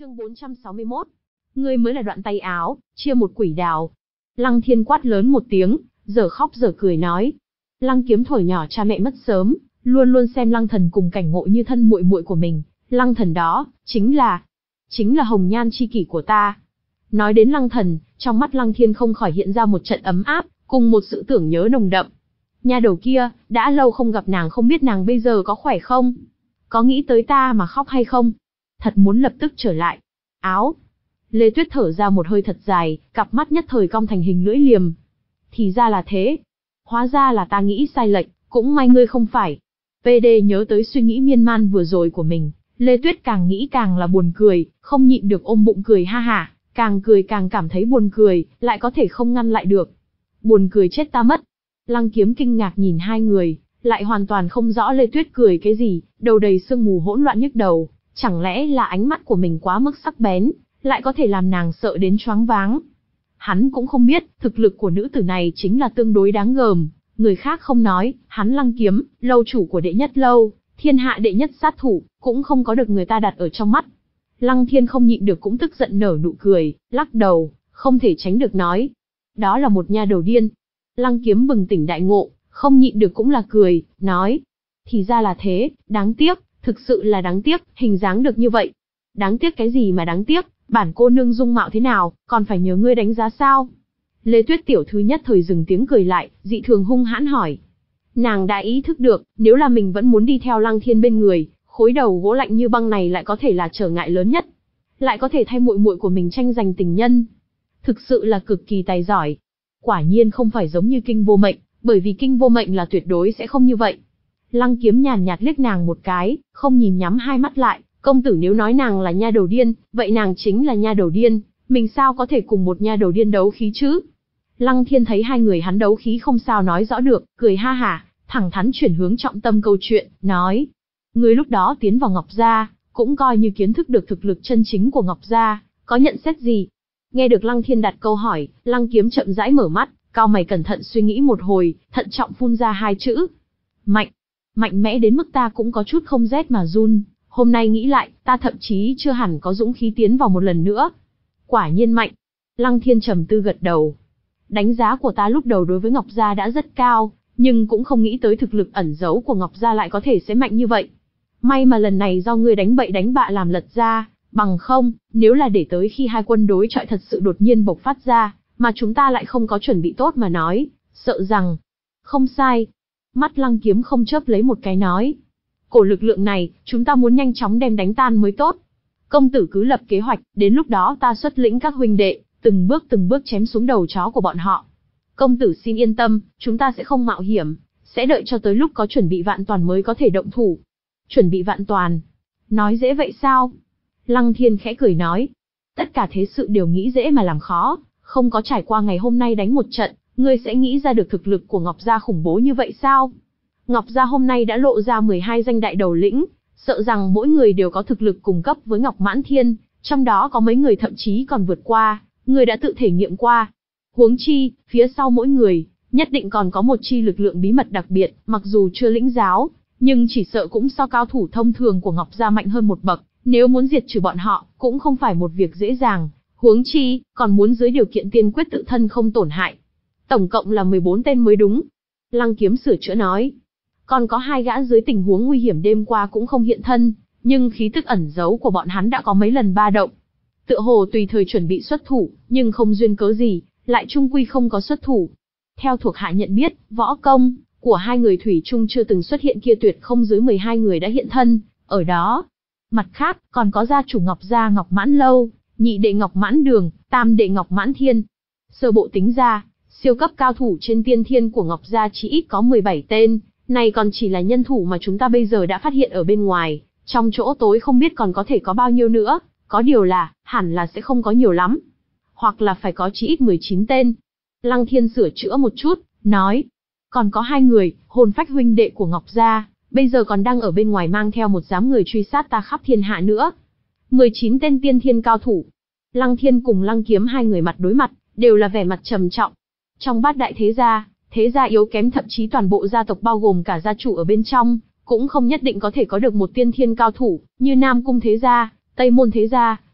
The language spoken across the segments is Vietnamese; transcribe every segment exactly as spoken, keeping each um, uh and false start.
Chương bốn trăm sáu mươi mốt. Ngươi mới là đoạn tay áo, chia một quỷ đào. Lăng Thiên quát lớn một tiếng, giờ khóc giờ cười nói. Lăng Kiếm thổi nhỏ cha mẹ mất sớm, luôn luôn xem Lăng Thần cùng cảnh ngộ như thân muội muội của mình. Lăng Thần đó, chính là, chính là hồng nhan chi kỷ của ta. Nói đến Lăng Thần, trong mắt Lăng Thiên không khỏi hiện ra một trận ấm áp, cùng một sự tưởng nhớ nồng đậm. Nha đầu kia, đã lâu không gặp nàng, không biết nàng bây giờ có khỏe không? Có nghĩ tới ta mà khóc hay không? Thật muốn lập tức trở lại. Áo. Lê Tuyết thở ra một hơi thật dài, cặp mắt nhất thời cong thành hình lưỡi liềm. Thì ra là thế. Hóa ra là ta nghĩ sai lệch, cũng may ngươi không phải. pê đê nhớ tới suy nghĩ miên man vừa rồi của mình, Lê Tuyết càng nghĩ càng là buồn cười, không nhịn được ôm bụng cười ha hả, càng cười càng cảm thấy buồn cười, lại có thể không ngăn lại được. Buồn cười chết ta mất. Lăng Kiếm kinh ngạc nhìn hai người, lại hoàn toàn không rõ Lê Tuyết cười cái gì, đầu đầy sương mù hỗn loạn nhức đầu, chẳng lẽ là ánh mắt của mình quá mức sắc bén, lại có thể làm nàng sợ đến choáng váng. Hắn cũng không biết, thực lực của nữ tử này chính là tương đối đáng gờm, người khác không nói, hắn Lăng Kiếm, lâu chủ của đệ nhất lâu, thiên hạ đệ nhất sát thủ, cũng không có được người ta đặt ở trong mắt. Lăng Thiên không nhịn được cũng tức giận nở nụ cười, lắc đầu, không thể tránh được nói. Đó là một nha đầu điên. Lăng Kiếm bừng tỉnh đại ngộ, không nhịn được cũng là cười, nói. Thì ra là thế, đáng tiếc, thực sự là đáng tiếc, hình dáng được như vậy. Đáng tiếc cái gì mà đáng tiếc, bản cô nương dung mạo thế nào, còn phải nhờ ngươi đánh giá sao? Lê Tuyết tiểu thư nhất thời dừng tiếng cười lại, dị thường hung hãn hỏi. Nàng đã ý thức được, nếu là mình vẫn muốn đi theo Lăng Thiên bên người, khối đầu gỗ lạnh như băng này lại có thể là trở ngại lớn nhất. Lại có thể thay muội muội của mình tranh giành tình nhân. Thực sự là cực kỳ tài giỏi. Quả nhiên không phải giống như Kinh Vô Mệnh, bởi vì Kinh Vô Mệnh là tuyệt đối sẽ không như vậy. Lăng Kiếm nhàn nhạt liếc nàng một cái, không nhìn nhắm hai mắt lại, công tử nếu nói nàng là nha đầu điên, vậy nàng chính là nha đầu điên, mình sao có thể cùng một nha đầu điên đấu khí chứ? Lăng Thiên thấy hai người hắn đấu khí không sao nói rõ được, cười ha hả, thẳng thắn chuyển hướng trọng tâm câu chuyện, nói. Người lúc đó tiến vào Ngọc Gia, cũng coi như kiến thức được thực lực chân chính của Ngọc Gia, có nhận xét gì? Nghe được Lăng Thiên đặt câu hỏi, Lăng Kiếm chậm rãi mở mắt, cau mày cẩn thận suy nghĩ một hồi, thận trọng phun ra hai chữ. Mạnh. Mạnh mẽ đến mức ta cũng có chút không rét mà run, hôm nay nghĩ lại, ta thậm chí chưa hẳn có dũng khí tiến vào một lần nữa. Quả nhiên mạnh. Lăng Thiên trầm tư gật đầu. Đánh giá của ta lúc đầu đối với Ngọc Gia đã rất cao, nhưng cũng không nghĩ tới thực lực ẩn giấu của Ngọc Gia lại có thể sẽ mạnh như vậy. May mà lần này do ngươi đánh bậy đánh bạ làm lật ra, bằng không, nếu là để tới khi hai quân đối chọi thật sự đột nhiên bộc phát ra, mà chúng ta lại không có chuẩn bị tốt mà nói, sợ rằng... Không sai. Mắt Lăng Kiếm không chớp lấy một cái nói. Cổ lực lượng này, chúng ta muốn nhanh chóng đem đánh tan mới tốt. Công tử cứ lập kế hoạch, đến lúc đó ta xuất lĩnh các huynh đệ, từng bước từng bước chém xuống đầu chó của bọn họ. Công tử xin yên tâm, chúng ta sẽ không mạo hiểm, sẽ đợi cho tới lúc có chuẩn bị vạn toàn mới có thể động thủ. Chuẩn bị vạn toàn? Nói dễ vậy sao? Lăng Thiên khẽ cười nói. Tất cả thế sự đều nghĩ dễ mà làm khó, không có trải qua ngày hôm nay đánh một trận, ngươi sẽ nghĩ ra được thực lực của Ngọc Gia khủng bố như vậy sao? Ngọc Gia hôm nay đã lộ ra mười hai danh đại đầu lĩnh, sợ rằng mỗi người đều có thực lực cùng cấp với Ngọc Mãn Thiên, trong đó có mấy người thậm chí còn vượt qua, người đã tự thể nghiệm qua. Huống chi, phía sau mỗi người, nhất định còn có một chi lực lượng bí mật đặc biệt, mặc dù chưa lĩnh giáo, nhưng chỉ sợ cũng so cao thủ thông thường của Ngọc Gia mạnh hơn một bậc, nếu muốn diệt trừ bọn họ, cũng không phải một việc dễ dàng, huống chi, còn muốn dưới điều kiện tiên quyết tự thân không tổn hại. Tổng cộng là mười bốn tên mới đúng. Lăng Kiếm sửa chữa nói. Còn có hai gã dưới tình huống nguy hiểm đêm qua cũng không hiện thân, nhưng khí tức ẩn giấu của bọn hắn đã có mấy lần ba động. Tựa hồ tùy thời chuẩn bị xuất thủ, nhưng không duyên cớ gì, lại chung quy không có xuất thủ. Theo thuộc hạ nhận biết, võ công của hai người thủy chung chưa từng xuất hiện kia tuyệt không dưới mười hai người đã hiện thân ở đó. Mặt khác, còn có gia chủ Ngọc Gia Ngọc Mãn Lâu, nhị đệ Ngọc Mãn Đường, tam đệ Ngọc Mãn Thiên. Sơ bộ tính ra, siêu cấp cao thủ trên tiên thiên của Ngọc Gia chỉ ít có mười bảy tên, này còn chỉ là nhân thủ mà chúng ta bây giờ đã phát hiện ở bên ngoài, trong chỗ tối không biết còn có thể có bao nhiêu nữa, có điều là, hẳn là sẽ không có nhiều lắm. Hoặc là phải có chỉ ít mười chín tên. Lăng Thiên sửa chữa một chút, nói, còn có hai người, hồn phách huynh đệ của Ngọc Gia, bây giờ còn đang ở bên ngoài mang theo một đám người truy sát ta khắp thiên hạ nữa. mười chín tên tiên thiên cao thủ. Lăng Thiên cùng Lăng Kiếm hai người mặt đối mặt, đều là vẻ mặt trầm trọng. Trong bát đại thế gia, thế gia yếu kém thậm chí toàn bộ gia tộc bao gồm cả gia chủ ở bên trong, cũng không nhất định có thể có được một tiên thiên cao thủ, như Nam Cung thế gia, Tây Môn thế gia,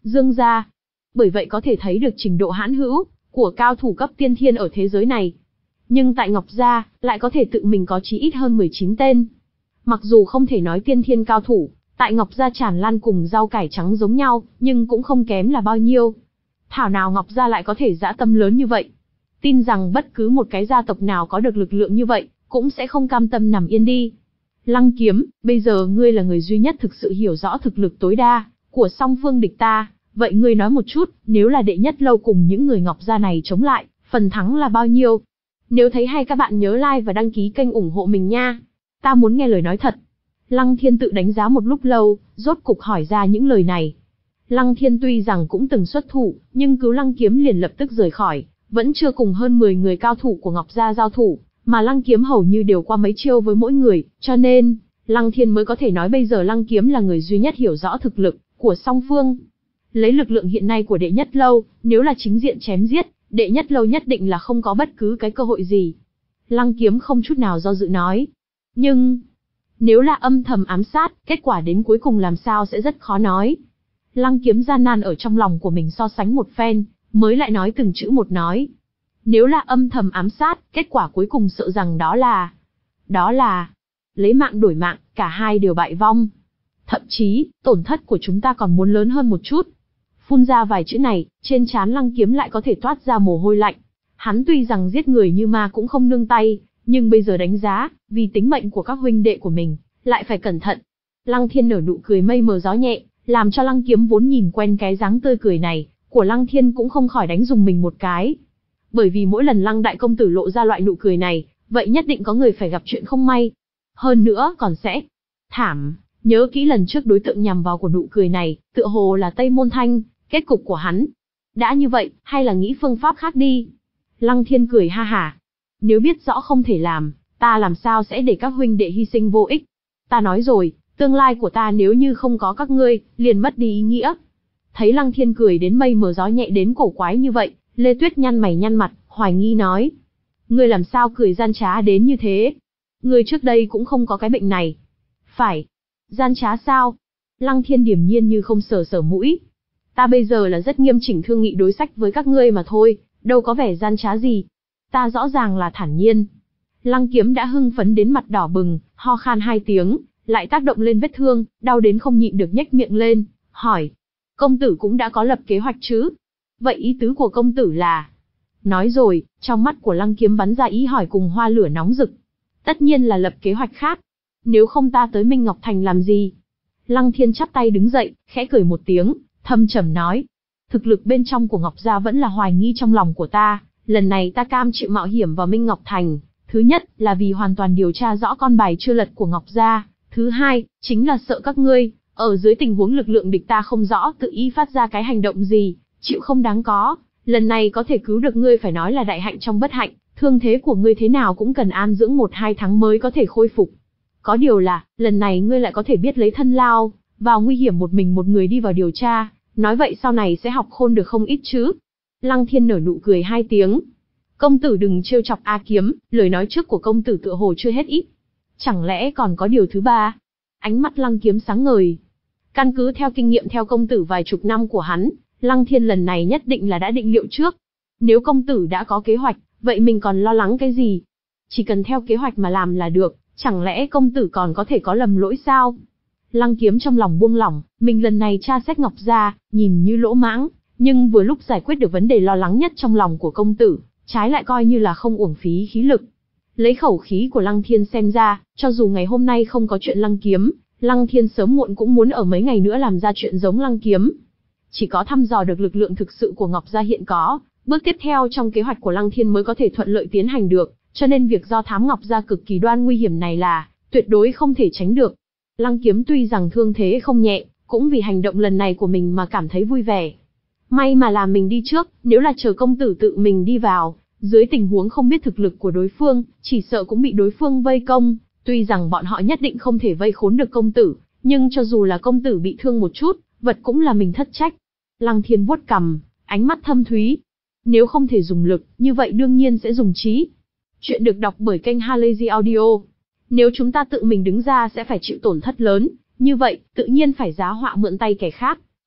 Dương gia. Bởi vậy có thể thấy được trình độ hãn hữu của cao thủ cấp tiên thiên ở thế giới này. Nhưng tại Ngọc gia, lại có thể tự mình có chí ít hơn mười chín tên. Mặc dù không thể nói tiên thiên cao thủ, tại Ngọc gia tràn lan cùng rau cải trắng giống nhau, nhưng cũng không kém là bao nhiêu. Thảo nào Ngọc gia lại có thể dã tâm lớn như vậy. Tin rằng bất cứ một cái gia tộc nào có được lực lượng như vậy, cũng sẽ không cam tâm nằm yên đi. Lăng Kiếm, bây giờ ngươi là người duy nhất thực sự hiểu rõ thực lực tối đa của song phương địch ta, vậy ngươi nói một chút, nếu là đệ nhất lâu cùng những người Ngọc gia này chống lại, phần thắng là bao nhiêu? Nếu thấy hay các bạn nhớ like và đăng ký kênh ủng hộ mình nha. Ta muốn nghe lời nói thật. Lăng Thiên tự đánh giá một lúc lâu, rốt cục hỏi ra những lời này. Lăng Thiên tuy rằng cũng từng xuất thủ, nhưng cứu Lăng Kiếm liền lập tức rời khỏi, vẫn chưa cùng hơn mười người cao thủ của Ngọc gia giao thủ, mà Lăng Kiếm hầu như đều qua mấy chiêu với mỗi người, cho nên, Lăng Thiên mới có thể nói bây giờ Lăng Kiếm là người duy nhất hiểu rõ thực lực của song phương. Lấy lực lượng hiện nay của đệ nhất lâu, nếu là chính diện chém giết, đệ nhất lâu nhất định là không có bất cứ cái cơ hội gì. Lăng Kiếm không chút nào do dự nói. Nhưng, nếu là âm thầm ám sát, kết quả đến cuối cùng làm sao sẽ rất khó nói. Lăng Kiếm gian nan ở trong lòng của mình so sánh một phen, mới lại nói từng chữ một nói. Nếu là âm thầm ám sát, kết quả cuối cùng sợ rằng đó là... Đó là... Lấy mạng đổi mạng, cả hai đều bại vong. Thậm chí, tổn thất của chúng ta còn muốn lớn hơn một chút. Phun ra vài chữ này, trên trán Lăng Kiếm lại có thể toát ra mồ hôi lạnh. Hắn tuy rằng giết người như ma cũng không nương tay, nhưng bây giờ đánh giá, vì tính mệnh của các huynh đệ của mình, lại phải cẩn thận. Lăng Thiên nở nụ cười mây mờ gió nhẹ, làm cho Lăng Kiếm vốn nhìn quen cái dáng tươi cười này, của Lăng Thiên cũng không khỏi đánh dùng mình một cái. Bởi vì mỗi lần Lăng đại công tử lộ ra loại nụ cười này, vậy nhất định có người phải gặp chuyện không may. Hơn nữa còn sẽ thảm, nhớ kỹ lần trước đối tượng nhằm vào của nụ cười này, tựa hồ là Tây Môn Thanh, kết cục của hắn. Đã như vậy, hay là nghĩ phương pháp khác đi. Lăng Thiên cười ha hả. Nếu biết rõ không thể làm, ta làm sao sẽ để các huynh đệ hy sinh vô ích. Ta nói rồi, tương lai của ta nếu như không có các ngươi, liền mất đi ý nghĩa. Thấy Lăng Thiên cười đến mây mờ gió nhẹ đến cổ quái như vậy, Lê Tuyết nhăn mày nhăn mặt, hoài nghi nói. Ngươi làm sao cười gian trá đến như thế? Ngươi trước đây cũng không có cái bệnh này. Phải. Gian trá sao? Lăng Thiên điềm nhiên như không sờ sờ mũi. Ta bây giờ là rất nghiêm chỉnh thương nghị đối sách với các ngươi mà thôi, đâu có vẻ gian trá gì. Ta rõ ràng là thản nhiên. Lăng Kiếm đã hưng phấn đến mặt đỏ bừng, ho khan hai tiếng, lại tác động lên vết thương, đau đến không nhịn được nhếch miệng lên, hỏi. Công tử cũng đã có lập kế hoạch chứ? Vậy ý tứ của công tử là... Nói rồi, trong mắt của Lăng Kiếm bắn ra ý hỏi cùng hoa lửa nóng rực. Tất nhiên là lập kế hoạch khác. Nếu không ta tới Minh Ngọc Thành làm gì? Lăng Thiên chắp tay đứng dậy, khẽ cười một tiếng, thâm trầm nói. Thực lực bên trong của Ngọc Gia vẫn là hoài nghi trong lòng của ta, lần này ta cam chịu mạo hiểm vào Minh Ngọc Thành. Thứ nhất, là vì hoàn toàn điều tra rõ con bài chưa lật của Ngọc Gia. Thứ hai, chính là sợ các ngươi, ở dưới tình huống lực lượng địch ta không rõ tự ý phát ra cái hành động gì, chịu không đáng có. Lần này có thể cứu được ngươi phải nói là đại hạnh trong bất hạnh, thương thế của ngươi thế nào cũng cần an dưỡng một hai tháng mới có thể khôi phục. Có điều là, lần này ngươi lại có thể biết lấy thân lao, vào nguy hiểm một mình một người đi vào điều tra, nói vậy sau này sẽ học khôn được không ít chứ. Lăng Thiên nở nụ cười hai tiếng. Công tử đừng trêu chọc A Kiếm, lời nói trước của công tử tựa hồ chưa hết ít. Chẳng lẽ còn có điều thứ ba? Ánh mắt Lăng Kiếm sáng ngời. Căn cứ theo kinh nghiệm theo công tử vài chục năm của hắn, Lăng Thiên lần này nhất định là đã định liệu trước. Nếu công tử đã có kế hoạch, vậy mình còn lo lắng cái gì? Chỉ cần theo kế hoạch mà làm là được, chẳng lẽ công tử còn có thể có lầm lỗi sao? Lăng Kiếm trong lòng buông lỏng, mình lần này tra xét Ngọc Gia, nhìn như lỗ mãng, nhưng vừa lúc giải quyết được vấn đề lo lắng nhất trong lòng của công tử, trái lại coi như là không uổng phí khí lực. Lấy khẩu khí của Lăng Thiên xem ra, cho dù ngày hôm nay không có chuyện Lăng Kiếm, Lăng Thiên sớm muộn cũng muốn ở mấy ngày nữa làm ra chuyện giống Lăng Kiếm. Chỉ có thăm dò được lực lượng thực sự của Ngọc Gia hiện có, bước tiếp theo trong kế hoạch của Lăng Thiên mới có thể thuận lợi tiến hành được, cho nên việc do thám Ngọc Gia cực kỳ đoan nguy hiểm này là tuyệt đối không thể tránh được. Lăng Kiếm tuy rằng thương thế không nhẹ, cũng vì hành động lần này của mình mà cảm thấy vui vẻ. May mà là mình đi trước, nếu là chờ công tử tự mình đi vào, dưới tình huống không biết thực lực của đối phương, chỉ sợ cũng bị đối phương vây công. Tuy rằng bọn họ nhất định không thể vây khốn được công tử, nhưng cho dù là công tử bị thương một chút, vật cũng là mình thất trách. Lăng Thiên vuốt cằm, ánh mắt thâm thúy. Nếu không thể dùng lực, như vậy đương nhiên sẽ dùng trí. Chuyện được đọc bởi kênh Halazy Audio. Nếu chúng ta tự mình đứng ra sẽ phải chịu tổn thất lớn, như vậy, tự nhiên phải giá họa mượn tay kẻ khác.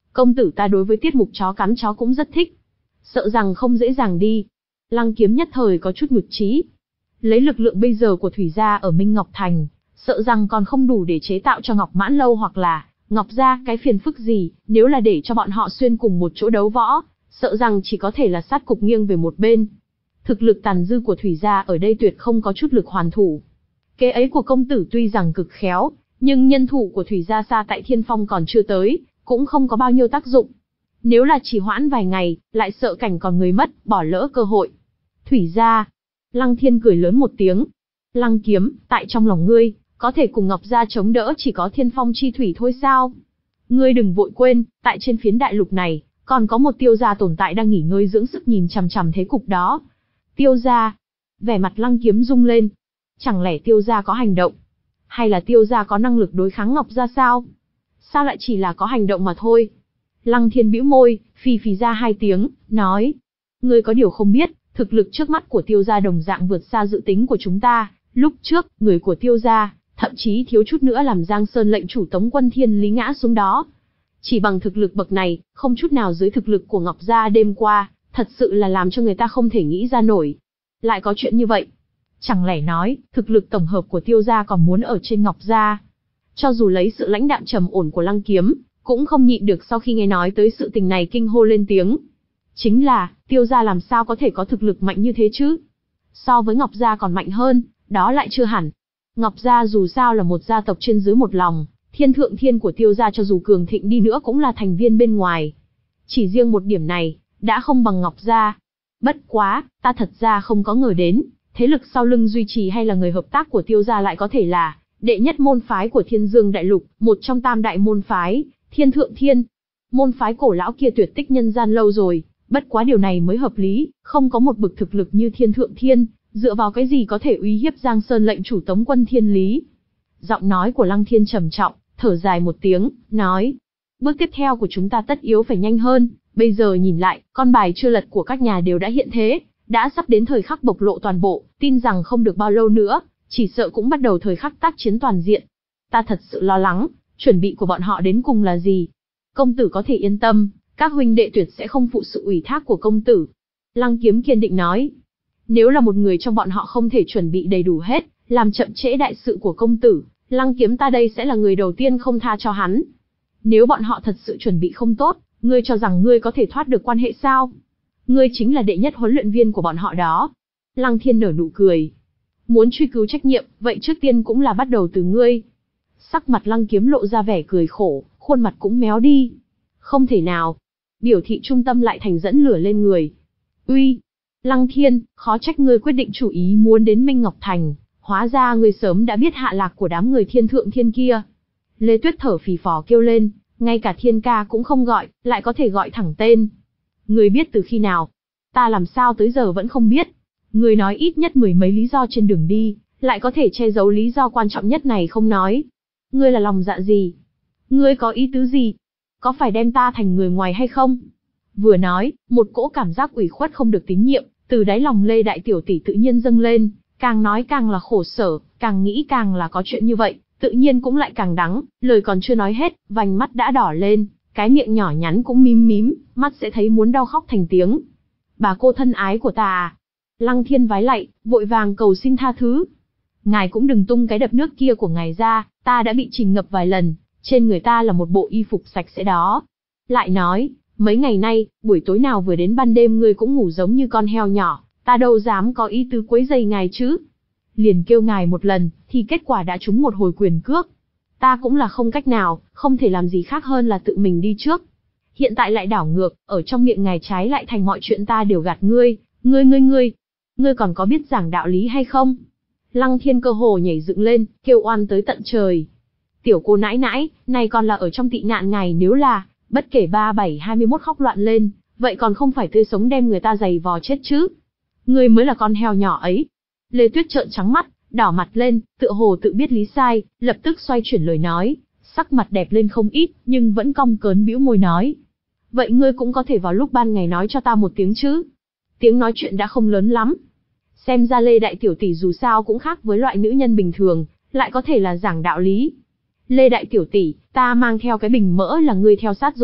Công tử ta đối với tiết mục chó cắn chó cũng rất thích. Sợ rằng không dễ dàng đi. Lăng Kiếm nhất thời có chút nhụt chí. Lấy lực lượng bây giờ của Thủy gia ở Minh Ngọc Thành, sợ rằng còn không đủ để chế tạo cho Ngọc Mãn Lâu hoặc là Ngọc gia cái phiền phức gì, nếu là để cho bọn họ xuyên cùng một chỗ đấu võ, sợ rằng chỉ có thể là sát cục nghiêng về một bên. Thực lực tàn dư của Thủy gia ở đây tuyệt không có chút lực hoàn thủ. Kế ấy của công tử tuy rằng cực khéo, nhưng nhân thủ của Thủy gia xa tại Thiên Phong còn chưa tới, cũng không có bao nhiêu tác dụng. Nếu là trì hoãn vài ngày, lại sợ cảnh còn người mất, bỏ lỡ cơ hội. Thủy gia. Lăng Thiên cười lớn một tiếng. Lăng Kiếm, tại trong lòng ngươi, có thể cùng Ngọc gia chống đỡ chỉ có Thiên Phong chi thủy thôi sao? Ngươi đừng vội quên, tại trên phiến đại lục này, còn có một Tiêu gia tồn tại đang nghỉ ngơi dưỡng sức nhìn chằm chằm thế cục đó. Tiêu gia. Vẻ mặt Lăng Kiếm rung lên. Chẳng lẽ Tiêu gia có hành động? Hay là Tiêu gia có năng lực đối kháng Ngọc gia sao? Sao lại chỉ là có hành động mà thôi? Lăng Thiên bĩu môi, phì phì ra hai tiếng, nói. Ngươi có điều không biết, thực lực trước mắt của Tiêu gia đồng dạng vượt xa dự tính của chúng ta. Lúc trước, người của Tiêu gia, thậm chí thiếu chút nữa làm Giang Sơn lệnh chủ Tống Quân Thiên Lý ngã xuống đó. Chỉ bằng thực lực bậc này, không chút nào dưới thực lực của Ngọc gia đêm qua, thật sự là làm cho người ta không thể nghĩ ra nổi. Lại có chuyện như vậy. Chẳng lẽ nói, thực lực tổng hợp của Tiêu gia còn muốn ở trên Ngọc gia? Cho dù lấy sự lãnh đạm trầm ổn của Lăng Kiếm, cũng không nhịn được sau khi nghe nói tới sự tình này kinh hô lên tiếng. Chính là, Tiêu gia làm sao có thể có thực lực mạnh như thế chứ? So với Ngọc gia còn mạnh hơn, đó lại chưa hẳn. Ngọc gia dù sao là một gia tộc trên dưới một lòng, thiên thượng thiên của Tiêu gia cho dù cường thịnh đi nữa cũng là thành viên bên ngoài. Chỉ riêng một điểm này, đã không bằng Ngọc gia. Bất quá, ta thật ra không có ngờ đến, thế lực sau lưng duy trì hay là người hợp tác của Tiêu gia lại có thể là đệ nhất môn phái của Thiên Dương Đại Lục, một trong tam đại môn phái, Thiên Thượng Thiên. Môn phái cổ lão kia tuyệt tích nhân gian lâu rồi, bất quá điều này mới hợp lý, không có một bậc thực lực như Thiên Thượng Thiên, dựa vào cái gì có thể uy hiếp Giang Sơn lệnh chủ Tống Quân Thiên Lý. Giọng nói của Lăng Thiên trầm trọng, thở dài một tiếng, nói. Bước tiếp theo của chúng ta tất yếu phải nhanh hơn, bây giờ nhìn lại, con bài chưa lật của các nhà đều đã hiện thế, đã sắp đến thời khắc bộc lộ toàn bộ, tin rằng không được bao lâu nữa, chỉ sợ cũng bắt đầu thời khắc tác chiến toàn diện. Ta thật sự lo lắng, chuẩn bị của bọn họ đến cùng là gì? Công tử có thể yên tâm, các huynh đệ tuyệt sẽ không phụ sự ủy thác của công tử. Lăng Kiếm kiên định nói. Nếu là một người trong bọn họ không thể chuẩn bị đầy đủ hết, làm chậm trễ đại sự của công tử, Lăng Kiếm ta đây sẽ là người đầu tiên không tha cho hắn. Nếu bọn họ thật sự chuẩn bị không tốt, ngươi cho rằng ngươi có thể thoát được quan hệ sao? Ngươi chính là đệ nhất huấn luyện viên của bọn họ đó. Lăng Thiên nở nụ cười. Muốn truy cứu trách nhiệm, vậy trước tiên cũng là bắt đầu từ ngươi. Sắc mặt Lăng Kiếm lộ ra vẻ cười khổ, khuôn mặt cũng méo đi. Không thể nào. Biểu thị trung tâm lại thành dẫn lửa lên người. Uy, Lăng Thiên, khó trách ngươi quyết định chủ ý muốn đến Minh Ngọc Thành, hóa ra ngươi sớm đã biết hạ lạc của đám người Thiên Thượng Thiên kia. Lê Tuyết thở phì phò kêu lên, ngay cả Thiên ca cũng không gọi, lại có thể gọi thẳng tên. Ngươi biết từ khi nào? Ta làm sao tới giờ vẫn không biết. Ngươi nói ít nhất mười mấy lý do trên đường đi, lại có thể che giấu lý do quan trọng nhất này không nói. Ngươi là lòng dạ gì? Ngươi có ý tứ gì? Có phải đem ta thành người ngoài hay không? Vừa nói, một cỗ cảm giác ủy khuất không được tín nhiệm, từ đáy lòng Lê đại tiểu tỷ tự nhiên dâng lên, càng nói càng là khổ sở, càng nghĩ càng là có chuyện như vậy, tự nhiên cũng lại càng đắng, lời còn chưa nói hết, vành mắt đã đỏ lên, cái miệng nhỏ nhắn cũng mím mím, mắt sẽ thấy muốn đau khóc thành tiếng. Bà cô thân ái của ta à? Lăng Thiên vái lạy, vội vàng cầu xin tha thứ. Ngài cũng đừng tung cái đập nước kia của ngài ra, ta đã bị trình ngập vài lần, trên người ta là một bộ y phục sạch sẽ đó. Lại nói, mấy ngày nay, buổi tối nào vừa đến ban đêm ngươi cũng ngủ giống như con heo nhỏ, ta đâu dám có ý tứ quấy rầy ngài chứ. Liền kêu ngài một lần, thì kết quả đã trúng một hồi quyền cước. Ta cũng là không cách nào, không thể làm gì khác hơn là tự mình đi trước. Hiện tại lại đảo ngược, ở trong miệng ngài trái lại thành mọi chuyện ta đều gạt ngươi, ngươi ngươi ngươi, ngươi còn có biết giảng đạo lý hay không? Lăng Thiên cơ hồ nhảy dựng lên, kêu oan tới tận trời. Tiểu cô nãi nãi, này còn là ở trong tị nạn ngài, nếu là, bất kể ba bảy hai mươi mốt khóc loạn lên, vậy còn không phải tươi sống đem người ta giày vò chết chứ? Ngươi mới là con heo nhỏ ấy. Lê Tuyết trợn trắng mắt, đỏ mặt lên, tựa hồ tự biết lý sai, lập tức xoay chuyển lời nói, sắc mặt đẹp lên không ít, nhưng vẫn cong cớn bĩu môi nói. Vậy ngươi cũng có thể vào lúc ban ngày nói cho ta một tiếng chứ? Tiếng nói chuyện đã không lớn lắm. Xem ra Lê đại tiểu tỷ dù sao cũng khác với loại nữ nhân bình thường, lại có thể là giảng đạo lý. Lê đại tiểu tỷ, ta mang theo cái bình mỡ là ngươi theo sát rồi,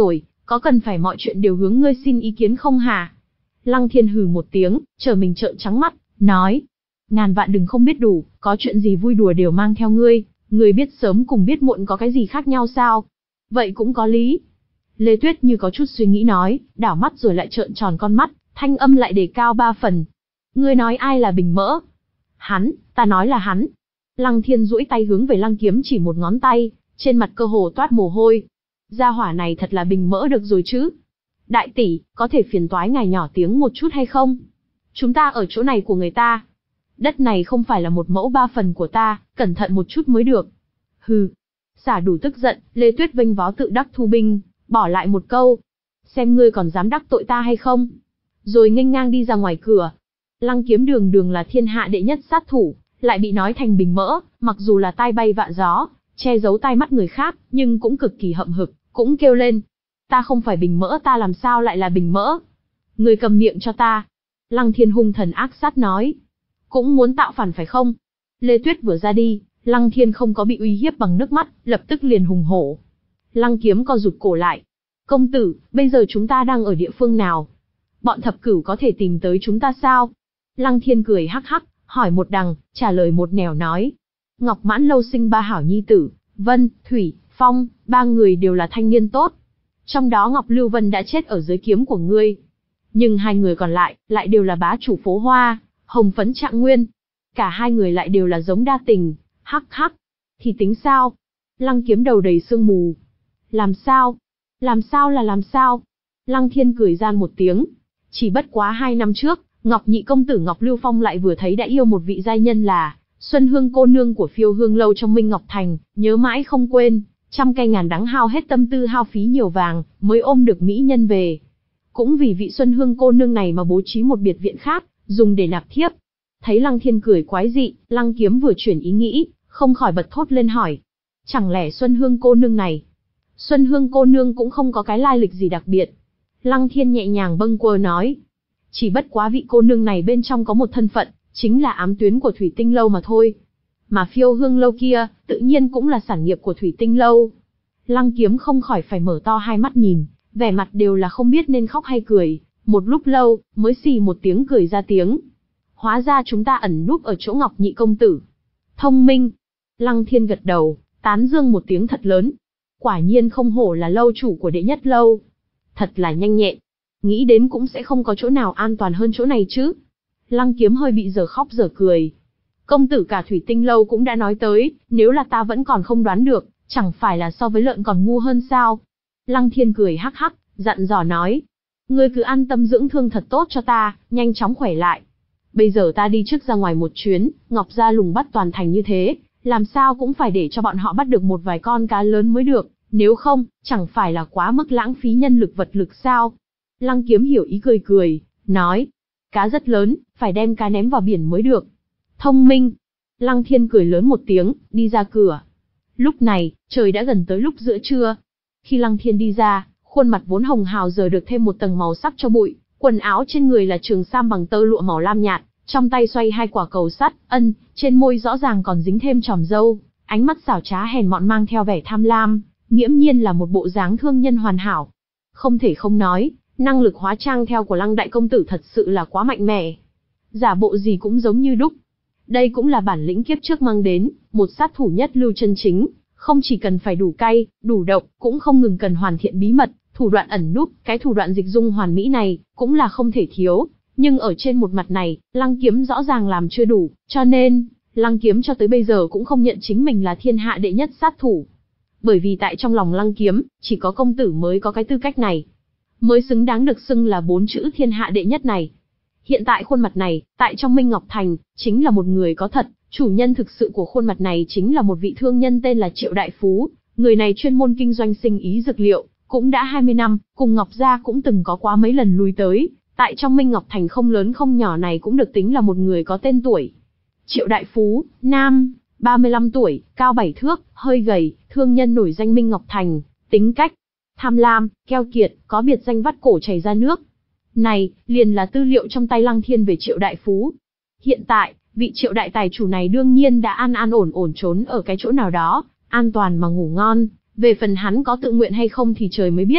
có cần phải mọi chuyện đều hướng ngươi xin ý kiến không hả? Lăng Thiên hừ một tiếng, chờ mình trợn trắng mắt, nói. Ngàn vạn đừng không biết đủ, có chuyện gì vui đùa đều mang theo ngươi, ngươi biết sớm cùng biết muộn có cái gì khác nhau sao? Vậy cũng có lý. Lê Tuyết như có chút suy nghĩ nói, đảo mắt rồi lại trợn tròn con mắt, thanh âm lại đề cao ba phần. Ngươi nói ai là Bình Mỡ? Hắn, ta nói là hắn. Lăng Thiên duỗi tay hướng về Lăng Kiếm chỉ một ngón tay, trên mặt cơ hồ toát mồ hôi. Gia hỏa này thật là Bình Mỡ được rồi chứ. Đại tỷ, có thể phiền toái ngài nhỏ tiếng một chút hay không? Chúng ta ở chỗ này của người ta. Đất này không phải là một mẫu ba phần của ta, cẩn thận một chút mới được. Hừ. Xả đủ tức giận, Lê Tuyết vênh vó tự đắc thu binh, bỏ lại một câu. Xem ngươi còn dám đắc tội ta hay không? Rồi nghênh ngang đi ra ngoài cửa. Lăng Kiếm đường đường là thiên hạ đệ nhất sát thủ, lại bị nói thành Bình Mỡ, mặc dù là tai bay vạ gió, che giấu tai mắt người khác, nhưng cũng cực kỳ hậm hực, cũng kêu lên. Ta không phải Bình Mỡ, ta làm sao lại là Bình Mỡ? Ngươi cầm miệng cho ta. Lăng Thiên hung thần ác sát nói. Cũng muốn tạo phản phải không? Lê Tuyết vừa ra đi, Lăng Thiên không có bị uy hiếp bằng nước mắt, lập tức liền hùng hổ. Lăng Kiếm co rụt cổ lại. Công tử, bây giờ chúng ta đang ở địa phương nào? Bọn thập cửu có thể tìm tới chúng ta sao? Lăng Thiên cười hắc hắc, hỏi một đằng, trả lời một nẻo nói. Ngọc Mãn Lâu sinh ba hảo nhi tử, Vân, Thủy, Phong, ba người đều là thanh niên tốt. Trong đó Ngọc Lưu Vân đã chết ở dưới kiếm của ngươi. Nhưng hai người còn lại, lại đều là bá chủ phố Hoa, Hồng Phấn Trạng Nguyên. Cả hai người lại đều là giống đa tình, hắc hắc. Thì tính sao? Lăng Kiếm đầu đầy sương mù. Làm sao? Làm sao là làm sao? Lăng Thiên cười gian một tiếng. Chỉ bất quá hai năm trước, Ngọc Nhị công tử Ngọc Lưu Phong lại vừa thấy đã yêu một vị giai nhân là Xuân Hương cô nương của Phiêu Hương lâu trong Minh Ngọc Thành, nhớ mãi không quên, trăm cây ngàn đắng hao hết tâm tư hao phí nhiều vàng, mới ôm được mỹ nhân về. Cũng vì vị Xuân Hương cô nương này mà bố trí một biệt viện khác, dùng để nạp thiếp. Thấy Lăng Thiên cười quái dị, Lăng Kiếm vừa chuyển ý nghĩ, không khỏi bật thốt lên hỏi. Chẳng lẽ Xuân Hương cô nương này? Xuân Hương cô nương cũng không có cái lai lịch gì đặc biệt. Lăng Thiên nhẹ nhàng bâng quơ nói. Chỉ bất quá vị cô nương này bên trong có một thân phận, chính là ám tuyến của Thủy Tinh Lâu mà thôi. Mà Phiêu Hương lâu kia, tự nhiên cũng là sản nghiệp của Thủy Tinh Lâu. Lăng Kiếm không khỏi phải mở to hai mắt nhìn, vẻ mặt đều là không biết nên khóc hay cười, một lúc lâu, mới xì một tiếng cười ra tiếng. Hóa ra chúng ta ẩn núp ở chỗ Ngọc Nhị công tử. Thông minh. Lăng Thiên gật đầu, tán dương một tiếng thật lớn. Quả nhiên không hổ là lâu chủ của đệ nhất lâu. Thật là nhanh nhẹn. Nghĩ đến cũng sẽ không có chỗ nào an toàn hơn chỗ này chứ. Lăng Kiếm hơi bị giờ khóc giờ cười. Công tử cả Thủy Tinh Lâu cũng đã nói tới, nếu là ta vẫn còn không đoán được, chẳng phải là so với lợn còn ngu hơn sao? Lăng Thiên cười hắc hắc, dặn dò nói. Ngươi cứ an tâm dưỡng thương thật tốt cho ta, nhanh chóng khỏe lại. Bây giờ ta đi trước ra ngoài một chuyến, Ngọc Gia lùng bắt toàn thành như thế, làm sao cũng phải để cho bọn họ bắt được một vài con cá lớn mới được, nếu không, chẳng phải là quá mức lãng phí nhân lực vật lực sao? Lăng Kiếm hiểu ý cười cười, nói. Cá rất lớn, phải đem cá ném vào biển mới được. Thông minh. Lăng Thiên cười lớn một tiếng, đi ra cửa. Lúc này, trời đã gần tới lúc giữa trưa. Khi Lăng Thiên đi ra, khuôn mặt vốn hồng hào giờ được thêm một tầng màu sắc cho bụi, quần áo trên người là trường sam bằng tơ lụa màu lam nhạt, trong tay xoay hai quả cầu sắt, ân, trên môi rõ ràng còn dính thêm tròm râu, ánh mắt xảo trá hèn mọn mang theo vẻ tham lam, nghiễm nhiên là một bộ dáng thương nhân hoàn hảo. Không thể không nói, năng lực hóa trang theo của Lăng đại công tử thật sự là quá mạnh mẽ. Giả bộ gì cũng giống như đúc. Đây cũng là bản lĩnh kiếp trước mang đến, một sát thủ nhất lưu chân chính, không chỉ cần phải đủ cay, đủ độc, cũng không ngừng cần hoàn thiện bí mật, thủ đoạn ẩn núp, cái thủ đoạn dịch dung hoàn mỹ này, cũng là không thể thiếu. Nhưng ở trên một mặt này, Lăng Kiếm rõ ràng làm chưa đủ, cho nên, Lăng Kiếm cho tới bây giờ cũng không nhận chính mình là thiên hạ đệ nhất sát thủ. Bởi vì tại trong lòng Lăng Kiếm, chỉ có công tử mới có cái tư cách này, mới xứng đáng được xưng là bốn chữ thiên hạ đệ nhất này. Hiện tại khuôn mặt này, tại trong Minh Ngọc Thành, chính là một người có thật, chủ nhân thực sự của khuôn mặt này chính là một vị thương nhân tên là Triệu Đại Phú, người này chuyên môn kinh doanh sinh ý dược liệu, cũng đã hai mươi năm, cùng Ngọc Gia cũng từng có quá mấy lần lui tới, tại trong Minh Ngọc Thành không lớn không nhỏ này cũng được tính là một người có tên tuổi. Triệu Đại Phú, nam, ba mươi lăm tuổi, cao bảy thước, hơi gầy, thương nhân nổi danh Minh Ngọc Thành, tính cách tham lam, keo kiệt, có biệt danh vắt cổ chảy ra nước. Này, liền là tư liệu trong tay Lăng Thiên về Triệu Đại Phú. Hiện tại, vị Triệu đại tài chủ này đương nhiên đã an an ổn ổn trốn ở cái chỗ nào đó, an toàn mà ngủ ngon, về phần hắn có tự nguyện hay không thì trời mới biết.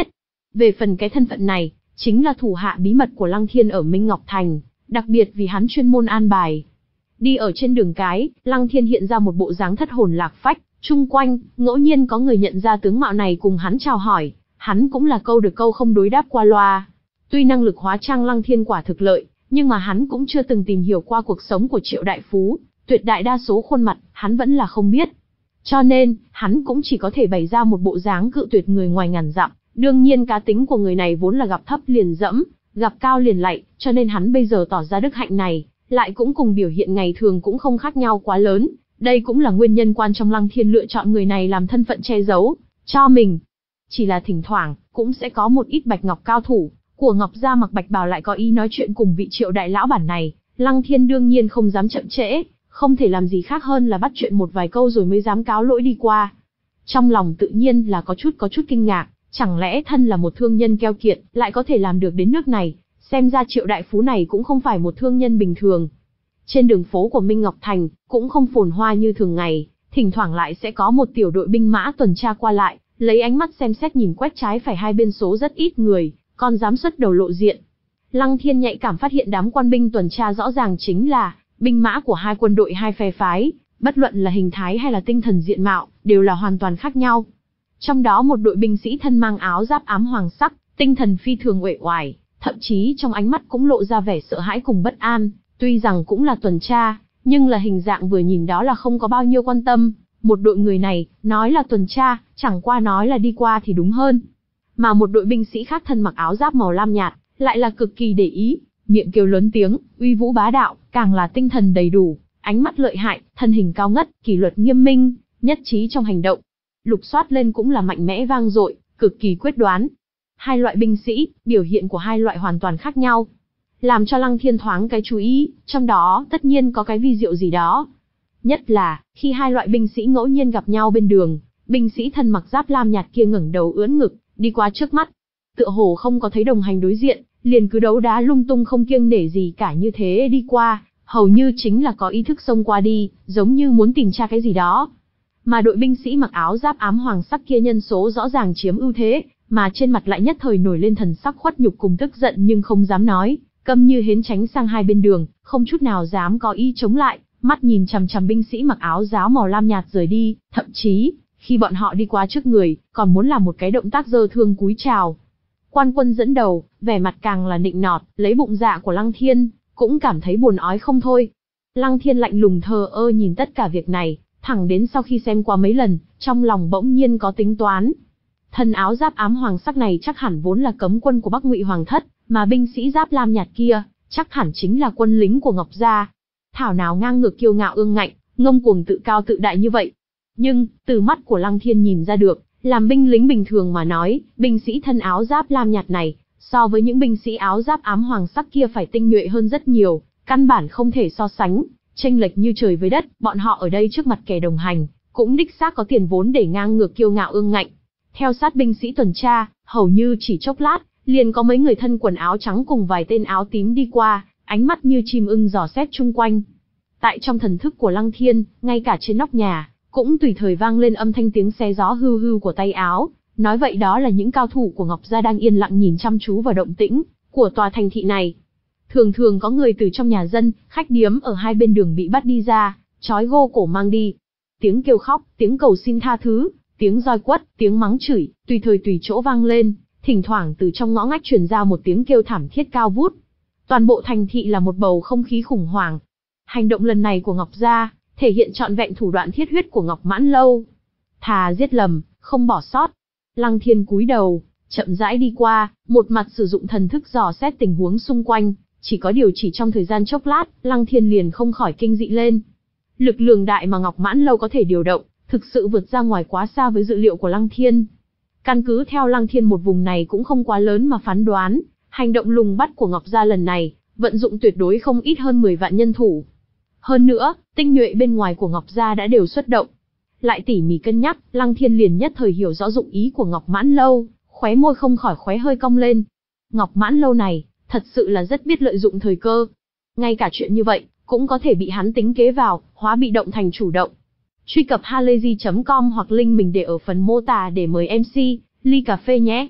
Về phần cái thân phận này, chính là thủ hạ bí mật của Lăng Thiên ở Minh Ngọc Thành, đặc biệt vì hắn chuyên môn an bài. Đi ở trên đường cái, Lăng Thiên hiện ra một bộ dáng thất hồn lạc phách, chung quanh, ngẫu nhiên có người nhận ra tướng mạo này cùng hắn chào hỏi, hắn cũng là câu được câu không đối đáp qua loa. Tuy năng lực hóa trang Lăng Thiên quả thực lợi, nhưng mà hắn cũng chưa từng tìm hiểu qua cuộc sống của Triệu đại phú, tuyệt đại đa số khuôn mặt, hắn vẫn là không biết. Cho nên, hắn cũng chỉ có thể bày ra một bộ dáng cự tuyệt người ngoài ngàn dặm. Đương nhiên cá tính của người này vốn là gặp thấp liền dẫm, gặp cao liền lạy, cho nên hắn bây giờ tỏ ra đức hạnh này, lại cũng cùng biểu hiện ngày thường cũng không khác nhau quá lớn. Đây cũng là nguyên nhân quan trọng Lăng Thiên lựa chọn người này làm thân phận che giấu cho mình. Chỉ là thỉnh thoảng, cũng sẽ có một ít bạch ngọc cao thủ của Ngọc gia mặc bạch bào lại có ý nói chuyện cùng vị Triệu đại lão bản này. Lăng Thiên đương nhiên không dám chậm trễ, không thể làm gì khác hơn là bắt chuyện một vài câu rồi mới dám cáo lỗi đi qua. Trong lòng tự nhiên là có chút có chút kinh ngạc, chẳng lẽ thân là một thương nhân keo kiệt, lại có thể làm được đến nước này, xem ra Triệu đại phú này cũng không phải một thương nhân bình thường. Trên đường phố của Minh Ngọc Thành, cũng không phồn hoa như thường ngày, thỉnh thoảng lại sẽ có một tiểu đội binh mã tuần tra qua lại, lấy ánh mắt xem xét nhìn quét trái phải hai bên số rất ít người, còn dám xuất đầu lộ diện. Lăng Thiên nhạy cảm phát hiện đám quan binh tuần tra rõ ràng chính là binh mã của hai quân đội hai phe phái, bất luận là hình thái hay là tinh thần diện mạo, đều là hoàn toàn khác nhau. Trong đó một đội binh sĩ thân mang áo giáp ám hoàng sắc, tinh thần phi thường uể oải, thậm chí trong ánh mắt cũng lộ ra vẻ sợ hãi cùng bất an, tuy rằng cũng là tuần tra, nhưng là hình dạng vừa nhìn đó là không có bao nhiêu quan tâm. Một đội người này, nói là tuần tra, chẳng qua nói là đi qua thì đúng hơn. Mà một đội binh sĩ khác thân mặc áo giáp màu lam nhạt, lại là cực kỳ để ý, miệng kêu lớn tiếng, uy vũ bá đạo, càng là tinh thần đầy đủ, ánh mắt lợi hại, thân hình cao ngất, kỷ luật nghiêm minh, nhất trí trong hành động. Lục soát lên cũng là mạnh mẽ vang dội, cực kỳ quyết đoán. Hai loại binh sĩ, biểu hiện của hai loại hoàn toàn khác nhau, làm cho Lăng Thiên thoáng cái chú ý, trong đó tất nhiên có cái vi diệu gì đó. Nhất là, khi hai loại binh sĩ ngẫu nhiên gặp nhau bên đường, binh sĩ thân mặc giáp lam nhạt kia ngẩng đầu ưỡn ngực, đi qua trước mắt. Tựa hồ không có thấy đồng hành đối diện, liền cứ đấu đá lung tung không kiêng nể gì cả như thế đi qua, hầu như chính là có ý thức xông qua đi, giống như muốn tìm tra cái gì đó. Mà đội binh sĩ mặc áo giáp ám hoàng sắc kia nhân số rõ ràng chiếm ưu thế, mà trên mặt lại nhất thời nổi lên thần sắc khuất nhục cùng tức giận nhưng không dám nói, câm như hến tránh sang hai bên đường, không chút nào dám có ý chống lại, mắt nhìn chằm chằm binh sĩ mặc áo giáo màu lam nhạt rời đi, thậm chí, khi bọn họ đi qua trước người, còn muốn làm một cái động tác giơ thương cúi chào. Quan quân dẫn đầu, vẻ mặt càng là nịnh nọt, lấy bụng dạ của Lăng Thiên, cũng cảm thấy buồn ói không thôi. Lăng Thiên lạnh lùng thờ ơ nhìn tất cả việc này, thẳng đến sau khi xem qua mấy lần, trong lòng bỗng nhiên có tính toán. Thân áo giáp ám hoàng sắc này chắc hẳn vốn là cấm quân của Bắc Ngụy Hoàng thất, mà binh sĩ giáp lam nhạt kia, chắc hẳn chính là quân lính của Ngọc gia. Thảo nào ngang ngược kiêu ngạo ương ngạnh, ngông cuồng tự cao tự đại như vậy. Nhưng, từ mắt của Lăng Thiên nhìn ra được, làm binh lính bình thường mà nói, binh sĩ thân áo giáp lam nhạt này, so với những binh sĩ áo giáp ám hoàng sắc kia phải tinh nhuệ hơn rất nhiều, căn bản không thể so sánh, chênh lệch như trời với đất, bọn họ ở đây trước mặt kẻ đồng hành, cũng đích xác có tiền vốn để ngang ngược kiêu ngạo ương ngạnh. Theo sát binh sĩ tuần tra, hầu như chỉ chốc lát, liền có mấy người thân quần áo trắng cùng vài tên áo tím đi qua, ánh mắt như chim ưng dò xét chung quanh. Tại trong thần thức của Lăng Thiên, ngay cả trên nóc nhà, cũng tùy thời vang lên âm thanh tiếng xé gió hưu hưu của tay áo, nói vậy đó là những cao thủ của Ngọc gia đang yên lặng nhìn chăm chú vào động tĩnh của tòa thành thị này. Thường thường có người từ trong nhà dân, khách điếm ở hai bên đường bị bắt đi ra, trói gô cổ mang đi. Tiếng kêu khóc, tiếng cầu xin tha thứ, tiếng roi quất, tiếng mắng chửi, tùy thời tùy chỗ vang lên, thỉnh thoảng từ trong ngõ ngách truyền ra một tiếng kêu thảm thiết cao vút. Toàn bộ thành thị là một bầu không khí khủng hoảng. Hành động lần này của Ngọc gia, thể hiện trọn vẹn thủ đoạn thiết huyết của Ngọc Mãn Lâu. Thà giết lầm, không bỏ sót. Lăng Thiên cúi đầu, chậm rãi đi qua, một mặt sử dụng thần thức dò xét tình huống xung quanh, chỉ có điều chỉ trong thời gian chốc lát, Lăng Thiên liền không khỏi kinh dị lên. Lực lượng đại mà Ngọc Mãn Lâu có thể điều động, thực sự vượt ra ngoài quá xa với dự liệu của Lăng Thiên. Căn cứ theo Lăng Thiên một vùng này cũng không quá lớn mà phán đoán, hành động lùng bắt của Ngọc gia lần này, vận dụng tuyệt đối không ít hơn mười vạn nhân thủ. Hơn nữa, tinh nhuệ bên ngoài của Ngọc gia đã đều xuất động. Lại tỉ mỉ cân nhắc, Lăng Thiên liền nhất thời hiểu rõ dụng ý của Ngọc Mãn Lâu, khóe môi không khỏi khóe hơi cong lên. Ngọc Mãn Lâu này, thật sự là rất biết lợi dụng thời cơ. Ngay cả chuyện như vậy, cũng có thể bị hắn tính kế vào, hóa bị động thành chủ động. Truy cập halayzi chấm com hoặc link mình để ở phần mô tả để mời em xê, ly cà phê nhé.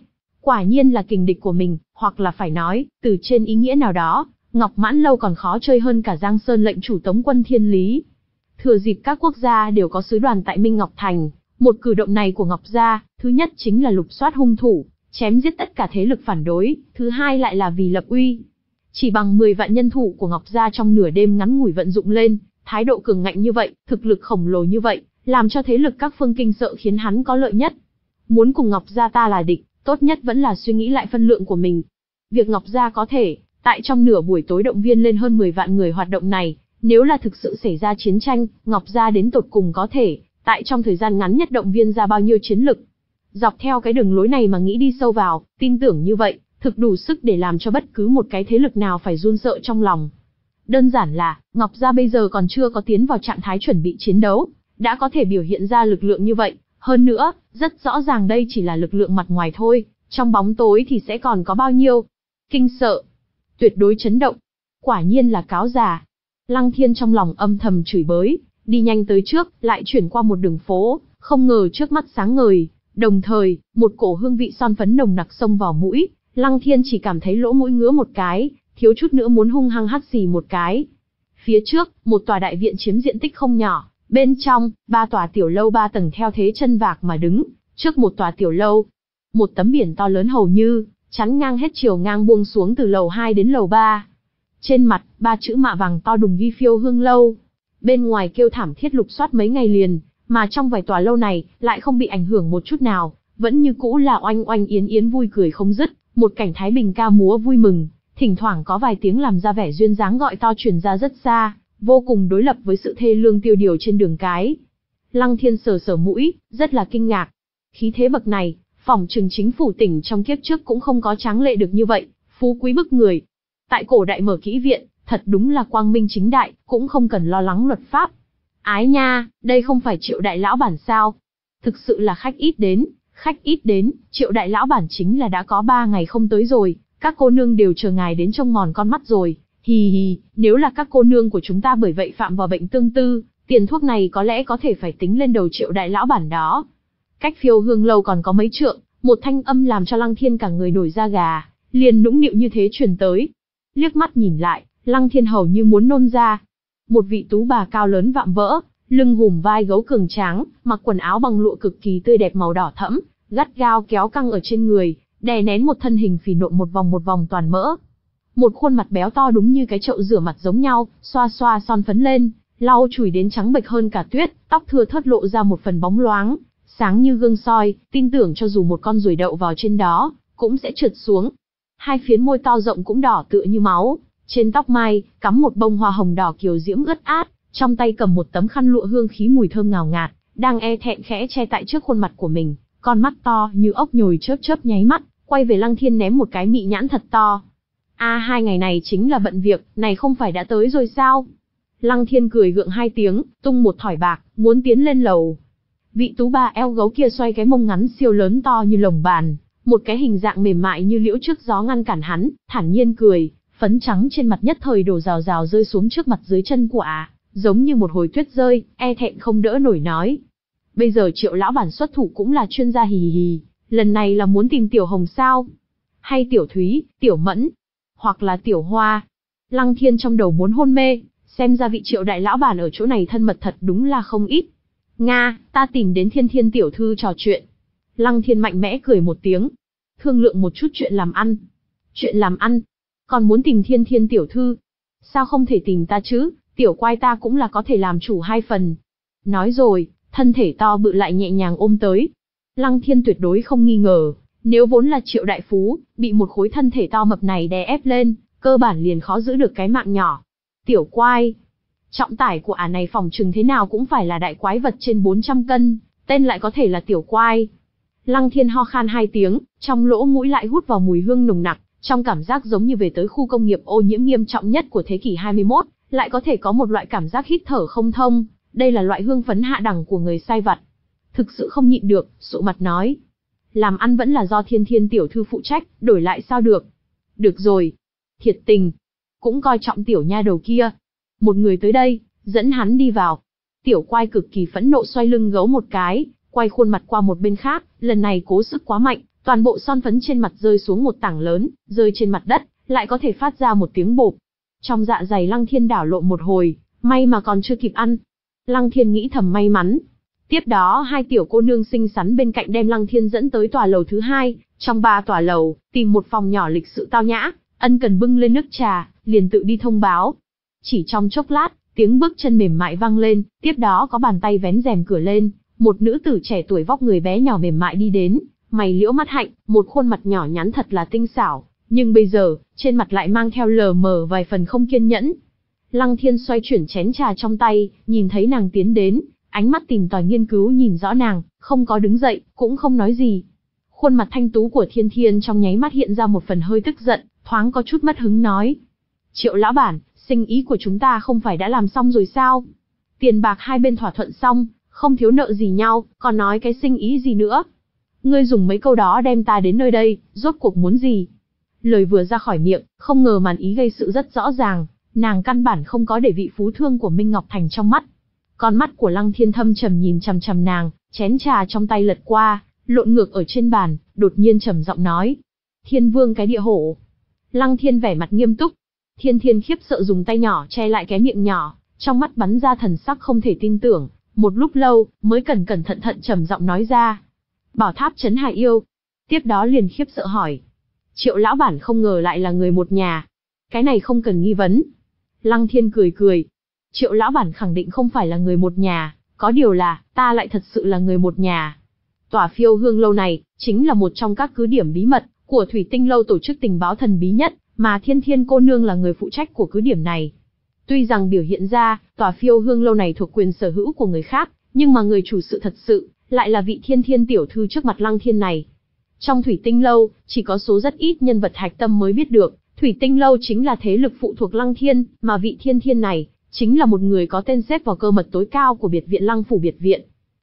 Quả nhiên là kình địch của mình, hoặc là phải nói, từ trên ý nghĩa nào đó, Ngọc Mãn Lâu còn khó chơi hơn cả Giang Sơn lệnh chủ Tống quân Thiên Lý. Thừa dịp các quốc gia đều có sứ đoàn tại Minh Ngọc Thành, một cử động này của Ngọc gia, thứ nhất chính là lục soát hung thủ, chém giết tất cả thế lực phản đối, thứ hai lại là vì lập uy. Chỉ bằng mười vạn nhân thủ của Ngọc gia trong nửa đêm ngắn ngủi vận dụng lên, thái độ cường ngạnh như vậy, thực lực khổng lồ như vậy, làm cho thế lực các phương kinh sợ khiến hắn có lợi nhất. Muốn cùng Ngọc gia ta là địch, tốt nhất vẫn là suy nghĩ lại phân lượng của mình. Việc Ngọc gia có thể, tại trong nửa buổi tối động viên lên hơn mười vạn người hoạt động này, nếu là thực sự xảy ra chiến tranh, Ngọc gia đến tột cùng có thể, tại trong thời gian ngắn nhất động viên ra bao nhiêu chiến lực. Dọc theo cái đường lối này mà nghĩ đi sâu vào, tin tưởng như vậy, thực đủ sức để làm cho bất cứ một cái thế lực nào phải run sợ trong lòng. Đơn giản là, Ngọc gia bây giờ còn chưa có tiến vào trạng thái chuẩn bị chiến đấu, đã có thể biểu hiện ra lực lượng như vậy. Hơn nữa, rất rõ ràng đây chỉ là lực lượng mặt ngoài thôi, trong bóng tối thì sẽ còn có bao nhiêu. Kinh sợ, tuyệt đối chấn động, quả nhiên là cáo già. Lăng Thiên trong lòng âm thầm chửi bới, đi nhanh tới trước, lại chuyển qua một đường phố, không ngờ trước mắt sáng ngời, đồng thời, một cổ hương vị son phấn nồng nặc xông vào mũi, Lăng Thiên chỉ cảm thấy lỗ mũi ngứa một cái, thiếu chút nữa muốn hung hăng hắt xì một cái. Phía trước, một tòa đại viện chiếm diện tích không nhỏ, bên trong, ba tòa tiểu lâu ba tầng theo thế chân vạc mà đứng, trước một tòa tiểu lâu, một tấm biển to lớn hầu như chắn ngang hết chiều ngang buông xuống từ lầu hai đến lầu ba. Trên mặt, ba chữ mạ vàng to đùng ghi phiêu hương lâu. Bên ngoài kêu thảm thiết lục soát mấy ngày liền, mà trong vài tòa lâu này, lại không bị ảnh hưởng một chút nào, vẫn như cũ là oanh oanh yến yến vui cười không dứt, một cảnh thái bình ca múa vui mừng, thỉnh thoảng có vài tiếng làm ra vẻ duyên dáng gọi to truyền ra rất xa, vô cùng đối lập với sự thê lương tiêu điều trên đường cái. Lăng Thiên sờ sờ mũi, rất là kinh ngạc. Khí thế bậc này, phỏng chừng chính phủ tỉnh trong kiếp trước cũng không có tráng lệ được như vậy, phú quý bức người. Tại cổ đại mở kỹ viện, thật đúng là quang minh chính đại, cũng không cần lo lắng luật pháp. Ái nha, đây không phải Triệu đại lão bản sao? Thực sự là khách ít đến, khách ít đến, Triệu đại lão bản chính là đã có ba ngày không tới rồi, các cô nương đều chờ ngài đến trông mòn con mắt rồi. Hì hì, nếu là các cô nương của chúng ta bởi vậy phạm vào bệnh tương tư, tiền thuốc này có lẽ có thể phải tính lên đầu Triệu đại lão bản đó. Cách phiêu hương lâu còn có mấy trượng, một thanh âm làm cho Lăng Thiên cả người nổi da gà, liền nũng nịu như thế truyền tới. Liếc mắt nhìn lại, Lăng Thiên hầu như muốn nôn ra. Một vị tú bà cao lớn vạm vỡ, lưng hùm vai gấu cường tráng, mặc quần áo bằng lụa cực kỳ tươi đẹp màu đỏ thẫm, gắt gao kéo căng ở trên người, đè nén một thân hình phì nộn một vòng một vòng toàn mỡ. Một khuôn mặt béo to đúng như cái chậu rửa mặt giống nhau, xoa xoa son phấn lên, lau chùi đến trắng bệch hơn cả tuyết, tóc thưa thớt lộ ra một phần bóng loáng, sáng như gương soi, tin tưởng cho dù một con ruồi đậu vào trên đó, cũng sẽ trượt xuống. Hai phiến môi to rộng cũng đỏ tựa như máu, trên tóc mai, cắm một bông hoa hồng đỏ kiều diễm ướt át, trong tay cầm một tấm khăn lụa hương khí mùi thơm ngào ngạt, đang e thẹn khẽ che tại trước khuôn mặt của mình, con mắt to như ốc nhồi chớp chớp nháy mắt, quay về Lăng Thiên ném một cái mị nhãn thật to. A à, hai ngày này chính là bận việc, này không phải đã tới rồi sao? Lăng Thiên cười gượng hai tiếng, tung một thỏi bạc, muốn tiến lên lầu. Vị tú bà eo gấu kia xoay cái mông ngắn siêu lớn to như lồng bàn, một cái hình dạng mềm mại như liễu trước gió ngăn cản hắn, thản nhiên cười, phấn trắng trên mặt nhất thời đổ rào rào rơi xuống trước mặt dưới chân của ả, giống như một hồi tuyết rơi, e thẹn không đỡ nổi nói. Bây giờ Triệu lão bản xuất thủ cũng là chuyên gia hì hì, lần này là muốn tìm Tiểu Hồng sao? Hay Tiểu Thúy, Tiểu Mẫn, hoặc là Tiểu Hoa? Lăng Thiên trong đầu muốn hôn mê, xem ra vị Triệu đại lão bản ở chỗ này thân mật thật đúng là không ít. Nga, ta tìm đến Thiên Thiên tiểu thư trò chuyện. Lăng Thiên mạnh mẽ cười một tiếng. Thương lượng một chút chuyện làm ăn. Chuyện làm ăn? Còn muốn tìm Thiên Thiên tiểu thư? Sao không thể tìm ta chứ, tiểu quai ta cũng là có thể làm chủ hai phần. Nói rồi, thân thể to bự lại nhẹ nhàng ôm tới. Lăng Thiên tuyệt đối không nghi ngờ, nếu vốn là Triệu đại phú, bị một khối thân thể to mập này đè ép lên, cơ bản liền khó giữ được cái mạng nhỏ. Tiểu quai. Trọng tải của ả này phòng trừng thế nào cũng phải là đại quái vật trên bốn trăm cân, tên lại có thể là tiểu quai. Lăng Thiên ho khan hai tiếng, trong lỗ mũi lại hút vào mùi hương nồng nặc, trong cảm giác giống như về tới khu công nghiệp ô nhiễm nghiêm trọng nhất của thế kỷ hai mươi mốt, lại có thể có một loại cảm giác hít thở không thông, đây là loại hương phấn hạ đẳng của người sai vặt. Thực sự không nhịn được, sụ mặt nói. Làm ăn vẫn là do Thiên Thiên tiểu thư phụ trách, đổi lại sao được. Được rồi. Thiệt tình. Cũng coi trọng tiểu nha đầu kia. Một người tới đây, dẫn hắn đi vào. Tiểu quai cực kỳ phẫn nộ xoay lưng gấu một cái, quay khuôn mặt qua một bên khác, lần này cố sức quá mạnh, Toàn bộ son phấn trên mặt rơi xuống một tảng lớn, rơi trên mặt đất, lại có thể phát ra một tiếng bộp. Trong dạ dày Lăng Thiên đảo lộn một hồi, may mà còn chưa kịp ăn. Lăng Thiên nghĩ thầm may mắn. Tiếp đó hai tiểu cô nương xinh xắn bên cạnh đem Lăng Thiên dẫn tới tòa lầu thứ hai, trong ba tòa lầu, tìm một phòng nhỏ lịch sự tao nhã, ân cần bưng lên nước trà, liền tự đi thông báo. Chỉ trong chốc lát, tiếng bước chân mềm mại vang lên, tiếp đó có bàn tay vén rèm cửa lên, một nữ tử trẻ tuổi vóc người bé nhỏ mềm mại đi đến, mày liễu mắt hạnh, một khuôn mặt nhỏ nhắn thật là tinh xảo, nhưng bây giờ, trên mặt lại mang theo lờ mờ vài phần không kiên nhẫn. Lăng Thiên xoay chuyển chén trà trong tay, nhìn thấy nàng tiến đến, ánh mắt tìm tòi nghiên cứu nhìn rõ nàng, không có đứng dậy, cũng không nói gì. Khuôn mặt thanh tú của Thiên Thiên trong nháy mắt hiện ra một phần hơi tức giận, thoáng có chút mất hứng nói. Triệu lão bản, sinh ý của chúng ta không phải đã làm xong rồi sao? Tiền bạc hai bên thỏa thuận xong, không thiếu nợ gì nhau, còn nói cái sinh ý gì nữa? Ngươi dùng mấy câu đó đem ta đến nơi đây, rốt cuộc muốn gì? Lời vừa ra khỏi miệng, không ngờ màn ý gây sự rất rõ ràng, nàng căn bản không có để vị phú thương của Minh Ngọc Thành trong mắt. Con mắt của Lăng Thiên thâm trầm nhìn chằm chằm nàng, chén trà trong tay lật qua, lộn ngược ở trên bàn, đột nhiên trầm giọng nói. Thiên Vương cái địa hổ. Lăng Thiên vẻ mặt nghiêm túc. Thiên Thiên khiếp sợ dùng tay nhỏ che lại cái miệng nhỏ, trong mắt bắn ra thần sắc không thể tin tưởng, một lúc lâu, mới cẩn cẩn thận thận trầm giọng nói ra. Bảo tháp trấn hải yêu. Tiếp đó liền khiếp sợ hỏi. Triệu lão bản không ngờ lại là người một nhà. Cái này không cần nghi vấn. Lăng Thiên cười cười. Triệu lão bản khẳng định không phải là người một nhà, có điều là, ta lại thật sự là người một nhà. Tòa Phiêu Hương lâu này, chính là một trong các cứ điểm bí mật, của Thủy Tinh lâu tổ chức tình báo thần bí nhất, mà Thiên Thiên cô nương là người phụ trách của cứ điểm này. Tuy rằng biểu hiện ra, tòa Phiêu Hương lâu này thuộc quyền sở hữu của người khác, nhưng mà người chủ sự thật sự, lại là vị Thiên Thiên tiểu thư trước mặt Lăng Thiên này. Trong Thủy Tinh lâu, chỉ có số rất ít nhân vật hạch tâm mới biết được, Thủy Tinh lâu chính là thế lực phụ thuộc Lăng Thiên, mà vị Thiên Thiên này, chính là một người có tên xếp vào cơ mật tối cao của biệt viện Lăng phủ biệt viện.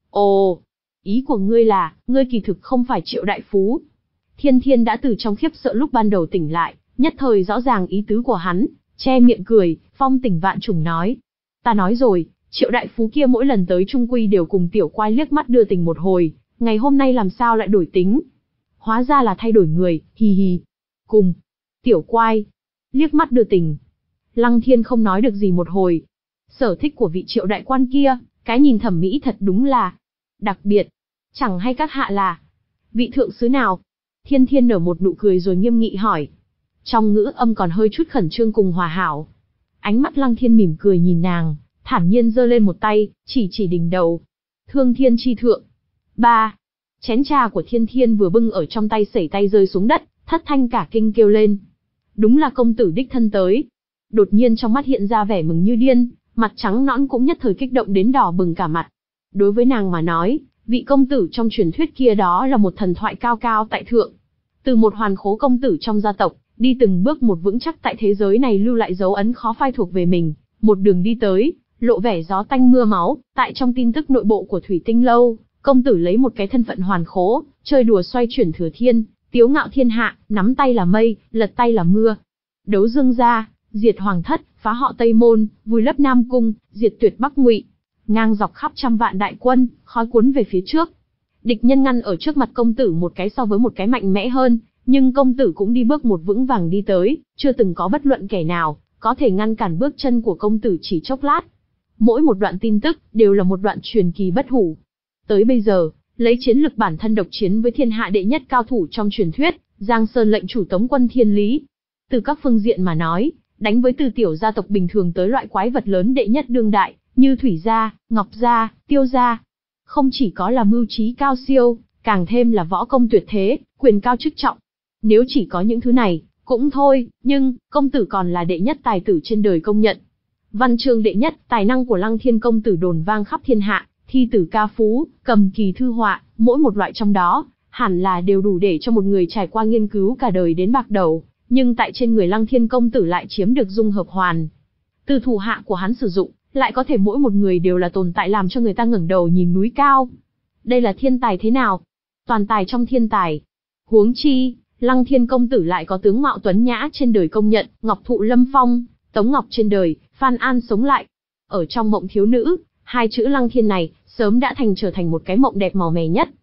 Ồ, ý của ngươi là, ngươi kỳ thực không phải Triệu đại phú. Thiên Thiên đã từ trong khiếp sợ lúc ban đầu tỉnh lại, nhất thời rõ ràng ý tứ của hắn, che miệng cười, phong tỉnh vạn trùng nói. Ta nói rồi, Triệu đại phú kia mỗi lần tới trung quy đều cùng tiểu quai liếc mắt đưa tình một hồi, ngày hôm nay làm sao lại đổi tính? Hóa ra là thay đổi người, hì hì. Cùng, tiểu quai, liếc mắt đưa tình. Lăng Thiên không nói được gì một hồi. Sở thích của vị Triệu đại quan kia, cái nhìn thẩm mỹ thật đúng là đặc biệt. Chẳng hay các hạ là vị thượng sứ nào? Thiên Thiên nở một nụ cười rồi nghiêm nghị hỏi. Trong ngữ âm còn hơi chút khẩn trương cùng hòa hảo. Ánh mắt Lăng Thiên mỉm cười nhìn nàng, thản nhiên giơ lên một tay, chỉ chỉ đỉnh đầu. Thương Thiên chi thượng. Ba. Chén trà của Thiên Thiên vừa bưng ở trong tay sẩy tay rơi xuống đất, thất thanh cả kinh kêu lên. Đúng là công tử đích thân tới. Đột nhiên trong mắt hiện ra vẻ mừng như điên, mặt trắng nõn cũng nhất thời kích động đến đỏ bừng cả mặt. Đối với nàng mà nói, vị công tử trong truyền thuyết kia đó là một thần thoại cao cao tại thượng. Từ một hoàn khố công tử trong gia tộc, đi từng bước một vững chắc tại thế giới này lưu lại dấu ấn khó phai thuộc về mình, một đường đi tới, lộ vẻ gió tanh mưa máu, tại trong tin tức nội bộ của Thủy Tinh lâu, công tử lấy một cái thân phận hoàn khố, chơi đùa xoay chuyển thừa thiên, tiếu ngạo thiên hạ, nắm tay là mây, lật tay là mưa. Đấu Dương gia, diệt hoàng thất, phá họ Tây Môn, vùi lấp Nam Cung, diệt tuyệt Bắc Ngụy, ngang dọc khắp trăm vạn đại quân, khói cuốn về phía trước. Địch nhân ngăn ở trước mặt công tử một cái so với một cái mạnh mẽ hơn, nhưng công tử cũng đi bước một vững vàng đi tới, chưa từng có bất luận kẻ nào có thể ngăn cản bước chân của công tử chỉ chốc lát. Mỗi một đoạn tin tức đều là một đoạn truyền kỳ bất hủ. Tới bây giờ, lấy chiến lực bản thân độc chiến với thiên hạ đệ nhất cao thủ trong truyền thuyết, Giang Sơn lệnh chủ tống quân Thiên Lý. Từ các phương diện mà nói, đánh với từ tiểu gia tộc bình thường tới loại quái vật lớn đệ nhất đương đại, như Thủy gia, Ngọc gia, Tiêu gia. Không chỉ có là mưu trí cao siêu, càng thêm là võ công tuyệt thế, quyền cao chức trọng. Nếu chỉ có những thứ này, cũng thôi, nhưng, công tử còn là đệ nhất tài tử trên đời công nhận. Văn chương đệ nhất, tài năng của Lăng Thiên công tử đồn vang khắp thiên hạ, thi tử ca phú, cầm kỳ thư họa, mỗi một loại trong đó, hẳn là đều đủ để cho một người trải qua nghiên cứu cả đời đến bạc đầu, nhưng tại trên người Lăng Thiên công tử lại chiếm được dung hợp hoàn. Từ thủ hạ của hắn sử dụng, lại có thể mỗi một người đều là tồn tại làm cho người ta ngẩng đầu nhìn núi cao. Đây là thiên tài thế nào? Toàn tài trong thiên tài. Huống chi, Lăng Thiên công tử lại có tướng mạo tuấn nhã trên đời công nhận, Ngọc Thụ Lâm Phong, Tống Ngọc trên đời, Phan An sống lại. Ở trong mộng thiếu nữ, hai chữ Lăng Thiên này, sớm đã thành trở thành một cái mộng đẹp màu mè nhất.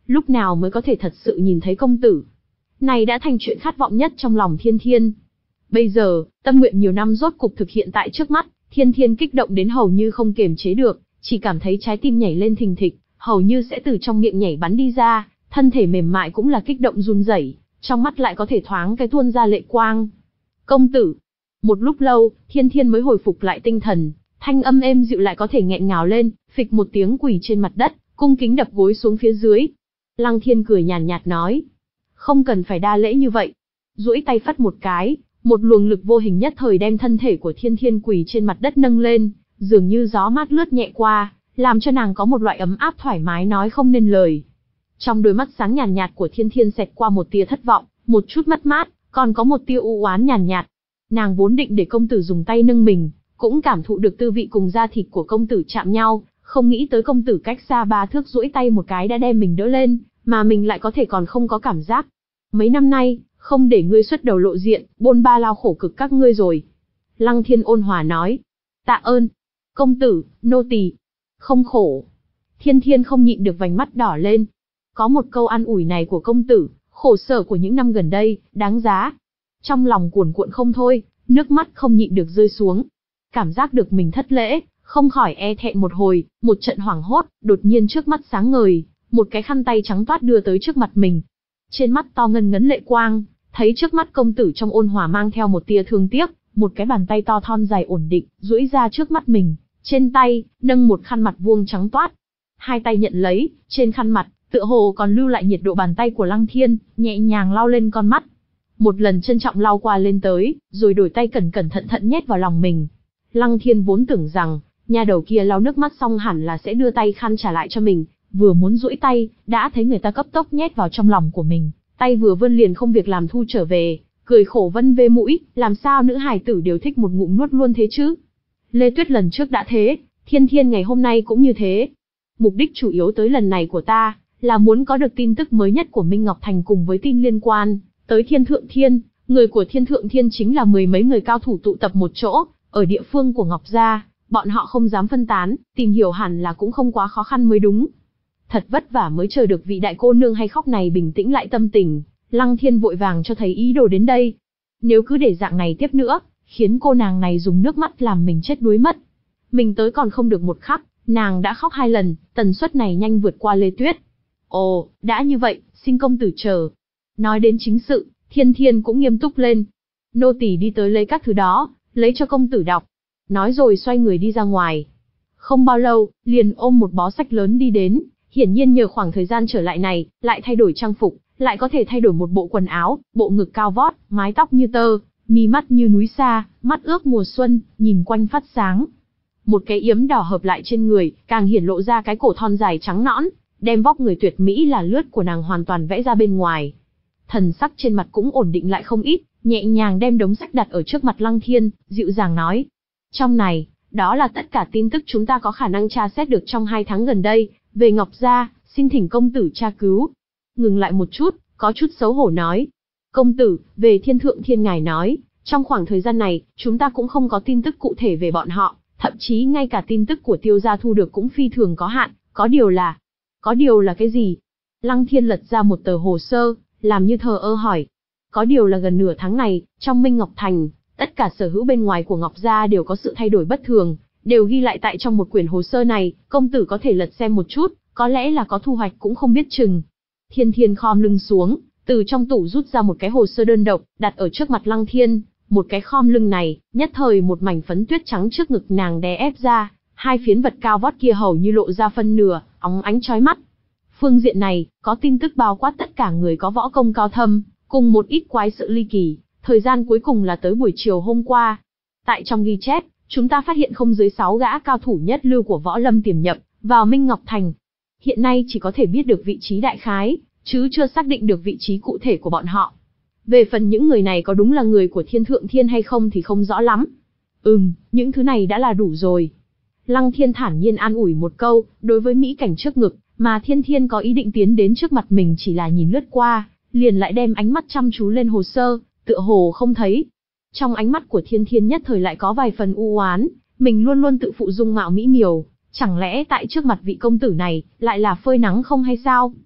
lúc nào mới có thể thật sự nhìn thấy công tử. Này đã thành chuyện khát vọng nhất trong lòng Thiên Thiên. Bây giờ, tâm nguyện nhiều năm rốt cục thực hiện tại trước mắt, Thiên Thiên kích động đến hầu như không kiềm chế được, chỉ cảm thấy trái tim nhảy lên thình thịch, hầu như sẽ từ trong miệng nhảy bắn đi ra, thân thể mềm mại cũng là kích động run rẩy, trong mắt lại có thể thoáng cái tuôn ra lệ quang. Công tử. Một lúc lâu, Thiên Thiên mới hồi phục lại tinh thần, thanh âm êm dịu lại có thể nghẹn ngào lên, phịch một tiếng quỳ trên mặt đất, cung kính đập gối xuống phía dưới. Lăng Thiên cười nhàn nhạt nói, không cần phải đa lễ như vậy. Duỗi tay phất một cái, một luồng lực vô hình nhất thời đem thân thể của Thiên Thiên quỳ trên mặt đất nâng lên, dường như gió mát lướt nhẹ qua, làm cho nàng có một loại ấm áp thoải mái nói không nên lời. Trong đôi mắt sáng nhàn nhạt, nhạt của Thiên Thiên xẹt qua một tia thất vọng, một chút mất mát, còn có một tia u oán nhàn nhạt, nhạt. Nàng vốn định để công tử dùng tay nâng mình, cũng cảm thụ được tư vị cùng da thịt của công tử chạm nhau, không nghĩ tới công tử cách xa ba thước duỗi tay một cái đã đem mình đỡ lên, mà mình lại có thể còn không có cảm giác. Mấy năm nay, không để ngươi xuất đầu lộ diện, bôn ba lao khổ cực các ngươi rồi. Lăng Thiên ôn hòa nói, tạ ơn. Công tử, nô tỳ không khổ. Thiên Thiên không nhịn được vành mắt đỏ lên. Có một câu an ủi này của công tử, khổ sở của những năm gần đây, đáng giá. Trong lòng cuồn cuộn không thôi, nước mắt không nhịn được rơi xuống. Cảm giác được mình thất lễ, không khỏi e thẹn một hồi, một trận hoảng hốt, đột nhiên trước mắt sáng ngời, một cái khăn tay trắng toát đưa tới trước mặt mình. Trên mắt to ngân ngấn lệ quang, thấy trước mắt công tử trong ôn hòa mang theo một tia thương tiếc, một cái bàn tay to thon dài ổn định, duỗi ra trước mắt mình, trên tay, nâng một khăn mặt vuông trắng toát. Hai tay nhận lấy, trên khăn mặt, tựa hồ còn lưu lại nhiệt độ bàn tay của Lăng Thiên, nhẹ nhàng lau lên con mắt. Một lần trân trọng lau qua lên tới, rồi đổi tay cẩn cẩn thận thận nhét vào lòng mình. Lăng Thiên vốn tưởng rằng, nha đầu kia lau nước mắt xong hẳn là sẽ đưa tay khăn trả lại cho mình, vừa muốn duỗi tay, đã thấy người ta cấp tốc nhét vào trong lòng của mình, tay vừa vươn liền không việc làm thu trở về, cười khổ vân vê mũi, làm sao nữ hài tử đều thích một ngụm nuốt luôn thế chứ? Lê Tuyết lần trước đã thế, Thiên Thiên ngày hôm nay cũng như thế. Mục đích chủ yếu tới lần này của ta, là muốn có được tin tức mới nhất của Minh Ngọc Thành cùng với tin liên quan tới Thiên Thượng Thiên. Người của Thiên Thượng Thiên chính là mười mấy người cao thủ tụ tập một chỗ, ở địa phương của Ngọc Gia, bọn họ không dám phân tán, tìm hiểu hẳn là cũng không quá khó khăn mới đúng. Thật vất vả mới chờ được vị đại cô nương hay khóc này bình tĩnh lại tâm tình, Lăng Thiên vội vàng cho thấy ý đồ đến đây. Nếu cứ để dạng này tiếp nữa, khiến cô nàng này dùng nước mắt làm mình chết đuối mất. Mình tới còn không được một khắc, nàng đã khóc hai lần, tần suất này nhanh vượt qua Lê Tuyết. Ồ, đã như vậy, xin công tử chờ. Nói đến chính sự, Thiên Thiên cũng nghiêm túc lên. Nô tỳ đi tới lấy các thứ đó, lấy cho công tử đọc. Nói rồi xoay người đi ra ngoài. Không bao lâu, liền ôm một bó sách lớn đi đến, hiển nhiên nhờ khoảng thời gian trở lại này, lại thay đổi trang phục, lại có thể thay đổi một bộ quần áo, bộ ngực cao vót, mái tóc như tơ, mi mắt như núi xa, mắt ước mùa xuân, nhìn quanh phát sáng. Một cái yếm đỏ hợp lại trên người, càng hiển lộ ra cái cổ thon dài trắng nõn, đem vóc người tuyệt mỹ là lướt của nàng hoàn toàn vẽ ra bên ngoài. Thần sắc trên mặt cũng ổn định lại không ít, nhẹ nhàng đem đống sách đặt ở trước mặt Lăng Thiên, dịu dàng nói. Trong này, đó là tất cả tin tức chúng ta có khả năng tra xét được trong hai tháng gần đây, về Ngọc Gia, xin thỉnh công tử tra cứu. Ngừng lại một chút, có chút xấu hổ nói. Công tử, về Thiên Thượng Thiên ngài nói, trong khoảng thời gian này, chúng ta cũng không có tin tức cụ thể về bọn họ, thậm chí ngay cả tin tức của Tiêu gia thu được cũng phi thường có hạn, có điều là... Có điều là cái gì? Lăng Thiên lật ra một tờ hồ sơ, làm như thờ ơ hỏi. Có điều là gần nửa tháng này, trong Minh Ngọc Thành, tất cả sở hữu bên ngoài của Ngọc Gia đều có sự thay đổi bất thường, đều ghi lại tại trong một quyển hồ sơ này, công tử có thể lật xem một chút, có lẽ là có thu hoạch cũng không biết chừng. Thiên Thiên khom lưng xuống, từ trong tủ rút ra một cái hồ sơ đơn độc, đặt ở trước mặt Lăng Thiên, một cái khom lưng này, nhất thời một mảnh phấn tuyết trắng trước ngực nàng đè ép ra, hai phiến vật cao vót kia hầu như lộ ra phân nửa, óng ánh chói mắt. Phương diện này, có tin tức bao quát tất cả người có võ công cao thâm, cùng một ít quái sự ly kỳ, thời gian cuối cùng là tới buổi chiều hôm qua. Tại trong ghi chép, chúng ta phát hiện không dưới sáu gã cao thủ nhất lưu của võ lâm tiềm nhập vào Minh Ngọc Thành. Hiện nay chỉ có thể biết được vị trí đại khái, chứ chưa xác định được vị trí cụ thể của bọn họ. Về phần những người này có đúng là người của Thiên Thượng Thiên hay không thì không rõ lắm. Ừm, những thứ này đã là đủ rồi. Lăng Thiên thản nhiên an ủi một câu, đối với mỹ cảnh trước ngực, mà Thiên Thiên có ý định tiến đến trước mặt mình chỉ là nhìn lướt qua, liền lại đem ánh mắt chăm chú lên hồ sơ, tựa hồ không thấy. Trong ánh mắt của Thiên Thiên nhất thời lại có vài phần u oán, mình luôn luôn tự phụ dung mạo mỹ miều, chẳng lẽ tại trước mặt vị công tử này, lại là phơi nắng không hay sao?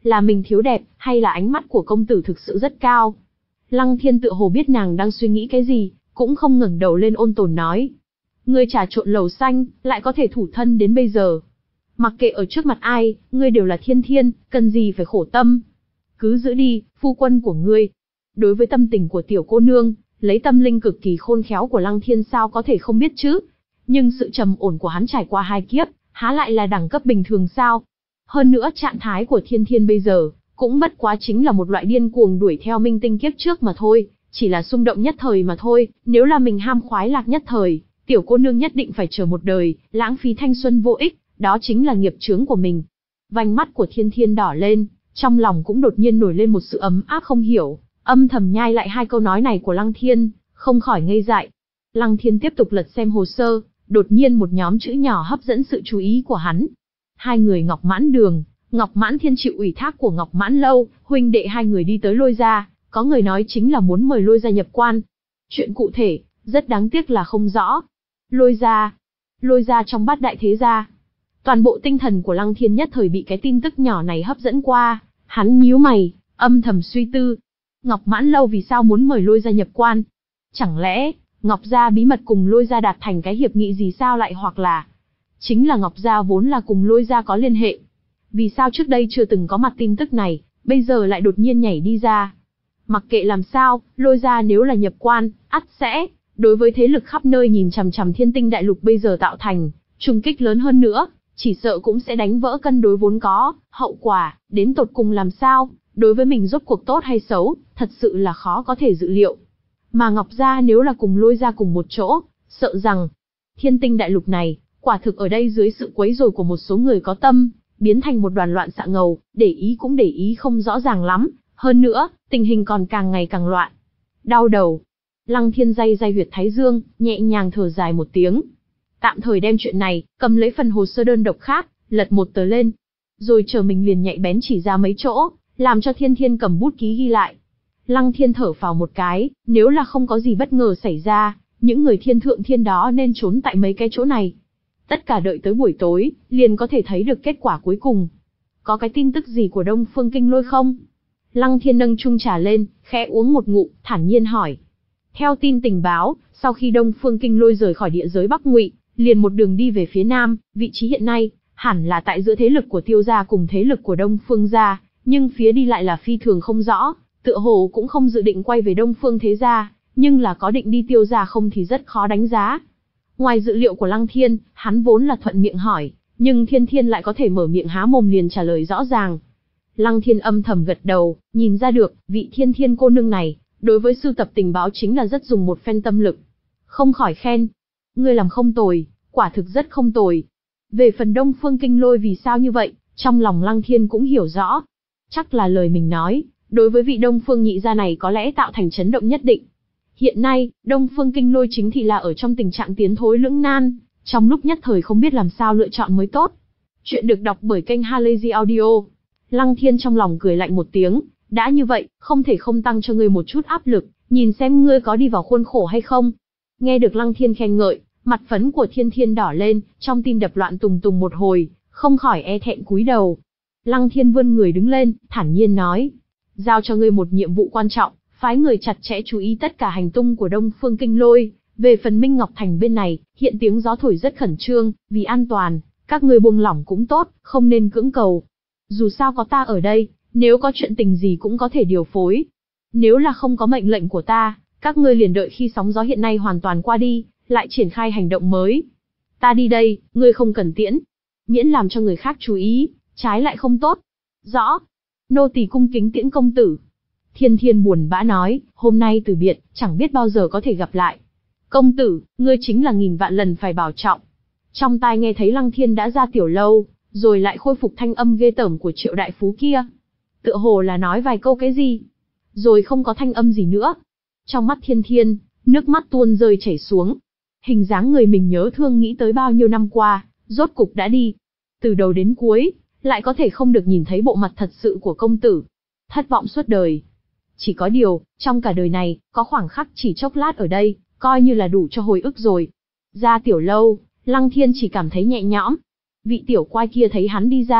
Là mình thiếu đẹp, hay là ánh mắt của công tử thực sự rất cao? Lăng Thiên tựa hồ biết nàng đang suy nghĩ cái gì, cũng không ngẩng đầu lên ôn tồn nói. Ngươi trà trộn lầu xanh, lại có thể thủ thân đến bây giờ. Mặc kệ ở trước mặt ai, ngươi đều là thiên thiên, cần gì phải khổ tâm. Cứ giữ đi, phu quân của ngươi. Đối với tâm tình của tiểu cô nương, lấy tâm linh cực kỳ khôn khéo của Lăng Thiên sao có thể không biết chứ. Nhưng sự trầm ổn của hắn trải qua hai kiếp, há lại là đẳng cấp bình thường sao? Hơn nữa trạng thái của thiên thiên bây giờ, cũng bất quá chính là một loại điên cuồng đuổi theo minh tinh kiếp trước mà thôi, chỉ là xung động nhất thời mà thôi, nếu là mình ham khoái lạc nhất thời, tiểu cô nương nhất định phải chờ một đời, lãng phí thanh xuân vô ích, đó chính là nghiệp chướng của mình. Vành mắt của thiên thiên đỏ lên, trong lòng cũng đột nhiên nổi lên một sự ấm áp không hiểu, âm thầm nhai lại hai câu nói này của Lăng Thiên, không khỏi ngây dại. Lăng Thiên tiếp tục lật xem hồ sơ, đột nhiên một nhóm chữ nhỏ hấp dẫn sự chú ý của hắn. Hai người Ngọc Mãn Đường, Ngọc Mãn Thiên chịu ủy thác của Ngọc Mãn Lâu, huynh đệ hai người đi tới Lôi gia, có người nói chính là muốn mời Lôi gia nhập quan. Chuyện cụ thể, rất đáng tiếc là không rõ. Lôi gia, Lôi gia trong bát đại thế gia. Toàn bộ tinh thần của Lăng Thiên nhất thời bị cái tin tức nhỏ này hấp dẫn qua, hắn nhíu mày, âm thầm suy tư. Ngọc Mãn Lâu vì sao muốn mời Lôi gia nhập quan? Chẳng lẽ, Ngọc gia bí mật cùng Lôi gia đạt thành cái hiệp nghị gì sao lại hoặc là... Chính là Ngọc gia vốn là cùng Lôi gia có liên hệ. Vì sao trước đây chưa từng có mặt tin tức này, bây giờ lại đột nhiên nhảy đi ra? Mặc kệ làm sao, Lôi gia nếu là nhập quan, ắt sẽ, đối với thế lực khắp nơi nhìn chằm chằm thiên tinh đại lục bây giờ tạo thành, trùng kích lớn hơn nữa, chỉ sợ cũng sẽ đánh vỡ cân đối vốn có, hậu quả, đến tột cùng làm sao, đối với mình rốt cuộc tốt hay xấu, thật sự là khó có thể dự liệu. Mà Ngọc gia nếu là cùng Lôi gia cùng một chỗ, sợ rằng, thiên tinh đại lục này, quả thực ở đây dưới sự quấy rối của một số người có tâm, biến thành một đoàn loạn xạ ngầu, để ý cũng để ý không rõ ràng lắm, hơn nữa, tình hình còn càng ngày càng loạn. Đau đầu. Lăng Thiên day day huyệt thái dương, nhẹ nhàng thở dài một tiếng. Tạm thời đem chuyện này, cầm lấy phần hồ sơ đơn độc khác, lật một tờ lên. Rồi chờ mình liền nhạy bén chỉ ra mấy chỗ, làm cho Thiên Thiên cầm bút ký ghi lại. Lăng Thiên thở phào một cái, nếu là không có gì bất ngờ xảy ra, những người thiên thượng thiên đó nên trốn tại mấy cái chỗ này. Tất cả đợi tới buổi tối, liền có thể thấy được kết quả cuối cùng. Có cái tin tức gì của Đông Phương Kinh Lôi không? Lăng Thiên nâng chung trà lên, khẽ uống một ngụm, thản nhiên hỏi. Theo tin tình báo, sau khi Đông Phương Kinh Lôi rời khỏi địa giới Bắc Ngụy, liền một đường đi về phía nam, vị trí hiện nay, hẳn là tại giữa thế lực của Tiêu gia cùng thế lực của Đông Phương gia, nhưng phía đi lại là phi thường không rõ, tựa hồ cũng không dự định quay về Đông Phương thế gia, nhưng là có định đi Tiêu gia không thì rất khó đánh giá. Ngoài dự liệu của Lăng Thiên, hắn vốn là thuận miệng hỏi, nhưng Thiên Thiên lại có thể mở miệng há mồm liền trả lời rõ ràng. Lăng Thiên âm thầm gật đầu, nhìn ra được, vị Thiên Thiên cô nương này, đối với sưu tập tình báo chính là rất dùng một phen tâm lực. Không khỏi khen, ngươi làm không tồi, quả thực rất không tồi. Về phần Đông Phương Kinh Lôi vì sao như vậy, trong lòng Lăng Thiên cũng hiểu rõ. Chắc là lời mình nói, đối với vị Đông Phương nhị gia này có lẽ tạo thành chấn động nhất định. Hiện nay, Đông Phương Kinh Lôi chính thì là ở trong tình trạng tiến thối lưỡng nan, trong lúc nhất thời không biết làm sao lựa chọn mới tốt. Chuyện được đọc bởi kênh Halazy Audio. Lăng Thiên trong lòng cười lạnh một tiếng, đã như vậy, không thể không tăng cho ngươi một chút áp lực, nhìn xem ngươi có đi vào khuôn khổ hay không. Nghe được Lăng Thiên khen ngợi, mặt phấn của Thiên Thiên đỏ lên, trong tim đập loạn tùng tùng một hồi, không khỏi e thẹn cúi đầu. Lăng Thiên vươn người đứng lên, thản nhiên nói, giao cho ngươi một nhiệm vụ quan trọng, phái người chặt chẽ chú ý tất cả hành tung của Đông Phương Kinh Lôi. Về phần Minh Ngọc Thành bên này, hiện tiếng gió thổi rất khẩn trương, vì an toàn, các ngươi buông lỏng cũng tốt, không nên cưỡng cầu. Dù sao có ta ở đây, nếu có chuyện tình gì cũng có thể điều phối. Nếu là không có mệnh lệnh của ta, các ngươi liền đợi khi sóng gió hiện nay hoàn toàn qua đi, lại triển khai hành động mới. Ta đi đây, ngươi không cần tiễn. Miễn làm cho người khác chú ý, trái lại không tốt. Rõ. Nô tỳ cung kính tiễn công tử. Thiên Thiên buồn bã nói, hôm nay từ biệt, chẳng biết bao giờ có thể gặp lại. Công tử, ngươi chính là nghìn vạn lần phải bảo trọng. Trong tai nghe thấy Lăng Thiên đã ra tiểu lâu, rồi lại khôi phục thanh âm ghê tởm của Triệu đại phú kia. Tựa hồ là nói vài câu cái gì, rồi không có thanh âm gì nữa. Trong mắt Thiên Thiên, nước mắt tuôn rơi chảy xuống. Hình dáng người mình nhớ thương nghĩ tới bao nhiêu năm qua, rốt cục đã đi. Từ đầu đến cuối, lại có thể không được nhìn thấy bộ mặt thật sự của công tử. Thất vọng suốt đời. Chỉ có điều, trong cả đời này, có khoảng khắc chỉ chốc lát ở đây, coi như là đủ cho hồi ức rồi. Ra tiểu lâu, Lăng Thiên chỉ cảm thấy nhẹ nhõm. Vị tiểu quái kia thấy hắn đi ra,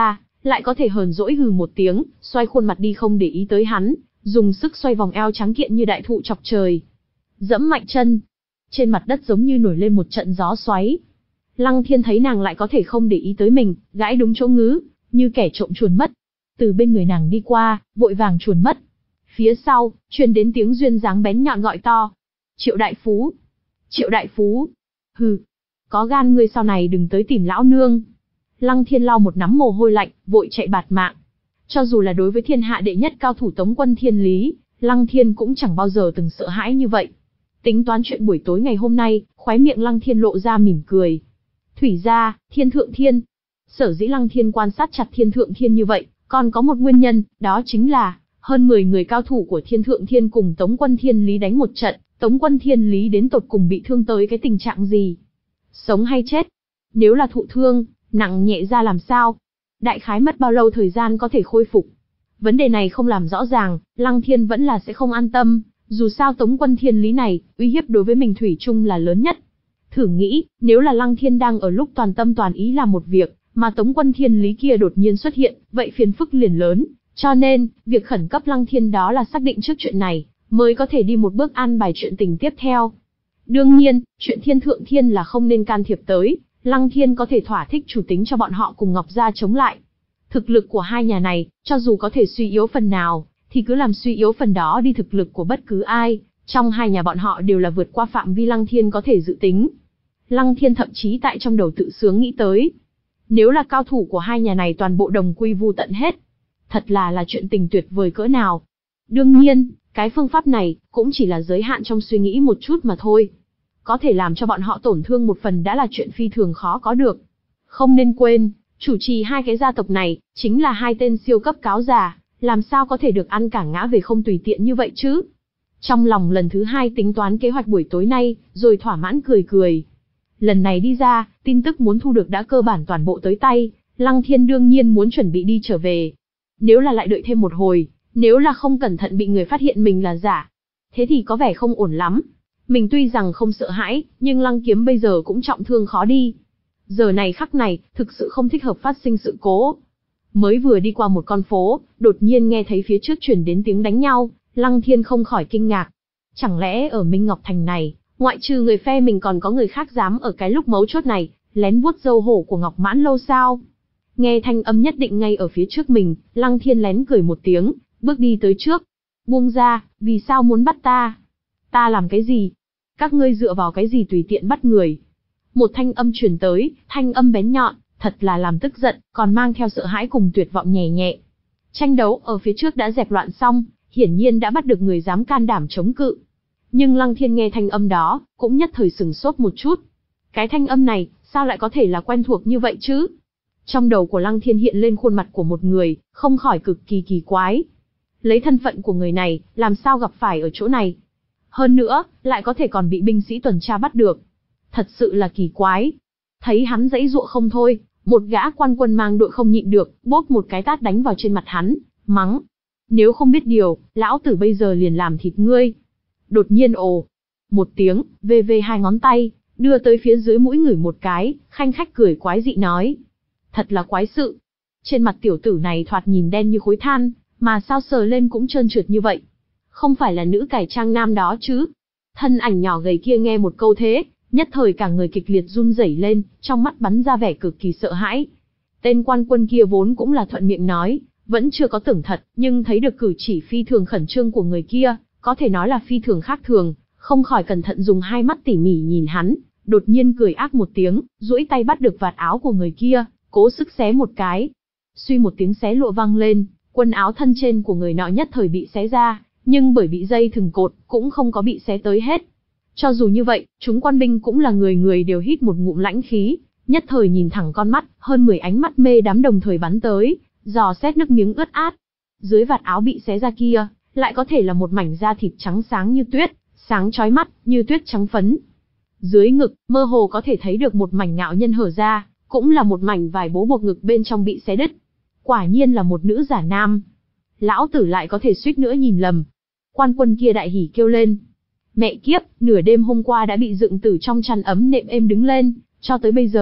lại có thể hờn dỗi hừ một tiếng, xoay khuôn mặt đi không để ý tới hắn, dùng sức xoay vòng eo trắng kiện như đại thụ chọc trời. Dẫm mạnh chân, trên mặt đất giống như nổi lên một trận gió xoáy. Lăng Thiên thấy nàng lại có thể không để ý tới mình, gãi đúng chỗ ngứa, như kẻ trộm chuồn mất. Từ bên người nàng đi qua, vội vàng chuồn mất. Phía sau, truyền đến tiếng duyên dáng bén nhọn gọi to. Triệu đại phú! Triệu đại phú! Hừ! Có gan ngươi sau này đừng tới tìm lão nương. Lăng Thiên lau một nắm mồ hôi lạnh, vội chạy bạt mạng. Cho dù là đối với thiên hạ đệ nhất cao thủ Tống Quân Thiên Lý, Lăng Thiên cũng chẳng bao giờ từng sợ hãi như vậy. Tính toán chuyện buổi tối ngày hôm nay, khóe miệng Lăng Thiên lộ ra mỉm cười. Thủy gia, Thiên Thượng Thiên. Sở dĩ Lăng Thiên quan sát chặt Thiên Thượng Thiên như vậy, còn có một nguyên nhân, đó chính là, hơn mười người cao thủ của Thiên Thượng Thiên cùng Tống Quân Thiên Lý đánh một trận, Tống Quân Thiên Lý đến tột cùng bị thương tới cái tình trạng gì? Sống hay chết? Nếu là thụ thương, nặng nhẹ ra làm sao? Đại khái mất bao lâu thời gian có thể khôi phục? Vấn đề này không làm rõ ràng, Lăng Thiên vẫn là sẽ không an tâm, dù sao Tống Quân Thiên Lý này, uy hiếp đối với mình thủy chung là lớn nhất. Thử nghĩ, nếu là Lăng Thiên đang ở lúc toàn tâm toàn ý làm một việc, mà Tống Quân Thiên Lý kia đột nhiên xuất hiện, vậy phiền phức liền lớn, cho nên, việc khẩn cấp Lăng Thiên đó là xác định trước chuyện này, mới có thể đi một bước an bài chuyện tình tiếp theo. Đương nhiên, chuyện Thiên Thượng Thiên là không nên can thiệp tới, Lăng Thiên có thể thỏa thích chủ tính cho bọn họ cùng Ngọc Gia chống lại. Thực lực của hai nhà này, cho dù có thể suy yếu phần nào, thì cứ làm suy yếu phần đó đi thực lực của bất cứ ai, trong hai nhà bọn họ đều là vượt qua phạm vi Lăng Thiên có thể dự tính. Lăng Thiên thậm chí tại trong đầu tự sướng nghĩ tới. Nếu là cao thủ của hai nhà này toàn bộ đồng quy vu tận hết, thật là là chuyện tình tuyệt vời cỡ nào. Đương nhiên, cái phương pháp này, cũng chỉ là giới hạn trong suy nghĩ một chút mà thôi. Có thể làm cho bọn họ tổn thương một phần đã là chuyện phi thường khó có được. Không nên quên, chủ trì hai cái gia tộc này, chính là hai tên siêu cấp cáo già, làm sao có thể được ăn cả ngã về không tùy tiện như vậy chứ. Trong lòng lần thứ hai tính toán kế hoạch buổi tối nay, rồi thỏa mãn cười cười. Lần này đi ra, tin tức muốn thu được đã cơ bản toàn bộ tới tay, Lăng Thiên đương nhiên muốn chuẩn bị đi trở về. Nếu là lại đợi thêm một hồi, nếu là không cẩn thận bị người phát hiện mình là giả, thế thì có vẻ không ổn lắm. Mình tuy rằng không sợ hãi, nhưng Lăng Kiếm bây giờ cũng trọng thương khó đi. Giờ này khắc này, thực sự không thích hợp phát sinh sự cố. Mới vừa đi qua một con phố, đột nhiên nghe thấy phía trước truyền đến tiếng đánh nhau, Lăng Thiên không khỏi kinh ngạc. Chẳng lẽ ở Minh Ngọc Thành này, ngoại trừ người phe mình còn có người khác dám ở cái lúc mấu chốt này, lén vuốt râu hổ của Ngọc Mãn Lâu sao? Nghe thanh âm nhất định ngay ở phía trước mình, Lăng Thiên lén cười một tiếng, bước đi tới trước. Buông ra, vì sao muốn bắt ta? Ta làm cái gì? Các ngươi dựa vào cái gì tùy tiện bắt người? Một thanh âm truyền tới, thanh âm bén nhọn, thật là làm tức giận, còn mang theo sợ hãi cùng tuyệt vọng nhẹ nhẹ. Tranh đấu ở phía trước đã dẹp loạn xong, hiển nhiên đã bắt được người dám can đảm chống cự. Nhưng Lăng Thiên nghe thanh âm đó, cũng nhất thời sừng sốt một chút. Cái thanh âm này, sao lại có thể là quen thuộc như vậy chứ? Trong đầu của Lăng Thiên hiện lên khuôn mặt của một người, không khỏi cực kỳ kỳ quái. Lấy thân phận của người này, làm sao gặp phải ở chỗ này? Hơn nữa, lại có thể còn bị binh sĩ tuần tra bắt được. Thật sự là kỳ quái. Thấy hắn giãy giụa không thôi, một gã quan quân mang đội không nhịn được, bốp một cái tát đánh vào trên mặt hắn, mắng. Nếu không biết điều, lão tử bây giờ liền làm thịt ngươi. Đột nhiên ồ, một tiếng, vê vê hai ngón tay, đưa tới phía dưới mũi ngửi một cái, khanh khách cười quái dị nói. Thật là quái sự. Trên mặt tiểu tử này thoạt nhìn đen như khối than, mà sao sờ lên cũng trơn trượt như vậy. Không phải là nữ cải trang nam đó chứ? Thân ảnh nhỏ gầy kia nghe một câu thế, nhất thời cả người kịch liệt run rẩy lên, trong mắt bắn ra vẻ cực kỳ sợ hãi. Tên quan quân kia vốn cũng là thuận miệng nói, vẫn chưa có tưởng thật, nhưng thấy được cử chỉ phi thường khẩn trương của người kia, có thể nói là phi thường khác thường, không khỏi cẩn thận dùng hai mắt tỉ mỉ nhìn hắn, đột nhiên cười ác một tiếng, duỗi tay bắt được vạt áo của người kia, cố sức xé một cái. Suy một tiếng xé lụa vang lên, quần áo thân trên của người nọ nhất thời bị xé ra, nhưng bởi bị dây thừng cột, cũng không có bị xé tới hết. Cho dù như vậy, chúng quan binh cũng là người người đều hít một ngụm lãnh khí, nhất thời nhìn thẳng con mắt, hơn mười ánh mắt mê đắm đồng thời bắn tới, dò xét nước miếng ướt át. Dưới vạt áo bị xé ra kia, lại có thể là một mảnh da thịt trắng sáng như tuyết, sáng chói mắt, như tuyết trắng phấn. Dưới ngực, mơ hồ có thể thấy được một mảnh ngạo nhân hở ra, cũng là một mảnh vải bố buộc ngực bên trong bị xé đứt. Quả nhiên là một nữ giả nam. Lão tử lại có thể suýt nữa nhìn lầm. Quan quân kia đại hỉ kêu lên. Mẹ kiếp, nửa đêm hôm qua đã bị dựng tử trong chăn ấm nệm êm đứng lên, cho tới bây giờ,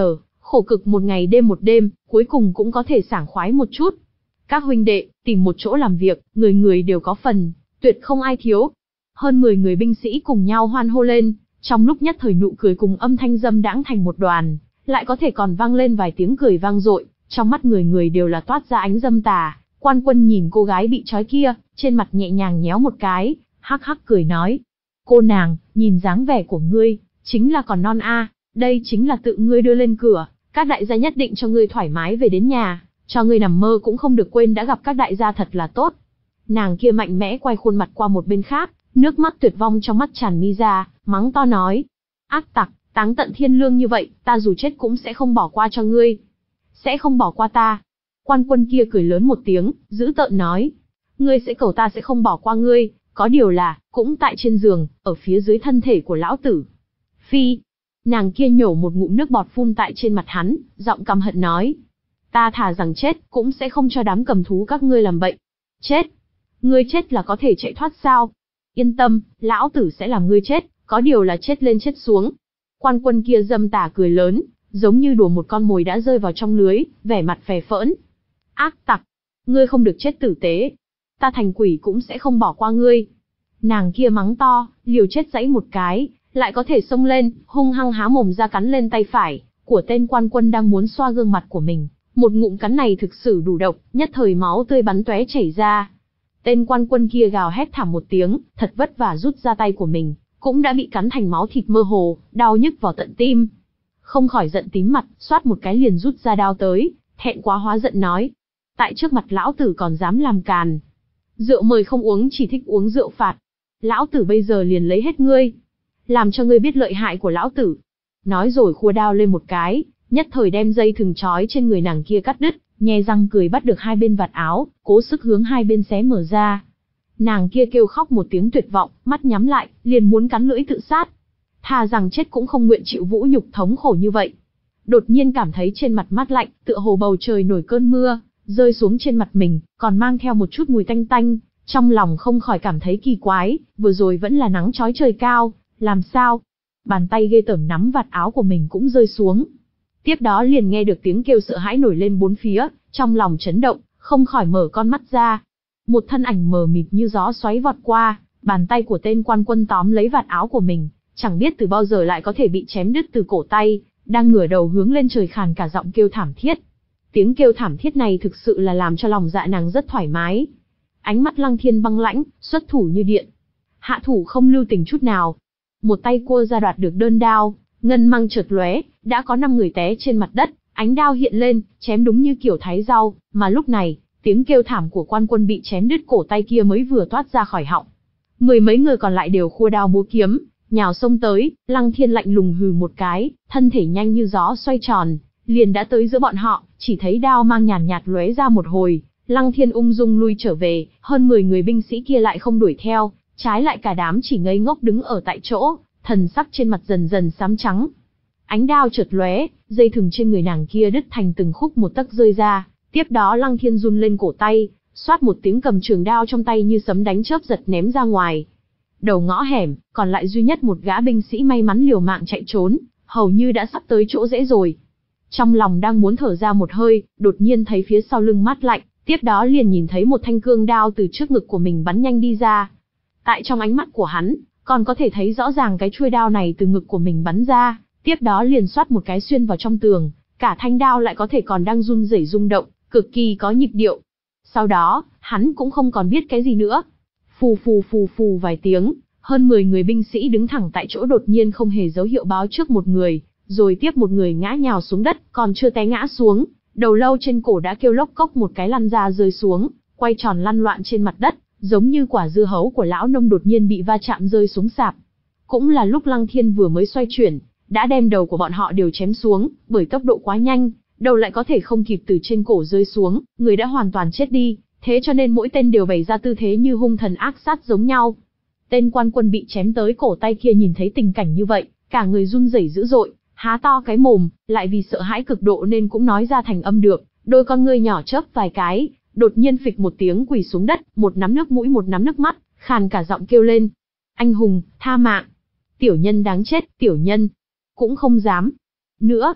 khổ cực một ngày đêm một đêm, cuối cùng cũng có thể sảng khoái một chút. Các huynh đệ, tìm một chỗ làm việc, người người đều có phần, tuyệt không ai thiếu. Hơn mười người binh sĩ cùng nhau hoan hô lên, trong lúc nhất thời nụ cười cùng âm thanh dâm đãng thành một đoàn, lại có thể còn vang lên vài tiếng cười vang dội, trong mắt người người đều là toát ra ánh dâm tà. Quan Quân nhìn cô gái bị trói kia, trên mặt nhẹ nhàng nhéo một cái, hắc hắc cười nói: "Cô nàng, nhìn dáng vẻ của ngươi, chính là còn non a, đây chính là tự ngươi đưa lên cửa, các đại gia nhất định cho ngươi thoải mái về đến nhà, cho ngươi nằm mơ cũng không được quên đã gặp các đại gia thật là tốt." Nàng kia mạnh mẽ quay khuôn mặt qua một bên khác, nước mắt tuyệt vọng trong mắt tràn mi ra, mắng to nói: "Ác tặc, táng tận thiên lương như vậy, ta dù chết cũng sẽ không bỏ qua cho ngươi." "Sẽ không bỏ qua ta?" Quan Quân kia cười lớn một tiếng, dữ tợn nói: "Ngươi sẽ cầu ta sẽ không bỏ qua ngươi, có điều là, cũng tại trên giường, ở phía dưới thân thể của lão tử." "Phi!" Nàng kia nhổ một ngụm nước bọt phun tại trên mặt hắn, giọng căm hận nói: "Ta thà rằng chết, cũng sẽ không cho đám cầm thú các ngươi làm bậy." "Chết? Ngươi chết là có thể chạy thoát sao?" "Yên tâm, lão tử sẽ làm ngươi chết, có điều là chết lên chết xuống." Quan Quân kia dâm tà cười lớn, giống như đùa một con mồi đã rơi vào trong lưới, vẻ mặt phè phỡn. "Ác tặc, ngươi không được chết tử tế. Ta thành quỷ cũng sẽ không bỏ qua ngươi." Nàng kia mắng to, liều chết giãy một cái, lại có thể xông lên, hung hăng há mồm ra cắn lên tay phải của tên Quan Quân đang muốn xoa gương mặt của mình. Một ngụm cắn này thực sự đủ độc, nhất thời máu tươi bắn tóe chảy ra. Tên Quan Quân kia gào hét thảm một tiếng, thật vất vả rút ra tay của mình, cũng đã bị cắn thành máu thịt mơ hồ, đau nhức vào tận tim. Không khỏi giận tím mặt, xoát một cái liền rút ra đao tới, thẹn quá hóa giận nói: "Tại trước mặt lão tử còn dám làm càn. Rượu mời không uống, chỉ thích uống rượu phạt. Lão tử bây giờ liền lấy hết ngươi, làm cho ngươi biết lợi hại của lão tử." Nói rồi khua đao lên một cái, nhất thời đem dây thừng trói trên người nàng kia cắt đứt, nhe răng cười bắt được hai bên vạt áo, cố sức hướng hai bên xé mở ra. Nàng kia kêu khóc một tiếng tuyệt vọng, mắt nhắm lại, liền muốn cắn lưỡi tự sát. Thà rằng chết cũng không nguyện chịu vũ nhục thống khổ như vậy. Đột nhiên cảm thấy trên mặt mát lạnh, tựa hồ bầu trời nổi cơn mưa, rơi xuống trên mặt mình, còn mang theo một chút mùi tanh tanh. Trong lòng không khỏi cảm thấy kỳ quái, vừa rồi vẫn là nắng chói trời cao, làm sao? Bàn tay ghê tởm nắm vạt áo của mình cũng rơi xuống. Tiếp đó liền nghe được tiếng kêu sợ hãi nổi lên bốn phía, trong lòng chấn động, không khỏi mở con mắt ra. Một thân ảnh mờ mịt như gió xoáy vọt qua, bàn tay của tên Quan Quân tóm lấy vạt áo của mình, chẳng biết từ bao giờ lại có thể bị chém đứt từ cổ tay, đang ngửa đầu hướng lên trời khàn cả giọng kêu thảm thiết. Tiếng kêu thảm thiết này thực sự là làm cho lòng dạ nàng rất thoải mái. Ánh mắt Lăng Thiên băng lãnh, xuất thủ như điện. Hạ thủ không lưu tình chút nào. Một tay cua ra đoạt được đơn đao, ngân mang chợt lóe, đã có năm người té trên mặt đất, ánh đao hiện lên, chém đúng như kiểu thái rau, mà lúc này, tiếng kêu thảm của Quan Quân bị chém đứt cổ tay kia mới vừa toát ra khỏi họng. Mười mấy người còn lại đều khua đao múa kiếm, nhào xông tới, Lăng Thiên lạnh lùng hừ một cái, thân thể nhanh như gió xoay tròn, liền đã tới giữa bọn họ, chỉ thấy đao mang nhàn nhạt lóe ra một hồi, Lăng Thiên ung dung lui trở về, hơn mười người binh sĩ kia lại không đuổi theo, trái lại cả đám chỉ ngây ngốc đứng ở tại chỗ, thần sắc trên mặt dần dần xám trắng. Ánh đao chợt lóe, dây thừng trên người nàng kia đứt thành từng khúc một tấc rơi ra, tiếp đó Lăng Thiên run lên cổ tay, xoát một tiếng cầm trường đao trong tay như sấm đánh chớp giật ném ra ngoài. Đầu ngõ hẻm, còn lại duy nhất một gã binh sĩ may mắn liều mạng chạy trốn, hầu như đã sắp tới chỗ rẽ rồi. Trong lòng đang muốn thở ra một hơi, đột nhiên thấy phía sau lưng mát lạnh, tiếp đó liền nhìn thấy một thanh cương đao từ trước ngực của mình bắn nhanh đi ra. Tại trong ánh mắt của hắn, còn có thể thấy rõ ràng cái chuôi đao này từ ngực của mình bắn ra, tiếp đó liền xoát một cái xuyên vào trong tường, cả thanh đao lại có thể còn đang run rẩy rung động, cực kỳ có nhịp điệu. Sau đó, hắn cũng không còn biết cái gì nữa. Phù phù phù phù vài tiếng, hơn mười người binh sĩ đứng thẳng tại chỗ đột nhiên không hề dấu hiệu báo trước một người, rồi tiếp một người ngã nhào xuống đất, còn chưa té ngã xuống, đầu lâu trên cổ đã kêu lốc cốc một cái lăn ra rơi xuống, quay tròn lăn loạn trên mặt đất, giống như quả dưa hấu của lão nông đột nhiên bị va chạm rơi xuống sạp. Cũng là lúc Lăng Thiên vừa mới xoay chuyển, đã đem đầu của bọn họ đều chém xuống, bởi tốc độ quá nhanh, đầu lại có thể không kịp từ trên cổ rơi xuống, người đã hoàn toàn chết đi, thế cho nên mỗi tên đều bày ra tư thế như hung thần ác sát giống nhau. Tên Quan Quân bị chém tới cổ tay kia nhìn thấy tình cảnh như vậy, cả người run rẩy dữ dội, há to cái mồm, lại vì sợ hãi cực độ nên cũng nói ra thành âm được, đôi con ngươi nhỏ chớp vài cái, đột nhiên phịch một tiếng quỳ xuống đất, một nắm nước mũi một nắm nước mắt, khàn cả giọng kêu lên: "Anh hùng, tha mạng! Tiểu nhân đáng chết, tiểu nhân cũng không dám nữa."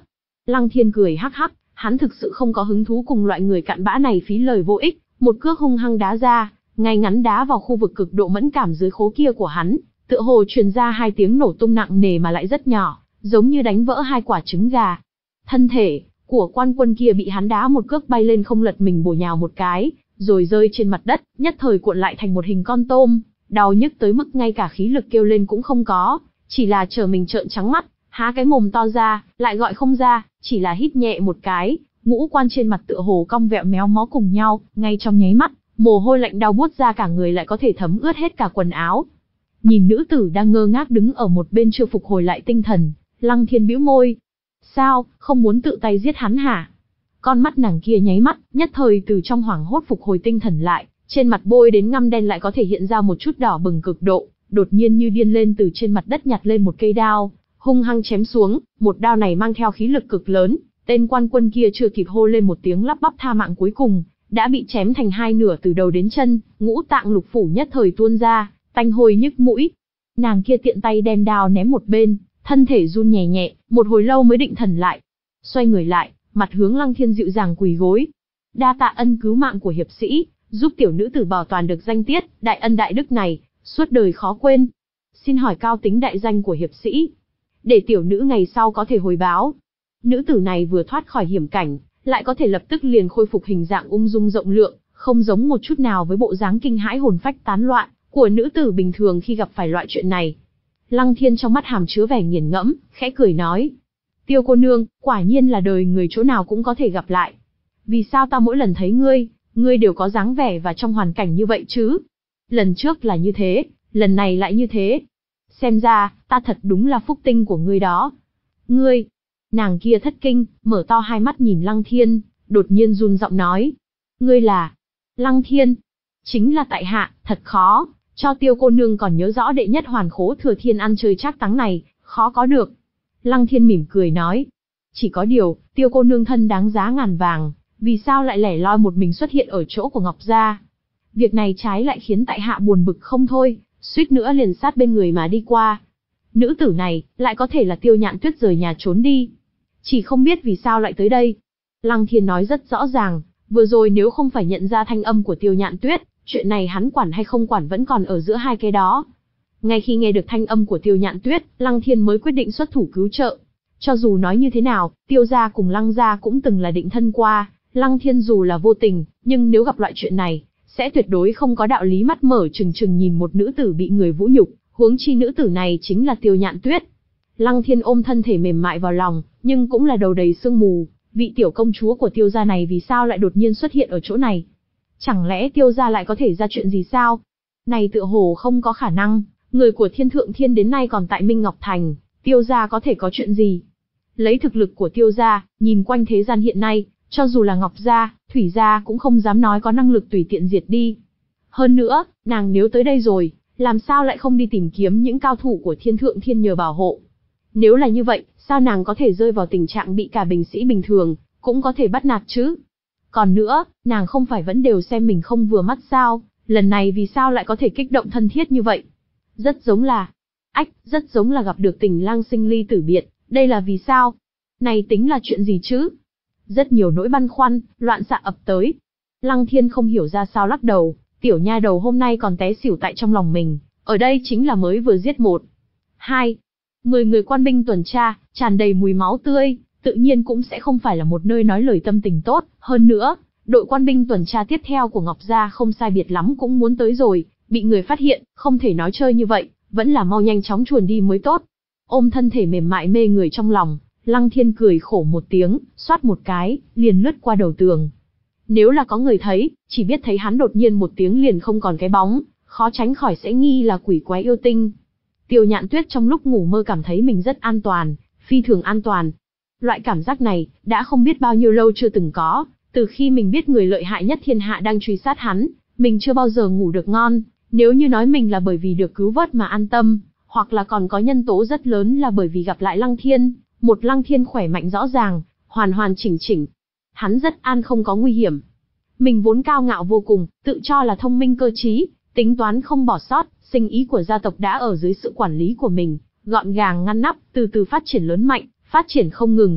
Lăng Thiên cười hắc hắc, hắn thực sự không có hứng thú cùng loại người cặn bã này phí lời vô ích, một cước hung hăng đá ra, ngay ngắn đá vào khu vực cực độ mẫn cảm dưới khố kia của hắn, tựa hồ truyền ra hai tiếng nổ tung nặng nề mà lại rất nhỏ, giống như đánh vỡ hai quả trứng gà. Thân thể của quan quân kia bị hắn đá một cước bay lên không lật mình bổ nhào một cái, rồi rơi trên mặt đất, nhất thời cuộn lại thành một hình con tôm, đau nhức tới mức ngay cả khí lực kêu lên cũng không có, chỉ là chờ mình trợn trắng mắt, há cái mồm to ra, lại gọi không ra, chỉ là hít nhẹ một cái, ngũ quan trên mặt tựa hồ cong vẹo méo mó cùng nhau, ngay trong nháy mắt, mồ hôi lạnh đau buốt ra cả người lại có thể thấm ướt hết cả quần áo. Nhìn nữ tử đang ngơ ngác đứng ở một bên chưa phục hồi lại tinh thần, Lăng Thiên bĩu môi. Sao, không muốn tự tay giết hắn hả? Con mắt nàng kia nháy mắt, nhất thời từ trong hoảng hốt phục hồi tinh thần lại, trên mặt bôi đến ngăm đen lại có thể hiện ra một chút đỏ bừng cực độ, đột nhiên như điên lên từ trên mặt đất nhặt lên một cây đao, hung hăng chém xuống, một đao này mang theo khí lực cực lớn, tên quan quân kia chưa kịp hô lên một tiếng lắp bắp tha mạng cuối cùng, đã bị chém thành hai nửa từ đầu đến chân, ngũ tạng lục phủ nhất thời tuôn ra, tanh hôi nhức mũi. Nàng kia tiện tay đem đao ném một bên, thân thể run nhẹ nhẹ, một hồi lâu mới định thần lại. Xoay người lại, mặt hướng Lăng Thiên dịu dàng quỳ gối. Đa tạ ân cứu mạng của hiệp sĩ, giúp tiểu nữ tử bảo toàn được danh tiết, đại ân đại đức này, suốt đời khó quên. Xin hỏi cao tính đại danh của hiệp sĩ, để tiểu nữ ngày sau có thể hồi báo. Nữ tử này vừa thoát khỏi hiểm cảnh, lại có thể lập tức liền khôi phục hình dạng ung dung rộng lượng, không giống một chút nào với bộ dáng kinh hãi hồn phách tán loạn của nữ tử bình thường khi gặp phải loại chuyện này. Lăng Thiên trong mắt hàm chứa vẻ nghiền ngẫm, khẽ cười nói: Tiêu cô nương, quả nhiên là đời người chỗ nào cũng có thể gặp lại. Vì sao ta mỗi lần thấy ngươi, ngươi đều có dáng vẻ và trong hoàn cảnh như vậy chứ? Lần trước là như thế, lần này lại như thế. Xem ra, ta thật đúng là phúc tinh của ngươi đó. Ngươi, nàng kia thất kinh, mở to hai mắt nhìn Lăng Thiên, đột nhiên run giọng nói: Ngươi là Lăng Thiên? Chính là tại hạ, thật khó, cho Tiêu cô nương còn nhớ rõ đệ nhất hoàn khố thừa thiên ăn chơi trác táng này, khó có được. Lăng Thiên mỉm cười nói: Chỉ có điều, Tiêu cô nương thân đáng giá ngàn vàng, vì sao lại lẻ loi một mình xuất hiện ở chỗ của Ngọc Gia? Việc này trái lại khiến tại hạ buồn bực không thôi, suýt nữa liền sát bên người mà đi qua. Nữ tử này, lại có thể là Tiêu Nhạn Tuyết rời nhà trốn đi. Chỉ không biết vì sao lại tới đây. Lăng Thiên nói rất rõ ràng, vừa rồi nếu không phải nhận ra thanh âm của Tiêu Nhạn Tuyết, chuyện này hắn quản hay không quản vẫn còn ở giữa hai cái đó. Ngay khi nghe được thanh âm của Tiêu Nhạn Tuyết, Lăng Thiên mới quyết định xuất thủ cứu trợ. Cho dù nói như thế nào, Tiêu gia cùng Lăng gia cũng từng là định thân qua, Lăng Thiên dù là vô tình, nhưng nếu gặp loại chuyện này, sẽ tuyệt đối không có đạo lý mắt mở trừng trừng nhìn một nữ tử bị người vũ nhục, huống chi nữ tử này chính là Tiêu Nhạn Tuyết. Lăng Thiên ôm thân thể mềm mại vào lòng, nhưng cũng là đầu đầy sương mù, vị tiểu công chúa của Tiêu gia này vì sao lại đột nhiên xuất hiện ở chỗ này? Chẳng lẽ Tiêu gia lại có thể ra chuyện gì sao? Này tựa hồ không có khả năng, người của Thiên Thượng Thiên đến nay còn tại Minh Ngọc Thành, Tiêu gia có thể có chuyện gì? Lấy thực lực của Tiêu gia, nhìn quanh thế gian hiện nay, cho dù là Ngọc gia, Thủy gia cũng không dám nói có năng lực tùy tiện diệt đi. Hơn nữa, nàng nếu tới đây rồi, làm sao lại không đi tìm kiếm những cao thủ của Thiên Thượng Thiên nhờ bảo hộ? Nếu là như vậy, sao nàng có thể rơi vào tình trạng bị cả binh sĩ bình thường cũng có thể bắt nạt chứ? Còn nữa, nàng không phải vẫn đều xem mình không vừa mắt sao, lần này vì sao lại có thể kích động thân thiết như vậy? Rất giống là, ách, rất giống là gặp được tình lang sinh ly tử biệt, đây là vì sao? Này tính là chuyện gì chứ? Rất nhiều nỗi băn khoăn, loạn xạ ập tới. Lăng Thiên không hiểu ra sao lắc đầu, tiểu nha đầu hôm nay còn té xỉu tại trong lòng mình, ở đây chính là mới vừa giết một, hai, mười người quan binh tuần tra, tràn đầy mùi máu tươi, tự nhiên cũng sẽ không phải là một nơi nói lời tâm tình tốt, hơn nữa, đội quan binh tuần tra tiếp theo của Ngọc Gia không sai biệt lắm cũng muốn tới rồi, bị người phát hiện, không thể nói chơi như vậy, vẫn là mau nhanh chóng chuồn đi mới tốt. Ôm thân thể mềm mại mê người trong lòng, Lăng Thiên cười khổ một tiếng, xoát một cái, liền lướt qua đầu tường. Nếu là có người thấy, chỉ biết thấy hắn đột nhiên một tiếng liền không còn cái bóng, khó tránh khỏi sẽ nghi là quỷ quái yêu tinh. Tiêu Nhạn Tuyết trong lúc ngủ mơ cảm thấy mình rất an toàn, phi thường an toàn. Loại cảm giác này, đã không biết bao nhiêu lâu chưa từng có, từ khi mình biết người lợi hại nhất thiên hạ đang truy sát hắn, mình chưa bao giờ ngủ được ngon. Nếu như nói mình là bởi vì được cứu vớt mà an tâm, hoặc là còn có nhân tố rất lớn là bởi vì gặp lại Lăng Thiên, một Lăng Thiên khỏe mạnh rõ ràng, hoàn hoàn chỉnh chỉnh. Hắn rất an không có nguy hiểm. Mình vốn cao ngạo vô cùng, tự cho là thông minh cơ trí, tính toán không bỏ sót, sinh ý của gia tộc đã ở dưới sự quản lý của mình, gọn gàng ngăn nắp, từ từ phát triển lớn mạnh, phát triển không ngừng.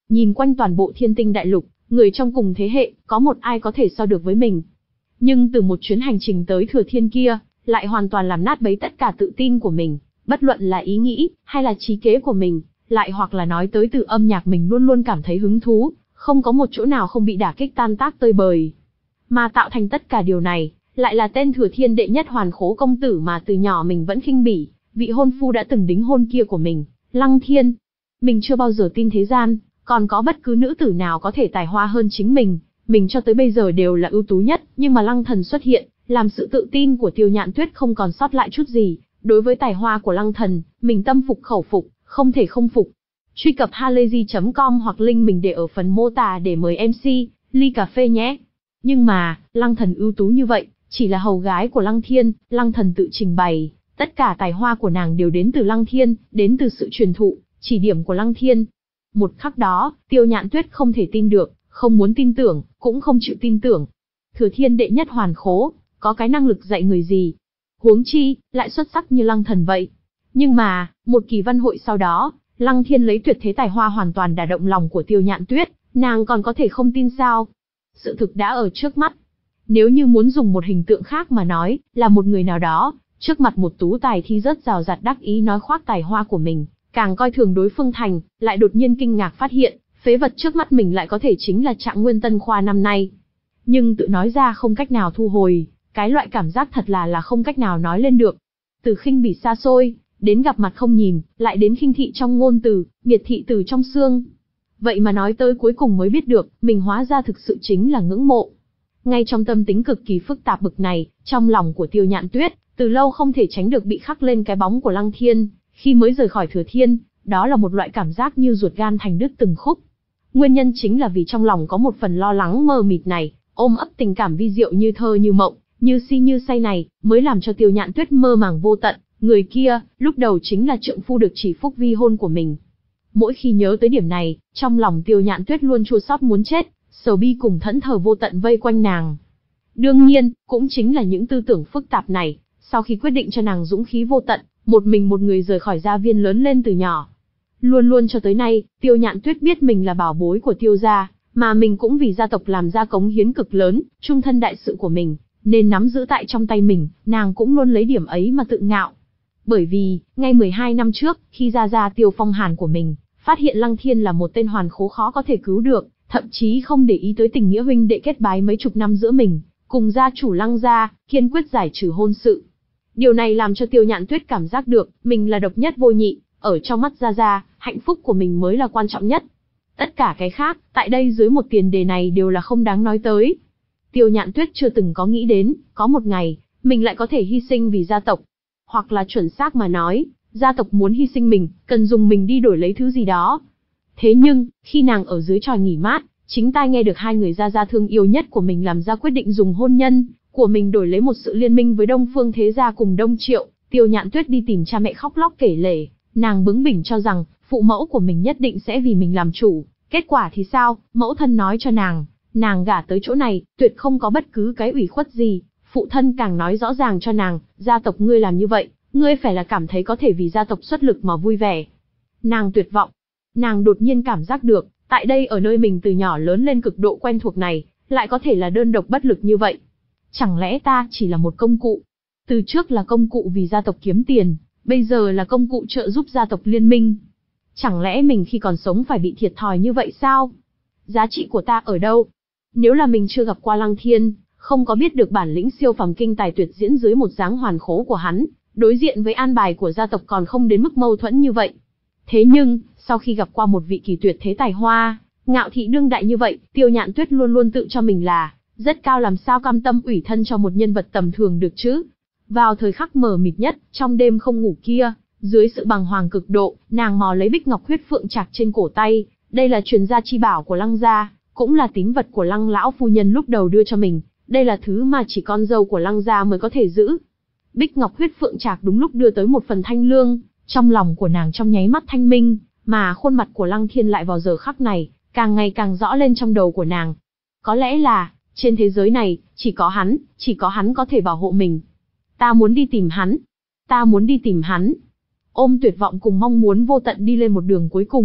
Nhìn quanh toàn bộ thiên tinh đại lục, người trong cùng thế hệ, có một ai có thể so được với mình. Nhưng từ một chuyến hành trình tới Thừa Thiên kia, lại hoàn toàn làm nát bấy tất cả tự tin của mình, bất luận là ý nghĩ, hay là trí kế của mình, lại hoặc là nói tới từ âm nhạc mình luôn luôn cảm thấy hứng thú, không có một chỗ nào không bị đả kích tan tác tơi bời. Mà tạo thành tất cả điều này, lại là tên Thừa Thiên đệ nhất hoàn khố công tử mà từ nhỏ mình vẫn khinh bỉ, vị hôn phu đã từng đính hôn kia của mình, Lăng Thiên. Mình chưa bao giờ tin thế gian, còn có bất cứ nữ tử nào có thể tài hoa hơn chính mình, mình cho tới bây giờ đều là ưu tú nhất, nhưng mà Lăng Thần xuất hiện, làm sự tự tin của Tiêu Nhạn Tuyết không còn sót lại chút gì. Đối với tài hoa của Lăng Thần, mình tâm phục khẩu phục, không thể không phục. Truy cập halayzi chấm com hoặc link mình để ở phần mô tả để mời em xê, ly cà phê nhé. Nhưng mà, Lăng Thần ưu tú như vậy, chỉ là hầu gái của Lăng Thiên, Lăng Thần tự trình bày, tất cả tài hoa của nàng đều đến từ Lăng Thiên, đến từ sự truyền thụ, chỉ điểm của Lăng Thiên. Một khắc đó, Tiêu Nhạn Tuyết không thể tin được, không muốn tin tưởng, cũng không chịu tin tưởng. Thừa Thiên đệ nhất hoàn khố, có cái năng lực dạy người gì? Huống chi, lại xuất sắc như Lăng Thần vậy. Nhưng mà, một kỳ văn hội sau đó, Lăng Thiên lấy tuyệt thế tài hoa hoàn toàn đả động lòng của Tiêu Nhạn Tuyết, nàng còn có thể không tin sao? Sự thực đã ở trước mắt. Nếu như muốn dùng một hình tượng khác mà nói, là một người nào đó, trước mặt một tú tài thi rất rào rạt đắc ý nói khoác tài hoa của mình, càng coi thường đối phương thành, lại đột nhiên kinh ngạc phát hiện, phế vật trước mắt mình lại có thể chính là Trạng Nguyên Tân Khoa năm nay. Nhưng tự nói ra không cách nào thu hồi, cái loại cảm giác thật là là không cách nào nói lên được. Từ khinh bỉ xa xôi, đến gặp mặt không nhìn, lại đến khinh thị trong ngôn từ, miệt thị từ trong xương. Vậy mà nói tới cuối cùng mới biết được, mình hóa ra thực sự chính là ngưỡng mộ. Ngay trong tâm tính cực kỳ phức tạp bực này, trong lòng của Tiêu Nhạn Tuyết, từ lâu không thể tránh được bị khắc lên cái bóng của Lăng Thiên, khi mới rời khỏi Thừa Thiên, đó là một loại cảm giác như ruột gan thành đứt từng khúc. Nguyên nhân chính là vì trong lòng có một phần lo lắng mờ mịt này, ôm ấp tình cảm vi diệu như thơ như mộng, như si như say này, mới làm cho Tiêu Nhạn Tuyết mơ màng vô tận, người kia, lúc đầu chính là trượng phu được chỉ phúc vi hôn của mình. Mỗi khi nhớ tới điểm này, trong lòng Tiêu Nhạn Tuyết luôn chua xót muốn chết, sầu bi cùng thẫn thờ vô tận vây quanh nàng. Đương nhiên, cũng chính là những tư tưởng phức tạp này, sau khi quyết định cho nàng dũng khí vô tận, một mình một người rời khỏi gia viên lớn lên từ nhỏ. Luôn luôn cho tới nay, Tiêu Nhạn Tuyết biết mình là bảo bối của Tiêu gia, mà mình cũng vì gia tộc làm ra cống hiến cực lớn, trung thân đại sự của mình, nên nắm giữ tại trong tay mình, nàng cũng luôn lấy điểm ấy mà tự ngạo. Bởi vì, ngay mười hai năm trước, khi gia gia Tiêu Phong Hàn của mình, phát hiện Lăng Thiên là một tên hoàn khố khó có thể cứu được, thậm chí không để ý tới tình nghĩa huynh đệ kết bái mấy chục năm giữa mình, cùng gia chủ Lăng gia, kiên quyết giải trừ hôn sự. Điều này làm cho Tiêu Nhạn Tuyết cảm giác được, mình là độc nhất vô nhị, ở trong mắt gia gia, hạnh phúc của mình mới là quan trọng nhất. Tất cả cái khác, tại đây dưới một tiền đề này đều là không đáng nói tới. Tiêu Nhạn Tuyết chưa từng có nghĩ đến, có một ngày, mình lại có thể hy sinh vì gia tộc. Hoặc là chuẩn xác mà nói, gia tộc muốn hy sinh mình, cần dùng mình đi đổi lấy thứ gì đó. Thế nhưng, khi nàng ở dưới tròi nghỉ mát, chính tai nghe được hai người gia gia thương yêu nhất của mình làm ra quyết định dùng hôn nhân của mình đổi lấy một sự liên minh với Đông Phương Thế gia cùng Đông Triệu, Tiêu Nhạn Tuyết đi tìm cha mẹ khóc lóc kể lể, nàng bướng bỉnh cho rằng, phụ mẫu của mình nhất định sẽ vì mình làm chủ, kết quả thì sao, mẫu thân nói cho nàng, nàng gả tới chỗ này, tuyệt không có bất cứ cái ủy khuất gì, phụ thân càng nói rõ ràng cho nàng, gia tộc ngươi làm như vậy, ngươi phải là cảm thấy có thể vì gia tộc xuất lực mà vui vẻ. Nàng tuyệt vọng, nàng đột nhiên cảm giác được, tại đây ở nơi mình từ nhỏ lớn lên cực độ quen thuộc này, lại có thể là đơn độc bất lực như vậy. Chẳng lẽ ta chỉ là một công cụ? Từ trước là công cụ vì gia tộc kiếm tiền, bây giờ là công cụ trợ giúp gia tộc liên minh. Chẳng lẽ mình khi còn sống phải bị thiệt thòi như vậy sao? Giá trị của ta ở đâu? Nếu là mình chưa gặp qua Lăng Thiên, không có biết được bản lĩnh siêu phàm kinh tài tuyệt diễn dưới một dáng hoàn khố của hắn, đối diện với an bài của gia tộc còn không đến mức mâu thuẫn như vậy. Thế nhưng, sau khi gặp qua một vị kỳ tuyệt thế tài hoa, ngạo thị đương đại như vậy, Tiêu Nhạn Tuyết luôn luôn tự cho mình là rất cao, làm sao cam tâm ủy thân cho một nhân vật tầm thường được chứ? Vào thời khắc mờ mịt nhất, trong đêm không ngủ kia, dưới sự bàng hoàng cực độ, nàng mò lấy bích ngọc huyết phượng trạc trên cổ tay, đây là truyền gia chi bảo của Lăng gia, cũng là tín vật của Lăng lão phu nhân lúc đầu đưa cho mình, đây là thứ mà chỉ con dâu của Lăng gia mới có thể giữ. Bích ngọc huyết phượng trạc đúng lúc đưa tới một phần thanh lương, trong lòng của nàng trong nháy mắt thanh minh, mà khuôn mặt của Lăng Thiên lại vào giờ khắc này, càng ngày càng rõ lên trong đầu của nàng. Có lẽ là, trên thế giới này, chỉ có hắn, chỉ có hắn có thể bảo hộ mình. Ta muốn đi tìm hắn. Ta muốn đi tìm hắn. Ôm tuyệt vọng cùng mong muốn vô tận đi lên một đường cuối cùng,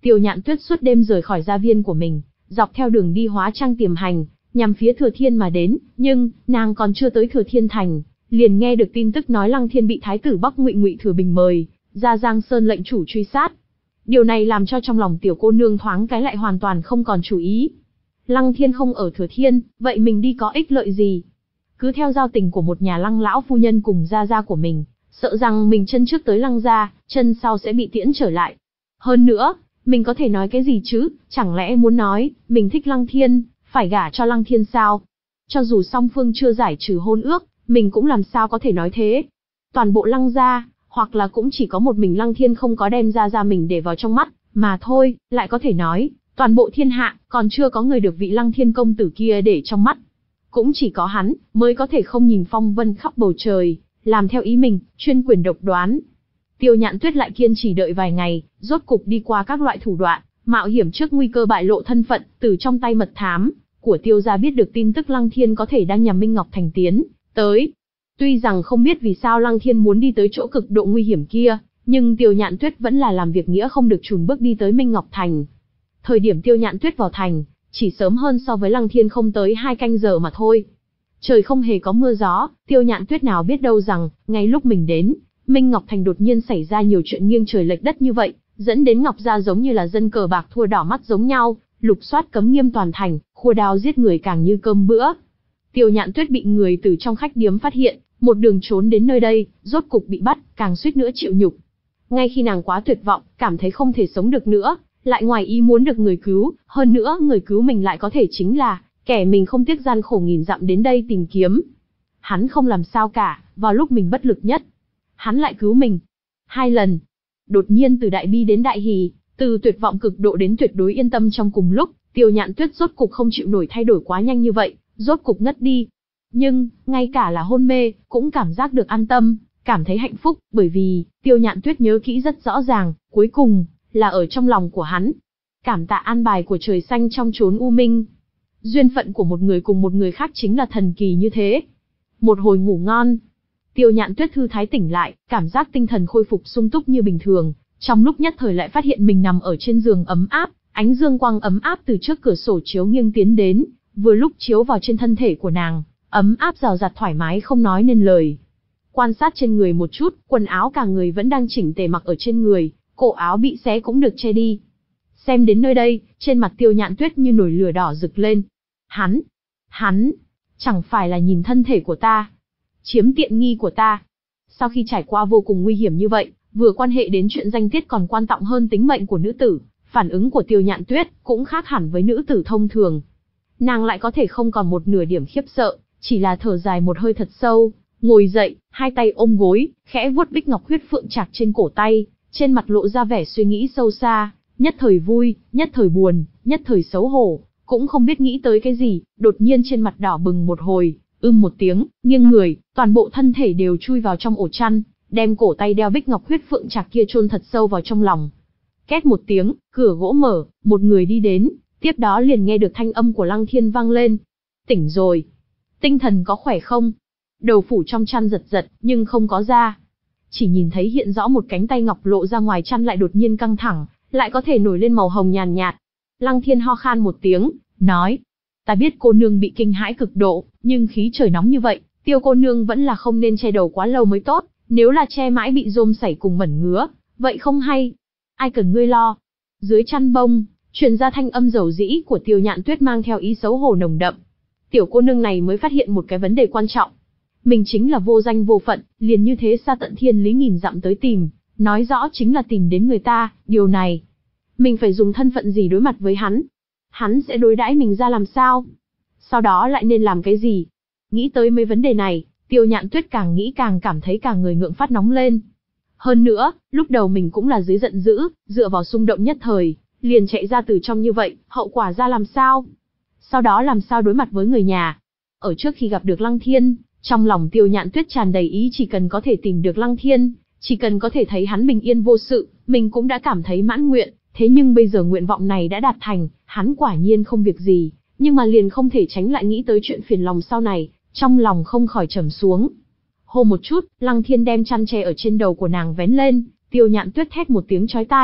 Tiêu Nhạn Tuyết suốt đêm rời khỏi gia viên của mình, dọc theo đường đi hóa trang tiềm hành, nhằm phía Thừa Thiên mà đến, nhưng nàng còn chưa tới Thừa Thiên thành, liền nghe được tin tức nói Lăng Thiên bị thái tử Bắc Ngụy Ngụy Thừa Bình mời ra Giang Sơn lệnh chủ truy sát. Điều này làm cho trong lòng tiểu cô nương thoáng cái lại hoàn toàn không còn chủ ý. Lăng Thiên không ở Thừa Thiên, vậy mình đi có ích lợi gì? Cứ theo giao tình của một nhà Lăng lão phu nhân cùng gia gia của mình, sợ rằng mình chân trước tới Lăng gia, chân sau sẽ bị tiễn trở lại. Hơn nữa, mình có thể nói cái gì chứ, chẳng lẽ muốn nói, mình thích Lăng Thiên, phải gả cho Lăng Thiên sao? Cho dù song phương chưa giải trừ hôn ước, mình cũng làm sao có thể nói thế. Toàn bộ Lăng gia, hoặc là cũng chỉ có một mình Lăng Thiên không có đem ra ra mình để vào trong mắt, mà thôi, lại có thể nói, toàn bộ thiên hạ, còn chưa có người được vị Lăng Thiên công tử kia để trong mắt. Cũng chỉ có hắn, mới có thể không nhìn phong vân khắp bầu trời, làm theo ý mình, chuyên quyền độc đoán. Tiêu Nhạn Tuyết lại kiên trì đợi vài ngày, rốt cục đi qua các loại thủ đoạn, mạo hiểm trước nguy cơ bại lộ thân phận, từ trong tay mật thám của Tiêu gia biết được tin tức Lăng Thiên có thể đang nhằm Minh Ngọc Thành tiến tới. Tuy rằng không biết vì sao Lăng Thiên muốn đi tới chỗ cực độ nguy hiểm kia, nhưng Tiêu Nhạn Tuyết vẫn là làm việc nghĩa không được chùn bước đi tới Minh Ngọc Thành. Thời điểm Tiêu Nhạn Tuyết vào thành, chỉ sớm hơn so với Lăng Thiên không tới hai canh giờ mà thôi. Trời không hề có mưa gió, Tiêu Nhạn Tuyết nào biết đâu rằng, ngay lúc mình đến, Minh Ngọc Thành đột nhiên xảy ra nhiều chuyện nghiêng trời lệch đất như vậy, dẫn đến Ngọc gia giống như là dân cờ bạc thua đỏ mắt giống nhau, lục soát cấm nghiêm toàn thành, khua đao giết người càng như cơm bữa. Tiêu Nhạn Tuyết bị người từ trong khách điếm phát hiện, một đường trốn đến nơi đây, rốt cục bị bắt, càng suýt nữa chịu nhục. Ngay khi nàng quá tuyệt vọng, cảm thấy không thể sống được nữa, lại ngoài ý muốn được người cứu, hơn nữa người cứu mình lại có thể chính là kẻ mình không tiếc gian khổ nghìn dặm đến đây tìm kiếm. Hắn không làm sao cả, vào lúc mình bất lực nhất, hắn lại cứu mình. Hai lần. Đột nhiên từ đại bi đến đại hỉ, từ tuyệt vọng cực độ đến tuyệt đối yên tâm trong cùng lúc, Tiêu Nhạn Tuyết rốt cục không chịu nổi thay đổi quá nhanh như vậy, rốt cục ngất đi. Nhưng, ngay cả là hôn mê, cũng cảm giác được an tâm, cảm thấy hạnh phúc, bởi vì, Tiêu Nhạn Tuyết nhớ kỹ rất rõ ràng, cuối cùng, là ở trong lòng của hắn. Cảm tạ an bài của trời xanh trong chốn u minh. Duyên phận của một người cùng một người khác chính là thần kỳ như thế. Một hồi ngủ ngon, Tiêu Nhạn Tuyết thư thái tỉnh lại, cảm giác tinh thần khôi phục sung túc như bình thường, trong lúc nhất thời lại phát hiện mình nằm ở trên giường ấm áp, ánh dương quang ấm áp từ trước cửa sổ chiếu nghiêng tiến đến, vừa lúc chiếu vào trên thân thể của nàng, ấm áp rào rạt thoải mái không nói nên lời. Quan sát trên người một chút, quần áo cả người vẫn đang chỉnh tề mặc ở trên người, cổ áo bị xé cũng được che đi. Xem đến nơi đây, trên mặt Tiêu Nhạn Tuyết như nổi lửa đỏ rực lên. Hắn, hắn, chẳng phải là nhìn thân thể của ta, chiếm tiện nghi của ta. Sau khi trải qua vô cùng nguy hiểm như vậy, vừa quan hệ đến chuyện danh tiết còn quan trọng hơn tính mệnh của nữ tử, phản ứng của Tiêu Nhạn Tuyết cũng khác hẳn với nữ tử thông thường. Nàng lại có thể không còn một nửa điểm khiếp sợ, chỉ là thở dài một hơi thật sâu, ngồi dậy, hai tay ôm gối, khẽ vuốt bích ngọc huyết phượng trạc trên cổ tay, trên mặt lộ ra vẻ suy nghĩ sâu xa, nhất thời vui, nhất thời buồn, nhất thời xấu hổ, cũng không biết nghĩ tới cái gì, đột nhiên trên mặt đỏ bừng một hồi, ưm một tiếng, nghiêng người, toàn bộ thân thể đều chui vào trong ổ chăn, đem cổ tay đeo bích ngọc huyết phượng trạc kia chôn thật sâu vào trong lòng. Két một tiếng, cửa gỗ mở, một người đi đến, tiếp đó liền nghe được thanh âm của Lăng Thiên vang lên. Tỉnh rồi. Tinh thần có khỏe không? Đầu phủ trong chăn giật giật, nhưng không có ra. Chỉ nhìn thấy hiện rõ một cánh tay ngọc lộ ra ngoài chăn lại đột nhiên căng thẳng, lại có thể nổi lên màu hồng nhàn nhạt. Lăng Thiên ho khan một tiếng, nói. Ta biết cô nương bị kinh hãi cực độ, nhưng khí trời nóng như vậy, Tiêu cô nương vẫn là không nên che đầu quá lâu mới tốt, nếu là che mãi bị rôm sảy cùng mẩn ngứa, vậy không hay. Ai cần ngươi lo. Dưới chăn bông, truyền ra thanh âm dầu dĩ của Tiêu Nhạn Tuyết mang theo ý xấu hổ nồng đậm. Tiểu cô nương này mới phát hiện một cái vấn đề quan trọng. Mình chính là vô danh vô phận, liền như thế xa tận thiên lý nghìn dặm tới tìm, nói rõ chính là tìm đến người ta, điều này. Mình phải dùng thân phận gì đối mặt với hắn? Hắn sẽ đối đãi mình ra làm sao? Sau đó lại nên làm cái gì? Nghĩ tới mấy vấn đề này, Tiêu Nhạn Tuyết càng nghĩ càng cảm thấy cả người ngượng phát nóng lên. Hơn nữa, lúc đầu mình cũng là dưới giận dữ, dựa vào xung động nhất thời, liền chạy ra từ trong như vậy, hậu quả ra làm sao? Sau đó làm sao đối mặt với người nhà? Ở trước khi gặp được Lăng Thiên, trong lòng Tiêu Nhạn Tuyết tràn đầy ý chỉ cần có thể tìm được Lăng Thiên, chỉ cần có thể thấy hắn bình yên vô sự, mình cũng đã cảm thấy mãn nguyện. Thế nhưng bây giờ nguyện vọng này đã đạt thành, hắn quả nhiên không việc gì, nhưng mà liền không thể tránh lại nghĩ tới chuyện phiền lòng sau này, trong lòng không khỏi trầm xuống. Hô một chút, Lăng Thiên đem chăn che ở trên đầu của nàng vén lên, Tiêu Nhạn Tuyết thét một tiếng chói tai,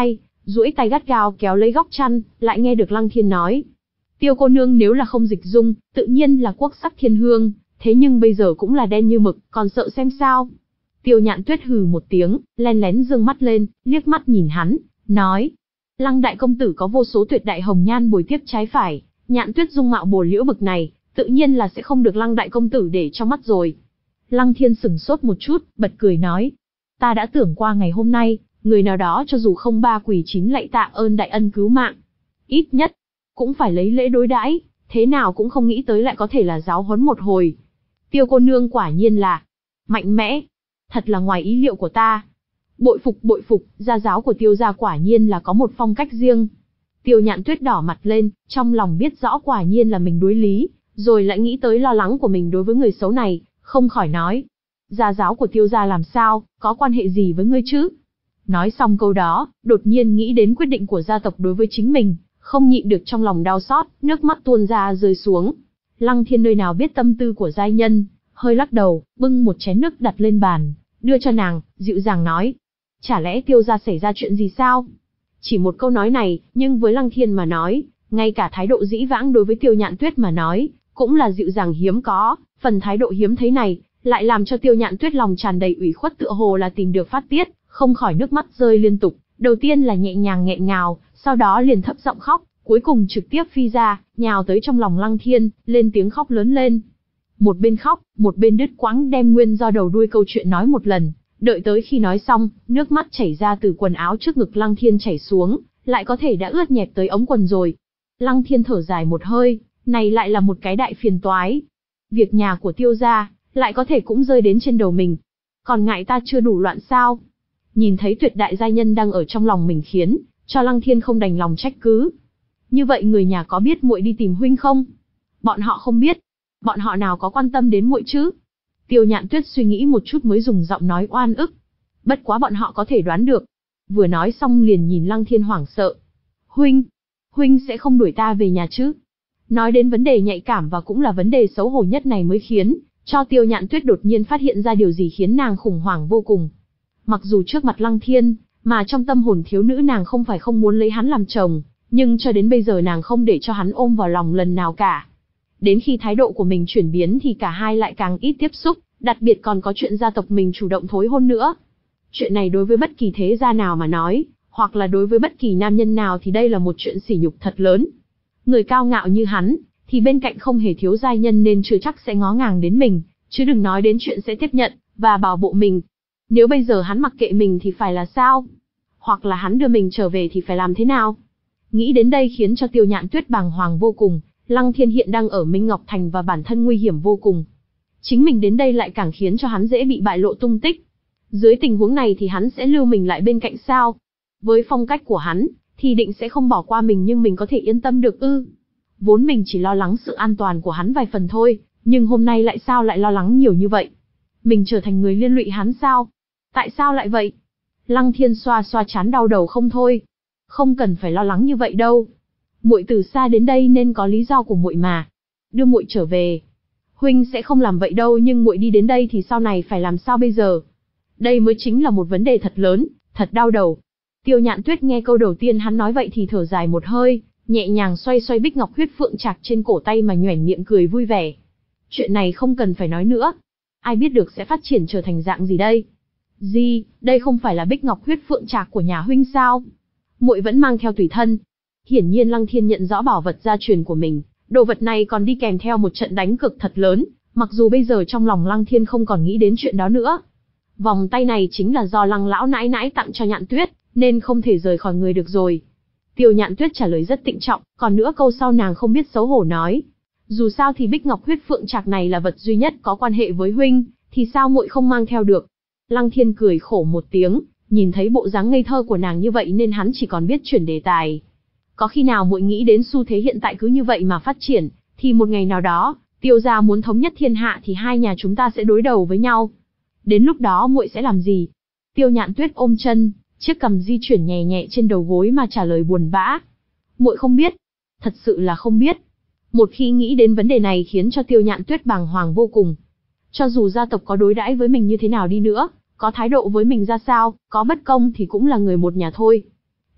duỗi tay gắt gao kéo lấy góc chăn, lại nghe được Lăng Thiên nói. Tiêu cô nương nếu là không dịch dung, tự nhiên là quốc sắc thiên hương, thế nhưng bây giờ cũng là đen như mực, còn sợ xem sao. Tiêu Nhạn Tuyết hừ một tiếng, len lén dương mắt lên, liếc mắt nhìn hắn, nói. Lăng đại công tử có vô số tuyệt đại hồng nhan bồi tiếp trái phải, Nhạn Tuyết dung mạo bồ liễu bực này, tự nhiên là sẽ không được Lăng đại công tử để trong mắt rồi. Lăng Thiên sững sốt một chút, bật cười nói. Ta đã tưởng qua ngày hôm nay, người nào đó cho dù không ba quỳ chín lạy tạ ơn đại ân cứu mạng, ít nhất cũng phải lấy lễ đối đãi, thế nào cũng không nghĩ tới lại có thể là giáo huấn một hồi. Tiêu cô nương quả nhiên là mạnh mẽ, thật là ngoài ý liệu của ta. Bội phục bội phục, gia giáo của Tiêu gia quả nhiên là có một phong cách riêng. Tiêu Nhạn Tuyết đỏ mặt lên, trong lòng biết rõ quả nhiên là mình đối lý, rồi lại nghĩ tới lo lắng của mình đối với người xấu này, không khỏi nói. Gia giáo của Tiêu gia làm sao, có quan hệ gì với ngươi chứ? Nói xong câu đó, đột nhiên nghĩ đến quyết định của gia tộc đối với chính mình, không nhịn được trong lòng đau xót, nước mắt tuôn ra rơi xuống. Lăng Thiên nơi nào biết tâm tư của giai nhân, hơi lắc đầu, bưng một chén nước đặt lên bàn, đưa cho nàng, dịu dàng nói. Chả lẽ Tiêu gia xảy ra chuyện gì sao? Chỉ một câu nói này, nhưng với Lăng Thiên mà nói, ngay cả thái độ dĩ vãng đối với Tiêu Nhạn Tuyết mà nói, cũng là dịu dàng hiếm có, phần thái độ hiếm thấy này, lại làm cho Tiêu Nhạn Tuyết lòng tràn đầy ủy khuất tựa hồ là tìm được phát tiết, không khỏi nước mắt rơi liên tục, đầu tiên là nhẹ nhàng nghẹn ngào, sau đó liền thấp giọng khóc, cuối cùng trực tiếp phi ra, nhào tới trong lòng Lăng Thiên, lên tiếng khóc lớn lên. Một bên khóc, một bên đứt quãng đem nguyên do đầu đuôi câu chuyện nói một lần, đợi tới khi nói xong, nước mắt chảy ra từ quần áo trước ngực Lăng Thiên chảy xuống, lại có thể đã ướt nhẹp tới ống quần rồi. Lăng Thiên thở dài một hơi, này lại là một cái đại phiền toái. Việc nhà của Tiêu gia, lại có thể cũng rơi đến trên đầu mình. Còn ngại ta chưa đủ loạn sao? Nhìn thấy tuyệt đại giai nhân đang ở trong lòng mình khiến cho Lăng Thiên không đành lòng trách cứ. Như vậy người nhà có biết muội đi tìm huynh không? Bọn họ không biết. Bọn họ nào có quan tâm đến muội chứ? Tiêu Nhạn Tuyết suy nghĩ một chút mới dùng giọng nói oan ức. Bất quá bọn họ có thể đoán được. Vừa nói xong liền nhìn Lăng Thiên hoảng sợ. Huynh, huynh sẽ không đuổi ta về nhà chứ? Nói đến vấn đề nhạy cảm và cũng là vấn đề xấu hổ nhất này mới khiến cho Tiêu Nhạn Tuyết đột nhiên phát hiện ra điều gì khiến nàng khủng hoảng vô cùng. Mặc dù trước mặt Lăng Thiên, mà trong tâm hồn thiếu nữ nàng không phải không muốn lấy hắn làm chồng, nhưng cho đến bây giờ nàng không để cho hắn ôm vào lòng lần nào cả. Đến khi thái độ của mình chuyển biến thì cả hai lại càng ít tiếp xúc, đặc biệt còn có chuyện gia tộc mình chủ động thối hôn nữa. Chuyện này đối với bất kỳ thế gia nào mà nói, hoặc là đối với bất kỳ nam nhân nào thì đây là một chuyện sỉ nhục thật lớn. Người cao ngạo như hắn, thì bên cạnh không hề thiếu giai nhân nên chưa chắc sẽ ngó ngàng đến mình, chứ đừng nói đến chuyện sẽ tiếp nhận và bảo bộ mình. Nếu bây giờ hắn mặc kệ mình thì phải là sao? Hoặc là hắn đưa mình trở về thì phải làm thế nào? Nghĩ đến đây khiến cho Tiêu Nhạn Tuyết bàng hoàng vô cùng, Lăng Thiên hiện đang ở Minh Ngọc Thành và bản thân nguy hiểm vô cùng. Chính mình đến đây lại càng khiến cho hắn dễ bị bại lộ tung tích. Dưới tình huống này thì hắn sẽ lưu mình lại bên cạnh sao? Với phong cách của hắn, thì định sẽ không bỏ qua mình nhưng mình có thể yên tâm được ư? Vốn mình chỉ lo lắng sự an toàn của hắn vài phần thôi, nhưng hôm nay lại sao lại lo lắng nhiều như vậy? Mình trở thành người liên lụy hắn sao? Tại sao lại vậy? Lăng Thiên xoa xoa trán đau đầu không thôi. Không cần phải lo lắng như vậy đâu. Muội từ xa đến đây nên có lý do của muội mà. Đưa muội trở về. Huynh sẽ không làm vậy đâu nhưng muội đi đến đây thì sau này phải làm sao bây giờ? Đây mới chính là một vấn đề thật lớn, thật đau đầu. Tiêu Nhạn Tuyết nghe câu đầu tiên hắn nói vậy thì thở dài một hơi, nhẹ nhàng xoay xoay bích ngọc huyết phượng trạc trên cổ tay mà nhoẻn miệng cười vui vẻ. Chuyện này không cần phải nói nữa. Ai biết được sẽ phát triển trở thành dạng gì đây? Gì, đây không phải là bích ngọc huyết phượng trạc của nhà huynh sao? Muội vẫn mang theo tùy thân. Hiển nhiên Lăng Thiên nhận rõ bảo vật gia truyền của mình, đồ vật này còn đi kèm theo một trận đánh cực thật lớn, mặc dù bây giờ trong lòng Lăng Thiên không còn nghĩ đến chuyện đó nữa. Vòng tay này chính là do Lăng lão nãi nãi tặng cho Nhạn Tuyết, nên không thể rời khỏi người được rồi. Tiêu Nhạn Tuyết trả lời rất tịnh trọng, còn nữa câu sau nàng không biết xấu hổ nói. Dù sao thì bích ngọc huyết phượng trạc này là vật duy nhất có quan hệ với huynh, thì sao muội không mang theo được? Lăng Thiên cười khổ một tiếng, nhìn thấy bộ dáng ngây thơ của nàng như vậy nên hắn chỉ còn biết chuyển đề tài. Có khi nào muội nghĩ đến xu thế hiện tại cứ như vậy mà phát triển, thì một ngày nào đó, Tiêu gia muốn thống nhất thiên hạ thì hai nhà chúng ta sẽ đối đầu với nhau. Đến lúc đó muội sẽ làm gì? Tiêu Nhạn Tuyết ôm chân, chiếc cằm di chuyển nhẹ nhẹ trên đầu gối mà trả lời buồn bã. Muội không biết, thật sự là không biết. Một khi nghĩ đến vấn đề này khiến cho Tiêu Nhạn Tuyết bàng hoàng vô cùng. Cho dù gia tộc có đối đãi với mình như thế nào đi nữa, có thái độ với mình ra sao, có bất công thì cũng là người một nhà thôi.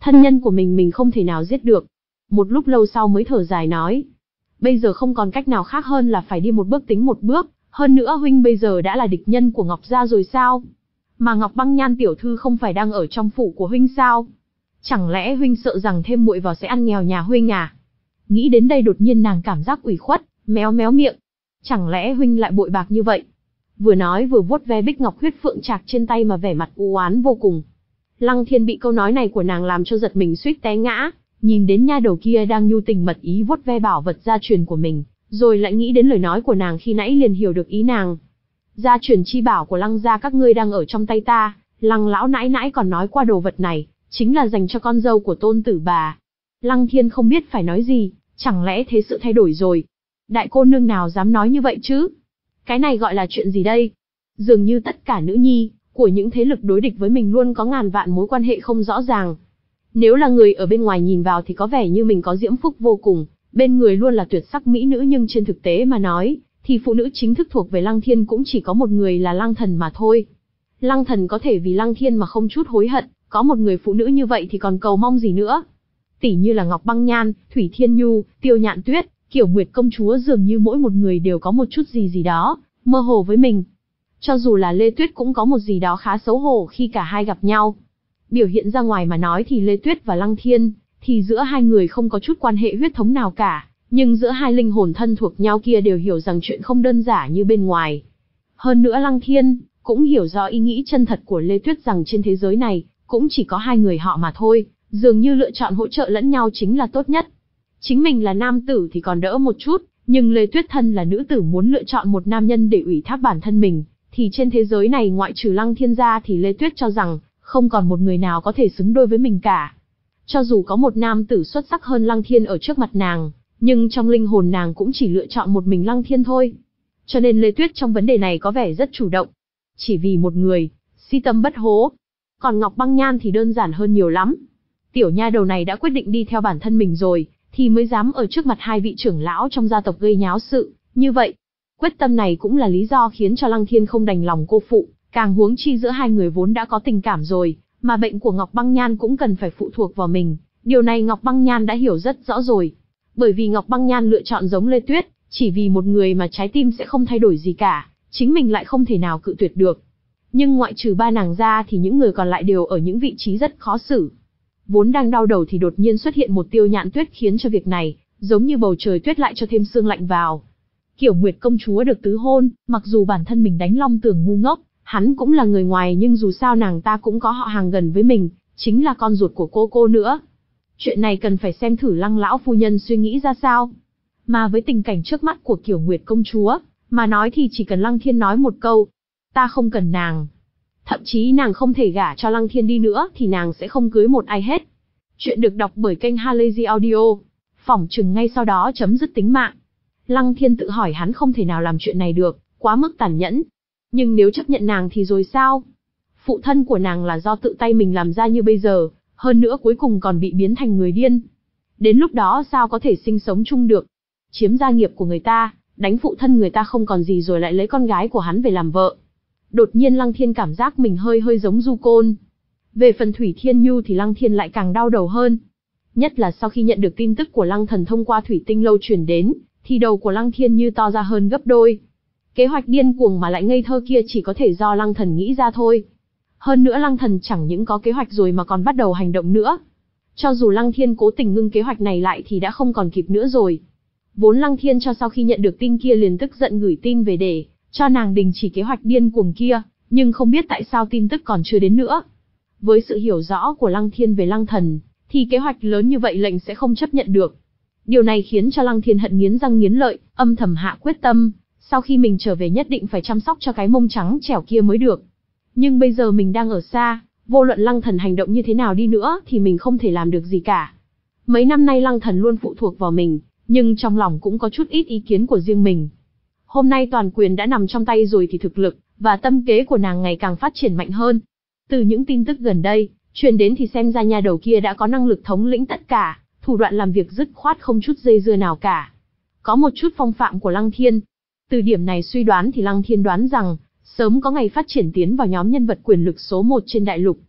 Thân nhân của mình mình không thể nào giết được. Một lúc lâu sau mới thở dài nói. Bây giờ không còn cách nào khác hơn là phải đi một bước tính một bước, hơn nữa huynh bây giờ đã là địch nhân của Ngọc gia rồi sao? Mà Ngọc Băng Nhan tiểu thư không phải đang ở trong phủ của huynh sao? Chẳng lẽ huynh sợ rằng thêm muội vào sẽ ăn nghèo nhà huynh à? Nghĩ đến đây đột nhiên nàng cảm giác ủy khuất, méo méo miệng. Chẳng lẽ huynh lại bội bạc như vậy? Vừa nói vừa vuốt ve bích ngọc huyết phượng trạc trên tay mà vẻ mặt u oán vô cùng. Lăng Thiên bị câu nói này của nàng làm cho giật mình suýt té ngã, nhìn đến nha đầu kia đang nhu tình mật ý vuốt ve bảo vật gia truyền của mình, rồi lại nghĩ đến lời nói của nàng khi nãy liền hiểu được ý nàng. Gia truyền chi bảo của Lăng gia các ngươi đang ở trong tay ta, Lăng lão nãi nãi còn nói qua đồ vật này, chính là dành cho con dâu của tôn tử bà. Lăng Thiên không biết phải nói gì, chẳng lẽ thế sự thay đổi rồi? Đại cô nương nào dám nói như vậy chứ? Cái này gọi là chuyện gì đây? Dường như tất cả nữ nhi của những thế lực đối địch với mình luôn có ngàn vạn mối quan hệ không rõ ràng. Nếu là người ở bên ngoài nhìn vào thì có vẻ như mình có diễm phúc vô cùng, bên người luôn là tuyệt sắc mỹ nữ, nhưng trên thực tế mà nói, thì phụ nữ chính thức thuộc về Lăng Thiên cũng chỉ có một người là Lăng Thần mà thôi. Lăng Thần có thể vì Lăng Thiên mà không chút hối hận, có một người phụ nữ như vậy thì còn cầu mong gì nữa. Tỷ như là Ngọc Băng Nhan, Thủy Thiên Nhu, Tiêu Nhạn Tuyết, Kiểu Nguyệt công chúa, dường như mỗi một người đều có một chút gì gì đó mơ hồ với mình. Cho dù là Lê Tuyết cũng có một gì đó khá xấu hổ khi cả hai gặp nhau. Biểu hiện ra ngoài mà nói thì Lê Tuyết và Lăng Thiên, thì giữa hai người không có chút quan hệ huyết thống nào cả, nhưng giữa hai linh hồn thân thuộc nhau kia đều hiểu rằng chuyện không đơn giản như bên ngoài. Hơn nữa Lăng Thiên cũng hiểu rõ ý nghĩ chân thật của Lê Tuyết rằng trên thế giới này cũng chỉ có hai người họ mà thôi, dường như lựa chọn hỗ trợ lẫn nhau chính là tốt nhất. Chính mình là nam tử thì còn đỡ một chút, nhưng Lê Tuyết thân là nữ tử muốn lựa chọn một nam nhân để ủy thác bản thân mình, thì trên thế giới này ngoại trừ Lăng Thiên ra thì Lê Tuyết cho rằng không còn một người nào có thể xứng đôi với mình cả. Cho dù có một nam tử xuất sắc hơn Lăng Thiên ở trước mặt nàng, nhưng trong linh hồn nàng cũng chỉ lựa chọn một mình Lăng Thiên thôi. Cho nên Lê Tuyết trong vấn đề này có vẻ rất chủ động. Chỉ vì một người, si tâm bất hố. Còn Ngọc Băng Nhan thì đơn giản hơn nhiều lắm. Tiểu nha đầu này đã quyết định đi theo bản thân mình rồi, thì mới dám ở trước mặt hai vị trưởng lão trong gia tộc gây nháo sự, như vậy. Quyết tâm này cũng là lý do khiến cho Lăng Thiên không đành lòng cô phụ, càng huống chi giữa hai người vốn đã có tình cảm rồi, mà bệnh của Ngọc Băng Nhan cũng cần phải phụ thuộc vào mình. Điều này Ngọc Băng Nhan đã hiểu rất rõ rồi. Bởi vì Ngọc Băng Nhan lựa chọn giống Lê Tuyết, chỉ vì một người mà trái tim sẽ không thay đổi gì cả, chính mình lại không thể nào cự tuyệt được. Nhưng ngoại trừ ba nàng ra thì những người còn lại đều ở những vị trí rất khó xử. Vốn đang đau đầu thì đột nhiên xuất hiện một Tiêu Nhạn Tuyết khiến cho việc này, giống như bầu trời tuyết lại cho thêm sương lạnh vào. Kiểu Nguyệt công chúa được tứ hôn, mặc dù bản thân mình đánh long tưởng ngu ngốc, hắn cũng là người ngoài, nhưng dù sao nàng ta cũng có họ hàng gần với mình, chính là con ruột của cô cô nữa. Chuyện này cần phải xem thử Lăng lão phu nhân suy nghĩ ra sao. Mà với tình cảnh trước mắt của Kiểu Nguyệt công chúa, mà nói thì chỉ cần Lăng Thiên nói một câu, ta không cần nàng. Thậm chí nàng không thể gả cho Lăng Thiên đi nữa thì nàng sẽ không cưới một ai hết. Chuyện được đọc bởi kênh Halazy Audio. Phỏng chừng ngay sau đó chấm dứt tính mạng. Lăng Thiên tự hỏi hắn không thể nào làm chuyện này được, quá mức tàn nhẫn. Nhưng nếu chấp nhận nàng thì rồi sao? Phụ thân của nàng là do tự tay mình làm ra như bây giờ, hơn nữa cuối cùng còn bị biến thành người điên. Đến lúc đó sao có thể sinh sống chung được? Chiếm gia nghiệp của người ta, đánh phụ thân người ta không còn gì rồi lại lấy con gái của hắn về làm vợ. Đột nhiên Lăng Thiên cảm giác mình hơi hơi giống Du Côn. Về phần Thủy Thiên Nhu thì Lăng Thiên lại càng đau đầu hơn. Nhất là sau khi nhận được tin tức của Lăng Thần thông qua Thủy Tinh Lâu truyền đến, thì đầu của Lăng Thiên như to ra hơn gấp đôi. Kế hoạch điên cuồng mà lại ngây thơ kia chỉ có thể do Lăng Thần nghĩ ra thôi. Hơn nữa Lăng Thần chẳng những có kế hoạch rồi mà còn bắt đầu hành động nữa. Cho dù Lăng Thiên cố tình ngưng kế hoạch này lại thì đã không còn kịp nữa rồi. Vốn Lăng Thiên cho sau khi nhận được tin kia liền tức giận gửi tin về để cho nàng đình chỉ kế hoạch điên cuồng kia, nhưng không biết tại sao tin tức còn chưa đến nữa. Với sự hiểu rõ của Lăng Thiên về Lăng Thần, thì kế hoạch lớn như vậy lệnh sẽ không chấp nhận được. Điều này khiến cho Lăng Thiên hận nghiến răng nghiến lợi, âm thầm hạ quyết tâm, sau khi mình trở về nhất định phải chăm sóc cho cái mông trắng trẻo kia mới được. Nhưng bây giờ mình đang ở xa, vô luận Lăng Thần hành động như thế nào đi nữa thì mình không thể làm được gì cả. Mấy năm nay Lăng Thần luôn phụ thuộc vào mình, nhưng trong lòng cũng có chút ít ý kiến của riêng mình. Hôm nay toàn quyền đã nằm trong tay rồi thì thực lực và tâm kế của nàng ngày càng phát triển mạnh hơn. Từ những tin tức gần đây truyền đến thì xem ra nha đầu kia đã có năng lực thống lĩnh tất cả, thủ đoạn làm việc dứt khoát không chút dây dưa nào cả. Có một chút phong phạm của Lăng Thiên. Từ điểm này suy đoán thì Lăng Thiên đoán rằng sớm có ngày phát triển tiến vào nhóm nhân vật quyền lực số một trên đại lục.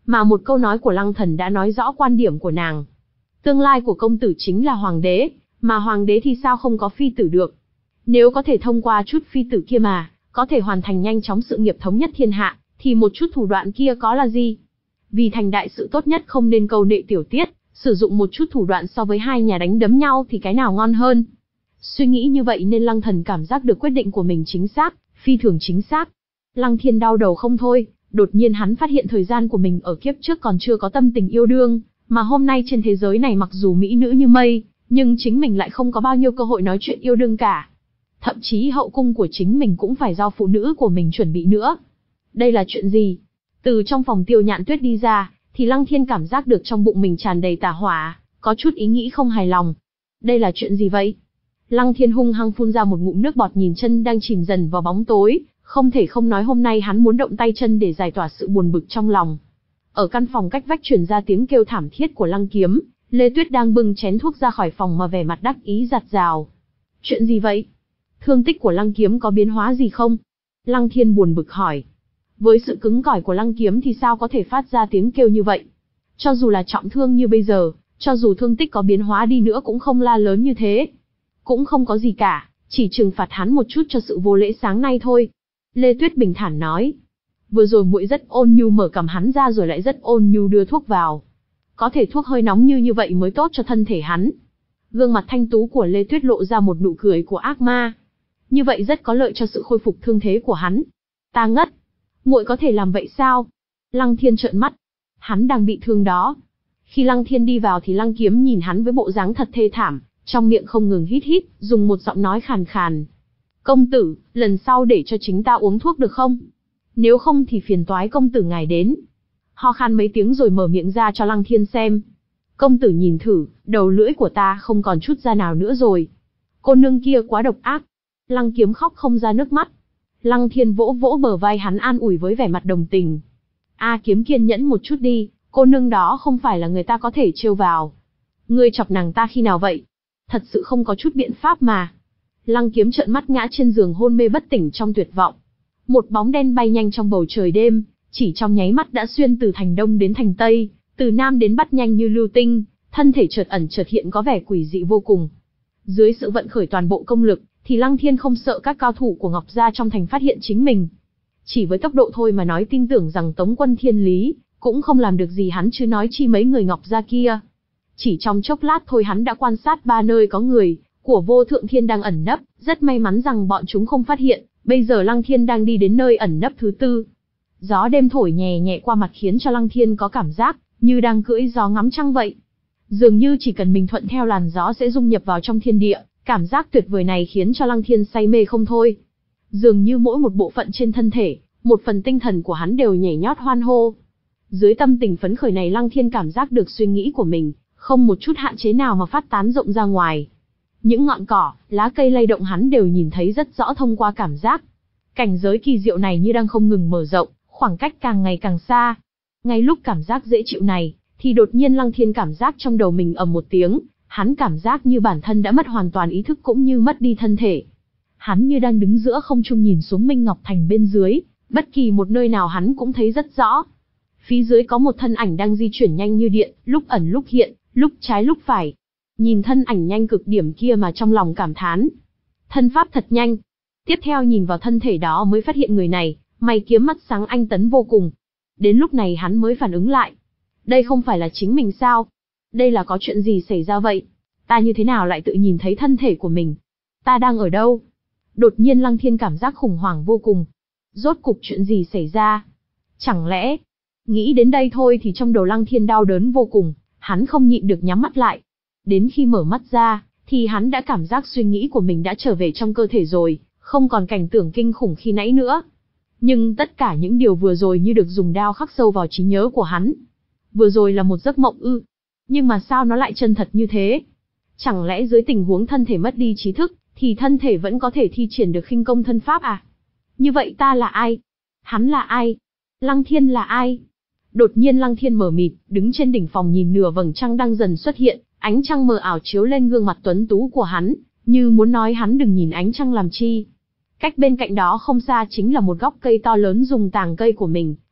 Mà một câu nói của Lăng Thần đã nói rõ quan điểm của nàng. Tương lai của công tử chính là hoàng đế, mà hoàng đế thì sao không có phi tử được. Nếu có thể thông qua chút phi tử kia mà, có thể hoàn thành nhanh chóng sự nghiệp thống nhất thiên hạ, thì một chút thủ đoạn kia có là gì? Vì thành đại sự tốt nhất không nên câu nệ tiểu tiết, sử dụng một chút thủ đoạn so với hai nhà đánh đấm nhau thì cái nào ngon hơn. Suy nghĩ như vậy nên Lăng Thần cảm giác được quyết định của mình chính xác, phi thường chính xác. Lăng Thiên đau đầu không thôi, đột nhiên hắn phát hiện thời gian của mình ở kiếp trước còn chưa có tâm tình yêu đương, mà hôm nay trên thế giới này mặc dù mỹ nữ như mây, nhưng chính mình lại không có bao nhiêu cơ hội nói chuyện yêu đương cả. Thậm chí hậu cung của chính mình cũng phải do phụ nữ của mình chuẩn bị nữa. Đây là chuyện gì? Từ trong phòng Tiêu Nhạn Tuyết đi ra, thì Lăng Thiên cảm giác được trong bụng mình tràn đầy tà hỏa, có chút ý nghĩ không hài lòng. Đây là chuyện gì vậy? Lăng Thiên hung hăng phun ra một ngụm nước bọt nhìn chân đang chìm dần vào bóng tối, không thể không nói hôm nay hắn muốn động tay chân để giải tỏa sự buồn bực trong lòng. Ở căn phòng cách vách truyền ra tiếng kêu thảm thiết của Lăng Kiếm, Lê Tuyết đang bưng chén thuốc ra khỏi phòng mà vẻ mặt đắc ý giặt rào. Chuyện gì vậy? Thương tích của Lăng Kiếm có biến hóa gì không? Lăng Thiên buồn bực hỏi. Với sự cứng cỏi của Lăng Kiếm thì sao có thể phát ra tiếng kêu như vậy? Cho dù là trọng thương như bây giờ, cho dù thương tích có biến hóa đi nữa cũng không la lớn như thế. Cũng không có gì cả, chỉ trừng phạt hắn một chút cho sự vô lễ sáng nay thôi. Lê Tuyết bình thản nói. Vừa rồi muội rất ôn nhu mở cầm hắn ra rồi lại rất ôn nhu đưa thuốc vào. Có thể thuốc hơi nóng như như vậy mới tốt cho thân thể hắn. Gương mặt thanh tú của Lê Tuyết lộ ra một nụ cười của ác ma. Như vậy rất có lợi cho sự khôi phục thương thế của hắn. Ta ngất. Muội có thể làm vậy sao? Lăng Thiên trợn mắt. Hắn đang bị thương đó. Khi Lăng Thiên đi vào thì Lăng Kiếm nhìn hắn với bộ dáng thật thê thảm, trong miệng không ngừng hít hít, dùng một giọng nói khàn khàn. Công tử, lần sau để cho chính ta uống thuốc được không? Nếu không thì phiền toái công tử ngài đến. Ho khan mấy tiếng rồi mở miệng ra cho Lăng Thiên xem. Công tử nhìn thử, đầu lưỡi của ta không còn chút da nào nữa rồi. Cô nương kia quá độc ác. Lăng Kiếm khóc không ra nước mắt. Lăng Thiên vỗ vỗ bờ vai hắn an ủi với vẻ mặt đồng tình. A Kiếm kiên nhẫn một chút đi, cô nương đó không phải là người ta có thể trêu vào. Ngươi chọc nàng ta khi nào vậy? Thật sự không có chút biện pháp mà. Lăng Kiếm trợn mắt ngã trên giường hôn mê bất tỉnh trong tuyệt vọng. Một bóng đen bay nhanh trong bầu trời đêm, chỉ trong nháy mắt đã xuyên từ thành đông đến thành tây, từ nam đến bắc nhanh như lưu tinh, thân thể chợt ẩn chợt hiện có vẻ quỷ dị vô cùng. Dưới sự vận khởi toàn bộ công lực, thì Lăng Thiên không sợ các cao thủ của Ngọc Gia trong thành phát hiện chính mình. Chỉ với tốc độ thôi mà nói tin tưởng rằng Tống quân Thiên Lý cũng không làm được gì hắn, chứ nói chi mấy người Ngọc Gia kia. Chỉ trong chốc lát thôi hắn đã quan sát ba nơi có người của Vô Thượng Thiên đang ẩn nấp, rất may mắn rằng bọn chúng không phát hiện. Bây giờ Lăng Thiên đang đi đến nơi ẩn nấp thứ tư. Gió đêm thổi nhẹ nhẹ qua mặt khiến cho Lăng Thiên có cảm giác như đang cưỡi gió ngắm trăng vậy. Dường như chỉ cần mình thuận theo làn gió sẽ dung nhập vào trong thiên địa, cảm giác tuyệt vời này khiến cho Lăng Thiên say mê không thôi. Dường như mỗi một bộ phận trên thân thể, một phần tinh thần của hắn đều nhảy nhót hoan hô. Dưới tâm tình phấn khởi này Lăng Thiên cảm giác được suy nghĩ của mình không một chút hạn chế nào mà phát tán rộng ra ngoài. Những ngọn cỏ, lá cây lay động hắn đều nhìn thấy rất rõ thông qua cảm giác. Cảnh giới kỳ diệu này như đang không ngừng mở rộng, khoảng cách càng ngày càng xa. Ngay lúc cảm giác dễ chịu này, thì đột nhiên Lăng Thiên cảm giác trong đầu mình ầm một tiếng, hắn cảm giác như bản thân đã mất hoàn toàn ý thức cũng như mất đi thân thể. Hắn như đang đứng giữa không trung nhìn xuống Minh Ngọc Thành bên dưới, bất kỳ một nơi nào hắn cũng thấy rất rõ. Phía dưới có một thân ảnh đang di chuyển nhanh như điện, lúc ẩn lúc hiện, lúc trái lúc phải. Nhìn thân ảnh nhanh cực điểm kia mà trong lòng cảm thán. Thân pháp thật nhanh. Tiếp theo nhìn vào thân thể đó mới phát hiện người này, mày kiếm mắt sáng anh tấn vô cùng. Đến lúc này hắn mới phản ứng lại. Đây không phải là chính mình sao? Đây là có chuyện gì xảy ra vậy? Ta như thế nào lại tự nhìn thấy thân thể của mình? Ta đang ở đâu? Đột nhiên Lăng Thiên cảm giác khủng hoảng vô cùng. Rốt cục chuyện gì xảy ra? Chẳng lẽ... Nghĩ đến đây thôi thì trong đầu Lăng Thiên đau đớn vô cùng, hắn không nhịn được nhắm mắt lại. Đến khi mở mắt ra, thì hắn đã cảm giác suy nghĩ của mình đã trở về trong cơ thể rồi, không còn cảnh tượng kinh khủng khi nãy nữa. Nhưng tất cả những điều vừa rồi như được dùng đao khắc sâu vào trí nhớ của hắn. Vừa rồi là một giấc mộng ư? Nhưng mà sao nó lại chân thật như thế? Chẳng lẽ dưới tình huống thân thể mất đi trí thức, thì thân thể vẫn có thể thi triển được khinh công thân pháp à? Như vậy ta là ai? Hắn là ai? Lăng Thiên là ai? Đột nhiên Lăng Thiên mở mịt, đứng trên đỉnh phòng nhìn nửa vầng trăng đang dần xuất hiện, ánh trăng mờ ảo chiếu lên gương mặt tuấn tú của hắn, như muốn nói hắn đừng nhìn ánh trăng làm chi. Cách bên cạnh đó không xa chính là một gốc cây to lớn dùng tàng cây của mình,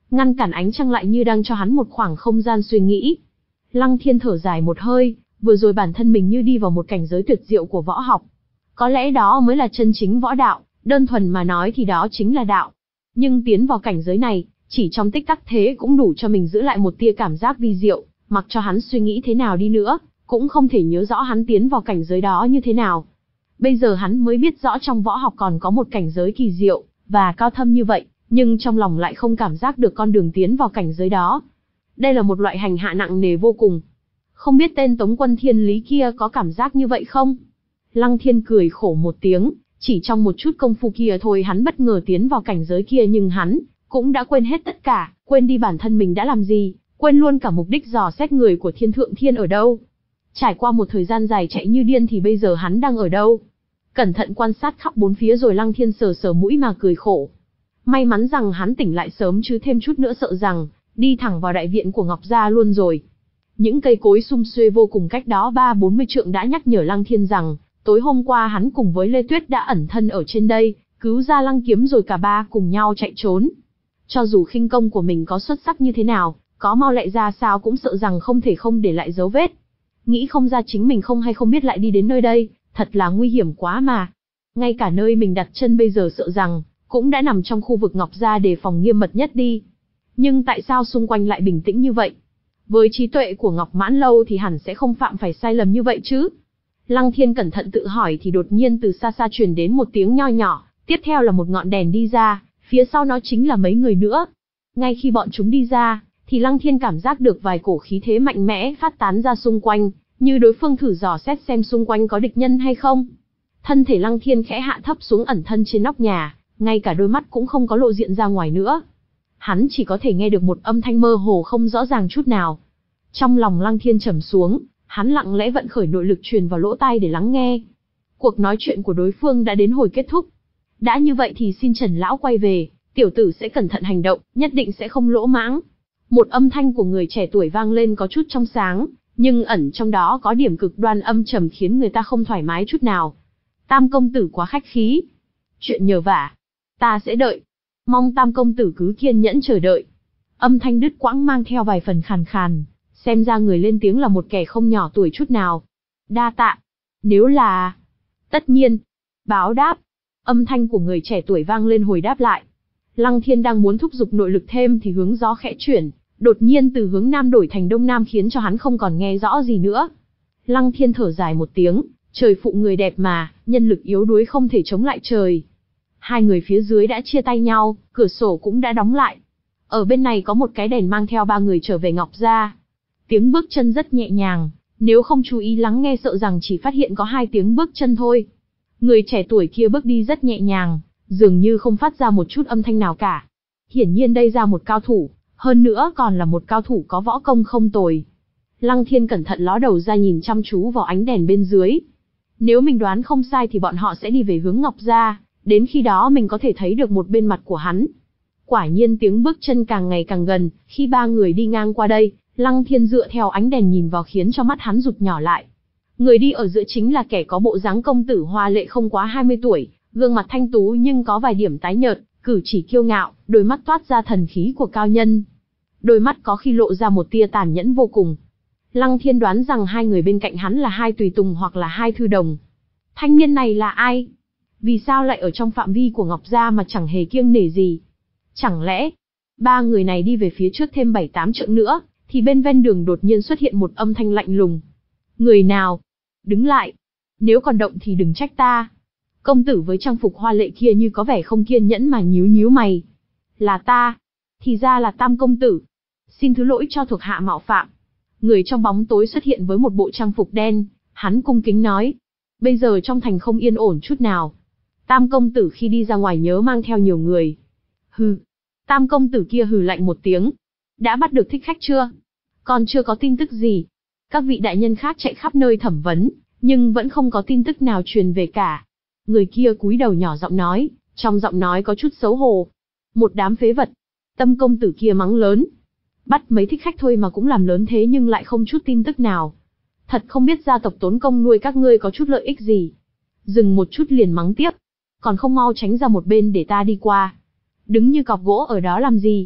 ngăn cản ánh trăng lại như đang cho hắn một khoảng không gian suy nghĩ. Lăng Thiên thở dài một hơi, vừa rồi bản thân mình như đi vào một cảnh giới tuyệt diệu của võ học. Có lẽ đó mới là chân chính võ đạo, đơn thuần mà nói thì đó chính là đạo. Nhưng tiến vào cảnh giới này, chỉ trong tích tắc thế cũng đủ cho mình giữ lại một tia cảm giác vi diệu, mặc cho hắn suy nghĩ thế nào đi nữa, cũng không thể nhớ rõ hắn tiến vào cảnh giới đó như thế nào. Bây giờ hắn mới biết rõ trong võ học còn có một cảnh giới kỳ diệu, và cao thâm như vậy, nhưng trong lòng lại không cảm giác được con đường tiến vào cảnh giới đó. Đây là một loại hành hạ nặng nề vô cùng. Không biết tên Tống Quân Thiên Lý kia có cảm giác như vậy không? Lăng Thiên cười khổ một tiếng, chỉ trong một chút công phu kia thôi hắn bất ngờ tiến vào cảnh giới kia nhưng hắn cũng đã quên hết tất cả, quên đi bản thân mình đã làm gì, quên luôn cả mục đích dò xét người của Thiên Thượng Thiên ở đâu. Trải qua một thời gian dài chạy như điên thì bây giờ hắn đang ở đâu? Cẩn thận quan sát khắp bốn phía rồi Lăng Thiên sờ sờ mũi mà cười khổ. May mắn rằng hắn tỉnh lại sớm chứ thêm chút nữa sợ rằng đi thẳng vào đại viện của Ngọc Gia luôn rồi. Những cây cối sum xuê vô cùng cách đó ba bốn mươi trượng đã nhắc nhở Lăng Thiên rằng tối hôm qua hắn cùng với Lê Tuyết đã ẩn thân ở trên đây, cứu ra Lăng Kiếm rồi cả ba cùng nhau chạy trốn. Cho dù khinh công của mình có xuất sắc như thế nào, có mau lẹ ra sao cũng sợ rằng không thể không để lại dấu vết. Nghĩ không ra chính mình không hay không biết lại đi đến nơi đây, thật là nguy hiểm quá mà. Ngay cả nơi mình đặt chân bây giờ sợ rằng cũng đã nằm trong khu vực Ngọc Gia đề phòng nghiêm mật nhất đi. Nhưng tại sao xung quanh lại bình tĩnh như vậy? Với trí tuệ của Ngọc Mãn Lâu thì hẳn sẽ không phạm phải sai lầm như vậy chứ. Lăng Thiên cẩn thận tự hỏi thì đột nhiên từ xa xa truyền đến một tiếng nho nhỏ, tiếp theo là một ngọn đèn đi ra, phía sau nó chính là mấy người nữa. Ngay khi bọn chúng đi ra, thì Lăng Thiên cảm giác được vài cổ khí thế mạnh mẽ phát tán ra xung quanh, như đối phương thử dò xét xem xung quanh có địch nhân hay không. Thân thể Lăng Thiên khẽ hạ thấp xuống ẩn thân trên nóc nhà, ngay cả đôi mắt cũng không có lộ diện ra ngoài nữa. Hắn chỉ có thể nghe được một âm thanh mơ hồ không rõ ràng chút nào. Trong lòng Lăng Thiên trầm xuống, hắn lặng lẽ vận khởi nội lực truyền vào lỗ tai để lắng nghe. Cuộc nói chuyện của đối phương đã đến hồi kết thúc. Đã như vậy thì xin Trần Lão quay về, tiểu tử sẽ cẩn thận hành động, nhất định sẽ không lỗ mãng. Một âm thanh của người trẻ tuổi vang lên có chút trong sáng, nhưng ẩn trong đó có điểm cực đoan âm trầm khiến người ta không thoải mái chút nào. Tam công tử quá khách khí. Chuyện nhờ vả, ta sẽ đợi. Mong Tam công tử cứ kiên nhẫn chờ đợi. Âm thanh đứt quãng mang theo vài phần khàn khàn, xem ra người lên tiếng là một kẻ không nhỏ tuổi chút nào. Đa tạ. Nếu là... Tất nhiên. Báo đáp. Âm thanh của người trẻ tuổi vang lên hồi đáp lại. Lăng Thiên đang muốn thúc giục nội lực thêm thì hướng gió khẽ chuyển, đột nhiên từ hướng nam đổi thành đông nam khiến cho hắn không còn nghe rõ gì nữa. Lăng Thiên thở dài một tiếng, trời phụ người đẹp mà, nhân lực yếu đuối không thể chống lại trời. Hai người phía dưới đã chia tay nhau, cửa sổ cũng đã đóng lại. Ở bên này có một cái đèn mang theo ba người trở về Ngọc Gia. Tiếng bước chân rất nhẹ nhàng, nếu không chú ý lắng nghe sợ rằng chỉ phát hiện có hai tiếng bước chân thôi. Người trẻ tuổi kia bước đi rất nhẹ nhàng, dường như không phát ra một chút âm thanh nào cả. Hiển nhiên đây ra một cao thủ, hơn nữa còn là một cao thủ có võ công không tồi. Lăng Thiên cẩn thận ló đầu ra nhìn chăm chú vào ánh đèn bên dưới. Nếu mình đoán không sai thì bọn họ sẽ đi về hướng Ngọc Gia, đến khi đó mình có thể thấy được một bên mặt của hắn. Quả nhiên tiếng bước chân càng ngày càng gần, khi ba người đi ngang qua đây, Lăng Thiên dựa theo ánh đèn nhìn vào khiến cho mắt hắn rụt nhỏ lại. Người đi ở giữa chính là kẻ có bộ dáng công tử hoa lệ không quá hai mươi tuổi, gương mặt thanh tú nhưng có vài điểm tái nhợt, cử chỉ kiêu ngạo, đôi mắt toát ra thần khí của cao nhân. Đôi mắt có khi lộ ra một tia tàn nhẫn vô cùng. Lăng Thiên đoán rằng hai người bên cạnh hắn là hai tùy tùng hoặc là hai thư đồng. Thanh niên này là ai? Vì sao lại ở trong phạm vi của Ngọc Gia mà chẳng hề kiêng nể gì? Chẳng lẽ, ba người này đi về phía trước thêm bảy tám trượng nữa, thì bên ven đường đột nhiên xuất hiện một âm thanh lạnh lùng. Người nào? Đứng lại. Nếu còn động thì đừng trách ta. Công tử với trang phục hoa lệ kia như có vẻ không kiên nhẫn mà nhíu nhíu mày. Là ta. Thì ra là Tam công tử. Xin thứ lỗi cho thuộc hạ mạo phạm. Người trong bóng tối xuất hiện với một bộ trang phục đen, hắn cung kính nói. Bây giờ trong thành không yên ổn chút nào. Tam công tử khi đi ra ngoài nhớ mang theo nhiều người. Hừ. Tam công tử kia hừ lạnh một tiếng. Đã bắt được thích khách chưa? Còn chưa có tin tức gì. Các vị đại nhân khác chạy khắp nơi thẩm vấn, nhưng vẫn không có tin tức nào truyền về cả. Người kia cúi đầu nhỏ giọng nói, trong giọng nói có chút xấu hổ. Một đám phế vật. Tâm công tử kia mắng lớn. Bắt mấy thích khách thôi mà cũng làm lớn thế nhưng lại không chút tin tức nào. Thật không biết gia tộc tốn công nuôi các ngươi có chút lợi ích gì. Dừng một chút liền mắng tiếp. Còn không mau tránh ra một bên để ta đi qua. Đứng như cọc gỗ ở đó làm gì?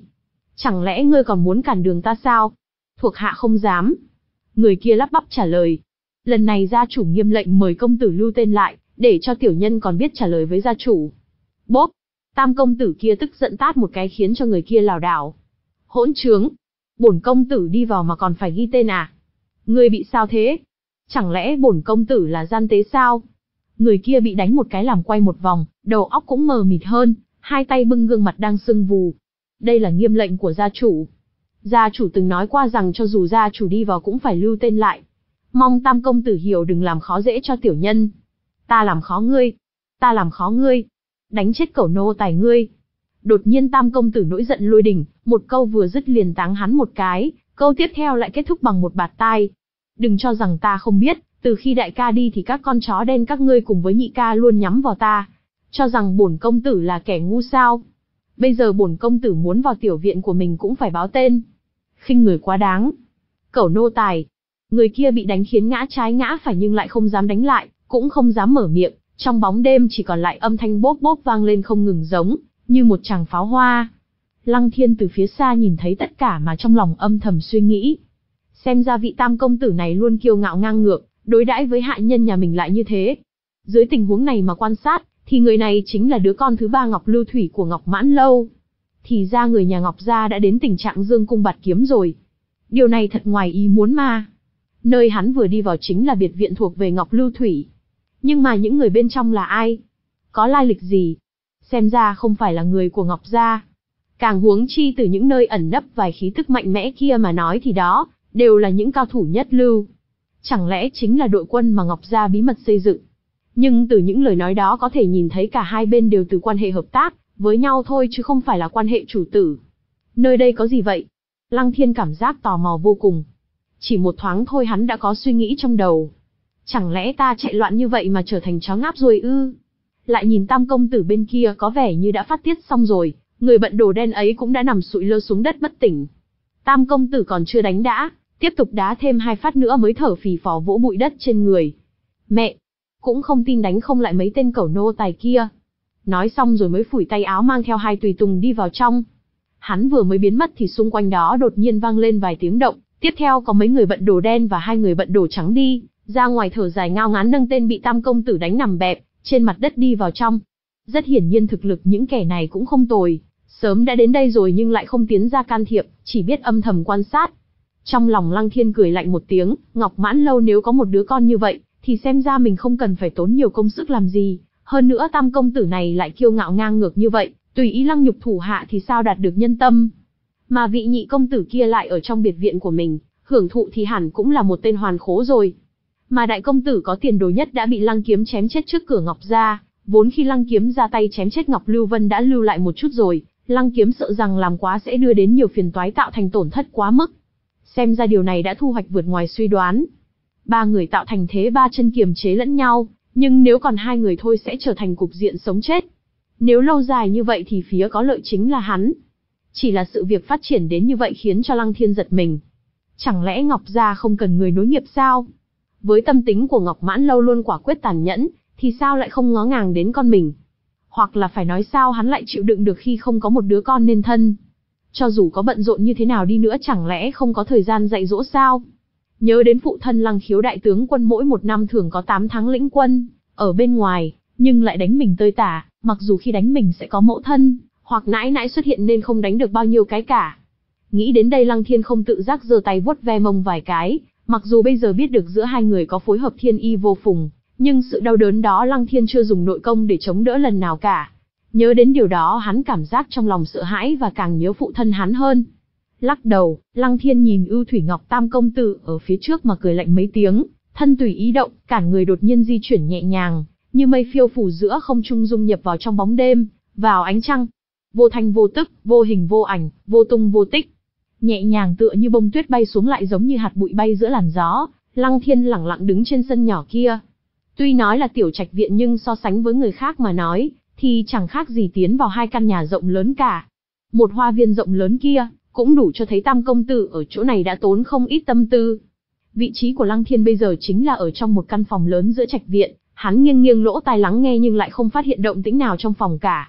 Chẳng lẽ ngươi còn muốn cản đường ta sao? Thuộc hạ không dám. Người kia lắp bắp trả lời. Lần này gia chủ nghiêm lệnh mời công tử lưu tên lại, để cho tiểu nhân còn biết trả lời với gia chủ. Bốp! Tam công tử kia tức giận tát một cái khiến cho người kia lảo đảo. Hỗn trướng! Bổn công tử đi vào mà còn phải ghi tên à? Ngươi bị sao thế? Chẳng lẽ bổn công tử là gian tế sao? Người kia bị đánh một cái làm quay một vòng, đầu óc cũng mờ mịt hơn, hai tay bưng gương mặt đang sưng vù. Đây là nghiêm lệnh của gia chủ. Gia chủ từng nói qua rằng cho dù gia chủ đi vào cũng phải lưu tên lại. Mong tam công tử hiểu đừng làm khó dễ cho tiểu nhân. Ta làm khó ngươi. Ta làm khó ngươi. Đánh chết cẩu nô tài ngươi. Đột nhiên tam công tử nổi giận lôi đình, một câu vừa dứt liền táng hắn một cái, câu tiếp theo lại kết thúc bằng một bạt tai. Đừng cho rằng ta không biết, từ khi đại ca đi thì các con chó đen các ngươi cùng với nhị ca luôn nhắm vào ta. Cho rằng bổn công tử là kẻ ngu sao. Bây giờ bổn công tử muốn vào tiểu viện của mình cũng phải báo tên. Khinh người quá đáng. Cẩu nô tài. Người kia bị đánh khiến ngã trái ngã phải nhưng lại không dám đánh lại, cũng không dám mở miệng. Trong bóng đêm chỉ còn lại âm thanh bốp bốp vang lên không ngừng giống như một tràng pháo hoa. Lăng Thiên từ phía xa nhìn thấy tất cả mà trong lòng âm thầm suy nghĩ. Xem ra vị tam công tử này luôn kiêu ngạo ngang ngược, đối đãi với hạ nhân nhà mình lại như thế. Dưới tình huống này mà quan sát, thì người này chính là đứa con thứ ba Ngọc Lưu Thủy của Ngọc Mãn Lâu. Thì ra người nhà Ngọc gia đã đến tình trạng dương cung bạt kiếm rồi. Điều này thật ngoài ý muốn mà. Nơi hắn vừa đi vào chính là biệt viện thuộc về Ngọc Lưu Thủy. Nhưng mà những người bên trong là ai? Có lai lịch gì? Xem ra không phải là người của Ngọc gia. Càng huống chi từ những nơi ẩn nấp vài khí tức mạnh mẽ kia mà nói thì đó, đều là những cao thủ nhất lưu. Chẳng lẽ chính là đội quân mà Ngọc gia bí mật xây dựng? Nhưng từ những lời nói đó có thể nhìn thấy cả hai bên đều từ quan hệ hợp tác với nhau thôi chứ không phải là quan hệ chủ tử. Nơi đây có gì vậy? Lăng Thiên cảm giác tò mò vô cùng. Chỉ một thoáng thôi hắn đã có suy nghĩ trong đầu. Chẳng lẽ ta chạy loạn như vậy mà trở thành chó ngáp rồi ư? Lại nhìn tam công tử bên kia có vẻ như đã phát tiết xong rồi, người bận đồ đen ấy cũng đã nằm sụi lơ xuống đất bất tỉnh. Tam công tử còn chưa đánh đã, tiếp tục đá thêm hai phát nữa mới thở phì phò vỗ bụi đất trên người. Mẹ! Cũng không tin đánh không lại mấy tên cẩu nô tài kia. Nói xong rồi mới phủi tay áo mang theo hai tùy tùng đi vào trong. Hắn vừa mới biến mất thì xung quanh đó đột nhiên vang lên vài tiếng động, tiếp theo có mấy người bận đồ đen và hai người bận đồ trắng đi, ra ngoài thở dài ngao ngán nâng tên bị tam công tử đánh nằm bẹp, trên mặt đất đi vào trong. Rất hiển nhiên thực lực những kẻ này cũng không tồi, sớm đã đến đây rồi nhưng lại không tiến ra can thiệp, chỉ biết âm thầm quan sát. Trong lòng Lăng Thiên cười lạnh một tiếng, Ngọc Mãn Lâu nếu có một đứa con như vậy, thì xem ra mình không cần phải tốn nhiều công sức làm gì, hơn nữa tam công tử này lại kiêu ngạo ngang ngược như vậy, tùy ý lăng nhục thủ hạ thì sao đạt được nhân tâm. Mà vị nhị công tử kia lại ở trong biệt viện của mình, hưởng thụ thì hẳn cũng là một tên hoàn khố rồi. Mà đại công tử có tiền đồ nhất đã bị Lăng Kiếm chém chết trước cửa Ngọc gia, vốn khi Lăng Kiếm ra tay chém chết Ngọc Lưu Vân đã lưu lại một chút rồi, Lăng Kiếm sợ rằng làm quá sẽ đưa đến nhiều phiền toái tạo thành tổn thất quá mức. Xem ra điều này đã thu hoạch vượt ngoài suy đoán. Ba người tạo thành thế ba chân kiềm chế lẫn nhau, nhưng nếu còn hai người thôi sẽ trở thành cục diện sống chết. Nếu lâu dài như vậy thì phía có lợi chính là hắn. Chỉ là sự việc phát triển đến như vậy khiến cho Lăng Thiên giật mình. Chẳng lẽ Ngọc gia không cần người nối nghiệp sao? Với tâm tính của Ngọc Mãn Lâu luôn quả quyết tàn nhẫn, thì sao lại không ngó ngàng đến con mình? Hoặc là phải nói sao hắn lại chịu đựng được khi không có một đứa con nên thân? Cho dù có bận rộn như thế nào đi nữa chẳng lẽ không có thời gian dạy dỗ sao? Nhớ đến phụ thân Lăng Khiếu đại tướng quân mỗi một năm thường có tám tháng lĩnh quân, ở bên ngoài, nhưng lại đánh mình tơi tả, mặc dù khi đánh mình sẽ có mẫu thân, hoặc nãi nãi xuất hiện nên không đánh được bao nhiêu cái cả. Nghĩ đến đây Lăng Thiên không tự giác giơ tay vuốt ve mông vài cái, mặc dù bây giờ biết được giữa hai người có phối hợp thiên y vô phùng, nhưng sự đau đớn đó Lăng Thiên chưa dùng nội công để chống đỡ lần nào cả. Nhớ đến điều đó hắn cảm giác trong lòng sợ hãi và càng nhớ phụ thân hắn hơn. Lắc đầu, Lăng Thiên nhìn Ưu Thủy Ngọc Tam công tử ở phía trước mà cười lạnh mấy tiếng, thân tùy ý động, cả người đột nhiên di chuyển nhẹ nhàng, như mây phiêu phù giữa không trung dung nhập vào trong bóng đêm, vào ánh trăng. Vô thanh vô tức, vô hình vô ảnh, vô tung vô tích. Nhẹ nhàng tựa như bông tuyết bay xuống lại giống như hạt bụi bay giữa làn gió, Lăng Thiên lẳng lặng đứng trên sân nhỏ kia. Tuy nói là tiểu trạch viện nhưng so sánh với người khác mà nói, thì chẳng khác gì tiến vào hai căn nhà rộng lớn cả. Một hoa viên rộng lớn kia, cũng đủ cho thấy Tam công tử ở chỗ này đã tốn không ít tâm tư. Vị trí của Lăng Thiên bây giờ chính là ở trong một căn phòng lớn giữa trạch viện, hắn nghiêng nghiêng lỗ tai lắng nghe nhưng lại không phát hiện động tĩnh nào trong phòng cả.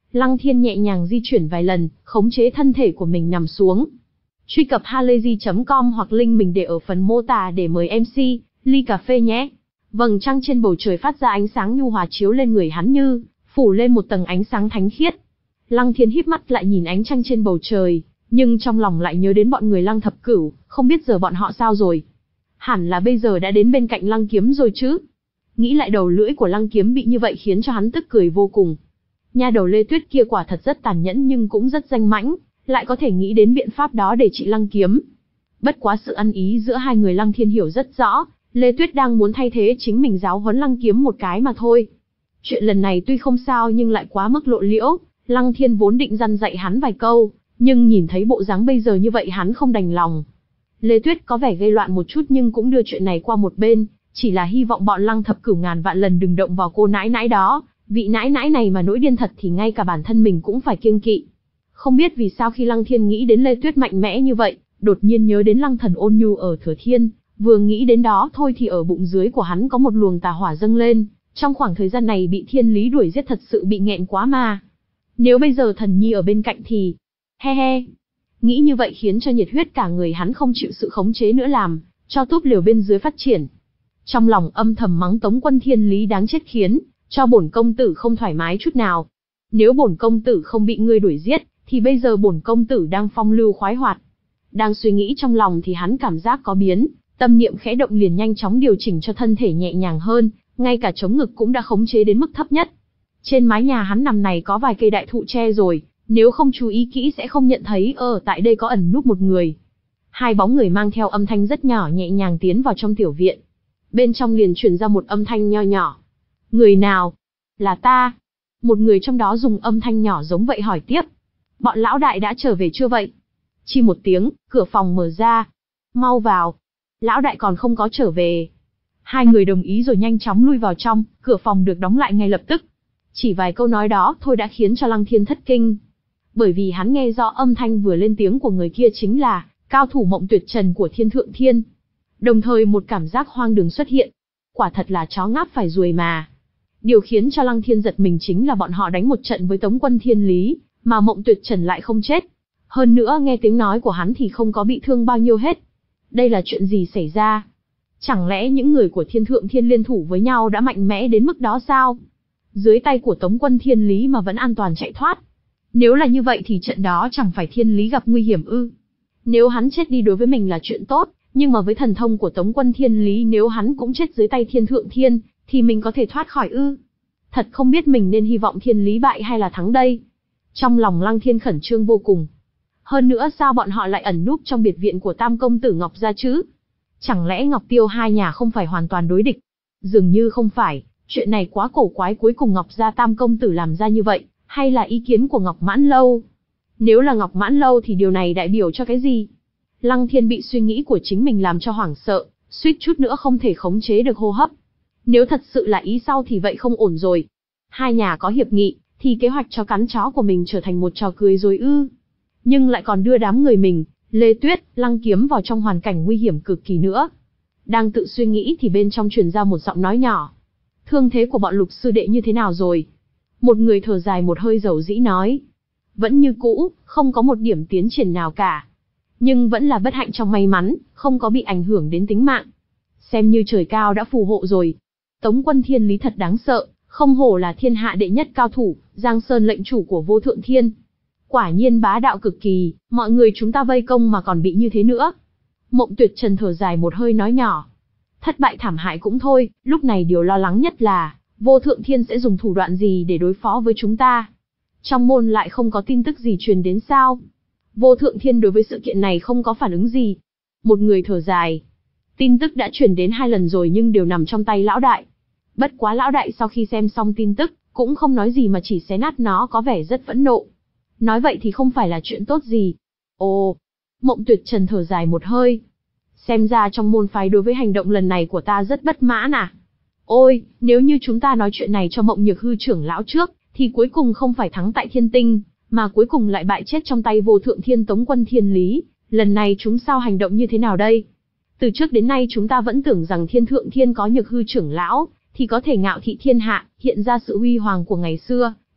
Lăng Thiên nhẹ nhàng di chuyển vài lần, khống chế thân thể của mình nằm xuống. Truy cập halayzi chấm com hoặc link mình để ở phần mô tả để mời em xê, ly cà phê nhé. Vầng trăng trên bầu trời phát ra ánh sáng nhu hòa chiếu lên người hắn như phủ lên một tầng ánh sáng thánh khiết. Lăng Thiên híp mắt lại nhìn ánh trăng trên bầu trời, nhưng trong lòng lại nhớ đến bọn người Lăng Thập Cửu, không biết giờ bọn họ sao rồi. Hẳn là bây giờ đã đến bên cạnh Lăng Kiếm rồi chứ. Nghĩ lại đầu lưỡi của Lăng Kiếm bị như vậy khiến cho hắn tức cười vô cùng. Nha đầu Lê Tuyết kia quả thật rất tàn nhẫn nhưng cũng rất danh mãnh, lại có thể nghĩ đến biện pháp đó để trị Lăng Kiếm. Bất quá sự ăn ý giữa hai người Lăng Thiên hiểu rất rõ, Lê Tuyết đang muốn thay thế chính mình giáo huấn Lăng Kiếm một cái mà thôi. Chuyện lần này tuy không sao nhưng lại quá mức lộ liễu, Lăng Thiên vốn định răn dạy hắn vài câu, nhưng nhìn thấy bộ dáng bây giờ như vậy hắn không đành lòng. Lê Tuyết có vẻ gây loạn một chút nhưng cũng đưa chuyện này qua một bên, chỉ là hy vọng bọn Lăng Thập Cửu ngàn vạn lần đừng động vào cô nãi nãi đó, vị nãi nãi này mà nổi điên thật thì ngay cả bản thân mình cũng phải kiêng kỵ. Không biết vì sao khi Lăng Thiên nghĩ đến Lê Tuyết mạnh mẽ như vậy, đột nhiên nhớ đến Lăng Thần ôn nhu ở Thừa Thiên, vừa nghĩ đến đó thôi thì ở bụng dưới của hắn có một luồng tà hỏa dâng lên, trong khoảng thời gian này bị thiên lý đuổi giết thật sự bị nghẹn quá mà. Nếu bây giờ thần nhi ở bên cạnh thì... he he. Nghĩ như vậy khiến cho nhiệt huyết cả người hắn không chịu sự khống chế nữa làm, cho túp liều bên dưới phát triển. Trong lòng âm thầm mắng Tống Quân thiên lý đáng chết khiến, cho bổn công tử không thoải mái chút nào. Nếu bổn công tử không bị ngươi đuổi giết, thì bây giờ bổn công tử đang phong lưu khoái hoạt. Đang suy nghĩ trong lòng thì hắn cảm giác có biến, tâm niệm khẽ động liền nhanh chóng điều chỉnh cho thân thể nhẹ nhàng hơn, ngay cả chống ngực cũng đã khống chế đến mức thấp nhất. Trên mái nhà hắn nằm này có vài cây đại thụ tre rồi, nếu không chú ý kỹ sẽ không nhận thấy ở tại đây có ẩn núp một người. Hai bóng người mang theo âm thanh rất nhỏ nhẹ nhàng tiến vào trong tiểu viện. Bên trong liền truyền ra một âm thanh nho nhỏ. Người nào? Là ta. Một người trong đó dùng âm thanh nhỏ giống vậy hỏi tiếp. Bọn lão đại đã trở về chưa vậy? Chi một tiếng, cửa phòng mở ra. Mau vào. Lão đại còn không có trở về. Hai người đồng ý rồi nhanh chóng lui vào trong, cửa phòng được đóng lại ngay lập tức. Chỉ vài câu nói đó thôi đã khiến cho Lăng Thiên thất kinh. Bởi vì hắn nghe rõ âm thanh vừa lên tiếng của người kia chính là cao thủ Mộng Tuyệt Trần của Thiên Thượng Thiên. Đồng thời một cảm giác hoang đường xuất hiện. Quả thật là chó ngáp phải ruồi mà. Điều khiến cho Lăng Thiên giật mình chính là bọn họ đánh một trận với Tống Quân Thiên Lý, mà Mộng Tuyệt Trần lại không chết. Hơn nữa nghe tiếng nói của hắn thì không có bị thương bao nhiêu hết. Đây là chuyện gì xảy ra? Chẳng lẽ những người của Thiên Thượng Thiên liên thủ với nhau đã mạnh mẽ đến mức đó sao? Dưới tay của Tống Quân Thiên Lý mà vẫn an toàn chạy thoát. Nếu là như vậy thì trận đó chẳng phải Thiên Lý gặp nguy hiểm ư? Nếu hắn chết đi đối với mình là chuyện tốt, nhưng mà với thần thông của Tống Quân Thiên Lý nếu hắn cũng chết dưới tay Thiên Thượng Thiên, thì mình có thể thoát khỏi ư? Thật không biết mình nên hy vọng Thiên Lý bại hay là thắng đây. Trong lòng Lăng Thiên khẩn trương vô cùng. Hơn nữa sao bọn họ lại ẩn núp trong biệt viện của Tam Công Tử Ngọc gia chứ? Chẳng lẽ Ngọc Tiêu hai nhà không phải hoàn toàn đối địch? Dường như không phải, chuyện này quá cổ quái, cuối cùng Ngọc gia Tam Công Tử làm ra như vậy, hay là ý kiến của Ngọc Mãn Lâu? Nếu là Ngọc Mãn Lâu thì điều này đại biểu cho cái gì? Lăng Thiên bị suy nghĩ của chính mình làm cho hoảng sợ, suýt chút nữa không thể khống chế được hô hấp. Nếu thật sự là ý sau thì vậy không ổn rồi. Hai nhà có hiệp nghị, thì kế hoạch cho cắn chó của mình trở thành một trò cười rồi ư? Nhưng lại còn đưa đám người mình, Lê Tuyết, Lăng Kiếm vào trong hoàn cảnh nguy hiểm cực kỳ nữa. Đang tự suy nghĩ thì bên trong truyền ra một giọng nói nhỏ. Thương thế của bọn Lục sư đệ như thế nào rồi? Một người thở dài một hơi dầu dĩ nói. Vẫn như cũ, không có một điểm tiến triển nào cả. Nhưng vẫn là bất hạnh trong may mắn, không có bị ảnh hưởng đến tính mạng. Xem như trời cao đã phù hộ rồi. Tống Quân Thiên Lý thật đáng sợ, không hổ là thiên hạ đệ nhất cao thủ, Giang Sơn lệnh chủ của Vô Thượng Thiên. Quả nhiên bá đạo cực kỳ, mọi người chúng ta vây công mà còn bị như thế nữa. Mộng Tuyệt Trần thở dài một hơi nói nhỏ. Thất bại thảm hại cũng thôi, lúc này điều lo lắng nhất là, Vô Thượng Thiên sẽ dùng thủ đoạn gì để đối phó với chúng ta. Trong môn lại không có tin tức gì truyền đến sao? Vô Thượng Thiên đối với sự kiện này không có phản ứng gì. Một người thở dài. Tin tức đã truyền đến hai lần rồi nhưng đều nằm trong tay lão đại. Bất quá lão đại sau khi xem xong tin tức, cũng không nói gì mà chỉ xé nát nó, có vẻ rất phẫn nộ. Nói vậy thì không phải là chuyện tốt gì. Ồ, Mộng Tuyệt Trần thở dài một hơi. Xem ra trong môn phái đối với hành động lần này của ta rất bất mãn à. Ôi, nếu như chúng ta nói chuyện này cho Mộng Nhược Hư trưởng lão trước, thì cuối cùng không phải thắng tại Thiên Tinh, mà cuối cùng lại bại chết trong tay Vô Thượng Thiên Tống Quân Thiên Lý. Lần này chúng sao hành động như thế nào đây? Từ trước đến nay chúng ta vẫn tưởng rằng Thiên Thượng Thiên có Nhược Hư trưởng lão, thì có thể ngạo thị thiên hạ, hiện ra sự huy hoàng của ngày xưa.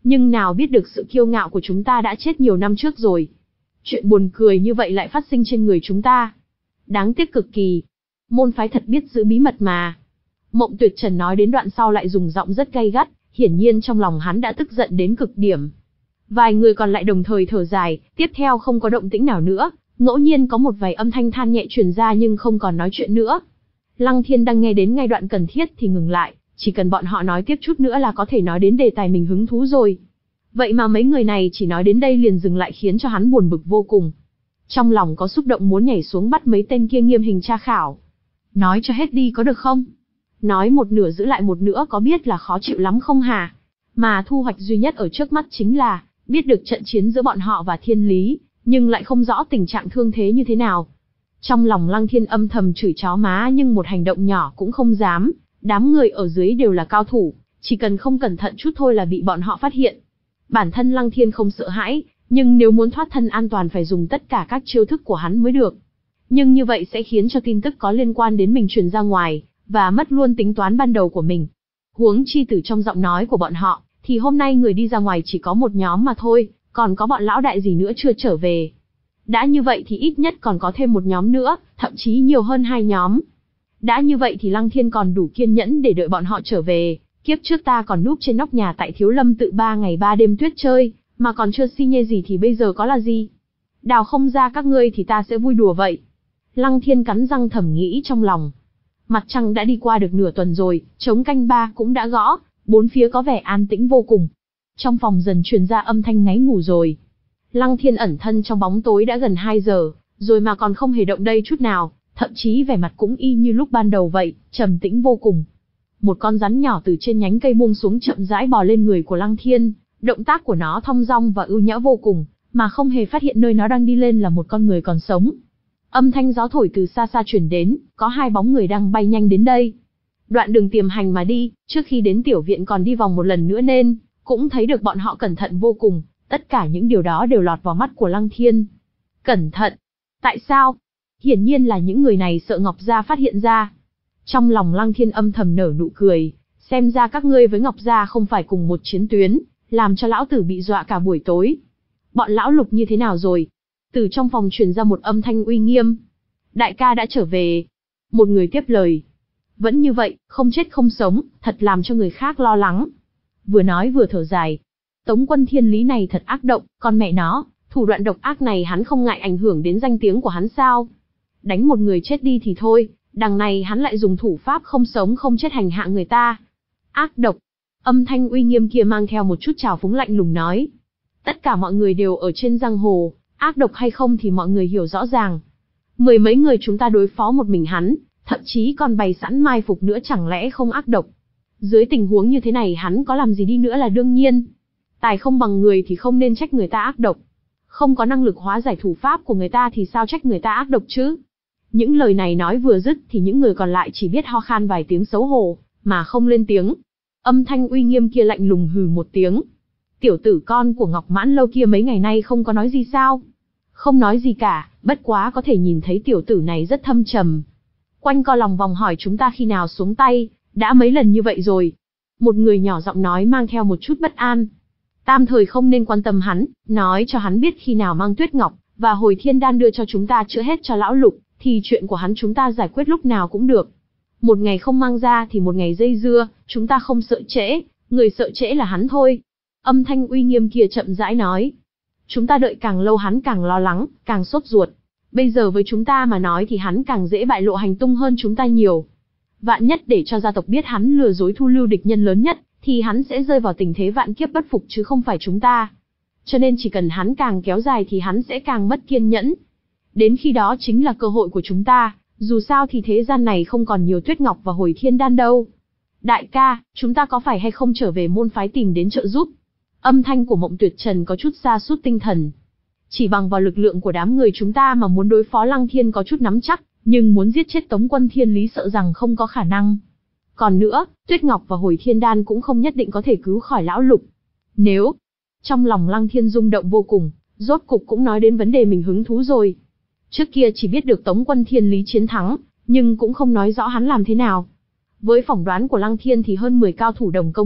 Nhưng nào biết được sự kiêu ngạo của chúng ta đã chết nhiều năm trước rồi. Chuyện buồn cười như vậy lại phát sinh trên người chúng ta. Đáng tiếc cực kỳ. Môn phái thật biết giữ bí mật mà. Mộng Tuyệt Trần nói đến đoạn sau lại dùng giọng rất gay gắt, hiển nhiên trong lòng hắn đã tức giận đến cực điểm. Vài người còn lại đồng thời thở dài, tiếp theo không có động tĩnh nào nữa, ngẫu nhiên có một vài âm thanh than nhẹ truyền ra nhưng không còn nói chuyện nữa. Lăng Thiên đang nghe đến ngay đoạn cần thiết thì ngừng lại, chỉ cần bọn họ nói tiếp chút nữa là có thể nói đến đề tài mình hứng thú rồi. Vậy mà mấy người này chỉ nói đến đây liền dừng lại khiến cho hắn buồn bực vô cùng. Trong lòng có xúc động muốn nhảy xuống bắt mấy tên kia nghiêm hình tra khảo. Nói cho hết đi có được không? Nói một nửa giữ lại một nửa có biết là khó chịu lắm không hả? Mà thu hoạch duy nhất ở trước mắt chính là, biết được trận chiến giữa bọn họ và Thiên Lý, nhưng lại không rõ tình trạng thương thế như thế nào. Trong lòng Lăng Thiên âm thầm chửi chó má nhưng một hành động nhỏ cũng không dám, đám người ở dưới đều là cao thủ, chỉ cần không cẩn thận chút thôi là bị bọn họ phát hiện. Bản thân Lăng Thiên không sợ hãi, nhưng nếu muốn thoát thân an toàn phải dùng tất cả các chiêu thức của hắn mới được. Nhưng như vậy sẽ khiến cho tin tức có liên quan đến mình truyền ra ngoài, và mất luôn tính toán ban đầu của mình. Huống chi từ trong giọng nói của bọn họ, thì hôm nay người đi ra ngoài chỉ có một nhóm mà thôi, còn có bọn lão đại gì nữa chưa trở về. Đã như vậy thì ít nhất còn có thêm một nhóm nữa, thậm chí nhiều hơn hai nhóm. Đã như vậy thì Lăng Thiên còn đủ kiên nhẫn để đợi bọn họ trở về. Kiếp trước ta còn núp trên nóc nhà tại Thiếu Lâm tự ba ngày ba đêm tuyết chơi, mà còn chưa si nhê gì thì bây giờ có là gì? Đào không ra các ngươi thì ta sẽ vui đùa vậy. Lăng Thiên cắn răng thầm nghĩ trong lòng. Mặt trăng đã đi qua được nửa tuần rồi, trống canh ba cũng đã gõ, bốn phía có vẻ an tĩnh vô cùng. Trong phòng dần truyền ra âm thanh ngáy ngủ rồi. Lăng Thiên ẩn thân trong bóng tối đã gần hai giờ, rồi mà còn không hề động đây chút nào, thậm chí vẻ mặt cũng y như lúc ban đầu vậy, trầm tĩnh vô cùng. Một con rắn nhỏ từ trên nhánh cây buông xuống chậm rãi bò lên người của Lăng Thiên, động tác của nó thong dong và ưu nhã vô cùng, mà không hề phát hiện nơi nó đang đi lên là một con người còn sống. Âm thanh gió thổi từ xa xa truyền đến, có hai bóng người đang bay nhanh đến đây. Đoạn đường tiềm hành mà đi, trước khi đến tiểu viện còn đi vòng một lần nữa nên, cũng thấy được bọn họ cẩn thận vô cùng, tất cả những điều đó đều lọt vào mắt của Lăng Thiên. Cẩn thận? Tại sao? Hiển nhiên là những người này sợ Ngọc Gia phát hiện ra. Trong lòng Lăng Thiên âm thầm nở nụ cười, xem ra các ngươi với Ngọc Gia không phải cùng một chiến tuyến, làm cho lão tử bị dọa cả buổi tối. Bọn lão Lục như thế nào rồi? Từ trong phòng truyền ra một âm thanh uy nghiêm. Đại ca đã trở về. Một người tiếp lời. Vẫn như vậy, không chết không sống, thật làm cho người khác lo lắng. Vừa nói vừa thở dài. Tống Quân Thiên Lý này thật ác độc, con mẹ nó, thủ đoạn độc ác này hắn không ngại ảnh hưởng đến danh tiếng của hắn sao? Đánh một người chết đi thì thôi, đằng này hắn lại dùng thủ pháp không sống không chết hành hạ người ta. Ác độc. Âm thanh uy nghiêm kia mang theo một chút trào phúng lạnh lùng nói. Tất cả mọi người đều ở trên giang hồ, ác độc hay không thì mọi người hiểu rõ ràng. Mười mấy người chúng ta đối phó một mình hắn, thậm chí còn bày sẵn mai phục nữa chẳng lẽ không ác độc. Dưới tình huống như thế này hắn có làm gì đi nữa là đương nhiên. Tài không bằng người thì không nên trách người ta ác độc. Không có năng lực hóa giải thủ pháp của người ta thì sao trách người ta ác độc chứ? Những lời này nói vừa dứt thì những người còn lại chỉ biết ho khan vài tiếng xấu hổ, mà không lên tiếng. Âm thanh uy nghiêm kia lạnh lùng hừ một tiếng. Tiểu tử con của Ngọc Mãn Lâu kia mấy ngày nay không có nói gì sao? Không nói gì cả, bất quá có thể nhìn thấy tiểu tử này rất thâm trầm. Quanh co lòng vòng hỏi chúng ta khi nào xuống tay, đã mấy lần như vậy rồi. Một người nhỏ giọng nói mang theo một chút bất an. Tam thời không nên quan tâm hắn, nói cho hắn biết khi nào mang Tuyết Ngọc và Hồi Thiên Đan đưa cho chúng ta chữa hết cho lão Lục, thì chuyện của hắn chúng ta giải quyết lúc nào cũng được. Một ngày không mang ra thì một ngày dây dưa, chúng ta không sợ trễ, người sợ trễ là hắn thôi. Âm thanh uy nghiêm kia chậm rãi nói. Chúng ta đợi càng lâu hắn càng lo lắng, càng sốt ruột. Bây giờ với chúng ta mà nói thì hắn càng dễ bại lộ hành tung hơn chúng ta nhiều. Vạn nhất để cho gia tộc biết hắn lừa dối thu lưu địch nhân lớn nhất, thì hắn sẽ rơi vào tình thế vạn kiếp bất phục chứ không phải chúng ta. Cho nên chỉ cần hắn càng kéo dài thì hắn sẽ càng mất kiên nhẫn. Đến khi đó chính là cơ hội của chúng ta, dù sao thì thế gian này không còn nhiều Tuyết Ngọc và Hồi Thiên Đan đâu. Đại ca, chúng ta có phải hay không trở về môn phái tìm đến trợ giúp? Âm thanh của Mộng Tuyệt Trần có chút sa sút tinh thần. Chỉ bằng vào lực lượng của đám người chúng ta mà muốn đối phó Lăng Thiên có chút nắm chắc, nhưng muốn giết chết Tống Quân Thiên Lý sợ rằng không có khả năng. Còn nữa, Tuyết Ngọc và Hồi Thiên Đan cũng không nhất định có thể cứu khỏi lão Lục. Nếu, trong lòng Lăng Thiên rung động vô cùng, rốt cục cũng nói đến vấn đề mình hứng thú rồi. Trước kia chỉ biết được Tống Quân Thiên Lý chiến thắng, nhưng cũng không nói rõ hắn làm thế nào. Với phỏng đoán của Lăng Thiên thì hơn mười cao thủ đồng công kích,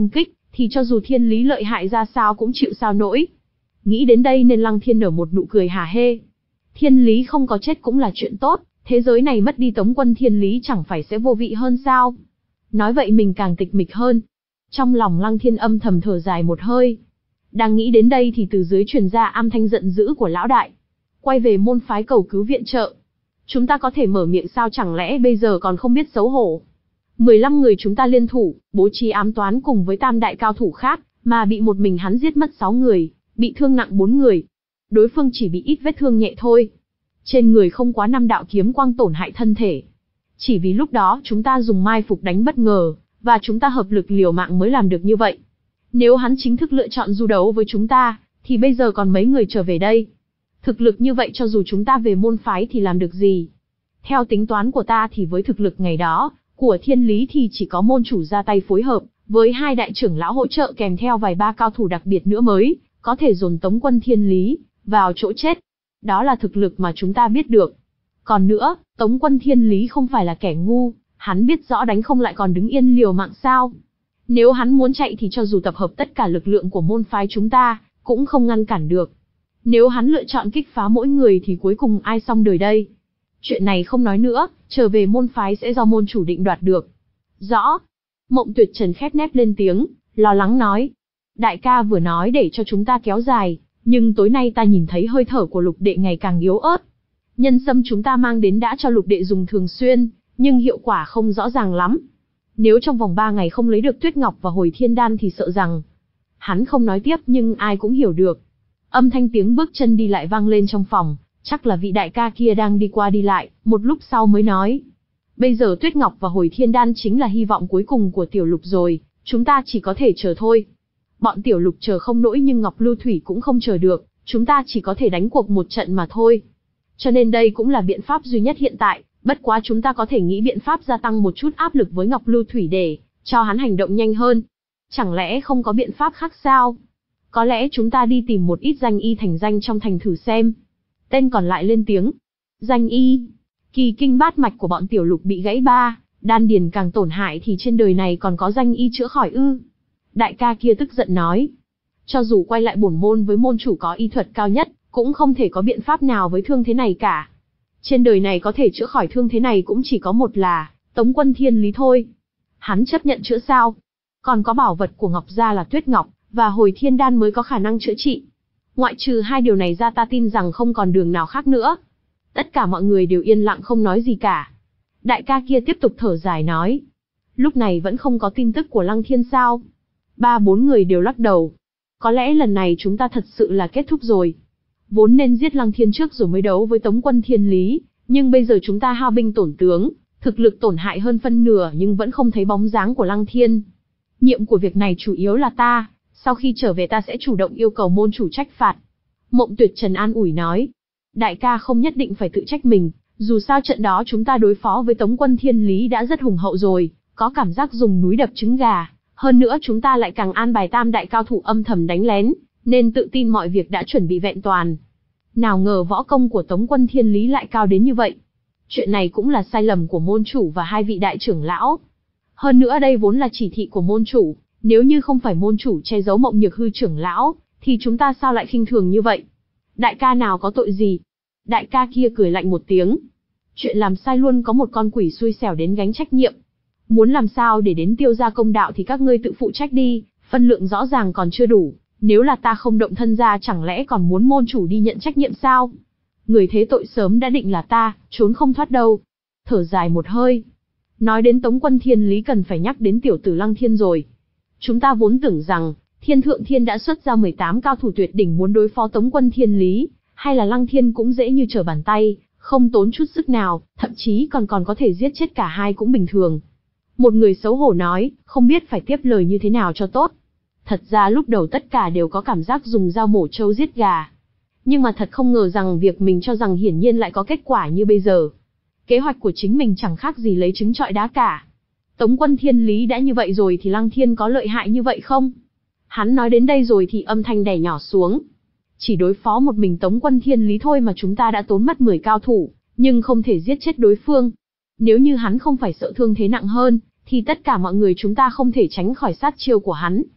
thì cho dù thiên lý lợi hại ra sao cũng chịu sao nổi. Nghĩ đến đây nên Lăng Thiên nở một nụ cười hả hê. Thiên lý không có chết cũng là chuyện tốt, thế giới này mất đi tống quân thiên lý chẳng phải sẽ vô vị hơn sao? Nói vậy mình càng tịch mịch hơn. Trong lòng Lăng Thiên âm thầm thở dài một hơi. Đang nghĩ đến đây thì từ dưới truyền ra âm thanh giận dữ của lão đại. Quay về môn phái cầu cứu viện trợ. Chúng ta có thể mở miệng sao, chẳng lẽ bây giờ còn không biết xấu hổ? mười lăm người chúng ta liên thủ, bố trí ám toán cùng với tam đại cao thủ khác, mà bị một mình hắn giết mất sáu người, bị thương nặng bốn người. Đối phương chỉ bị ít vết thương nhẹ thôi. Trên người không quá năm đạo kiếm quang tổn hại thân thể. Chỉ vì lúc đó chúng ta dùng mai phục đánh bất ngờ, và chúng ta hợp lực liều mạng mới làm được như vậy. Nếu hắn chính thức lựa chọn du đấu với chúng ta, thì bây giờ còn mấy người trở về đây. Thực lực như vậy cho dù chúng ta về môn phái thì làm được gì? Theo tính toán của ta thì với thực lực ngày đó, của thiên lý thì chỉ có môn chủ ra tay phối hợp, với hai đại trưởng lão hỗ trợ kèm theo vài ba cao thủ đặc biệt nữa mới, có thể dồn tống quân thiên lý vào chỗ chết. Đó là thực lực mà chúng ta biết được. Còn nữa, tống quân thiên lý không phải là kẻ ngu, hắn biết rõ đánh không lại còn đứng yên liều mạng sao. Nếu hắn muốn chạy thì cho dù tập hợp tất cả lực lượng của môn phái chúng ta, cũng không ngăn cản được. Nếu hắn lựa chọn kích phá mỗi người thì cuối cùng ai xong đời đây? Chuyện này không nói nữa, trở về môn phái sẽ do môn chủ định đoạt được. Rõ. Mộng Tuyệt Trần khép nép lên tiếng, lo lắng nói. Đại ca vừa nói để cho chúng ta kéo dài, nhưng tối nay ta nhìn thấy hơi thở của lục đệ ngày càng yếu ớt. Nhân sâm chúng ta mang đến đã cho lục đệ dùng thường xuyên, nhưng hiệu quả không rõ ràng lắm. Nếu trong vòng ba ngày không lấy được Tuyết Ngọc và Hồi Thiên Đan thì sợ rằng... Hắn không nói tiếp nhưng ai cũng hiểu được. Âm thanh tiếng bước chân đi lại vang lên trong phòng, chắc là vị đại ca kia đang đi qua đi lại, một lúc sau mới nói. Bây giờ Tuyết Ngọc và Hồi Thiên Đan chính là hy vọng cuối cùng của Tiểu Lục rồi, chúng ta chỉ có thể chờ thôi. Bọn Tiểu Lục chờ không nổi nhưng Ngọc Lưu Thủy cũng không chờ được, chúng ta chỉ có thể đánh cuộc một trận mà thôi. Cho nên đây cũng là biện pháp duy nhất hiện tại, bất quá chúng ta có thể nghĩ biện pháp gia tăng một chút áp lực với Ngọc Lưu Thủy để cho hắn hành động nhanh hơn. Chẳng lẽ không có biện pháp khác sao? Có lẽ chúng ta đi tìm một ít danh y thành danh trong thành thử xem. Tên còn lại lên tiếng. Danh y. Kỳ kinh bát mạch của bọn Tiểu Lục bị gãy ba, đan điền càng tổn hại thì trên đời này còn có danh y chữa khỏi ư? Đại ca kia tức giận nói. Cho dù quay lại bổn môn với môn chủ có y thuật cao nhất, cũng không thể có biện pháp nào với thương thế này cả. Trên đời này có thể chữa khỏi thương thế này cũng chỉ có một là Tống Quân Thiên Lý thôi. Hắn chấp nhận chữa sao? Còn có bảo vật của Ngọc gia là Tuyết Ngọc và Hồi Thiên Đan mới có khả năng chữa trị. Ngoại trừ hai điều này ra ta tin rằng không còn đường nào khác nữa. Tất cả mọi người đều yên lặng không nói gì cả. Đại ca kia tiếp tục thở dài nói. Lúc này vẫn không có tin tức của Lăng Thiên sao? Ba bốn người đều lắc đầu. Có lẽ lần này chúng ta thật sự là kết thúc rồi. Vốn nên giết Lăng Thiên trước rồi mới đấu với Tống Quân Thiên Lý, nhưng bây giờ chúng ta hao binh tổn tướng, thực lực tổn hại hơn phân nửa nhưng vẫn không thấy bóng dáng của Lăng Thiên. Nhiệm của việc này chủ yếu là ta, sau khi trở về ta sẽ chủ động yêu cầu môn chủ trách phạt. Mộng Tuyệt Trần an ủi nói. Đại ca không nhất định phải tự trách mình, dù sao trận đó chúng ta đối phó với Tống Quân Thiên Lý đã rất hùng hậu rồi, có cảm giác dùng núi đập trứng gà. Hơn nữa chúng ta lại càng an bài tam đại cao thủ âm thầm đánh lén, nên tự tin mọi việc đã chuẩn bị vẹn toàn. Nào ngờ võ công của Tống Quân Thiên Lý lại cao đến như vậy. Chuyện này cũng là sai lầm của môn chủ và hai vị đại trưởng lão. Hơn nữa đây vốn là chỉ thị của môn chủ, nếu như không phải môn chủ che giấu Mộng Nhược Hư trưởng lão, thì chúng ta sao lại khinh thường như vậy? Đại ca nào có tội gì? Đại ca kia cười lạnh một tiếng. Chuyện làm sai luôn có một con quỷ xui xẻo đến gánh trách nhiệm. Muốn làm sao để đến tiêu gia công đạo thì các ngươi tự phụ trách đi, phân lượng rõ ràng còn chưa đủ. Nếu là ta không động thân ra chẳng lẽ còn muốn môn chủ đi nhận trách nhiệm sao? Người thế tội sớm đã định là ta, trốn không thoát đâu. Thở dài một hơi. Nói đến Tống Quân Thiên Lý cần phải nhắc đến tiểu tử Lăng Thiên rồi. Chúng ta vốn tưởng rằng, Thiên Thượng Thiên đã xuất ra mười tám cao thủ tuyệt đỉnh muốn đối phó Tống Quân Thiên Lý, hay là Lăng Thiên cũng dễ như trở bàn tay, không tốn chút sức nào, thậm chí còn còn có thể giết chết cả hai cũng bình thường. Một người xấu hổ nói, không biết phải tiếp lời như thế nào cho tốt. Thật ra lúc đầu tất cả đều có cảm giác dùng dao mổ trâu giết gà. Nhưng mà thật không ngờ rằng việc mình cho rằng hiển nhiên lại có kết quả như bây giờ. Kế hoạch của chính mình chẳng khác gì lấy trứng trọi đá cả. Tống Quân Thiên Lý đã như vậy rồi thì Lăng Thiên có lợi hại như vậy không? Hắn nói đến đây rồi thì âm thanh đè nhỏ xuống. Chỉ đối phó một mình Tống Quân Thiên Lý thôi mà chúng ta đã tốn mất mười cao thủ, nhưng không thể giết chết đối phương. Nếu như hắn không phải sợ thương thế nặng hơn, thì tất cả mọi người chúng ta không thể tránh khỏi sát chiêu của hắn.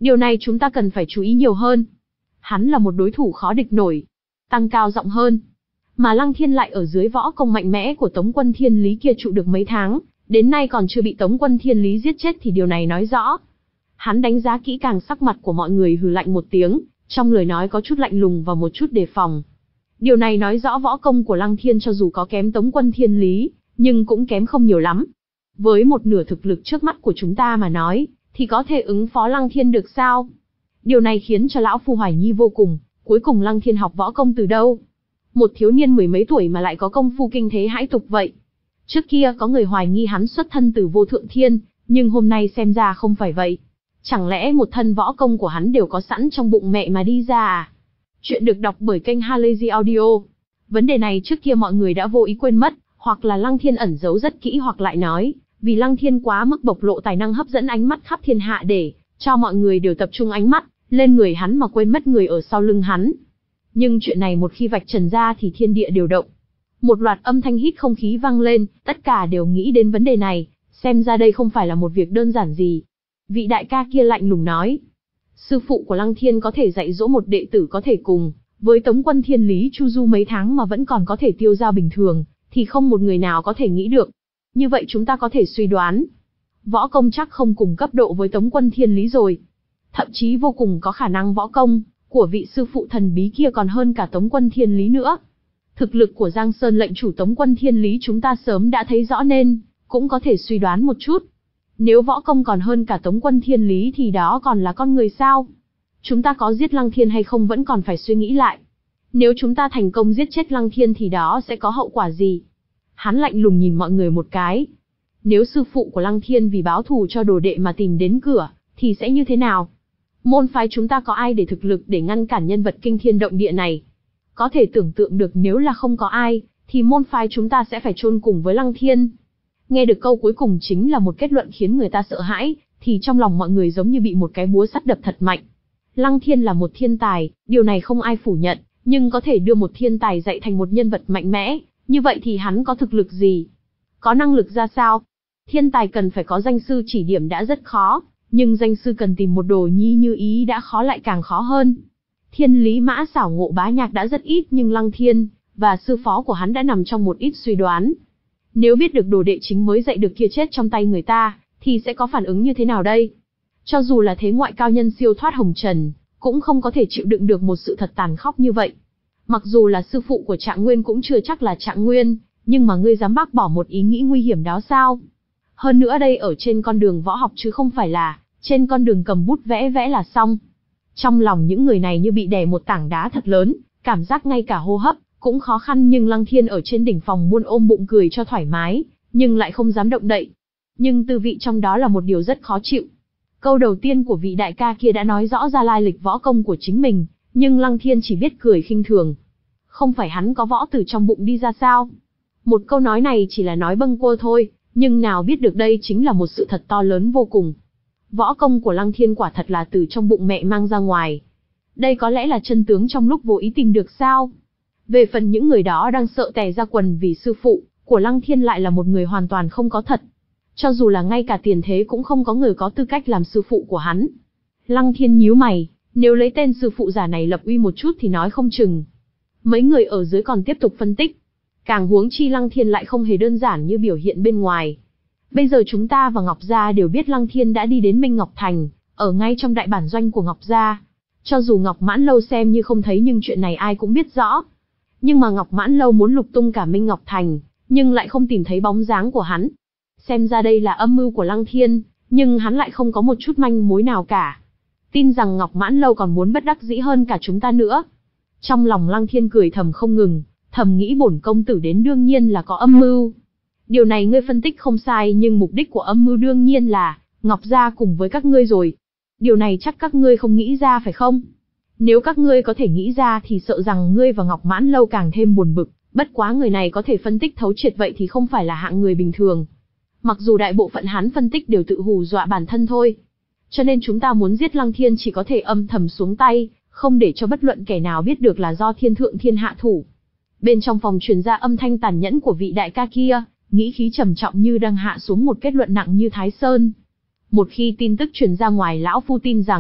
Điều này chúng ta cần phải chú ý nhiều hơn. Hắn là một đối thủ khó địch nổi. Tăng cao giọng hơn. Mà Lăng Thiên lại ở dưới võ công mạnh mẽ của Tống Quân Thiên Lý kia trụ được mấy tháng, đến nay còn chưa bị Tống Quân Thiên Lý giết chết thì điều này nói rõ. Hắn đánh giá kỹ càng sắc mặt của mọi người, hừ lạnh một tiếng, trong lời nói có chút lạnh lùng và một chút đề phòng. Điều này nói rõ võ công của Lăng Thiên cho dù có kém Tống Quân Thiên Lý, nhưng cũng kém không nhiều lắm. Với một nửa thực lực trước mắt của chúng ta mà nói, thì có thể ứng phó Lăng Thiên được sao? Điều này khiến cho lão phu hoài nghi vô cùng, cuối cùng Lăng Thiên học võ công từ đâu? Một thiếu niên mười mấy tuổi mà lại có công phu kinh thế hãi tục vậy. Trước kia có người hoài nghi hắn xuất thân từ Vô Thượng Thiên, nhưng hôm nay xem ra không phải vậy. Chẳng lẽ một thân võ công của hắn đều có sẵn trong bụng mẹ mà đi ra à? Chuyện được đọc bởi kênh Halazy Audio. Vấn đề này trước kia mọi người đã vô ý quên mất, hoặc là Lăng Thiên ẩn giấu rất kỹ, hoặc lại nói, vì Lăng Thiên quá mức bộc lộ tài năng hấp dẫn ánh mắt khắp thiên hạ để cho mọi người đều tập trung ánh mắt lên người hắn mà quên mất người ở sau lưng hắn. Nhưng chuyện này một khi vạch trần ra thì thiên địa đều động. Một loạt âm thanh hít không khí vang lên, tất cả đều nghĩ đến vấn đề này, xem ra đây không phải là một việc đơn giản gì. Vị đại ca kia lạnh lùng nói, sư phụ của Lăng Thiên có thể dạy dỗ một đệ tử có thể cùng với Tống Quân Thiên Lý chu du mấy tháng mà vẫn còn có thể tiêu dao bình thường, thì không một người nào có thể nghĩ được. Như vậy chúng ta có thể suy đoán, võ công chắc không cùng cấp độ với Tống Quân Thiên Lý rồi. Thậm chí vô cùng có khả năng võ công của vị sư phụ thần bí kia còn hơn cả Tống Quân Thiên Lý nữa. Thực lực của Giang Sơn lệnh chủ Tống Quân Thiên Lý chúng ta sớm đã thấy rõ nên cũng có thể suy đoán một chút. Nếu võ công còn hơn cả Tống Quân Thiên Lý thì đó còn là con người sao? Chúng ta có giết Lăng Thiên hay không vẫn còn phải suy nghĩ lại. Nếu chúng ta thành công giết chết Lăng Thiên thì đó sẽ có hậu quả gì? Hắn lạnh lùng nhìn mọi người một cái. Nếu sư phụ của Lăng Thiên vì báo thù cho đồ đệ mà tìm đến cửa, thì sẽ như thế nào? Môn phái chúng ta có ai để thực lực để ngăn cản nhân vật kinh thiên động địa này? Có thể tưởng tượng được nếu là không có ai, thì môn phái chúng ta sẽ phải chôn cùng với Lăng Thiên. Nghe được câu cuối cùng chính là một kết luận khiến người ta sợ hãi, thì trong lòng mọi người giống như bị một cái búa sắt đập thật mạnh. Lăng Thiên là một thiên tài, điều này không ai phủ nhận, nhưng có thể đưa một thiên tài dạy thành một nhân vật mạnh mẽ, như vậy thì hắn có thực lực gì? Có năng lực ra sao? Thiên tài cần phải có danh sư chỉ điểm đã rất khó, nhưng danh sư cần tìm một đồ nhi như ý đã khó lại càng khó hơn. Thiên Lý Mã xảo ngộ bá nhạc đã rất ít, nhưng Lăng Thiên và sư phó của hắn đã nằm trong một ít suy đoán. Nếu biết được đồ đệ chính mới dạy được kia chết trong tay người ta, thì sẽ có phản ứng như thế nào đây? Cho dù là thế ngoại cao nhân siêu thoát hồng trần, cũng không có thể chịu đựng được một sự thật tàn khốc như vậy. Mặc dù là sư phụ của Trạng Nguyên cũng chưa chắc là Trạng Nguyên, nhưng mà ngươi dám bác bỏ một ý nghĩ nguy hiểm đó sao? Hơn nữa đây ở trên con đường võ học chứ không phải là trên con đường cầm bút vẽ vẽ là xong. Trong lòng những người này như bị đè một tảng đá thật lớn, cảm giác ngay cả hô hấp cũng khó khăn, nhưng Lăng Thiên ở trên đỉnh phòng muôn ôm bụng cười cho thoải mái, nhưng lại không dám động đậy. Nhưng tư vị trong đó là một điều rất khó chịu. Câu đầu tiên của vị đại ca kia đã nói rõ ra lai lịch võ công của chính mình, nhưng Lăng Thiên chỉ biết cười khinh thường. Không phải hắn có võ từ trong bụng đi ra sao? Một câu nói này chỉ là nói bâng quơ thôi, nhưng nào biết được đây chính là một sự thật to lớn vô cùng. Võ công của Lăng Thiên quả thật là từ trong bụng mẹ mang ra ngoài. Đây có lẽ là chân tướng trong lúc vô ý tìm được sao? Về phần những người đó đang sợ tè ra quần vì sư phụ của Lăng Thiên lại là một người hoàn toàn không có thật. Cho dù là ngay cả tiền thế cũng không có người có tư cách làm sư phụ của hắn. Lăng Thiên nhíu mày, nếu lấy tên sư phụ giả này lập uy một chút thì nói không chừng. Mấy người ở dưới còn tiếp tục phân tích. Càng huống chi Lăng Thiên lại không hề đơn giản như biểu hiện bên ngoài. Bây giờ chúng ta và Ngọc Gia đều biết Lăng Thiên đã đi đến Minh Ngọc Thành, ở ngay trong đại bản doanh của Ngọc Gia. Cho dù Ngọc Mãn Lâu xem như không thấy nhưng chuyện này ai cũng biết rõ. Nhưng mà Ngọc Mãn Lâu muốn lục tung cả Minh Ngọc Thành, nhưng lại không tìm thấy bóng dáng của hắn. Xem ra đây là âm mưu của Lăng Thiên, nhưng hắn lại không có một chút manh mối nào cả. Tin rằng Ngọc Mãn Lâu còn muốn bất đắc dĩ hơn cả chúng ta nữa. Trong lòng Lăng Thiên cười thầm không ngừng, thầm nghĩ bổn công tử đến đương nhiên là có âm mưu. Điều này ngươi phân tích không sai, nhưng mục đích của âm mưu đương nhiên là Ngọc Gia cùng với các ngươi rồi. Điều này chắc các ngươi không nghĩ ra phải không? Nếu các ngươi có thể nghĩ ra thì sợ rằng ngươi và Ngọc Mãn Lâu càng thêm buồn bực, bất quá người này có thể phân tích thấu triệt vậy thì không phải là hạng người bình thường. Mặc dù đại bộ phận hắn phân tích đều tự hù dọa bản thân thôi. Cho nên chúng ta muốn giết Lăng Thiên chỉ có thể âm thầm xuống tay, không để cho bất luận kẻ nào biết được là do thiên thượng thiên hạ thủ. Bên trong phòng truyền ra âm thanh tàn nhẫn của vị đại ca kia, nghĩ khí trầm trọng như đang hạ xuống một kết luận nặng như Thái Sơn. Một khi tin tức truyền ra ngoài lão phu tin rằng,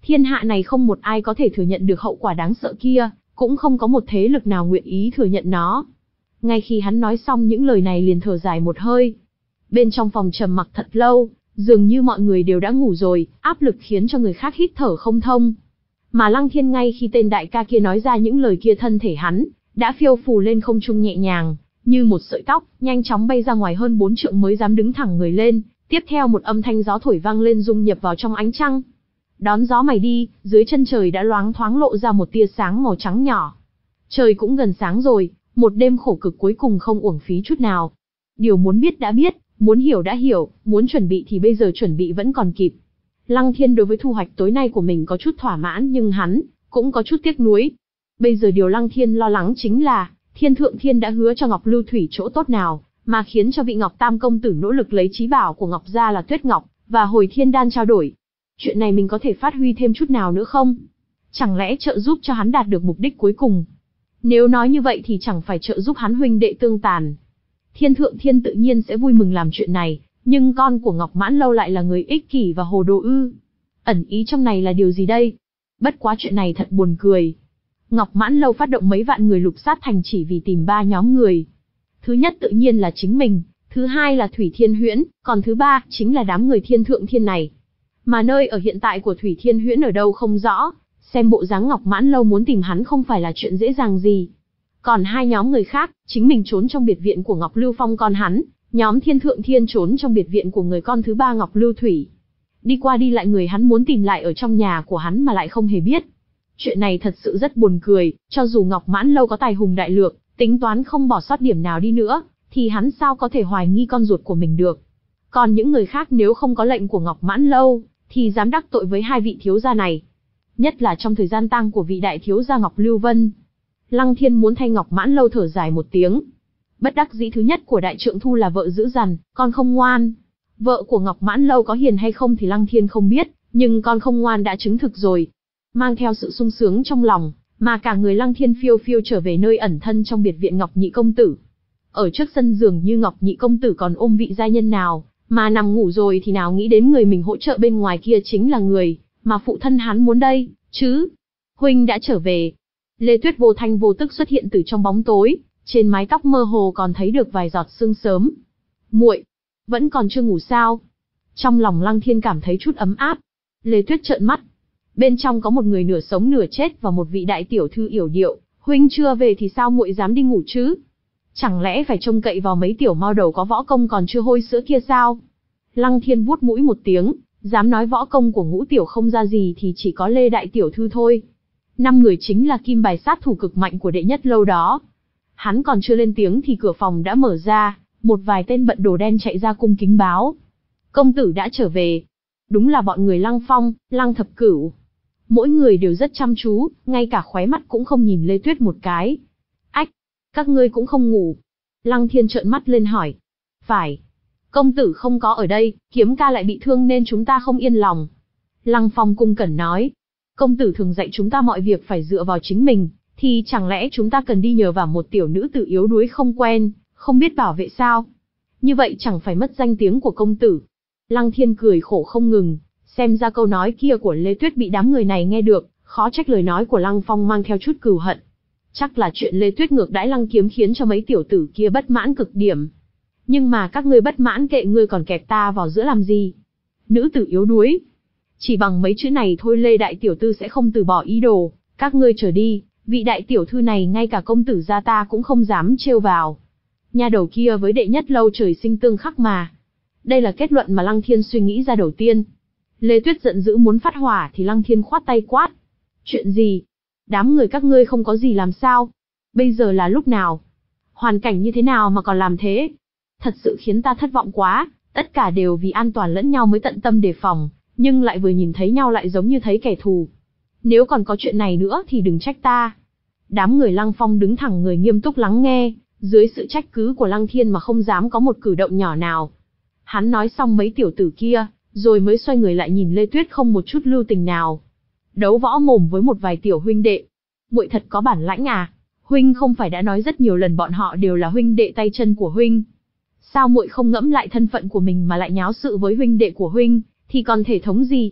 Thiên hạ này không một ai có thể thừa nhận được hậu quả đáng sợ kia, cũng không có một thế lực nào nguyện ý thừa nhận nó. Ngay khi hắn nói xong những lời này liền thở dài một hơi. Bên trong phòng trầm mặc thật lâu, dường như mọi người đều đã ngủ rồi, áp lực khiến cho người khác hít thở không thông. Mà Lăng Thiên ngay khi tên đại ca kia nói ra những lời kia, thân thể hắn đã phiêu phù lên không trung nhẹ nhàng, như một sợi tóc, nhanh chóng bay ra ngoài hơn bốn trượng mới dám đứng thẳng người lên. Tiếp theo một âm thanh gió thổi vang lên dung nhập vào trong ánh trăng. Đón gió mày đi, dưới chân trời đã loáng thoáng lộ ra một tia sáng màu trắng nhỏ. Trời cũng gần sáng rồi, một đêm khổ cực cuối cùng không uổng phí chút nào. Điều muốn biết đã biết, muốn hiểu đã hiểu, muốn chuẩn bị thì bây giờ chuẩn bị vẫn còn kịp. Lăng Thiên đối với thu hoạch tối nay của mình có chút thỏa mãn, nhưng hắn cũng có chút tiếc nuối. Bây giờ điều Lăng Thiên lo lắng chính là, Thiên Thượng Thiên đã hứa cho Ngọc Lưu Thủy chỗ tốt nào, mà khiến cho vị Ngọc Tam công tử nỗ lực lấy chí bảo của Ngọc gia là Tuyết Ngọc và Hồi Thiên Đan trao đổi. Chuyện này mình có thể phát huy thêm chút nào nữa không? Chẳng lẽ trợ giúp cho hắn đạt được mục đích cuối cùng? Nếu nói như vậy thì chẳng phải trợ giúp hắn huynh đệ tương tàn. Thiên Thượng Thiên tự nhiên sẽ vui mừng làm chuyện này, nhưng con của Ngọc Mãn Lâu lại là người ích kỷ và hồ đồ ư? Ẩn ý trong này là điều gì đây? Bất quá chuyện này thật buồn cười. Ngọc Mãn Lâu phát động mấy vạn người lục sát thành chỉ vì tìm ba nhóm người. Thứ nhất tự nhiên là chính mình, thứ hai là Thủy Thiên Huyễn, còn thứ ba chính là đám người Thiên Thượng Thiên này. Mà nơi ở hiện tại của Thủy Thiên Huyễn ở đâu không rõ, xem bộ dáng Ngọc Mãn Lâu muốn tìm hắn không phải là chuyện dễ dàng gì. Còn hai nhóm người khác, chính mình trốn trong biệt viện của Ngọc Lưu Phong con hắn, nhóm Thiên Thượng Thiên trốn trong biệt viện của người con thứ ba Ngọc Lưu Thủy. Đi qua đi lại người hắn muốn tìm lại ở trong nhà của hắn mà lại không hề biết. Chuyện này thật sự rất buồn cười, cho dù Ngọc Mãn Lâu có tài hùng đại lược, tính toán không bỏ sót điểm nào đi nữa, thì hắn sao có thể hoài nghi con ruột của mình được. Còn những người khác nếu không có lệnh của Ngọc Mãn Lâu, thì dám đắc tội với hai vị thiếu gia này. Nhất là trong thời gian tang của vị đại thiếu gia Ngọc Lưu Vân. Lăng Thiên muốn thay Ngọc Mãn Lâu thở dài một tiếng. Bất đắc dĩ thứ nhất của đại trượng thu là vợ dữ dằn, con không ngoan. Vợ của Ngọc Mãn Lâu có hiền hay không thì Lăng Thiên không biết, nhưng con không ngoan đã chứng thực rồi. Mang theo sự sung sướng trong lòng, mà cả người Lăng Thiên phiêu phiêu trở về nơi ẩn thân trong biệt viện Ngọc Nhị công tử. Ở trước sân giường như Ngọc Nhị công tử còn ôm vị gia nhân nào, mà nằm ngủ rồi thì nào nghĩ đến người mình hỗ trợ bên ngoài kia chính là người mà phụ thân hắn muốn đây, chứ. Huynh đã trở về. Lê Tuyết vô thanh vô tức xuất hiện từ trong bóng tối, trên mái tóc mơ hồ còn thấy được vài giọt sương sớm. Muội, vẫn còn chưa ngủ sao? Trong lòng Lăng Thiên cảm thấy chút ấm áp. Lê Tuyết trợn mắt. Bên trong có một người nửa sống nửa chết và một vị đại tiểu thư yểu điệu, huynh chưa về thì sao muội dám đi ngủ chứ? Chẳng lẽ phải trông cậy vào mấy tiểu mao đầu có võ công còn chưa hôi sữa kia sao? Lăng Thiên vuốt mũi một tiếng, dám nói võ công của Ngũ tiểu không ra gì thì chỉ có Lê đại tiểu thư thôi. Năm người chính là kim bài sát thủ cực mạnh của đệ nhất lâu đó. Hắn còn chưa lên tiếng thì cửa phòng đã mở ra, một vài tên bận đồ đen chạy ra cung kính báo. Công tử đã trở về. Đúng là bọn người Lăng Phong, Lăng Thập Cửu. Mỗi người đều rất chăm chú, ngay cả khóe mắt cũng không nhìn Lê Tuyết một cái. Ách, các ngươi cũng không ngủ. Lăng Thiên trợn mắt lên hỏi. Phải. Công tử không có ở đây, Kiếm ca lại bị thương nên chúng ta không yên lòng. Lăng Phong cung cẩn nói. Công tử thường dạy chúng ta mọi việc phải dựa vào chính mình, thì chẳng lẽ chúng ta cần đi nhờ vào một tiểu nữ tử yếu đuối không quen, không biết bảo vệ sao? Như vậy chẳng phải mất danh tiếng của công tử. Lăng Thiên cười khổ không ngừng, xem ra câu nói kia của Lê Tuyết bị đám người này nghe được, khó trách lời nói của Lăng Phong mang theo chút cừu hận. Chắc là chuyện Lê Tuyết ngược đãi Lăng Kiếm khiến cho mấy tiểu tử kia bất mãn cực điểm. Nhưng mà các ngươi bất mãn kệ ngươi, còn kẹp ta vào giữa làm gì? Nữ tử yếu đuối. Chỉ bằng mấy chữ này thôi Lê đại tiểu thư sẽ không từ bỏ ý đồ, các ngươi trở đi, vị đại tiểu thư này ngay cả công tử gia ta cũng không dám trêu vào. Nha đầu kia với đệ nhất lâu trời sinh tương khắc mà. Đây là kết luận mà Lăng Thiên suy nghĩ ra đầu tiên. Lê Tuyết giận dữ muốn phát hỏa thì Lăng Thiên khoát tay quát. Chuyện gì? Đám người các ngươi không có gì làm sao? Bây giờ là lúc nào? Hoàn cảnh như thế nào mà còn làm thế? Thật sự khiến ta thất vọng quá, tất cả đều vì an toàn lẫn nhau mới tận tâm đề phòng, nhưng lại vừa nhìn thấy nhau lại giống như thấy kẻ thù. Nếu còn có chuyện này nữa thì đừng trách ta. Đám người Lăng Phong đứng thẳng người nghiêm túc lắng nghe, dưới sự trách cứ của Lăng Thiên mà không dám có một cử động nhỏ nào. Hắn nói xong mấy tiểu tử kia, rồi mới xoay người lại nhìn Lê Tuyết không một chút lưu tình nào. Đấu võ mồm với một vài tiểu huynh đệ. Muội thật có bản lãnh à? Huynh không phải đã nói rất nhiều lần bọn họ đều là huynh đệ tay chân của huynh. Sao muội không ngẫm lại thân phận của mình mà lại nháo sự với huynh đệ của huynh, thì còn thể thống gì?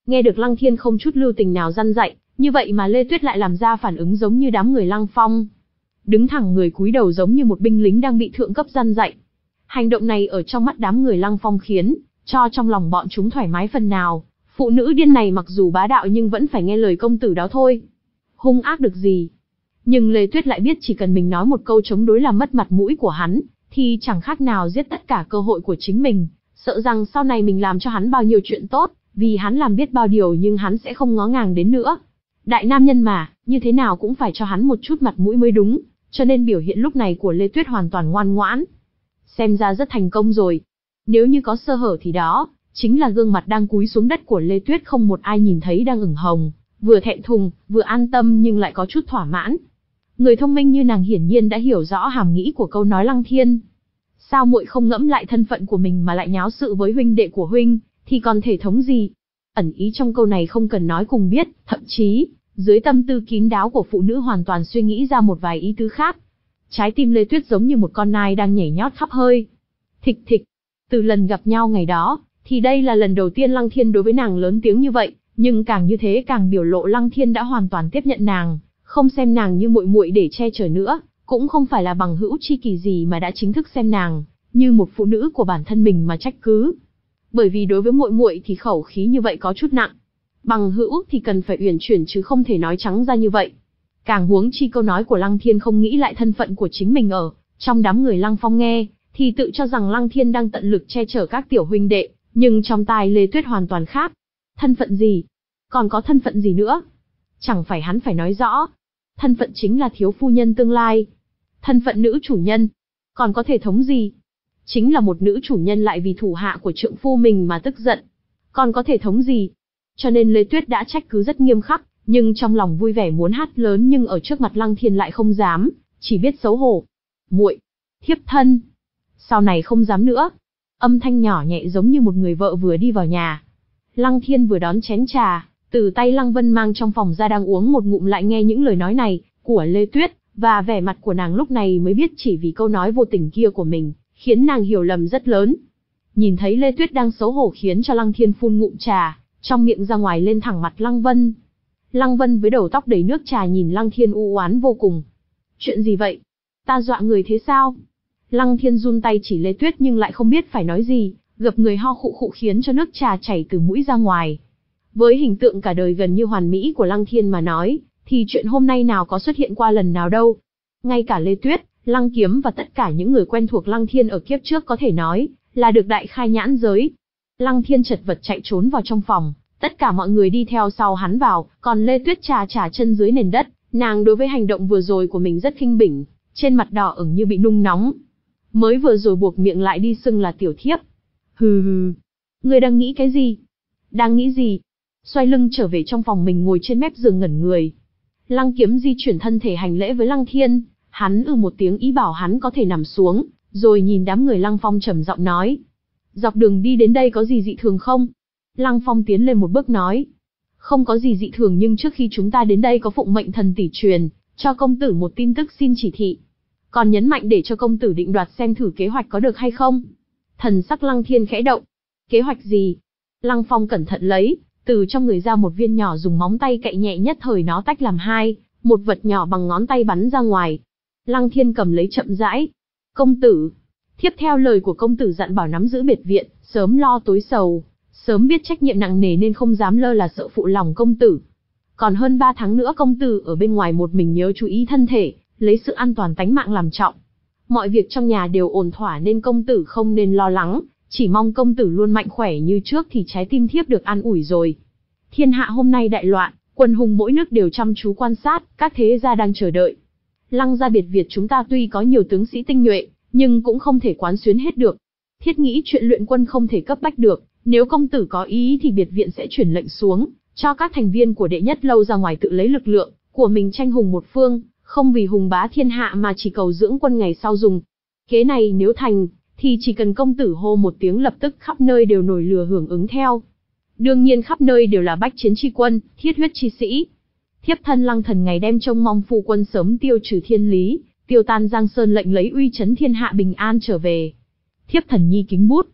Nghe được Lăng Thiên không chút lưu tình nào răn dạy, như vậy mà Lê Tuyết lại làm ra phản ứng giống như đám người Lăng Phong. Đứng thẳng người cúi đầu giống như một binh lính đang bị thượng cấp răn dạy. Hành động này ở trong mắt đám người Lăng Phong khiến cho trong lòng bọn chúng thoải mái phần nào. Phụ nữ điên này mặc dù bá đạo nhưng vẫn phải nghe lời công tử đó thôi. Hung ác được gì? Nhưng Lê Tuyết lại biết chỉ cần mình nói một câu chống đối làm mất mặt mũi của hắn, thì chẳng khác nào giết tất cả cơ hội của chính mình. Sợ rằng sau này mình làm cho hắn bao nhiêu chuyện tốt, vì hắn làm biết bao điều nhưng hắn sẽ không ngó ngàng đến nữa. Đại nam nhân mà, như thế nào cũng phải cho hắn một chút mặt mũi mới đúng, cho nên biểu hiện lúc này của Lê Tuyết hoàn toàn ngoan ngoãn. Xem ra rất thành công rồi. Nếu như có sơ hở thì đó chính là gương mặt đang cúi xuống đất của Lê Tuyết không một ai nhìn thấy đang ửng hồng, vừa thẹn thùng, vừa an tâm nhưng lại có chút thỏa mãn. Người thông minh như nàng hiển nhiên đã hiểu rõ hàm nghĩ của câu nói Lăng Thiên. Sao muội không ngẫm lại thân phận của mình mà lại nháo sự với huynh đệ của huynh, thì còn thể thống gì? Ẩn ý trong câu này không cần nói cùng biết, thậm chí, dưới tâm tư kín đáo của phụ nữ hoàn toàn suy nghĩ ra một vài ý tứ khác. Trái tim Lê Tuyết giống như một con nai đang nhảy nhót khắp hơi. Thịch thịch, từ lần gặp nhau ngày đó, thì đây là lần đầu tiên Lăng Thiên đối với nàng lớn tiếng như vậy, nhưng càng như thế càng biểu lộ Lăng Thiên đã hoàn toàn tiếp nhận nàng, không xem nàng như muội muội để che chở nữa, cũng không phải là bằng hữu chi kỷ gì mà đã chính thức xem nàng như một phụ nữ của bản thân mình mà trách cứ. Bởi vì đối với muội muội thì khẩu khí như vậy có chút nặng. Bằng hữu thì cần phải uyển chuyển chứ không thể nói trắng ra như vậy. Càng huống chi câu nói của Lăng Thiên không nghĩ lại thân phận của chính mình ở trong đám người Lăng Phong nghe, thì tự cho rằng Lăng Thiên đang tận lực che chở các tiểu huynh đệ, nhưng trong tai Lê Tuyết hoàn toàn khác. Thân phận gì? Còn có thân phận gì nữa? Chẳng phải hắn phải nói rõ. Thân phận chính là thiếu phu nhân tương lai. Thân phận nữ chủ nhân. Còn có thể thống gì? Chính là một nữ chủ nhân lại vì thủ hạ của trượng phu mình mà tức giận. Còn có thể thống gì? Cho nên Lê Tuyết đã trách cứ rất nghiêm khắc, nhưng trong lòng vui vẻ muốn hát lớn nhưng ở trước mặt Lăng Thiên lại không dám, chỉ biết xấu hổ. Muội, thiếp thân. Sau này không dám nữa. Âm thanh nhỏ nhẹ giống như một người vợ vừa đi vào nhà. Lăng Thiên vừa đón chén trà, từ tay Lăng Vân mang trong phòng ra đang uống một ngụm lại nghe những lời nói này của Lê Tuyết, và vẻ mặt của nàng lúc này mới biết chỉ vì câu nói vô tình kia của mình, khiến nàng hiểu lầm rất lớn. Nhìn thấy Lê Tuyết đang xấu hổ khiến cho Lăng Thiên phun ngụm trà, trong miệng ra ngoài lên thẳng mặt Lăng Vân. Lăng Vân với đầu tóc đầy nước trà nhìn Lăng Thiên u oán vô cùng. Chuyện gì vậy? Ta dọa người thế sao? Lăng Thiên run tay chỉ Lê Tuyết nhưng lại không biết phải nói gì, gập người ho khụ khụ khiến cho nước trà chảy từ mũi ra ngoài. Với hình tượng cả đời gần như hoàn mỹ của Lăng Thiên mà nói, thì chuyện hôm nay nào có xuất hiện qua lần nào đâu. Ngay cả Lê Tuyết, Lăng Kiếm và tất cả những người quen thuộc Lăng Thiên ở kiếp trước có thể nói là được đại khai nhãn giới. Lăng Thiên chật vật chạy trốn vào trong phòng, tất cả mọi người đi theo sau hắn vào, còn Lê Tuyết trà trà chân dưới nền đất, nàng đối với hành động vừa rồi của mình rất khinh bỉnh, trên mặt đỏ ửng như bị nung nóng. Mới vừa rồi buộc miệng lại đi xưng là tiểu thiếp. Hừ hừ, ngươi đang nghĩ cái gì? Đang nghĩ gì? Xoay lưng trở về trong phòng mình ngồi trên mép giường ngẩn người. Lăng Kiếm di chuyển thân thể hành lễ với Lăng Thiên, hắn ư một tiếng ý bảo hắn có thể nằm xuống, rồi nhìn đám người Lăng Phong trầm giọng nói. Dọc đường đi đến đây có gì dị thường không? Lăng Phong tiến lên một bước nói. Không có gì dị thường nhưng trước khi chúng ta đến đây có phụng mệnh thần tỷ truyền cho công tử một tin tức xin chỉ thị. Còn nhấn mạnh để cho công tử định đoạt xem thử kế hoạch có được hay không. Thần sắc Lăng Thiên khẽ động. Kế hoạch gì? Lăng Phong cẩn thận lấy từ trong người ra một viên nhỏ dùng móng tay cạy nhẹ nhất thời nó tách làm hai, một vật nhỏ bằng ngón tay bắn ra ngoài. Lăng Thiên cầm lấy chậm rãi. Công tử, tiếp theo lời của công tử dặn bảo nắm giữ biệt viện, sớm lo tối sầu, sớm biết trách nhiệm nặng nề nên không dám lơ là sợ phụ lòng công tử. Còn hơn ba tháng nữa công tử ở bên ngoài một mình nhớ chú ý thân thể, lấy sự an toàn tánh mạng làm trọng. Mọi việc trong nhà đều ổn thỏa nên công tử không nên lo lắng, chỉ mong công tử luôn mạnh khỏe như trước thì trái tim thiếp được an ủi rồi. Thiên hạ hôm nay đại loạn, quân hùng mỗi nước đều chăm chú quan sát, các thế gia đang chờ đợi. Lăng gia biệt Việt chúng ta tuy có nhiều tướng sĩ tinh nhuệ, nhưng cũng không thể quán xuyến hết được. Thiết nghĩ chuyện luyện quân không thể cấp bách được, nếu công tử có ý thì biệt viện sẽ chuyển lệnh xuống, cho các thành viên của đệ nhất lâu ra ngoài tự lấy lực lượng của mình tranh hùng một phương, không vì hùng bá thiên hạ mà chỉ cầu dưỡng quân ngày sau dùng. Kế này nếu thành, thì chỉ cần công tử hô một tiếng lập tức khắp nơi đều nổi lửa hưởng ứng theo. Đương nhiên khắp nơi đều là bách chiến chi quân, thiết huyết chi sĩ. Thiếp thân Lăng Thần ngày đêm trông mong phu quân sớm tiêu trừ thiên lý, tiêu tan giang sơn lệnh lấy uy chấn thiên hạ bình an trở về. Thiếp thần nhi kính bút.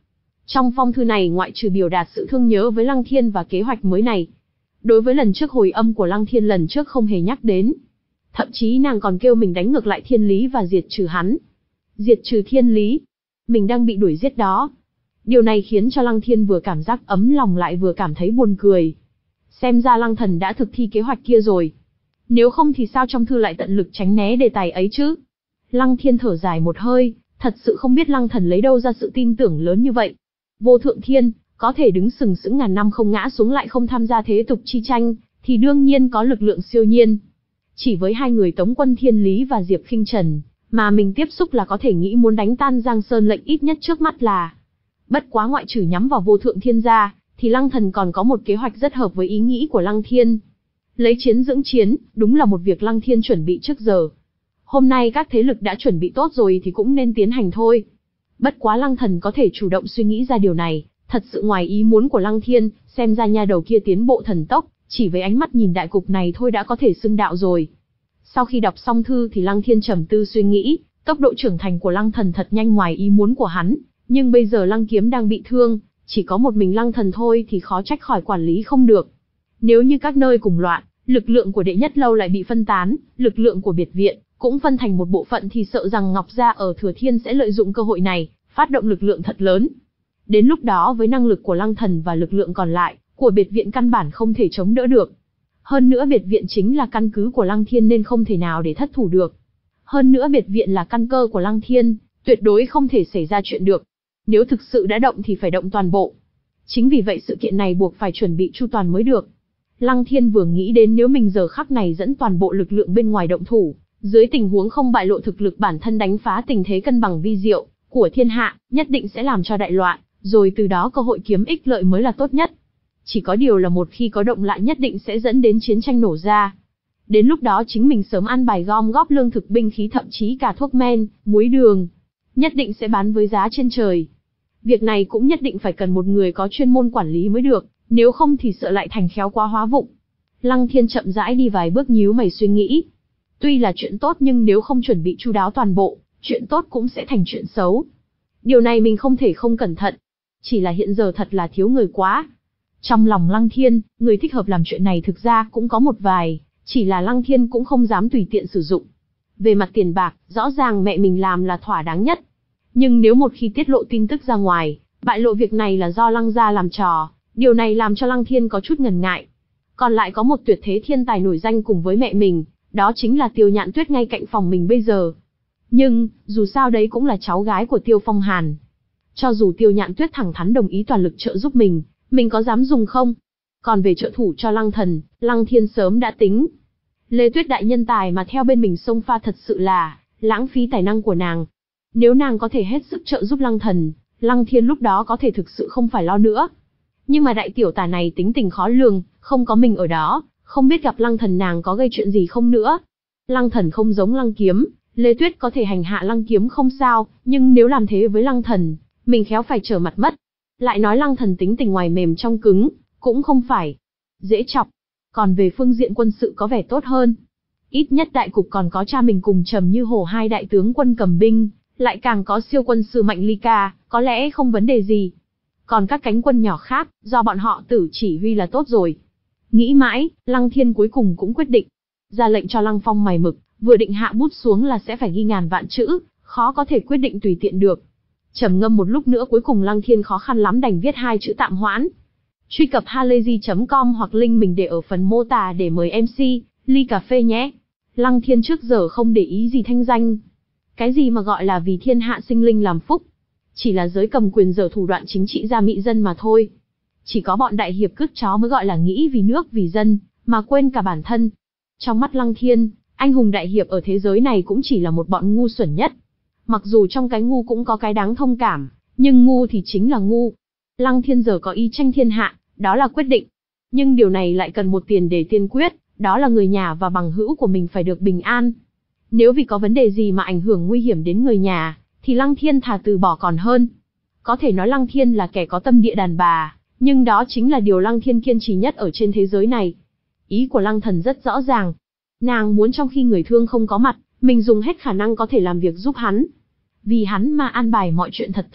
Trong phong thư này ngoại trừ biểu đạt sự thương nhớ với Lăng Thiên và kế hoạch mới này, đối với lần trước hồi âm của Lăng Thiên lần trước không hề nhắc đến. Thậm chí nàng còn kêu mình đánh ngược lại thiên lý và diệt trừ hắn. Diệt trừ thiên lý? Mình đang bị đuổi giết đó. Điều này khiến cho Lăng Thiên vừa cảm giác ấm lòng lại vừa cảm thấy buồn cười. Xem ra Lăng Thần đã thực thi kế hoạch kia rồi. Nếu không thì sao trong thư lại tận lực tránh né đề tài ấy chứ? Lăng Thiên thở dài một hơi, thật sự không biết Lăng Thần lấy đâu ra sự tin tưởng lớn như vậy. Vô Thượng Thiên, có thể đứng sừng sững ngàn năm không ngã xuống lại không tham gia thế tục chi tranh, thì đương nhiên có lực lượng siêu nhiên. Chỉ với hai người Tống Quân Thiên Lý và Diệp Khinh Trần, mà mình tiếp xúc là có thể nghĩ muốn đánh tan Giang Sơn lệnh ít nhất trước mắt là. Bất quá ngoại trừ nhắm vào Vô Thượng Thiên ra, thì Lăng Thần còn có một kế hoạch rất hợp với ý nghĩ của Lăng Thiên. Lấy chiến dưỡng chiến, đúng là một việc Lăng Thiên chuẩn bị trước giờ. Hôm nay các thế lực đã chuẩn bị tốt rồi thì cũng nên tiến hành thôi. Bất quá Lăng Thần có thể chủ động suy nghĩ ra điều này, thật sự ngoài ý muốn của Lăng Thiên, xem ra nha đầu kia tiến bộ thần tốc, chỉ với ánh mắt nhìn đại cục này thôi đã có thể xưng đạo rồi. Sau khi đọc xong thư thì Lăng Thiên trầm tư suy nghĩ, tốc độ trưởng thành của Lăng Thần thật nhanh ngoài ý muốn của hắn, nhưng bây giờ Lăng Kiếm đang bị thương, chỉ có một mình Lăng Thần thôi thì khó trách khỏi quản lý không được. Nếu như các nơi cùng loạn, lực lượng của đệ nhất lâu lại bị phân tán, lực lượng của biệt viện cũng phân thành một bộ phận thì sợ rằng Ngọc Gia ở Thừa Thiên sẽ lợi dụng cơ hội này, phát động lực lượng thật lớn. Đến lúc đó với năng lực của Lăng Thần và lực lượng còn lại của biệt viện căn bản không thể chống đỡ được. Hơn nữa biệt viện chính là căn cứ của Lăng Thiên nên không thể nào để thất thủ được. Hơn nữa biệt viện là căn cơ của Lăng Thiên, tuyệt đối không thể xảy ra chuyện được. Nếu thực sự đã động thì phải động toàn bộ. Chính vì vậy sự kiện này buộc phải chuẩn bị chu toàn mới được. Lăng Thiên vừa nghĩ đến nếu mình giờ khắc này dẫn toàn bộ lực lượng bên ngoài động thủ, dưới tình huống không bại lộ thực lực bản thân đánh phá tình thế cân bằng vi diệu của thiên hạ, nhất định sẽ làm cho đại loạn, rồi từ đó cơ hội kiếm ích lợi mới là tốt nhất. Chỉ có điều là một khi có động lại nhất định sẽ dẫn đến chiến tranh nổ ra. Đến lúc đó chính mình sớm ăn bài gom góp lương thực binh khí thậm chí cả thuốc men, muối đường, nhất định sẽ bán với giá trên trời. Việc này cũng nhất định phải cần một người có chuyên môn quản lý mới được, nếu không thì sợ lại thành khéo quá hóa vụng. Lăng Thiên chậm rãi đi vài bước nhíu mày suy nghĩ. Tuy là chuyện tốt nhưng nếu không chuẩn bị chu đáo toàn bộ, chuyện tốt cũng sẽ thành chuyện xấu. Điều này mình không thể không cẩn thận. Chỉ là hiện giờ thật là thiếu người quá. Trong lòng Lăng Thiên, người thích hợp làm chuyện này thực ra cũng có một vài, chỉ là Lăng Thiên cũng không dám tùy tiện sử dụng. Về mặt tiền bạc, rõ ràng mẹ mình làm là thỏa đáng nhất. Nhưng nếu một khi tiết lộ tin tức ra ngoài, bại lộ việc này là do Lăng gia làm trò, điều này làm cho Lăng Thiên có chút ngần ngại. Còn lại có một tuyệt thế thiên tài nổi danh cùng với mẹ mình, đó chính là Tiêu Nhạn Tuyết ngay cạnh phòng mình bây giờ. Nhưng, dù sao đấy cũng là cháu gái của Tiêu Phong Hàn. Cho dù Tiêu Nhạn Tuyết thẳng thắn đồng ý toàn lực trợ giúp mình, mình có dám dùng không? Còn về trợ thủ cho Lăng Thần, Lăng Thiên sớm đã tính. Lê Tuyết đại nhân tài mà theo bên mình xông pha thật sự là lãng phí tài năng của nàng. Nếu nàng có thể hết sức trợ giúp Lăng Thần, Lăng Thiên lúc đó có thể thực sự không phải lo nữa. Nhưng mà đại tiểu tả này tính tình khó lường, không có mình ở đó, không biết gặp Lăng Thần nàng có gây chuyện gì không nữa. Lăng Thần không giống Lăng Kiếm, Lê Tuyết có thể hành hạ Lăng Kiếm không sao, nhưng nếu làm thế với Lăng Thần, mình khéo phải trở mặt mất. Lại nói Lăng Thần tính tình ngoài mềm trong cứng, cũng không phải dễ chọc. Còn về phương diện quân sự có vẻ tốt hơn. Ít nhất đại cục còn có cha mình cùng Trầm Như Hổ hai đại tướng quân cầm binh, lại càng có siêu quân sư Mạnh Ly Ca, có lẽ không vấn đề gì. Còn các cánh quân nhỏ khác, do bọn họ tự chỉ huy là tốt rồi. Nghĩ mãi, Lăng Thiên cuối cùng cũng quyết định. Ra lệnh cho Lăng Phong mày mực, vừa định hạ bút xuống là sẽ phải ghi ngàn vạn chữ, khó có thể quyết định tùy tiện được. Trầm ngâm một lúc nữa cuối cùng Lăng Thiên khó khăn lắm đành viết hai chữ tạm hoãn. Truy cập halayzi chấm com hoặc link mình để ở phần mô tả để mời em xê, ly cà phê nhé. Lăng Thiên trước giờ không để ý gì thanh danh. Cái gì mà gọi là vì thiên hạ sinh linh làm phúc. Chỉ là giới cầm quyền dở thủ đoạn chính trị ra mị dân mà thôi. Chỉ có bọn đại hiệp cướp chó mới gọi là nghĩ vì nước vì dân, mà quên cả bản thân. Trong mắt Lăng Thiên, anh hùng đại hiệp ở thế giới này cũng chỉ là một bọn ngu xuẩn nhất. Mặc dù trong cái ngu cũng có cái đáng thông cảm, nhưng ngu thì chính là ngu. Lăng Thiên giờ có ý tranh thiên hạ, đó là quyết định. Nhưng điều này lại cần một tiền đề tiên quyết, đó là người nhà và bằng hữu của mình phải được bình an. Nếu vì có vấn đề gì mà ảnh hưởng nguy hiểm đến người nhà, thì Lăng Thiên thà từ bỏ còn hơn. Có thể nói Lăng Thiên là kẻ có tâm địa đàn bà, nhưng đó chính là điều Lăng Thiên kiên trì nhất ở trên thế giới này. Ý của Lăng Thần rất rõ ràng. Nàng muốn trong khi người thương không có mặt, mình dùng hết khả năng có thể làm việc giúp hắn. Vì hắn mà an bài mọi chuyện thật tốt,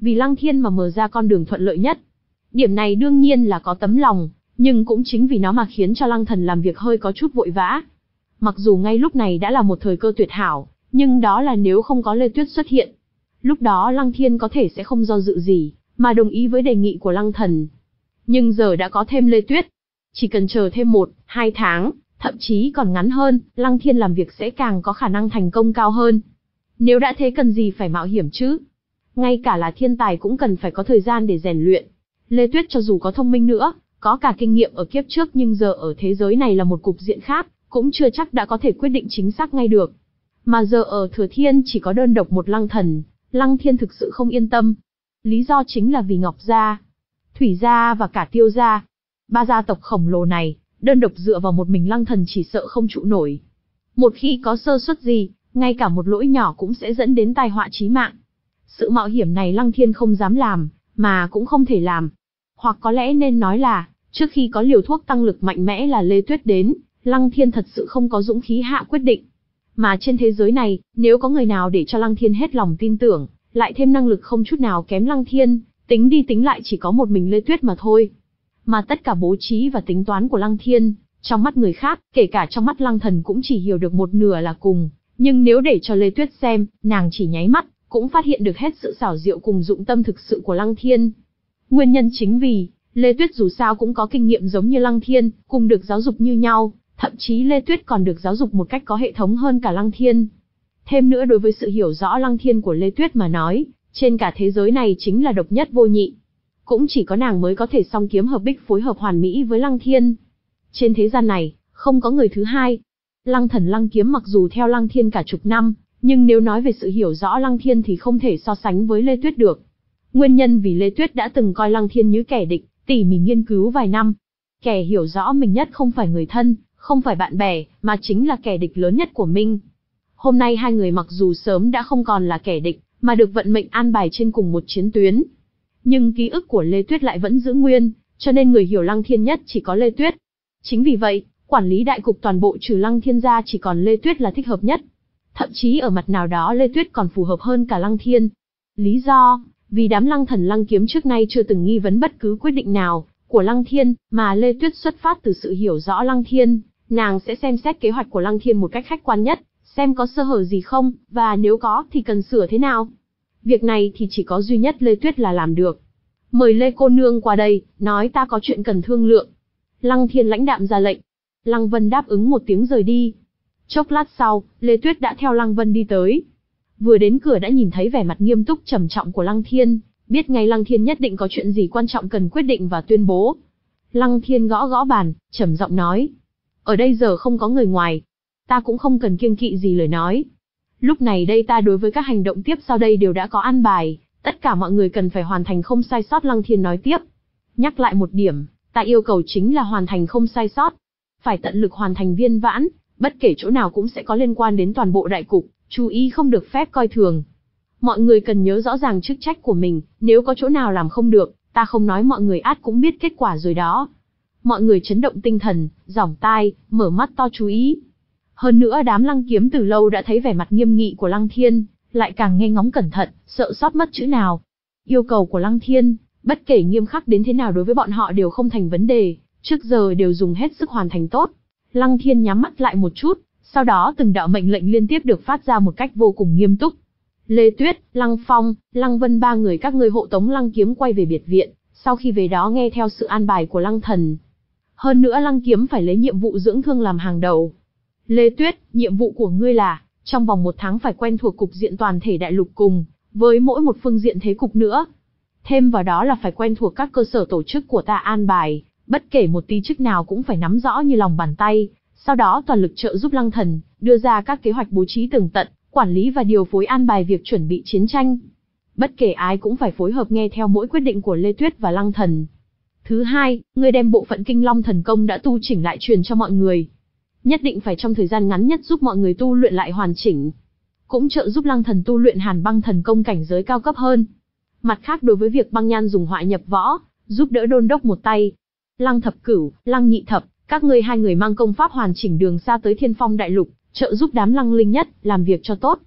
vì Lăng Thiên mà mở ra con đường thuận lợi nhất. Điểm này đương nhiên là có tấm lòng, nhưng cũng chính vì nó mà khiến cho Lăng Thần làm việc hơi có chút vội vã. Mặc dù ngay lúc này đã là một thời cơ tuyệt hảo, nhưng đó là nếu không có Lê Tuyết xuất hiện. Lúc đó Lăng Thiên có thể sẽ không do dự gì, mà đồng ý với đề nghị của Lăng Thần. Nhưng giờ đã có thêm Lê Tuyết. Chỉ cần chờ thêm một, hai tháng, thậm chí còn ngắn hơn, Lăng Thiên làm việc sẽ càng có khả năng thành công cao hơn. Nếu đã thế cần gì phải mạo hiểm chứ? Ngay cả là thiên tài cũng cần phải có thời gian để rèn luyện. Lê Tuyết cho dù có thông minh nữa, có cả kinh nghiệm ở kiếp trước nhưng giờ ở thế giới này là một cục diện khác, cũng chưa chắc đã có thể quyết định chính xác ngay được. Mà giờ ở Thừa Thiên chỉ có đơn độc một Lăng Thần, Lăng Thiên thực sự không yên tâm. Lý do chính là vì Ngọc Gia, Thủy Gia và cả Tiêu Gia. Ba gia tộc khổng lồ này, đơn độc dựa vào một mình Lăng Thần chỉ sợ không trụ nổi. Một khi có sơ suất gì, ngay cả một lỗi nhỏ cũng sẽ dẫn đến tai họa chí mạng. Sự mạo hiểm này Lăng Thiên không dám làm, mà cũng không thể làm. Hoặc có lẽ nên nói là, trước khi có liều thuốc tăng lực mạnh mẽ là Lê Tuyết đến, Lăng Thiên thật sự không có dũng khí hạ quyết định. Mà trên thế giới này, nếu có người nào để cho Lăng Thiên hết lòng tin tưởng, lại thêm năng lực không chút nào kém Lăng Thiên, tính đi tính lại chỉ có một mình Lê Tuyết mà thôi. Mà tất cả bố trí và tính toán của Lăng Thiên, trong mắt người khác, kể cả trong mắt Lăng Thần cũng chỉ hiểu được một nửa là cùng. Nhưng nếu để cho Lê Tuyết xem, nàng chỉ nháy mắt, cũng phát hiện được hết sự xảo diệu cùng dụng tâm thực sự của Lăng Thiên. Nguyên nhân chính vì, Lê Tuyết dù sao cũng có kinh nghiệm giống như Lăng Thiên, cùng được giáo dục như nhau, thậm chí Lê Tuyết còn được giáo dục một cách có hệ thống hơn cả Lăng Thiên. Thêm nữa đối với sự hiểu rõ Lăng Thiên của Lê Tuyết mà nói, trên cả thế giới này chính là độc nhất vô nhị. Cũng chỉ có nàng mới có thể song kiếm hợp bích phối hợp hoàn mỹ với Lăng Thiên. Trên thế gian này, không có người thứ hai. Lăng Thần Lăng Kiếm mặc dù theo Lăng Thiên cả chục năm, nhưng nếu nói về sự hiểu rõ Lăng Thiên thì không thể so sánh với Lê Tuyết được. Nguyên nhân vì Lê Tuyết đã từng coi Lăng Thiên như kẻ địch, tỉ mỉ nghiên cứu vài năm. Kẻ hiểu rõ mình nhất không phải người thân, không phải bạn bè, mà chính là kẻ địch lớn nhất của mình. Hôm nay hai người mặc dù sớm đã không còn là kẻ địch, mà được vận mệnh an bài trên cùng một chiến tuyến. Nhưng ký ức của Lê Tuyết lại vẫn giữ nguyên, cho nên người hiểu Lăng Thiên nhất chỉ có Lê Tuyết. Chính vì vậy, quản lý đại cục toàn bộ trừ Lăng Thiên ra chỉ còn Lê Tuyết là thích hợp nhất. Thậm chí ở mặt nào đó Lê Tuyết còn phù hợp hơn cả Lăng Thiên. Lý do, vì đám Lăng Thần Lăng Kiếm trước nay chưa từng nghi vấn bất cứ quyết định nào của Lăng Thiên, mà Lê Tuyết xuất phát từ sự hiểu rõ Lăng Thiên, nàng sẽ xem xét kế hoạch của Lăng Thiên một cách khách quan nhất, xem có sơ hở gì không, và nếu có thì cần sửa thế nào. Việc này thì chỉ có duy nhất Lê Tuyết là làm được. Mời Lê cô nương qua đây, nói ta có chuyện cần thương lượng. Lăng Thiên lãnh đạm ra lệnh. Lăng Vân đáp ứng một tiếng rời đi. Chốc lát sau, Lê Tuyết đã theo Lăng Vân đi tới. Vừa đến cửa đã nhìn thấy vẻ mặt nghiêm túc trầm trọng của Lăng Thiên, biết ngay Lăng Thiên nhất định có chuyện gì quan trọng cần quyết định và tuyên bố. Lăng Thiên gõ gõ bàn, trầm giọng nói. Ở đây giờ không có người ngoài. Ta cũng không cần kiêng kỵ gì lời nói. Lúc này đây ta đối với các hành động tiếp sau đây đều đã có an bài, tất cả mọi người cần phải hoàn thành không sai sót. Lăng Thiên nói tiếp. Nhắc lại một điểm, ta yêu cầu chính là hoàn thành không sai sót. Phải tận lực hoàn thành viên vãn, bất kể chỗ nào cũng sẽ có liên quan đến toàn bộ đại cục, chú ý không được phép coi thường. Mọi người cần nhớ rõ ràng chức trách của mình, nếu có chỗ nào làm không được, ta không nói mọi người át cũng biết kết quả rồi đó. Mọi người chấn động tinh thần, dỏng tai, mở mắt to chú ý. Hơn nữa đám Lăng Kiếm từ lâu đã thấy vẻ mặt nghiêm nghị của Lăng Thiên, lại càng nghe ngóng cẩn thận, sợ sót mất chữ nào. Yêu cầu của Lăng Thiên, bất kể nghiêm khắc đến thế nào đối với bọn họ đều không thành vấn đề, trước giờ đều dùng hết sức hoàn thành tốt. Lăng Thiên nhắm mắt lại một chút, sau đó từng đạo mệnh lệnh liên tiếp được phát ra một cách vô cùng nghiêm túc. Lê Tuyết, Lăng Phong, Lăng Vân ba người các ngươi hộ tống Lăng Kiếm quay về biệt viện, sau khi về đó nghe theo sự an bài của Lăng Thần. Hơn nữa Lăng Kiếm phải lấy nhiệm vụ dưỡng thương làm hàng đầu. Lê Tuyết, nhiệm vụ của ngươi là, trong vòng một tháng phải quen thuộc cục diện toàn thể đại lục cùng, với mỗi một phương diện thế cục nữa. Thêm vào đó là phải quen thuộc các cơ sở tổ chức của ta an bài, bất kể một tí chức nào cũng phải nắm rõ như lòng bàn tay, sau đó toàn lực trợ giúp Lăng Thần, đưa ra các kế hoạch bố trí tường tận, quản lý và điều phối an bài việc chuẩn bị chiến tranh. Bất kể ai cũng phải phối hợp nghe theo mỗi quyết định của Lê Tuyết và Lăng Thần. Thứ hai, ngươi đem bộ phận Kinh Long thần công đã tu chỉnh lại truyền cho mọi người. Nhất định phải trong thời gian ngắn nhất giúp mọi người tu luyện lại hoàn chỉnh. Cũng trợ giúp Lăng Thần tu luyện Hàn Băng thần công cảnh giới cao cấp hơn. Mặt khác đối với việc Băng Nhan dùng họa nhập võ, giúp đỡ đôn đốc một tay. Lăng Thập Cửu, Lăng Nhị Thập, các ngươi hai người mang công pháp hoàn chỉnh đường xa tới Thiên Phong đại lục, trợ giúp đám Lăng Linh nhất, làm việc cho tốt.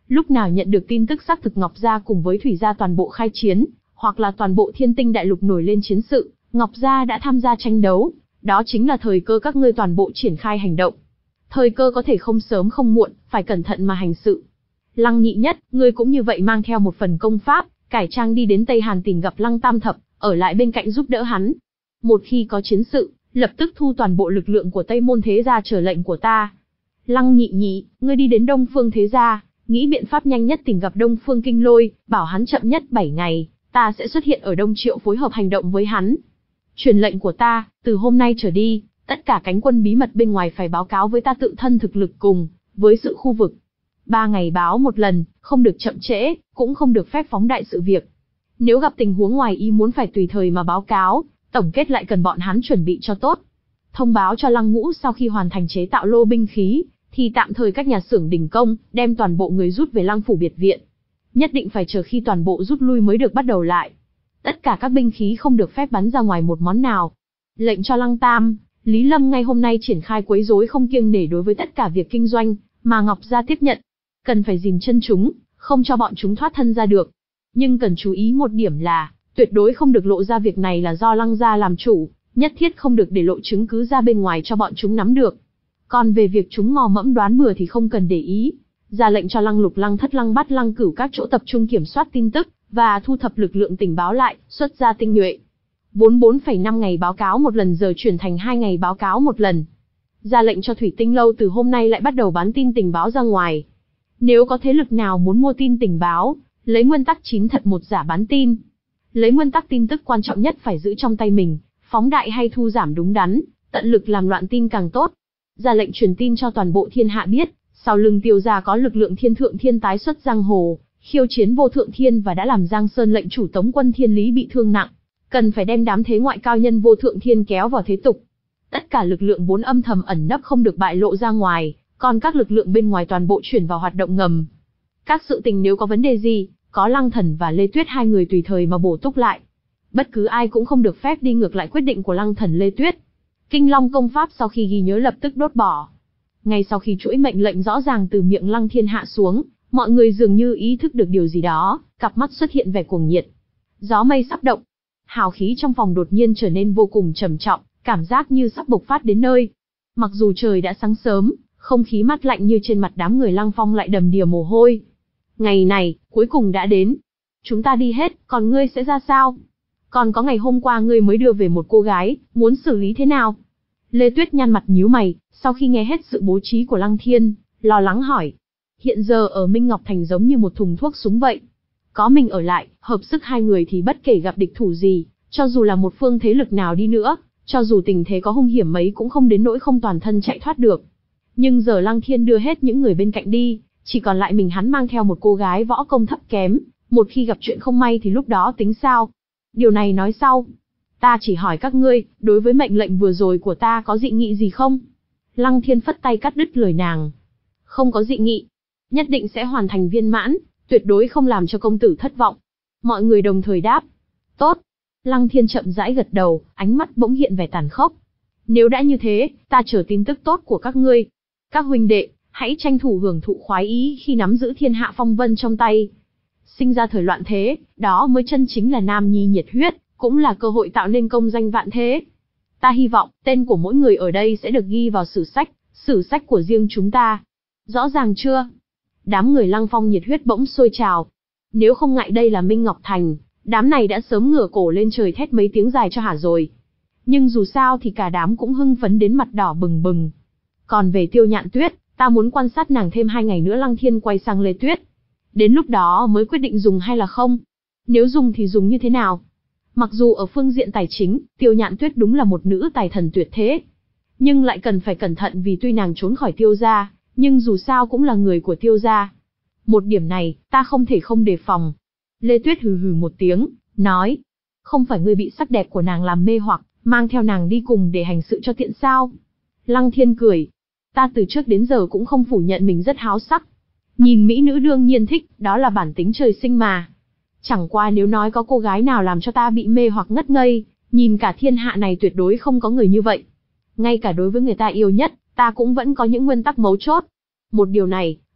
Lúc nào nhận được tin tức xác thực Ngọc Gia cùng với Thủy Gia toàn bộ khai chiến, hoặc là toàn bộ Thiên Tinh Đại Lục nổi lên chiến sự, Ngọc Gia đã tham gia tranh đấu, đó chính là thời cơ các ngươi toàn bộ triển khai hành động. Thời cơ có thể không sớm không muộn, phải cẩn thận mà hành sự. Lăng Nhị Nhất, ngươi cũng như vậy mang theo một phần công pháp, cải trang đi đến Tây Hàn tìm gặp Lăng Tam Thập, ở lại bên cạnh giúp đỡ hắn. Một khi có chiến sự, lập tức thu toàn bộ lực lượng của Tây Môn Thế Gia chờ lệnh của ta. Lăng Nhị Nhị, ngươi đi đến Đông Phương Thế Gia, nghĩ biện pháp nhanh nhất tìm gặp Đông Phương Kinh Lôi, bảo hắn chậm nhất bảy ngày, ta sẽ xuất hiện ở Đông Triệu phối hợp hành động với hắn. Truyền lệnh của ta, từ hôm nay trở đi, tất cả cánh quân bí mật bên ngoài phải báo cáo với ta tự thân thực lực cùng với sự khu vực. Ba ngày báo một lần, không được chậm trễ, cũng không được phép phóng đại sự việc. Nếu gặp tình huống ngoài ý muốn phải tùy thời mà báo cáo, tổng kết lại cần bọn hắn chuẩn bị cho tốt. Thông báo cho Lăng Ngũ sau khi hoàn thành chế tạo lô binh khí, thì tạm thời các nhà xưởng đình công, đem toàn bộ người rút về Lăng phủ biệt viện. Nhất định phải chờ khi toàn bộ rút lui mới được bắt đầu lại. Tất cả các binh khí không được phép bắn ra ngoài một món nào. Lệnh cho Lăng Tam, Lý Lâm ngay hôm nay triển khai quấy rối không kiêng nể đối với tất cả việc kinh doanh mà Ngọc Gia tiếp nhận. Cần phải dìm chân chúng, không cho bọn chúng thoát thân ra được. Nhưng cần chú ý một điểm là, tuyệt đối không được lộ ra việc này là do Lăng Gia làm chủ, nhất thiết không được để lộ chứng cứ ra bên ngoài cho bọn chúng nắm được. Còn về việc chúng mò mẫm đoán bừa thì không cần để ý. Ra lệnh cho Lăng Lục, Lăng Thất, Lăng Bát, Lăng Cửu các chỗ tập trung kiểm soát tin tức, và thu thập lực lượng tình báo lại, xuất ra tinh nhuệ. Vốn bốn phẩy năm ngày báo cáo một lần giờ chuyển thành hai ngày báo cáo một lần. Ra lệnh cho Thủy Tinh Lâu từ hôm nay lại bắt đầu bán tin tình báo ra ngoài. Nếu có thế lực nào muốn mua tin tình báo, lấy nguyên tắc chín thật một giả bán tin. Lấy nguyên tắc tin tức quan trọng nhất phải giữ trong tay mình, phóng đại hay thu giảm đúng đắn, tận lực làm loạn tin càng tốt. Ra lệnh truyền tin cho toàn bộ thiên hạ biết, sau lưng Tiêu gia có lực lượng thiên thượng thiên tái xuất giang hồ, khiêu chiến vô thượng thiên và đã làm Giang Sơn lệnh chủ Tống quân Thiên Lý bị thương nặng, cần phải đem đám thế ngoại cao nhân vô thượng thiên kéo vào thế tục. Tất cả lực lượng vốn âm thầm ẩn nấp không được bại lộ ra ngoài, còn các lực lượng bên ngoài toàn bộ chuyển vào hoạt động ngầm. Các sự tình nếu có vấn đề gì, có Lăng Thần và Lê Tuyết hai người tùy thời mà bổ túc lại. Bất cứ ai cũng không được phép đi ngược lại quyết định của Lăng Thần Lê Tuyết. Kinh Long công pháp sau khi ghi nhớ lập tức đốt bỏ. Ngay sau khi chuỗi mệnh lệnh rõ ràng từ miệng Lăng Thiên hạ xuống, mọi người dường như ý thức được điều gì đó, cặp mắt xuất hiện vẻ cuồng nhiệt. Gió mây sắp động, hào khí trong phòng đột nhiên trở nên vô cùng trầm trọng, cảm giác như sắp bộc phát đến nơi. Mặc dù trời đã sáng sớm, không khí mát lạnh như trên mặt đám người Lăng Phong lại đầm đìa mồ hôi. Ngày này, cuối cùng đã đến. Chúng ta đi hết, còn ngươi sẽ ra sao? Còn có ngày hôm qua ngươi mới đưa về một cô gái, muốn xử lý thế nào? Lê Tuyết nhăn mặt nhíu mày, sau khi nghe hết sự bố trí của Lăng Thiên, lo lắng hỏi. Hiện giờ ở Minh Ngọc Thành giống như một thùng thuốc súng vậy. Có mình ở lại, hợp sức hai người thì bất kể gặp địch thủ gì, cho dù là một phương thế lực nào đi nữa, cho dù tình thế có hung hiểm mấy cũng không đến nỗi không toàn thân chạy thoát được. Nhưng giờ Lăng Thiên đưa hết những người bên cạnh đi, chỉ còn lại mình hắn mang theo một cô gái võ công thấp kém, một khi gặp chuyện không may thì lúc đó tính sao? Điều này nói sau. Ta chỉ hỏi các ngươi, đối với mệnh lệnh vừa rồi của ta có dị nghị gì không? Lăng Thiên phất tay cắt đứt lời nàng. Không có dị nghị. Nhất định sẽ hoàn thành viên mãn, tuyệt đối không làm cho công tử thất vọng. Mọi người đồng thời đáp. Tốt. Lăng Thiên chậm rãi gật đầu, ánh mắt bỗng hiện vẻ tàn khốc. Nếu đã như thế, ta chờ tin tức tốt của các ngươi. Các huynh đệ, hãy tranh thủ hưởng thụ khoái ý khi nắm giữ thiên hạ phong vân trong tay. Sinh ra thời loạn thế, đó mới chân chính là nam nhi nhiệt huyết, cũng là cơ hội tạo nên công danh vạn thế. Ta hy vọng, tên của mỗi người ở đây sẽ được ghi vào sử sách, sử sách của riêng chúng ta. Rõ ràng chưa? Đám người Lăng Phong nhiệt huyết bỗng sôi trào. Nếu không ngại đây là Minh Ngọc Thành, đám này đã sớm ngửa cổ lên trời thét mấy tiếng dài cho hả rồi. Nhưng dù sao thì cả đám cũng hưng phấn đến mặt đỏ bừng bừng. Còn về Tiêu Nhạn Tuyết, ta muốn quan sát nàng thêm hai ngày nữa. Lăng Thiên quay sang Lê Tuyết. Đến lúc đó mới quyết định dùng hay là không. Nếu dùng thì dùng như thế nào? Mặc dù ở phương diện tài chính, Tiêu Nhạn Tuyết đúng là một nữ tài thần tuyệt thế. Nhưng lại cần phải cẩn thận vì tuy nàng trốn khỏi Tiêu gia, nhưng dù sao cũng là người của Tiêu gia. Một điểm này, ta không thể không đề phòng. Lê Tuyết hừ hừ một tiếng, nói. Không phải ngươi bị sắc đẹp của nàng làm mê hoặc, mang theo nàng đi cùng để hành sự cho tiện sao? Lăng Thiên cười. Ta từ trước đến giờ cũng không phủ nhận mình rất háo sắc. Nhìn mỹ nữ đương nhiên thích, đó là bản tính trời sinh mà. Chẳng qua nếu nói có cô gái nào làm cho ta bị mê hoặc ngất ngây, nhìn cả thiên hạ này tuyệt đối không có người như vậy. Ngay cả đối với người ta yêu nhất, ta cũng vẫn có những nguyên tắc mấu chốt. Một điều này,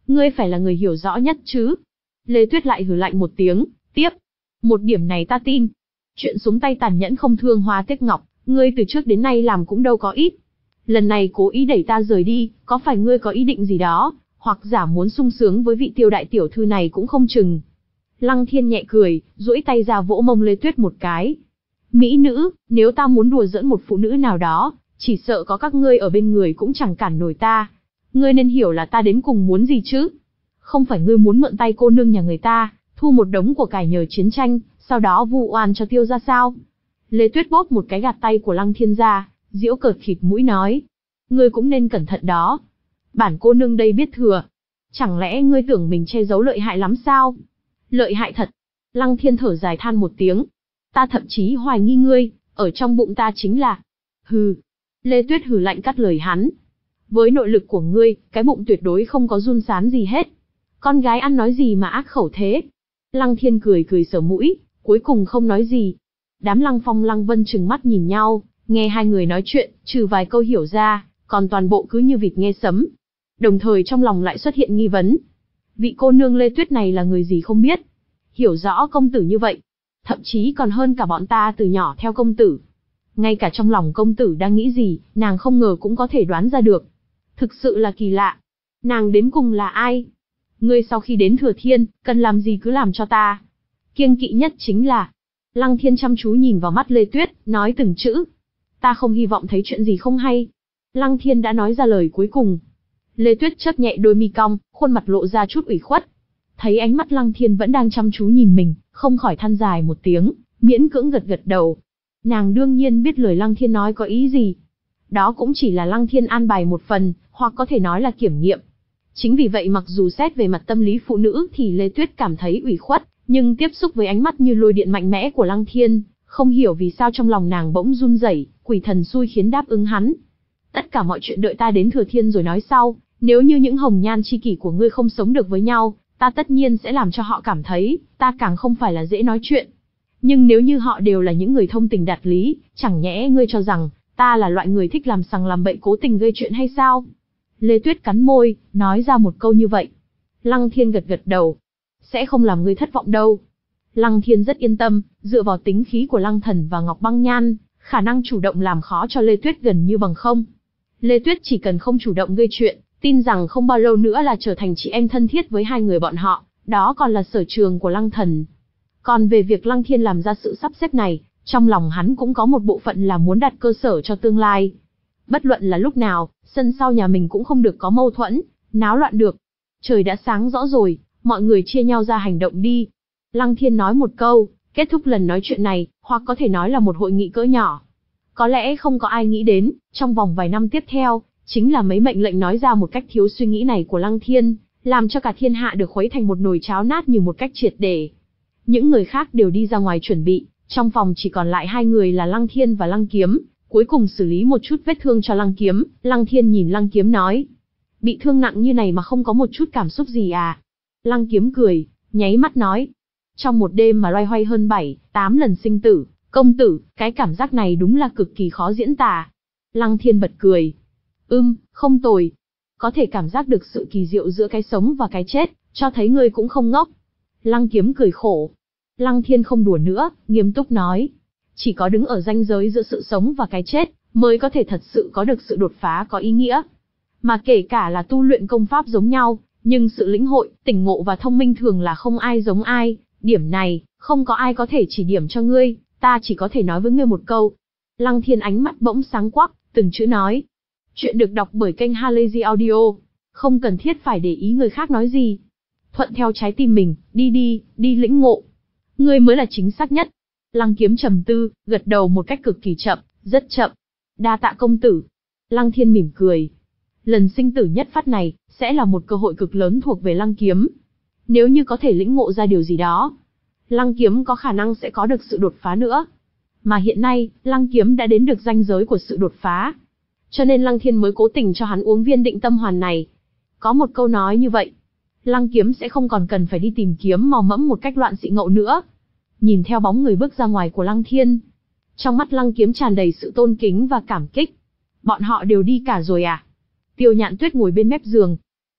Ngươi phải là người hiểu rõ nhất chứ. Lê Tuyết lại hừ lạnh một tiếng, tiếp. Một điểm này ta tin. Chuyện xuống tay tàn nhẫn không thương hoa tiếc ngọc, ngươi từ trước đến nay làm cũng đâu có ít. Lần này cố ý đẩy ta rời đi, có phải ngươi có ý định gì đó, hoặc giả muốn sung sướng với vị Tiêu đại tiểu thư này cũng không chừng. Lăng Thiên nhẹ cười, duỗi tay ra vỗ mông Lê Tuyết một cái. Mỹ nữ, nếu ta muốn đùa giỡn một phụ nữ nào đó, chỉ sợ có các ngươi ở bên người cũng chẳng cản nổi ta. Ngươi nên hiểu là ta đến cùng muốn gì chứ. Không phải ngươi muốn mượn tay cô nương nhà người ta, thu một đống của cải nhờ chiến tranh, sau đó vu oan cho Tiêu ra sao? Lê Tuyết bóp một cái gạt tay của Lăng Thiên ra, giễu cợt khịt mũi nói. Ngươi cũng nên cẩn thận đó. Bản cô nương đây biết thừa. Chẳng lẽ ngươi tưởng mình che giấu lợi hại lắm sao? Lợi hại thật. Lăng Thiên thở dài than một tiếng. Ta thậm chí hoài nghi ngươi, ở trong bụng ta chính là... Hừ. Lê Tuyết hừ lạnh cắt lời hắn. Với nội lực của ngươi, cái bụng tuyệt đối không có run sán gì hết. Con gái ăn nói gì mà ác khẩu thế? Lăng Thiên cười cười sờ mũi, cuối cùng không nói gì. Đám Lăng Phong Lăng Vân trừng mắt nhìn nhau, nghe hai người nói chuyện, trừ vài câu hiểu ra, còn toàn bộ cứ như vịt nghe sấm. Đồng thời trong lòng lại xuất hiện nghi vấn. Vị cô nương Lê Tuyết này là người gì không biết. Hiểu rõ công tử như vậy. Thậm chí còn hơn cả bọn ta từ nhỏ theo công tử. Ngay cả trong lòng công tử đang nghĩ gì, nàng không ngờ cũng có thể đoán ra được. Thực sự là kỳ lạ. Nàng đến cùng là ai? Ngươi sau khi đến Thừa Thiên, cần làm gì cứ làm cho ta. Kiêng kỵ nhất chính là... Lăng Thiên chăm chú nhìn vào mắt Lê Tuyết, nói từng chữ. Ta không hy vọng thấy chuyện gì không hay. Lăng Thiên đã nói ra lời cuối cùng. Lê Tuyết chớp nhẹ đôi mi cong, khuôn mặt lộ ra chút ủy khuất. Thấy ánh mắt Lăng Thiên vẫn đang chăm chú nhìn mình, không khỏi than dài một tiếng, miễn cưỡng gật gật đầu. Nàng đương nhiên biết lời Lăng Thiên nói có ý gì. Đó cũng chỉ là Lăng Thiên an bài một phần, hoặc có thể nói là kiểm nghiệm. Chính vì vậy mặc dù xét về mặt tâm lý phụ nữ thì Lê Tuyết cảm thấy ủy khuất, nhưng tiếp xúc với ánh mắt như lôi điện mạnh mẽ của Lăng Thiên, không hiểu vì sao trong lòng nàng bỗng run rẩy, quỷ thần xui khiến đáp ứng hắn. Tất cả mọi chuyện đợi ta đến Thừa Thiên rồi nói sau, nếu như những hồng nhan chi kỷ của ngươi không sống được với nhau, ta tất nhiên sẽ làm cho họ cảm thấy, ta càng không phải là dễ nói chuyện. Nhưng nếu như họ đều là những người thông tình đạt lý, chẳng nhẽ ngươi cho rằng, ta là loại người thích làm sằng làm bậy cố tình gây chuyện hay sao? Lê Tuyết cắn môi, nói ra một câu như vậy. Lăng Thiên gật gật đầu. Sẽ không làm ngươi thất vọng đâu. Lăng Thiên rất yên tâm, dựa vào tính khí của Lăng Thần và Ngọc Băng Nhan, khả năng chủ động làm khó cho Lê Tuyết gần như bằng không. Lê Tuyết chỉ cần không chủ động gây chuyện, tin rằng không bao lâu nữa là trở thành chị em thân thiết với hai người bọn họ, đó còn là sở trường của Lăng Thần. Còn về việc Lăng Thiên làm ra sự sắp xếp này, trong lòng hắn cũng có một bộ phận là muốn đặt cơ sở cho tương lai. Bất luận là lúc nào, sân sau nhà mình cũng không được có mâu thuẫn, náo loạn được. Trời đã sáng rõ rồi, mọi người chia nhau ra hành động đi. Lăng Thiên nói một câu, kết thúc lần nói chuyện này, hoặc có thể nói là một hội nghị cỡ nhỏ. Có lẽ không có ai nghĩ đến, trong vòng vài năm tiếp theo, chính là mấy mệnh lệnh nói ra một cách thiếu suy nghĩ này của Lăng Thiên, làm cho cả thiên hạ được khuấy thành một nồi cháo nát như một cách triệt để. Những người khác đều đi ra ngoài chuẩn bị, trong phòng chỉ còn lại hai người là Lăng Thiên và Lăng Kiếm, cuối cùng xử lý một chút vết thương cho Lăng Kiếm. Lăng Thiên nhìn Lăng Kiếm nói, bị thương nặng như này mà không có một chút cảm xúc gì à? Lăng Kiếm cười, nháy mắt nói, trong một đêm mà loay hoay hơn bảy, tám lần sinh tử, công tử, cái cảm giác này đúng là cực kỳ khó diễn tả. Lăng Thiên bật cười, ưm, không tồi, có thể cảm giác được sự kỳ diệu giữa cái sống và cái chết, cho thấy ngươi cũng không ngốc. Lăng Kiếm cười khổ. Lăng Thiên không đùa nữa, nghiêm túc nói, chỉ có đứng ở ranh giới giữa sự sống và cái chết, mới có thể thật sự có được sự đột phá có ý nghĩa. Mà kể cả là tu luyện công pháp giống nhau, nhưng sự lĩnh hội, tỉnh ngộ và thông minh thường là không ai giống ai, điểm này, không có ai có thể chỉ điểm cho ngươi, ta chỉ có thể nói với ngươi một câu. Lăng Thiên ánh mắt bỗng sáng quắc, từng chữ nói. Chuyện được đọc bởi kênh Halazy Audio, không cần thiết phải để ý người khác nói gì. Thuận theo trái tim mình, đi đi, đi lĩnh ngộ. Ngươi mới là chính xác nhất. Lăng Kiếm trầm tư, gật đầu một cách cực kỳ chậm, rất chậm. Đa tạ công tử. Lăng Thiên mỉm cười. Lần sinh tử nhất phát này, sẽ là một cơ hội cực lớn thuộc về Lăng Kiếm. Nếu như có thể lĩnh ngộ ra điều gì đó, Lăng Kiếm có khả năng sẽ có được sự đột phá nữa. Mà hiện nay, Lăng Kiếm đã đến được ranh giới của sự đột phá. Cho nên Lăng Thiên mới cố tình cho hắn uống viên định tâm hoàn này. Có một câu nói như vậy, Lăng Kiếm sẽ không còn cần phải đi tìm kiếm mò mẫm một cách loạn xị ngậu nữa. Nhìn theo bóng người bước ra ngoài của Lăng Thiên, trong mắt Lăng Kiếm tràn đầy sự tôn kính và cảm kích. Bọn họ đều đi cả rồi à? Tiêu Nhạn Tuyết ngồi bên mép giường.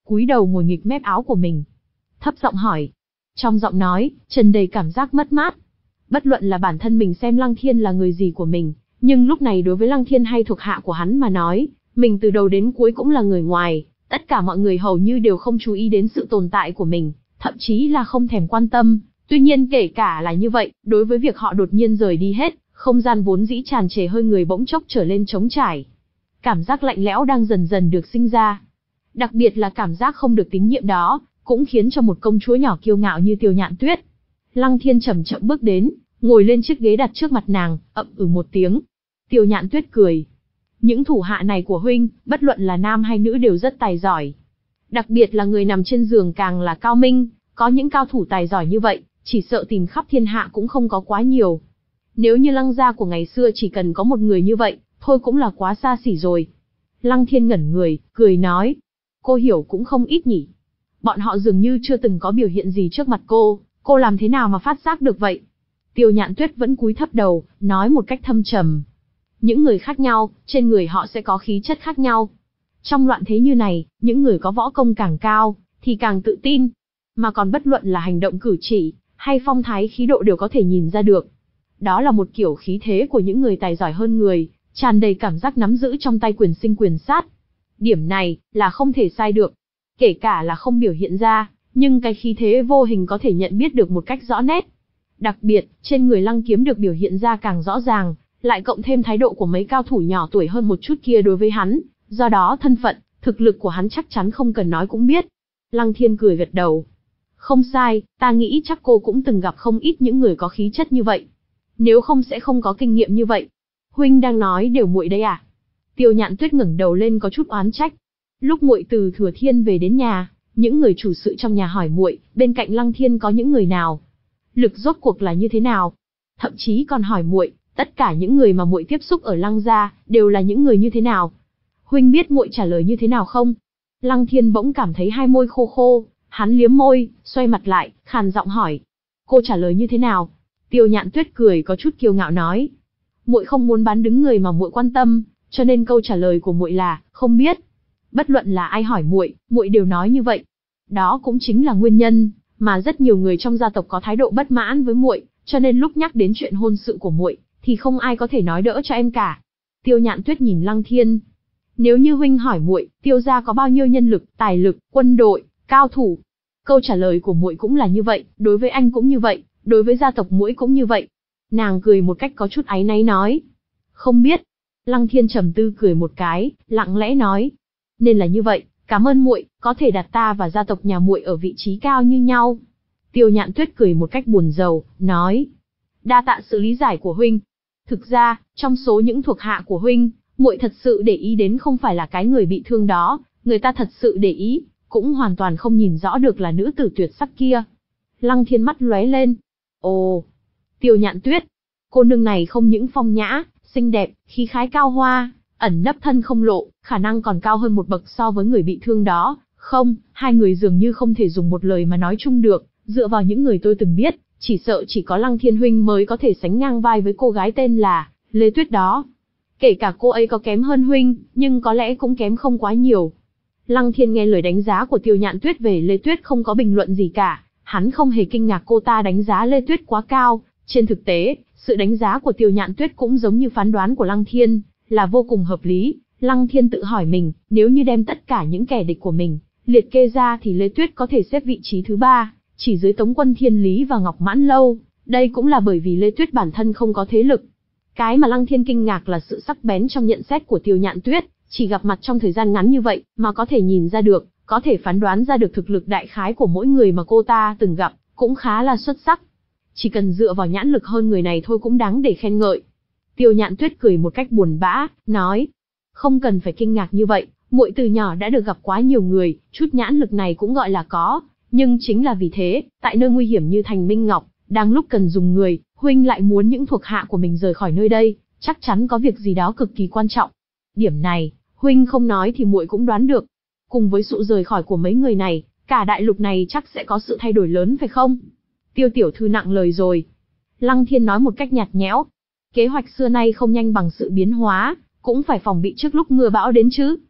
cúi đầu ngồi nghịch mép áo của mình. Thấp giọng hỏi. Trong giọng nói, tràn đầy cảm giác mất mát. Bất luận là bản thân mình xem Lăng Thiên là người gì của mình, nhưng lúc này đối với Lăng Thiên hay thuộc hạ của hắn mà nói, mình từ đầu đến cuối cũng là người ngoài, tất cả mọi người hầu như đều không chú ý đến sự tồn tại của mình, thậm chí là không thèm quan tâm. Tuy nhiên kể cả là như vậy, đối với việc họ đột nhiên rời đi hết, không gian vốn dĩ tràn trề hơi người bỗng chốc trở lên trống trải. Cảm giác lạnh lẽo đang dần dần được sinh ra. Đặc biệt là cảm giác không được tín nhiệm đó, cũng khiến cho một công chúa nhỏ kiêu ngạo như Tiêu Nhạn Tuyết. Lăng Thiên chậm chậm bước đến, ngồi lên chiếc ghế đặt trước mặt nàng, ậm ừ một tiếng. Tiêu Nhạn Tuyết cười. Những thủ hạ này của huynh, bất luận là nam hay nữ đều rất tài giỏi. Đặc biệt là người nằm trên giường càng là cao minh, có những cao thủ tài giỏi như vậy, chỉ sợ tìm khắp thiên hạ cũng không có quá nhiều. Nếu như Lăng gia của ngày xưa chỉ cần có một người như vậy, thôi cũng là quá xa xỉ rồi. Lăng Thiên ngẩn người, cười nói. Cô hiểu cũng không ít nhỉ. Bọn họ dường như chưa từng có biểu hiện gì trước mặt cô, cô làm thế nào mà phát giác được vậy? Tiêu Nhạn Tuyết vẫn cúi thấp đầu, nói một cách thâm trầm. Những người khác nhau, trên người họ sẽ có khí chất khác nhau. Trong loạn thế như này, những người có võ công càng cao, thì càng tự tin. Mà còn bất luận là hành động cử chỉ, hay phong thái khí độ đều có thể nhìn ra được. Đó là một kiểu khí thế của những người tài giỏi hơn người, tràn đầy cảm giác nắm giữ trong tay quyền sinh quyền sát. Điểm này, là không thể sai được. Kể cả là không biểu hiện ra, nhưng cái khí thế vô hình có thể nhận biết được một cách rõ nét. Đặc biệt, trên người Lăng Kiếm được biểu hiện ra càng rõ ràng, lại cộng thêm thái độ của mấy cao thủ nhỏ tuổi hơn một chút kia đối với hắn, do đó thân phận, thực lực của hắn chắc chắn không cần nói cũng biết. Lăng Thiên cười gật đầu. Không sai, ta nghĩ chắc cô cũng từng gặp không ít những người có khí chất như vậy. Nếu không sẽ không có kinh nghiệm như vậy. Huynh đang nói đều muội đấy à? Tiêu Nhạn Tuyết ngẩng đầu lên có chút oán trách. Lúc muội từ Thừa Thiên về đến nhà, những người chủ sự trong nhà hỏi muội, bên cạnh Lăng Thiên có những người nào? Lực rốt cuộc là như thế nào? Thậm chí còn hỏi muội, tất cả những người mà muội tiếp xúc ở Lăng gia đều là những người như thế nào? Huynh biết muội trả lời như thế nào không? Lăng Thiên bỗng cảm thấy hai môi khô khô, hắn liếm môi, xoay mặt lại, khàn giọng hỏi. Cô trả lời như thế nào? Tiêu Nhạn Tuyết cười có chút kiêu ngạo nói. Muội không muốn bán đứng người mà muội quan tâm, cho nên câu trả lời của muội là không biết. Bất luận là ai hỏi muội, muội đều nói như vậy. Đó cũng chính là nguyên nhân mà rất nhiều người trong gia tộc có thái độ bất mãn với muội, cho nên lúc nhắc đến chuyện hôn sự của muội, thì không ai có thể nói đỡ cho em cả. Tiêu Nhạn Tuyết nhìn Lăng Thiên. Nếu như huynh hỏi muội, Tiêu gia có bao nhiêu nhân lực, tài lực, quân đội, cao thủ? Câu trả lời của muội cũng là như vậy, đối với anh cũng như vậy, đối với gia tộc muội cũng như vậy. Nàng cười một cách có chút áy náy nói. Không biết. Lăng Thiên trầm tư cười một cái, lặng lẽ nói. Nên là như vậy, cảm ơn muội, có thể đặt ta và gia tộc nhà muội ở vị trí cao như nhau. Tiêu Nhạn Tuyết cười một cách buồn rầu, nói. Đa tạ sự lý giải của huynh. Thực ra, trong số những thuộc hạ của huynh, muội thật sự để ý đến không phải là cái người bị thương đó, người ta thật sự để ý, cũng hoàn toàn không nhìn rõ được là nữ tử tuyệt sắc kia. Lăng Thiên mắt lóe lên. Ồ, Tiêu Nhạn Tuyết, cô nương này không những phong nhã, xinh đẹp, khí khái cao hoa, ẩn nấp thân không lộ, khả năng còn cao hơn một bậc so với người bị thương đó. Không, hai người dường như không thể dùng một lời mà nói chung được, dựa vào những người tôi từng biết, chỉ sợ chỉ có Lăng Thiên huynh mới có thể sánh ngang vai với cô gái tên là Lê Tuyết đó. Kể cả cô ấy có kém hơn huynh, nhưng có lẽ cũng kém không quá nhiều. Lăng Thiên nghe lời đánh giá của Tiêu Nhạn Tuyết về Lê Tuyết không có bình luận gì cả, hắn không hề kinh ngạc cô ta đánh giá Lê Tuyết quá cao. Trên thực tế, sự đánh giá của Tiêu Nhạn Tuyết cũng giống như phán đoán của Lăng Thiên, là vô cùng hợp lý. Lăng Thiên tự hỏi mình, nếu như đem tất cả những kẻ địch của mình liệt kê ra thì Lê Tuyết có thể xếp vị trí thứ ba, chỉ dưới Tống Quân Thiên Lý và Ngọc Mãn Lâu. Đây cũng là bởi vì Lê Tuyết bản thân không có thế lực. Cái mà Lăng Thiên kinh ngạc là sự sắc bén trong nhận xét của Tiêu Nhạn Tuyết, chỉ gặp mặt trong thời gian ngắn như vậy mà có thể nhìn ra được, có thể phán đoán ra được thực lực đại khái của mỗi người mà cô ta từng gặp, cũng khá là xuất sắc. Chỉ cần dựa vào nhãn lực hơn người này thôi cũng đáng để khen ngợi. Tiêu Nhạn Tuyết cười một cách buồn bã, nói: "Không cần phải kinh ngạc như vậy, muội từ nhỏ đã được gặp quá nhiều người, chút nhãn lực này cũng gọi là có, nhưng chính là vì thế, tại nơi nguy hiểm như Thành Minh Ngọc, đang lúc cần dùng người, huynh lại muốn những thuộc hạ của mình rời khỏi nơi đây, chắc chắn có việc gì đó cực kỳ quan trọng. Điểm này, huynh không nói thì muội cũng đoán được. Cùng với sự rời khỏi của mấy người này, cả đại lục này chắc sẽ có sự thay đổi lớn phải không?" Tiêu tiểu thư nặng lời rồi. Lăng Thiên nói một cách nhạt nhẽo. Kế hoạch xưa nay không nhanh bằng sự biến hóa, cũng phải phòng bị trước lúc mưa bão đến chứ.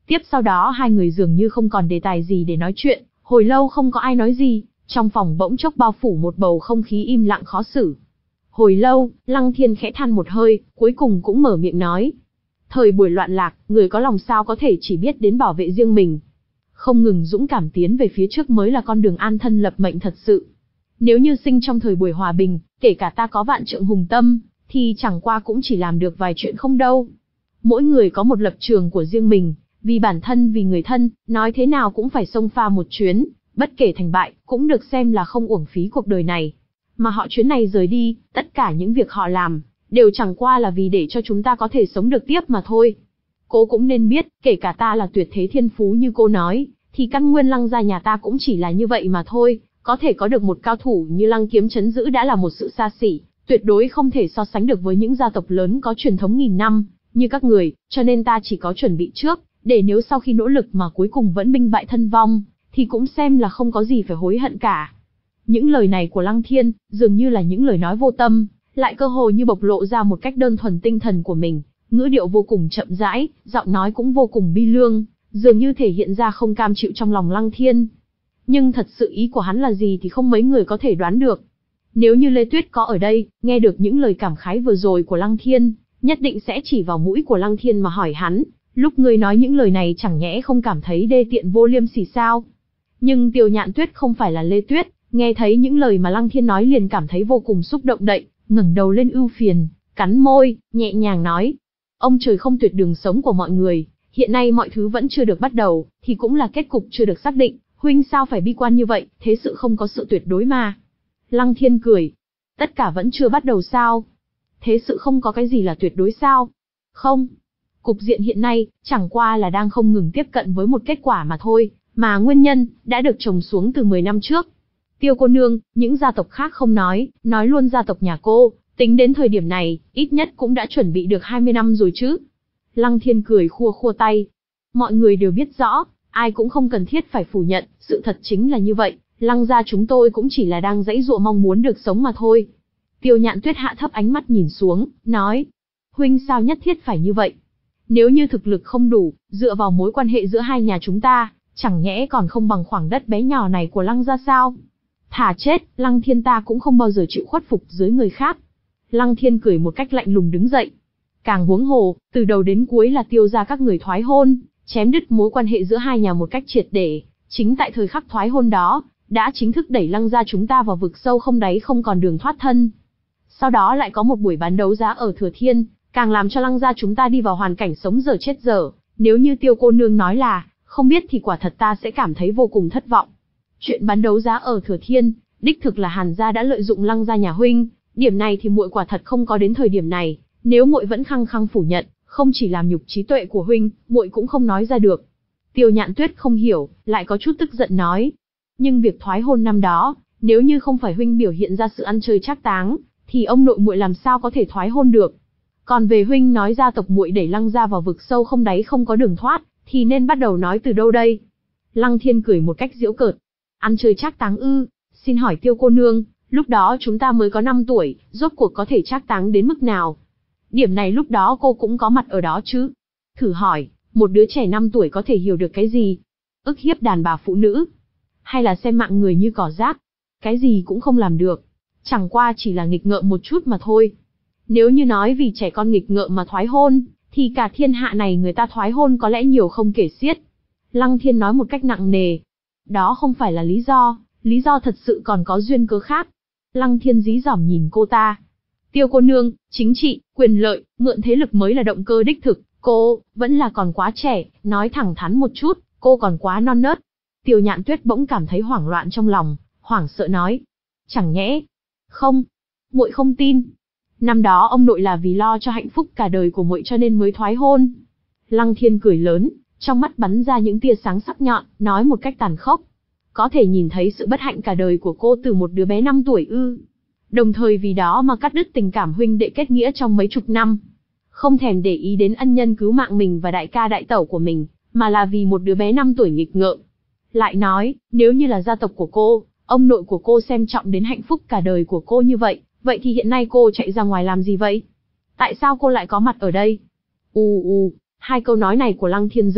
Tiếp sau đó hai người dường như không còn đề tài gì để nói chuyện, hồi lâu không có ai nói gì, trong phòng bỗng chốc bao phủ một bầu không khí im lặng khó xử. Hồi lâu, Lăng Thiên khẽ than một hơi, cuối cùng cũng mở miệng nói. Thời buổi loạn lạc, người có lòng sao có thể chỉ biết đến bảo vệ riêng mình. Không ngừng dũng cảm tiến về phía trước mới là con đường an thân lập mệnh thật sự. Nếu như sinh trong thời buổi hòa bình, kể cả ta có vạn trượng hùng tâm, thì chẳng qua cũng chỉ làm được vài chuyện không đâu. Mỗi người có một lập trường của riêng mình, vì bản thân vì người thân, nói thế nào cũng phải xông pha một chuyến, bất kể thành bại, cũng được xem là không uổng phí cuộc đời này. Mà họ chuyến này rời đi, tất cả những việc họ làm, đều chẳng qua là vì để cho chúng ta có thể sống được tiếp mà thôi. Cô cũng nên biết, kể cả ta là tuyệt thế thiên phú như cô nói, thì căn nguyên Lăng gia nhà ta cũng chỉ là như vậy mà thôi, có thể có được một cao thủ như Lăng Kiếm trấn giữ đã là một sự xa xỉ, tuyệt đối không thể so sánh được với những gia tộc lớn có truyền thống nghìn năm, như các người, cho nên ta chỉ có chuẩn bị trước, để nếu sau khi nỗ lực mà cuối cùng vẫn binh bại thân vong, thì cũng xem là không có gì phải hối hận cả. Những lời này của Lăng Thiên, dường như là những lời nói vô tâm, lại cơ hồ như bộc lộ ra một cách đơn thuần tinh thần của mình, ngữ điệu vô cùng chậm rãi, giọng nói cũng vô cùng bi lương, dường như thể hiện ra không cam chịu trong lòng Lăng Thiên. Nhưng thật sự ý của hắn là gì thì không mấy người có thể đoán được. Nếu như Lê Tuyết có ở đây, nghe được những lời cảm khái vừa rồi của Lăng Thiên, nhất định sẽ chỉ vào mũi của Lăng Thiên mà hỏi hắn, lúc ngươi nói những lời này chẳng nhẽ không cảm thấy đê tiện vô liêm sỉ sao? Nhưng Tiêu Nhạn Tuyết không phải là Lê Tuyết, nghe thấy những lời mà Lăng Thiên nói liền cảm thấy vô cùng xúc động đậy, ngẩng đầu lên ưu phiền, cắn môi, nhẹ nhàng nói. Ông trời không tuyệt đường sống của mọi người, hiện nay mọi thứ vẫn chưa được bắt đầu, thì cũng là kết cục chưa được xác định, huynh sao phải bi quan như vậy, thế sự không có sự tuyệt đối mà. Lăng Thiên cười. Tất cả vẫn chưa bắt đầu sao? Thế sự không có cái gì là tuyệt đối sao? Không. Cục diện hiện nay, chẳng qua là đang không ngừng tiếp cận với một kết quả mà thôi, mà nguyên nhân, đã được trồng xuống từ mười năm trước. Tiêu cô nương, những gia tộc khác không nói, nói luôn gia tộc nhà cô, tính đến thời điểm này, ít nhất cũng đã chuẩn bị được hai mươi năm rồi chứ. Lăng Thiên cười khua khua tay. Mọi người đều biết rõ, ai cũng không cần thiết phải phủ nhận, sự thật chính là như vậy, Lăng gia chúng tôi cũng chỉ là đang giãy giụa mong muốn được sống mà thôi. Tiêu Nhạn Tuyết hạ thấp ánh mắt nhìn xuống, nói. Huynh sao nhất thiết phải như vậy? Nếu như thực lực không đủ, dựa vào mối quan hệ giữa hai nhà chúng ta, chẳng nhẽ còn không bằng khoảng đất bé nhỏ này của Lăng gia sao? Thà chết, Lăng Thiên ta cũng không bao giờ chịu khuất phục dưới người khác. Lăng Thiên cười một cách lạnh lùng đứng dậy. Càng huống hồ, từ đầu đến cuối là Tiêu gia các người thoái hôn, chém đứt mối quan hệ giữa hai nhà một cách triệt để. Chính tại thời khắc thoái hôn đó, đã chính thức đẩy Lăng gia chúng ta vào vực sâu không đáy không còn đường thoát thân. Sau đó lại có một buổi bán đấu giá ở Thừa Thiên, càng làm cho Lăng gia chúng ta đi vào hoàn cảnh sống dở chết dở. Nếu như Tiêu cô nương nói là, không biết thì quả thật ta sẽ cảm thấy vô cùng thất vọng. Chuyện bán đấu giá ở Thừa Thiên, đích thực là Hàn gia đã lợi dụng Lăng gia nhà huynh, điểm này thì muội quả thật không có đến thời điểm này, nếu muội vẫn khăng khăng phủ nhận, không chỉ làm nhục trí tuệ của huynh, muội cũng không nói ra được. Tiêu Nhạn Tuyết không hiểu, lại có chút tức giận nói. Nhưng việc thoái hôn năm đó, nếu như không phải huynh biểu hiện ra sự ăn chơi trác táng, thì ông nội muội làm sao có thể thoái hôn được? Còn về huynh nói gia tộc muội đẩy Lăng gia vào vực sâu không đáy không có đường thoát, thì nên bắt đầu nói từ đâu đây? Lăng Thiên cười một cách giễu cợt. Ăn chơi trác táng ư? Xin hỏi Tiêu cô nương, lúc đó chúng ta mới có năm tuổi, rốt cuộc có thể trác táng đến mức nào? Điểm này lúc đó cô cũng có mặt ở đó chứ? Thử hỏi, một đứa trẻ năm tuổi có thể hiểu được cái gì? Ức hiếp đàn bà phụ nữ? Hay là xem mạng người như cỏ rác? Cái gì cũng không làm được. Chẳng qua chỉ là nghịch ngợm một chút mà thôi. Nếu như nói vì trẻ con nghịch ngợm mà thoái hôn, thì cả thiên hạ này người ta thoái hôn có lẽ nhiều không kể xiết. Lăng Thiên nói một cách nặng nề. Đó không phải là lý do, lý do thật sự còn có duyên cớ khác. Lăng Thiên dí dỏm nhìn cô ta. Tiêu cô nương, chính trị, quyền lợi, mượn thế lực mới là động cơ đích thực, cô, vẫn là còn quá trẻ, nói thẳng thắn một chút, cô còn quá non nớt. Tiêu Nhạn Tuyết bỗng cảm thấy hoảng loạn trong lòng, hoảng sợ nói. Chẳng nhẽ, không, muội không tin. Năm đó ông nội là vì lo cho hạnh phúc cả đời của muội cho nên mới thoái hôn. Lăng Thiên cười lớn, trong mắt bắn ra những tia sáng sắc nhọn, nói một cách tàn khốc. Có thể nhìn thấy sự bất hạnh cả đời của cô từ một đứa bé năm tuổi ư. Đồng thời vì đó mà cắt đứt tình cảm huynh đệ kết nghĩa trong mấy chục năm. Không thèm để ý đến ân nhân cứu mạng mình và đại ca đại tẩu của mình, mà là vì một đứa bé năm tuổi nghịch ngợm. Lại nói, nếu như là gia tộc của cô, ông nội của cô xem trọng đến hạnh phúc cả đời của cô như vậy, vậy thì hiện nay cô chạy ra ngoài làm gì vậy? Tại sao cô lại có mặt ở đây? Ù ù, hai câu nói này của Lăng Thiên giống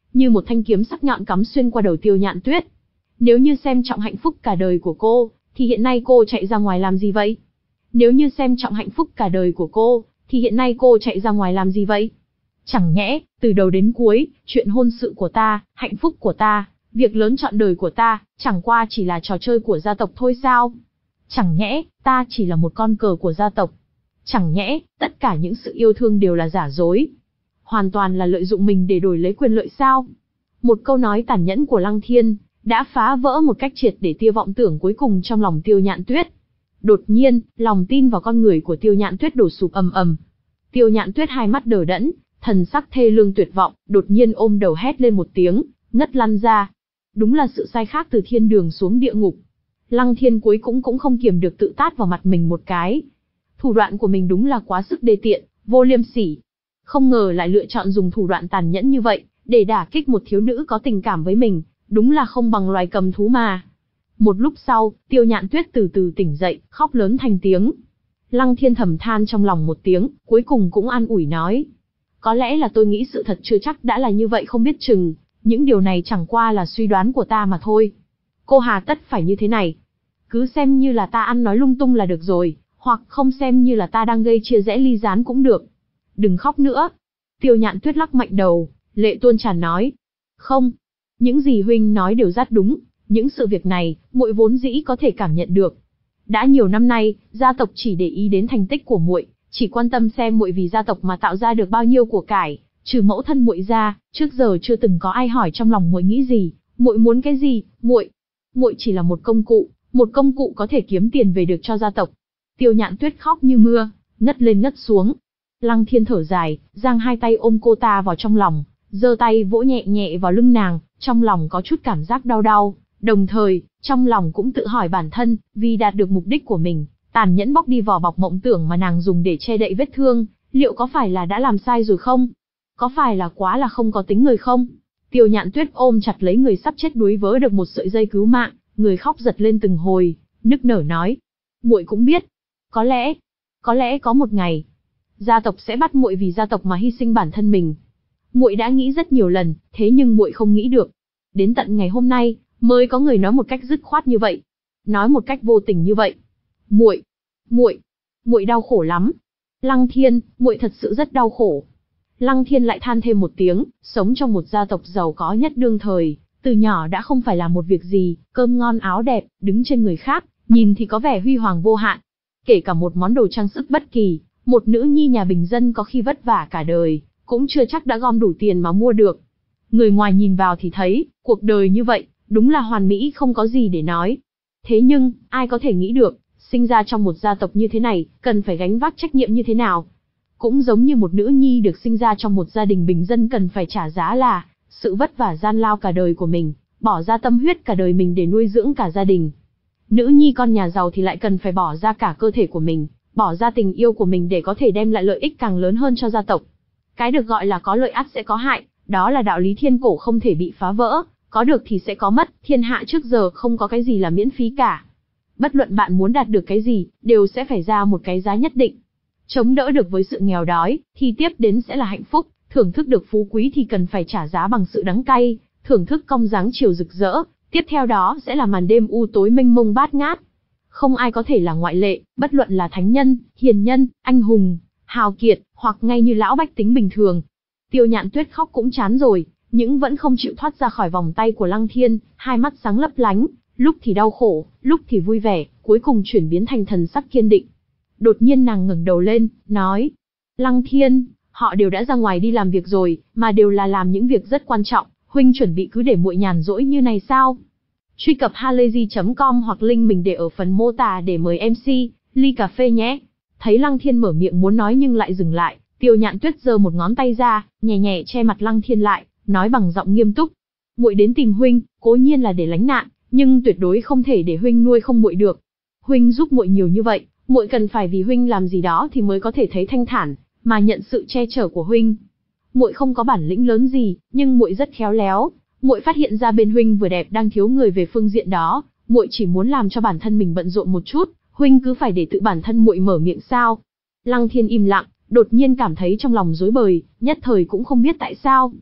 như một thanh kiếm sắc nhọn cắm xuyên qua đầu Tiêu Nhạn Tuyết. Nếu như xem trọng hạnh phúc cả đời của cô, thì hiện nay cô chạy ra ngoài làm gì vậy? Nếu như xem trọng hạnh phúc cả đời của cô, thì hiện nay cô chạy ra ngoài làm gì vậy? Chẳng nhẽ, từ đầu đến cuối, chuyện hôn sự của ta, hạnh phúc của ta, việc lớn trọn đời của ta, chẳng qua chỉ là trò chơi của gia tộc thôi sao? Chẳng nhẽ, ta chỉ là một con cờ của gia tộc? Chẳng nhẽ, tất cả những sự yêu thương đều là giả dối? Hoàn toàn là lợi dụng mình để đổi lấy quyền lợi sao? Một câu nói tàn nhẫn của Lăng Thiên, đã phá vỡ một cách triệt để tia vọng tưởng cuối cùng trong lòng Tiêu Nhạn Tuyết. Đột nhiên, lòng tin vào con người của Tiêu Nhạn Tuyết đổ sụp ầm ầm. Tiêu Nhạn Tuyết hai mắt đờ đẫn, thần sắc thê lương tuyệt vọng, đột nhiên ôm đầu hét lên một tiếng, ngất lăn ra. Đúng là sự sai khác từ thiên đường xuống địa ngục. Lăng Thiên cuối cũng cũng không kiềm được tự tát vào mặt mình một cái. Thủ đoạn của mình đúng là quá sức đê tiện, vô liêm sỉ. Không ngờ lại lựa chọn dùng thủ đoạn tàn nhẫn như vậy, để đả kích một thiếu nữ có tình cảm với mình, đúng là không bằng loài cầm thú mà. Một lúc sau, Tiêu Nhạn Tuyết từ từ tỉnh dậy, khóc lớn thành tiếng. Lăng Thiên thầm than trong lòng một tiếng, cuối cùng cũng an ủi nói. Có lẽ là tôi nghĩ sự thật chưa chắc đã là như vậy không biết chừng, những điều này chẳng qua là suy đoán của ta mà thôi. Cô hà tất phải như thế này. Cứ xem như là ta ăn nói lung tung là được rồi, hoặc không xem như là ta đang gây chia rẽ ly gián cũng được. Đừng khóc nữa. Tiêu Nhạn Tuyết lắc mạnh đầu, lệ tuôn tràn nói. Không, những gì huynh nói đều rất đúng, những sự việc này, muội vốn dĩ có thể cảm nhận được. Đã nhiều năm nay, gia tộc chỉ để ý đến thành tích của muội, chỉ quan tâm xem muội vì gia tộc mà tạo ra được bao nhiêu của cải, trừ mẫu thân muội ra, trước giờ chưa từng có ai hỏi trong lòng muội nghĩ gì, muội muốn cái gì, muội, muội chỉ là một công cụ, một công cụ có thể kiếm tiền về được cho gia tộc. Tiêu Nhạn Tuyết khóc như mưa, ngất lên ngất xuống. Lăng Thiên thở dài, giang hai tay ôm cô ta vào trong lòng, giơ tay vỗ nhẹ nhẹ vào lưng nàng, trong lòng có chút cảm giác đau đau, đồng thời, trong lòng cũng tự hỏi bản thân, vì đạt được mục đích của mình, tàn nhẫn bóc đi vỏ bọc mộng tưởng mà nàng dùng để che đậy vết thương, liệu có phải là đã làm sai rồi không? Có phải là quá là không có tính người không? Tiêu Nhạn Tuyết ôm chặt lấy người sắp chết đuối vớ được một sợi dây cứu mạng, người khóc giật lên từng hồi, nức nở nói: "Muội cũng biết, có lẽ, có lẽ có một ngày, gia tộc sẽ bắt muội vì gia tộc mà hy sinh bản thân mình. Muội đã nghĩ rất nhiều lần, thế nhưng muội không nghĩ được, đến tận ngày hôm nay mới có người nói một cách dứt khoát như vậy, nói một cách vô tình như vậy. Muội, muội, muội đau khổ lắm. Lăng Thiên, muội thật sự rất đau khổ." Lăng Thiên lại than thêm một tiếng, sống trong một gia tộc giàu có nhất đương thời, từ nhỏ đã không phải là một việc gì, cơm ngon áo đẹp, đứng trên người khác, nhìn thì có vẻ huy hoàng vô hạn. Kể cả một món đồ trang sức bất kỳ, một nữ nhi nhà bình dân có khi vất vả cả đời, cũng chưa chắc đã gom đủ tiền mà mua được. Người ngoài nhìn vào thì thấy, cuộc đời như vậy, đúng là hoàn mỹ không có gì để nói. Thế nhưng, ai có thể nghĩ được, sinh ra trong một gia tộc như thế này, cần phải gánh vác trách nhiệm như thế nào. Cũng giống như một nữ nhi được sinh ra trong một gia đình bình dân cần phải trả giá là sự vất vả gian lao cả đời của mình, bỏ ra tâm huyết cả đời mình để nuôi dưỡng cả gia đình. Nữ nhi con nhà giàu thì lại cần phải bỏ ra cả cơ thể của mình, bỏ ra tình yêu của mình để có thể đem lại lợi ích càng lớn hơn cho gia tộc. Cái được gọi là có lợi ắt sẽ có hại, đó là đạo lý thiên cổ không thể bị phá vỡ, có được thì sẽ có mất, thiên hạ trước giờ không có cái gì là miễn phí cả. Bất luận bạn muốn đạt được cái gì, đều sẽ phải ra một cái giá nhất định. Chống đỡ được với sự nghèo đói, thì tiếp đến sẽ là hạnh phúc, thưởng thức được phú quý thì cần phải trả giá bằng sự đắng cay, thưởng thức cong dáng chiều rực rỡ, tiếp theo đó sẽ là màn đêm u tối mênh mông bát ngát. Không ai có thể là ngoại lệ, bất luận là thánh nhân, hiền nhân, anh hùng, hào kiệt, hoặc ngay như lão bách tính bình thường. Tiêu Nhạn Tuyết khóc cũng chán rồi, nhưng vẫn không chịu thoát ra khỏi vòng tay của Lăng Thiên, hai mắt sáng lấp lánh, lúc thì đau khổ, lúc thì vui vẻ, cuối cùng chuyển biến thành thần sắc kiên định. Đột nhiên nàng ngẩng đầu lên, nói: "Lăng Thiên, họ đều đã ra ngoài đi làm việc rồi, mà đều là làm những việc rất quan trọng, huynh chuẩn bị cứ để muội nhàn rỗi như này sao?" Truy cập halayzi chấm com hoặc link mình để ở phần mô tả để mời em xê, ly cà phê nhé. Thấy Lăng Thiên mở miệng muốn nói nhưng lại dừng lại, Tiêu Nhạn Tuyết giơ một ngón tay ra, nhẹ nhẹ che mặt Lăng Thiên lại, nói bằng giọng nghiêm túc: "Muội đến tìm huynh, cố nhiên là để lánh nạn, nhưng tuyệt đối không thể để huynh nuôi không muội được. Huynh giúp muội nhiều như vậy, muội cần phải vì huynh làm gì đó thì mới có thể thấy thanh thản, mà nhận sự che chở của huynh. Muội không có bản lĩnh lớn gì, nhưng muội rất khéo léo. Muội phát hiện ra bên huynh vừa đẹp đang thiếu người về phương diện đó, muội chỉ muốn làm cho bản thân mình bận rộn một chút, huynh cứ phải để tự bản thân muội mở miệng sao?" Lăng Thiên im lặng, đột nhiên cảm thấy trong lòng rối bời, nhất thời cũng không biết tại sao.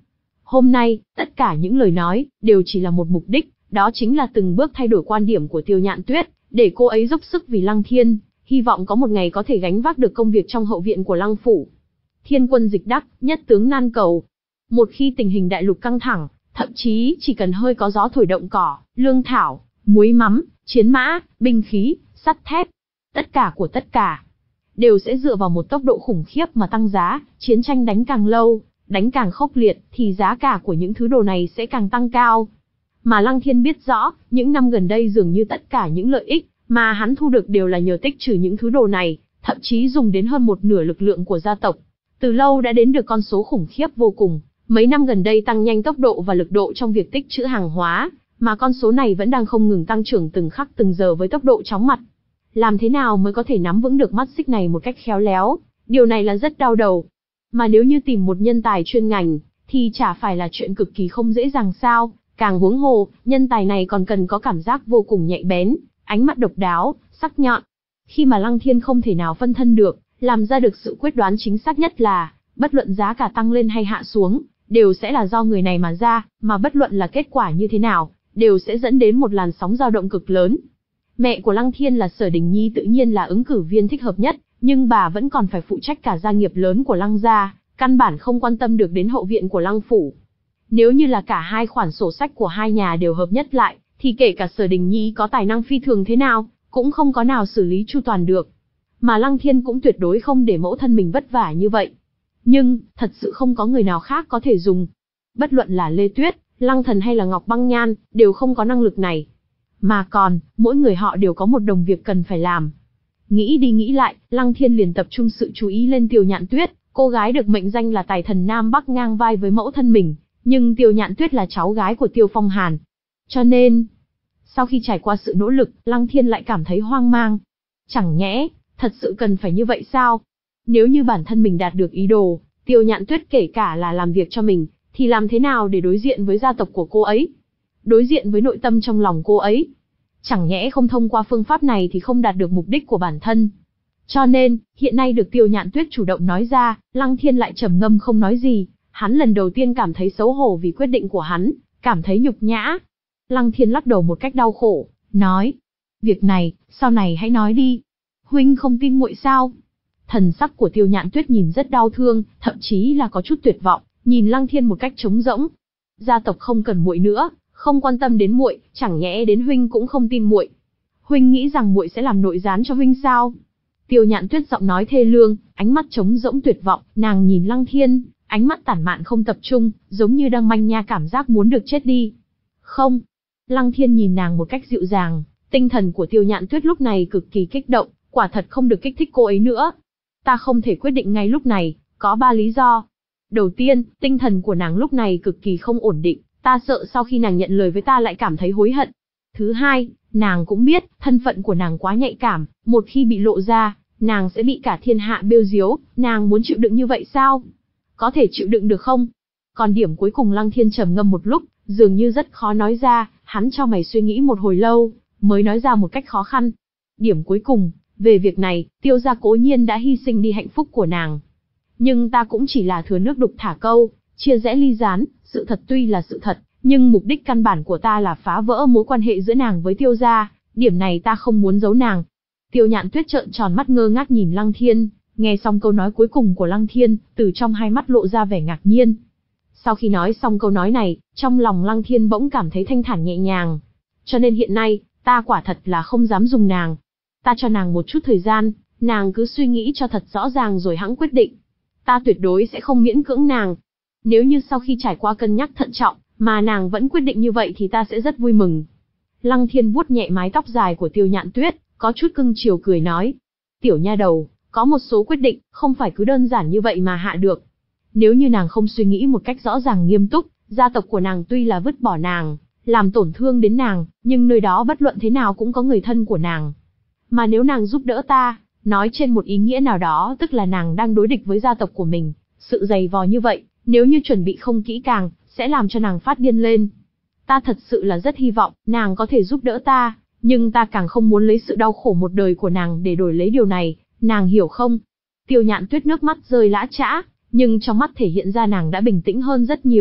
Hôm nay, tất cả những lời nói, đều chỉ là một mục đích, đó chính là từng bước thay đổi quan điểm của Tiêu Nhạn Tuyết, để cô ấy dốc sức vì Lăng Thiên, hy vọng có một ngày có thể gánh vác được công việc trong hậu viện của Lăng Phủ. Thiên quân dịch đắc, nhất tướng nan cầu. Một khi tình hình đại lục căng thẳng, thậm chí chỉ cần hơi có gió thổi động cỏ, lương thảo, muối mắm, chiến mã, binh khí, sắt thép, tất cả của tất cả, đều sẽ dựa vào một tốc độ khủng khiếp mà tăng giá, chiến tranh đánh càng lâu, đánh càng khốc liệt, thì giá cả của những thứ đồ này sẽ càng tăng cao. Mà Lăng Thiên biết rõ, những năm gần đây dường như tất cả những lợi ích mà hắn thu được đều là nhờ tích trữ những thứ đồ này, thậm chí dùng đến hơn một nửa lực lượng của gia tộc. Từ lâu đã đến được con số khủng khiếp vô cùng, mấy năm gần đây tăng nhanh tốc độ và lực độ trong việc tích trữ hàng hóa, mà con số này vẫn đang không ngừng tăng trưởng từng khắc từng giờ với tốc độ chóng mặt. Làm thế nào mới có thể nắm vững được mắt xích này một cách khéo léo, điều này là rất đau đầu. Mà nếu như tìm một nhân tài chuyên ngành, thì chả phải là chuyện cực kỳ không dễ dàng sao, càng huống hồ, nhân tài này còn cần có cảm giác vô cùng nhạy bén, ánh mắt độc đáo, sắc nhọn. Khi mà Lăng Thiên không thể nào phân thân được, làm ra được sự quyết đoán chính xác nhất là, bất luận giá cả tăng lên hay hạ xuống, đều sẽ là do người này mà ra, mà bất luận là kết quả như thế nào, đều sẽ dẫn đến một làn sóng dao động cực lớn. Mẹ của Lăng Thiên là Sở Đình Nhi tự nhiên là ứng cử viên thích hợp nhất, nhưng bà vẫn còn phải phụ trách cả gia nghiệp lớn của Lăng gia, căn bản không quan tâm được đến hậu viện của Lăng phủ. Nếu như là cả hai khoản sổ sách của hai nhà đều hợp nhất lại, thì kể cả Sở Đình Nhi có tài năng phi thường thế nào, cũng không có nào xử lý chu toàn được. Mà Lăng Thiên cũng tuyệt đối không để mẫu thân mình vất vả như vậy. Nhưng, thật sự không có người nào khác có thể dùng. Bất luận là Lê Tuyết, Lăng Thần hay là Ngọc Băng Nhan, đều không có năng lực này. Mà còn, mỗi người họ đều có một đồng việc cần phải làm. Nghĩ đi nghĩ lại, Lăng Thiên liền tập trung sự chú ý lên Tiêu Nhạn Tuyết, cô gái được mệnh danh là tài thần Nam Bắc ngang vai với mẫu thân mình, nhưng Tiêu Nhạn Tuyết là cháu gái của Tiêu Phong Hàn. Cho nên, sau khi trải qua sự nỗ lực, Lăng Thiên lại cảm thấy hoang mang. Chẳng nhẽ, thật sự cần phải như vậy sao? Nếu như bản thân mình đạt được ý đồ, Tiêu Nhạn Tuyết kể cả là làm việc cho mình, thì làm thế nào để đối diện với gia tộc của cô ấy? Đối diện với nội tâm trong lòng cô ấy? Chẳng nhẽ không thông qua phương pháp này thì không đạt được mục đích của bản thân? Cho nên, hiện nay được Tiêu Nhạn Tuyết chủ động nói ra, Lăng Thiên lại trầm ngâm không nói gì. Hắn lần đầu tiên cảm thấy xấu hổ vì quyết định của hắn, cảm thấy nhục nhã. Lăng Thiên lắc đầu một cách đau khổ, nói: "Việc này, sau này hãy nói đi. Huynh không tin muội sao?" Thần sắc của Tiêu Nhạn Tuyết nhìn rất đau thương, thậm chí là có chút tuyệt vọng, nhìn Lăng Thiên một cách trống rỗng. Gia tộc không cần muội nữa, không quan tâm đến muội, chẳng nhẽ đến huynh cũng không tin muội? Huynh nghĩ rằng muội sẽ làm nội gián cho huynh sao? Tiêu Nhạn Tuyết giọng nói thê lương, ánh mắt trống rỗng tuyệt vọng, nàng nhìn Lăng Thiên, ánh mắt tản mạn không tập trung, giống như đang manh nha cảm giác muốn được chết đi. Không. Lăng Thiên nhìn nàng một cách dịu dàng, tinh thần của Tiêu Nhạn Tuyết lúc này cực kỳ kích động, quả thật không được kích thích cô ấy nữa. Ta không thể quyết định ngay lúc này, có ba lý do. Đầu tiên, tinh thần của nàng lúc này cực kỳ không ổn định, ta sợ sau khi nàng nhận lời với ta lại cảm thấy hối hận. Thứ hai, nàng cũng biết, thân phận của nàng quá nhạy cảm, một khi bị lộ ra, nàng sẽ bị cả thiên hạ bêu diếu, nàng muốn chịu đựng như vậy sao? Có thể chịu đựng được không? Còn điểm cuối cùng Lăng Thiên trầm ngâm một lúc, dường như rất khó nói ra, hắn cho mày suy nghĩ một hồi lâu, mới nói ra một cách khó khăn. Điểm cuối cùng, về việc này, Tiêu gia cố nhiên đã hy sinh đi hạnh phúc của nàng. Nhưng ta cũng chỉ là thừa nước đục thả câu, chia rẽ ly gián, sự thật tuy là sự thật, nhưng mục đích căn bản của ta là phá vỡ mối quan hệ giữa nàng với Tiêu gia, điểm này ta không muốn giấu nàng. Tiêu Nhạn Tuyết trợn tròn mắt ngơ ngác nhìn Lăng Thiên, nghe xong câu nói cuối cùng của Lăng Thiên, từ trong hai mắt lộ ra vẻ ngạc nhiên. Sau khi nói xong câu nói này, trong lòng Lăng Thiên bỗng cảm thấy thanh thản nhẹ nhàng. Cho nên hiện nay, ta quả thật là không dám dùng nàng. Ta cho nàng một chút thời gian, nàng cứ suy nghĩ cho thật rõ ràng rồi hẵng quyết định. Ta tuyệt đối sẽ không miễn cưỡng nàng. Nếu như sau khi trải qua cân nhắc thận trọng, mà nàng vẫn quyết định như vậy thì ta sẽ rất vui mừng. Lăng Thiên vuốt nhẹ mái tóc dài của Tiêu Nhạn Tuyết, có chút cưng chiều cười nói: "Tiểu nha đầu, có một số quyết định, không phải cứ đơn giản như vậy mà hạ được. Nếu như nàng không suy nghĩ một cách rõ ràng nghiêm túc, gia tộc của nàng tuy là vứt bỏ nàng, làm tổn thương đến nàng, nhưng nơi đó bất luận thế nào cũng có người thân của nàng. Mà nếu nàng giúp đỡ ta, nói trên một ý nghĩa nào đó tức là nàng đang đối địch với gia tộc của mình, sự dày vò như vậy, nếu như chuẩn bị không kỹ càng, sẽ làm cho nàng phát điên lên. Ta thật sự là rất hy vọng, nàng có thể giúp đỡ ta, nhưng ta càng không muốn lấy sự đau khổ một đời của nàng để đổi lấy điều này, nàng hiểu không?" Tiêu Nhạn Tuyết nước mắt rơi lã chã, nhưng trong mắt thể hiện ra nàng đã bình tĩnh hơn rất nhiều,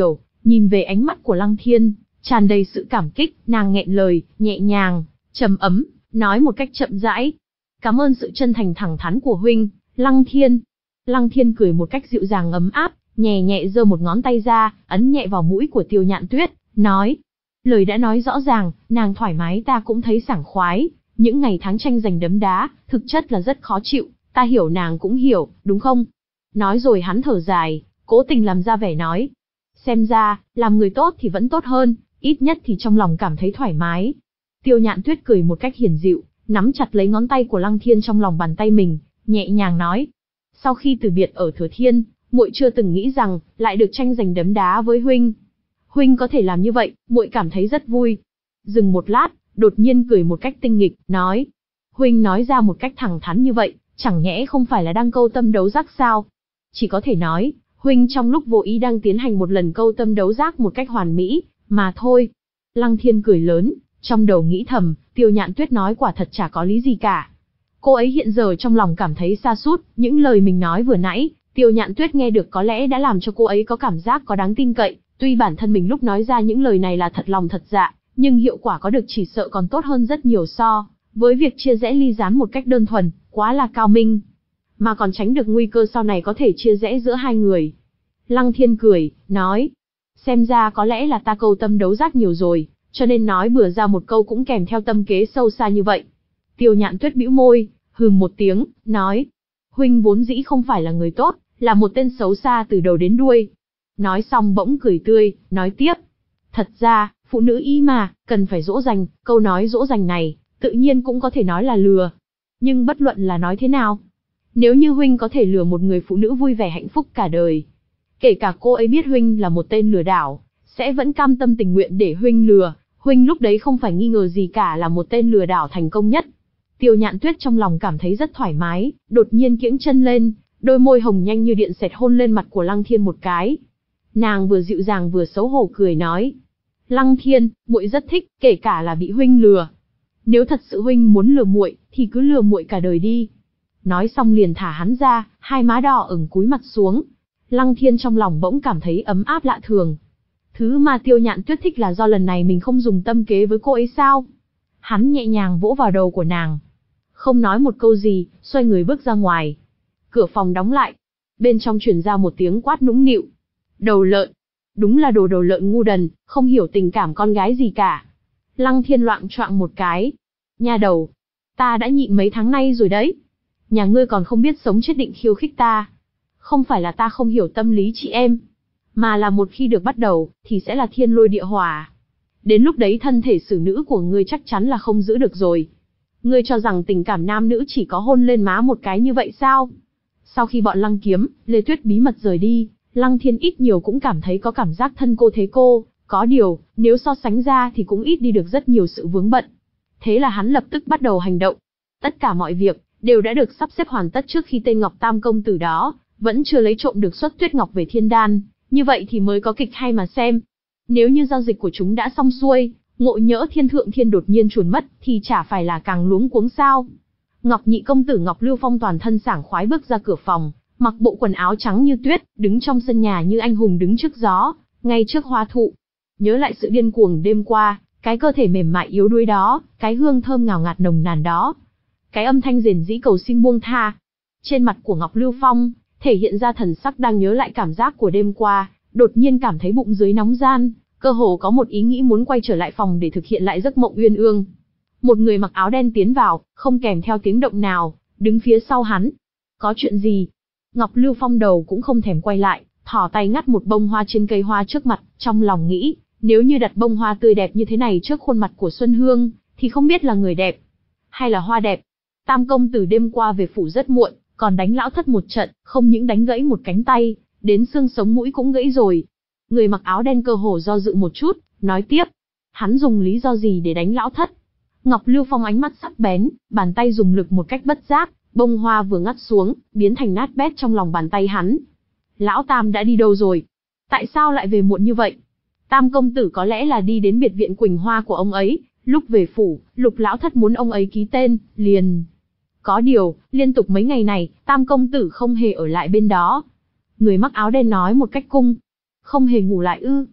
Nhìn về ánh mắt của Lăng Thiên, tràn đầy sự cảm kích, nàng nghẹn lời, nhẹ nhàng, trầm ấm, nói một cách chậm rãi. Cảm ơn sự chân thành thẳng thắn của huynh, Lăng Thiên. Lăng Thiên cười một cách dịu dàng ấm áp, nhẹ nhẹ giơ một ngón tay ra, ấn nhẹ vào mũi của Tiêu Nhạn Tuyết, nói. Lời đã nói rõ ràng, nàng thoải mái ta cũng thấy sảng khoái, những ngày tháng tranh giành đấm đá, thực chất là rất khó chịu, ta hiểu nàng cũng hiểu, đúng không? Nói rồi hắn thở dài, cố tình làm ra vẻ nói. Xem ra, làm người tốt thì vẫn tốt hơn, ít nhất thì trong lòng cảm thấy thoải mái. Tiêu Nhạn Tuyết cười một cách hiền dịu, nắm chặt lấy ngón tay của Lăng Thiên trong lòng bàn tay mình, nhẹ nhàng nói. Sau khi từ biệt ở Thừa Thiên, muội chưa từng nghĩ rằng, lại được tranh giành đấm đá với huynh. Huynh có thể làm như vậy, muội cảm thấy rất vui. Dừng một lát, đột nhiên cười một cách tinh nghịch, nói. Huynh nói ra một cách thẳng thắn như vậy, chẳng nhẽ không phải là đang câu tâm đấu giác sao? Chỉ có thể nói, huynh trong lúc vô ý đang tiến hành một lần câu tâm đấu giác một cách hoàn mỹ, mà thôi. Lăng Thiên cười lớn, trong đầu nghĩ thầm, Tiêu Nhạn Tuyết nói quả thật chả có lý gì cả. Cô ấy hiện giờ trong lòng cảm thấy sa sút, những lời mình nói vừa nãy, Tiêu Nhạn Tuyết nghe được có lẽ đã làm cho cô ấy có cảm giác có đáng tin cậy, tuy bản thân mình lúc nói ra những lời này là thật lòng thật dạ, nhưng hiệu quả có được chỉ sợ còn tốt hơn rất nhiều so với việc chia rẽ ly gián một cách đơn thuần, quá là cao minh, mà còn tránh được nguy cơ sau này có thể chia rẽ giữa hai người. Lăng Thiên cười, nói, xem ra có lẽ là ta câu tâm đấu giác nhiều rồi, cho nên nói bừa ra một câu cũng kèm theo tâm kế sâu xa như vậy. Tiêu Nhạn Tuyết bĩu môi, hừm một tiếng, nói, huynh vốn dĩ không phải là người tốt, là một tên xấu xa từ đầu đến đuôi. Nói xong bỗng cười tươi, nói tiếp, thật ra, phụ nữ y mà, cần phải dỗ dành, câu nói dỗ dành này, tự nhiên cũng có thể nói là lừa. Nhưng bất luận là nói thế nào, nếu như huynh có thể lừa một người phụ nữ vui vẻ hạnh phúc cả đời, kể cả cô ấy biết huynh là một tên lừa đảo, sẽ vẫn cam tâm tình nguyện để huynh lừa, huynh lúc đấy không phải nghi ngờ gì cả là một tên lừa đảo thành công nhất. Tiêu Nhạn Tuyết trong lòng cảm thấy rất thoải mái, đột nhiên kiễng chân lên, đôi môi hồng nhanh như điện xẹt hôn lên mặt của Lăng Thiên một cái. Nàng vừa dịu dàng vừa xấu hổ cười nói, Lăng Thiên, muội rất thích, kể cả là bị huynh lừa. Nếu thật sự huynh muốn lừa muội, thì cứ lừa muội cả đời đi. Nói xong liền thả hắn ra, hai má đỏ ửng cúi mặt xuống. Lăng Thiên trong lòng bỗng cảm thấy ấm áp lạ thường. Thứ mà Tiêu Nhạn Tuyết thích là do lần này mình không dùng tâm kế với cô ấy sao? Hắn nhẹ nhàng vỗ vào đầu của nàng, không nói một câu gì, xoay người bước ra ngoài. Cửa phòng đóng lại, bên trong truyền ra một tiếng quát nũng nịu. Đầu lợn, đúng là đồ đầu lợn ngu đần, không hiểu tình cảm con gái gì cả. Lăng Thiên loạng choạng một cái. Nha đầu, ta đã nhịn mấy tháng nay rồi đấy. Nhà ngươi còn không biết sống chết định khiêu khích ta. Không phải là ta không hiểu tâm lý chị em, mà là một khi được bắt đầu, thì sẽ là thiên lôi địa hỏa. Đến lúc đấy thân thể xử nữ của ngươi chắc chắn là không giữ được rồi. Ngươi cho rằng tình cảm nam nữ chỉ có hôn lên má một cái như vậy sao? Sau khi bọn Lăng Kiếm, Lê Tuyết bí mật rời đi, Lăng Thiên ít nhiều cũng cảm thấy có cảm giác thân cô thế cô, có điều, nếu so sánh ra thì cũng ít đi được rất nhiều sự vướng bận. Thế là hắn lập tức bắt đầu hành động. Tất cả mọi việc, đều đã được sắp xếp hoàn tất trước khi tên Ngọc Tam công tử đó, vẫn chưa lấy trộm được Xuất Tuyết Ngọc về Thiên Đan, như vậy thì mới có kịch hay mà xem. Nếu như giao dịch của chúng đã xong xuôi, ngộ nhỡ Thiên Thượng Thiên đột nhiên chuồn mất, thì chả phải là càng luống cuống sao. Ngọc nhị công tử Ngọc Lưu Phong toàn thân sảng khoái bước ra cửa phòng, mặc bộ quần áo trắng như tuyết, đứng trong sân nhà như anh hùng đứng trước gió, ngay trước hoa thụ. Nhớ lại sự điên cuồng đêm qua, cái cơ thể mềm mại yếu đuối đó, cái hương thơm ngào ngạt nồng nàn đó, cái âm thanh rền rĩ cầu xin buông tha. Trên mặt của Ngọc Lưu Phong, thể hiện ra thần sắc đang nhớ lại cảm giác của đêm qua, đột nhiên cảm thấy bụng dưới nóng ran, cơ hồ có một ý nghĩ muốn quay trở lại phòng để thực hiện lại giấc mộng uyên ương. Một người mặc áo đen tiến vào, không kèm theo tiếng động nào, đứng phía sau hắn. Có chuyện gì? Ngọc Lưu Phong đầu cũng không thèm quay lại, thò tay ngắt một bông hoa trên cây hoa trước mặt, trong lòng nghĩ, nếu như đặt bông hoa tươi đẹp như thế này trước khuôn mặt của Xuân Hương, thì không biết là người đẹp, hay là hoa đẹp. Tam công tử đêm qua về phủ rất muộn, còn đánh lão thất một trận, không những đánh gãy một cánh tay, đến xương sống mũi cũng gãy rồi. Người mặc áo đen cơ hồ do dự một chút, nói tiếp, hắn dùng lý do gì để đánh lão thất? Ngọc Lưu Phong ánh mắt sắc bén, bàn tay dùng lực một cách bất giác, bông hoa vừa ngắt xuống, biến thành nát bét trong lòng bàn tay hắn. Lão Tam đã đi đâu rồi? Tại sao lại về muộn như vậy? Tam công tử có lẽ là đi đến biệt viện Quỳnh Hoa của ông ấy, lúc về phủ, Lục lão thất muốn ông ấy ký tên, liền. Có điều, liên tục mấy ngày này, Tam công tử không hề ở lại bên đó. Người mặc áo đen nói một cách cung. Không hề ngủ lại ư?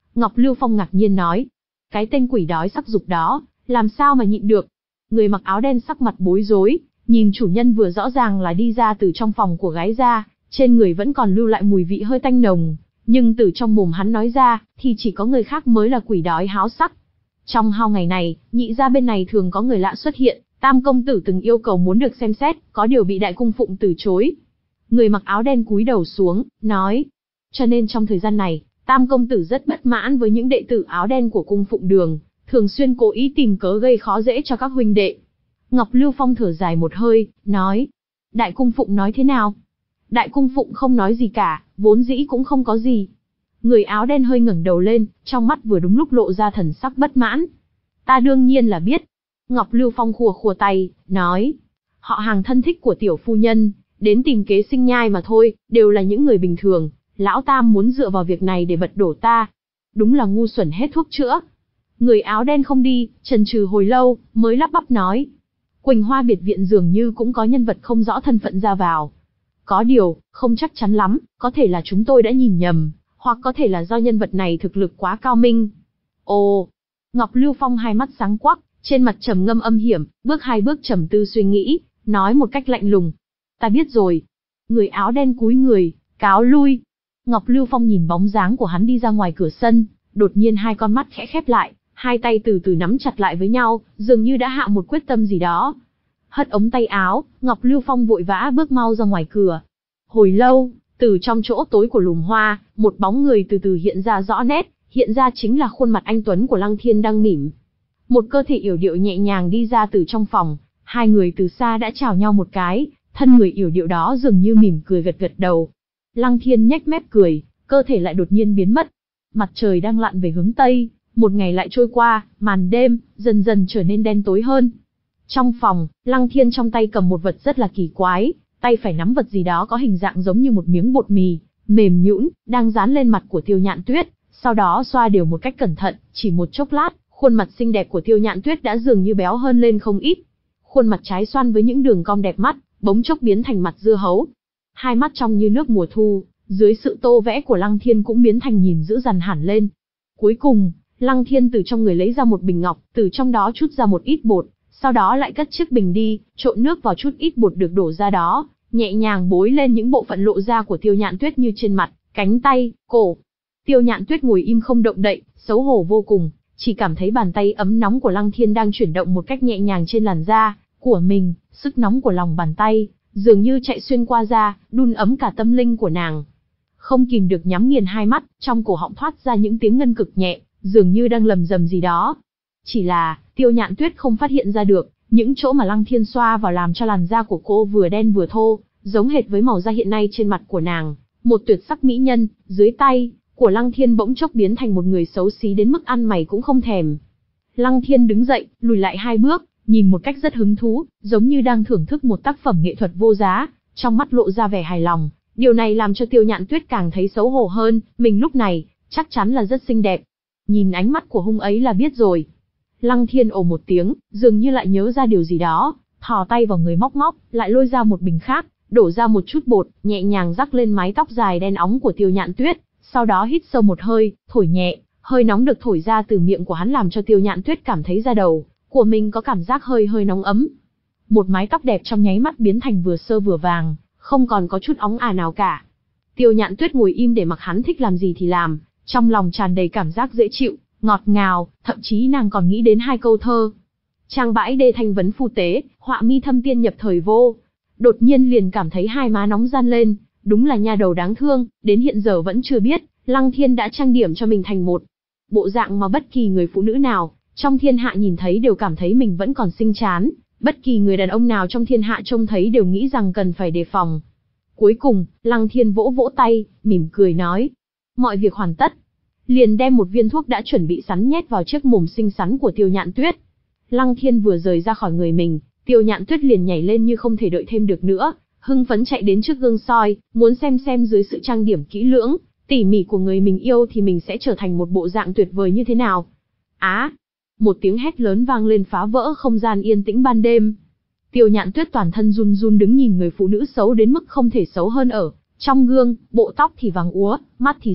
Ngọc Lưu Phong ngạc nhiên nói. Cái tên quỷ đói sắc dục đó, làm sao mà nhịn được? Người mặc áo đen sắc mặt bối rối, nhìn chủ nhân vừa rõ ràng là đi ra từ trong phòng của gái ra, trên người vẫn còn lưu lại mùi vị hơi tanh nồng, nhưng từ trong mồm hắn nói ra, thì chỉ có người khác mới là quỷ đói háo sắc. Trong hao ngày này, nhị gia bên này thường có người lạ xuất hiện, Tam công tử từng yêu cầu muốn được xem xét, có điều bị đại cung phụng từ chối. Người mặc áo đen cúi đầu xuống, nói. Cho nên trong thời gian này, Tam công tử rất bất mãn với những đệ tử áo đen của cung phụng Đường, thường xuyên cố ý tìm cớ gây khó dễ cho các huynh đệ. Ngọc Lưu Phong thở dài một hơi, nói. Đại cung phụng nói thế nào? Đại cung phụng không nói gì cả, vốn dĩ cũng không có gì. Người áo đen hơi ngẩng đầu lên, trong mắt vừa đúng lúc lộ ra thần sắc bất mãn. Ta đương nhiên là biết. Ngọc Lưu Phong khua khua tay, nói. Họ hàng thân thích của tiểu phu nhân, đến tìm kế sinh nhai mà thôi, đều là những người bình thường. Lão Tam muốn dựa vào việc này để bật đổ ta. Đúng là ngu xuẩn hết thuốc chữa. Người áo đen không đi, chần chừ hồi lâu, mới lắp bắp nói. Quỳnh Hoa biệt viện dường như cũng có nhân vật không rõ thân phận ra vào. Có điều, không chắc chắn lắm, có thể là chúng tôi đã nhìn nhầm, hoặc có thể là do nhân vật này thực lực quá cao minh. Ồ, Ngọc Lưu Phong hai mắt sáng quắc, trên mặt trầm ngâm âm hiểm, bước hai bước trầm tư suy nghĩ, nói một cách lạnh lùng. Ta biết rồi. Người áo đen cúi người, cáo lui. Ngọc Lưu Phong nhìn bóng dáng của hắn đi ra ngoài cửa sân, đột nhiên hai con mắt khẽ khép lại, hai tay từ từ nắm chặt lại với nhau, dường như đã hạ một quyết tâm gì đó. Hất ống tay áo, Ngọc Lưu Phong vội vã bước mau ra ngoài cửa. Hồi lâu, từ trong chỗ tối của lùm hoa, một bóng người từ từ hiện ra rõ nét, hiện ra chính là khuôn mặt anh tuấn của Lăng Thiên đang mỉm. Một cơ thể yểu điệu nhẹ nhàng đi ra từ trong phòng, hai người từ xa đã chào nhau một cái, thân người yểu điệu đó dường như mỉm cười gật gật đầu. Lăng Thiên nhếch mép cười, cơ thể lại đột nhiên biến mất. Mặt trời đang lặn về hướng tây, một ngày lại trôi qua, màn đêm dần dần trở nên đen tối hơn. Trong phòng, Lăng Thiên trong tay cầm một vật rất là kỳ quái, tay phải nắm vật gì đó có hình dạng giống như một miếng bột mì, mềm nhũn, đang dán lên mặt của Tiêu Nhạn Tuyết, sau đó xoa đều một cách cẩn thận, chỉ một chốc lát, khuôn mặt xinh đẹp của Tiêu Nhạn Tuyết đã dường như béo hơn lên không ít. Khuôn mặt trái xoan với những đường cong đẹp mắt, bỗng chốc biến thành mặt dưa hấu. Hai mắt trong như nước mùa thu, dưới sự tô vẽ của Lăng Thiên cũng biến thành nhìn dữ dằn hẳn lên. Cuối cùng, Lăng Thiên từ trong người lấy ra một bình ngọc, từ trong đó trút ra một ít bột, sau đó lại cất chiếc bình đi, trộn nước vào chút ít bột được đổ ra đó, nhẹ nhàng bối lên những bộ phận lộ ra của Tiêu Nhạn Tuyết như trên mặt, cánh tay, cổ. Tiêu Nhạn Tuyết ngồi im không động đậy, xấu hổ vô cùng, chỉ cảm thấy bàn tay ấm nóng của Lăng Thiên đang chuyển động một cách nhẹ nhàng trên làn da của mình, sức nóng của lòng bàn tay dường như chạy xuyên qua da, đun ấm cả tâm linh của nàng. Không kìm được nhắm nghiền hai mắt, trong cổ họng thoát ra những tiếng ngân cực nhẹ, dường như đang lầm rầm gì đó. Chỉ là, Tiêu Nhạn Tuyết không phát hiện ra được, những chỗ mà Lăng Thiên xoa vào làm cho làn da của cô vừa đen vừa thô, giống hệt với màu da hiện nay trên mặt của nàng, một tuyệt sắc mỹ nhân, dưới tay của Lăng Thiên bỗng chốc biến thành một người xấu xí đến mức ăn mày cũng không thèm. Lăng Thiên đứng dậy, lùi lại hai bước, nhìn một cách rất hứng thú, giống như đang thưởng thức một tác phẩm nghệ thuật vô giá, trong mắt lộ ra vẻ hài lòng. Điều này làm cho Tiêu Nhạn Tuyết càng thấy xấu hổ hơn, mình lúc này, chắc chắn là rất xinh đẹp. Nhìn ánh mắt của hung ấy là biết rồi. Lăng Thiên ồ một tiếng, dường như lại nhớ ra điều gì đó, thò tay vào người móc móc, lại lôi ra một bình khác, đổ ra một chút bột, nhẹ nhàng rắc lên mái tóc dài đen óng của Tiêu Nhạn Tuyết, sau đó hít sâu một hơi, thổi nhẹ, hơi nóng được thổi ra từ miệng của hắn làm cho Tiêu Nhạn Tuyết cảm thấy da đầu của mình có cảm giác hơi hơi nóng ấm. Một mái tóc đẹp trong nháy mắt biến thành vừa sơ vừa vàng, không còn có chút óng ả nào cả. Tiêu Nhạn Tuyết ngồi im để mặc hắn thích làm gì thì làm, trong lòng tràn đầy cảm giác dễ chịu, ngọt ngào, thậm chí nàng còn nghĩ đến hai câu thơ. Trang bãi đê thanh vấn phu tế, họa mi thâm tiên nhập thời vô. Đột nhiên liền cảm thấy hai má nóng gian lên, đúng là nha đầu đáng thương, đến hiện giờ vẫn chưa biết, Lăng Thiên đã trang điểm cho mình thành một bộ dạng mà bất kỳ người phụ nữ nào trong thiên hạ nhìn thấy đều cảm thấy mình vẫn còn xinh chán, bất kỳ người đàn ông nào trong thiên hạ trông thấy đều nghĩ rằng cần phải đề phòng. Cuối cùng, Lăng Thiên vỗ vỗ tay, mỉm cười nói, mọi việc hoàn tất. Liền đem một viên thuốc đã chuẩn bị sẵn nhét vào chiếc mồm xinh xắn của Tiêu Nhạn Tuyết. Lăng Thiên vừa rời ra khỏi người mình, Tiêu Nhạn Tuyết liền nhảy lên như không thể đợi thêm được nữa, hưng phấn chạy đến trước gương soi, muốn xem xem dưới sự trang điểm kỹ lưỡng, tỉ mỉ của người mình yêu thì mình sẽ trở thành một bộ dạng tuyệt vời như thế nào. Á! Một tiếng hét lớn vang lên phá vỡ không gian yên tĩnh ban đêm. Tiêu Nhạn Tuyết toàn thân run run đứng nhìn người phụ nữ xấu đến mức không thể xấu hơn ở trong gương, bộ tóc thì vàng úa, mắt thì xếch,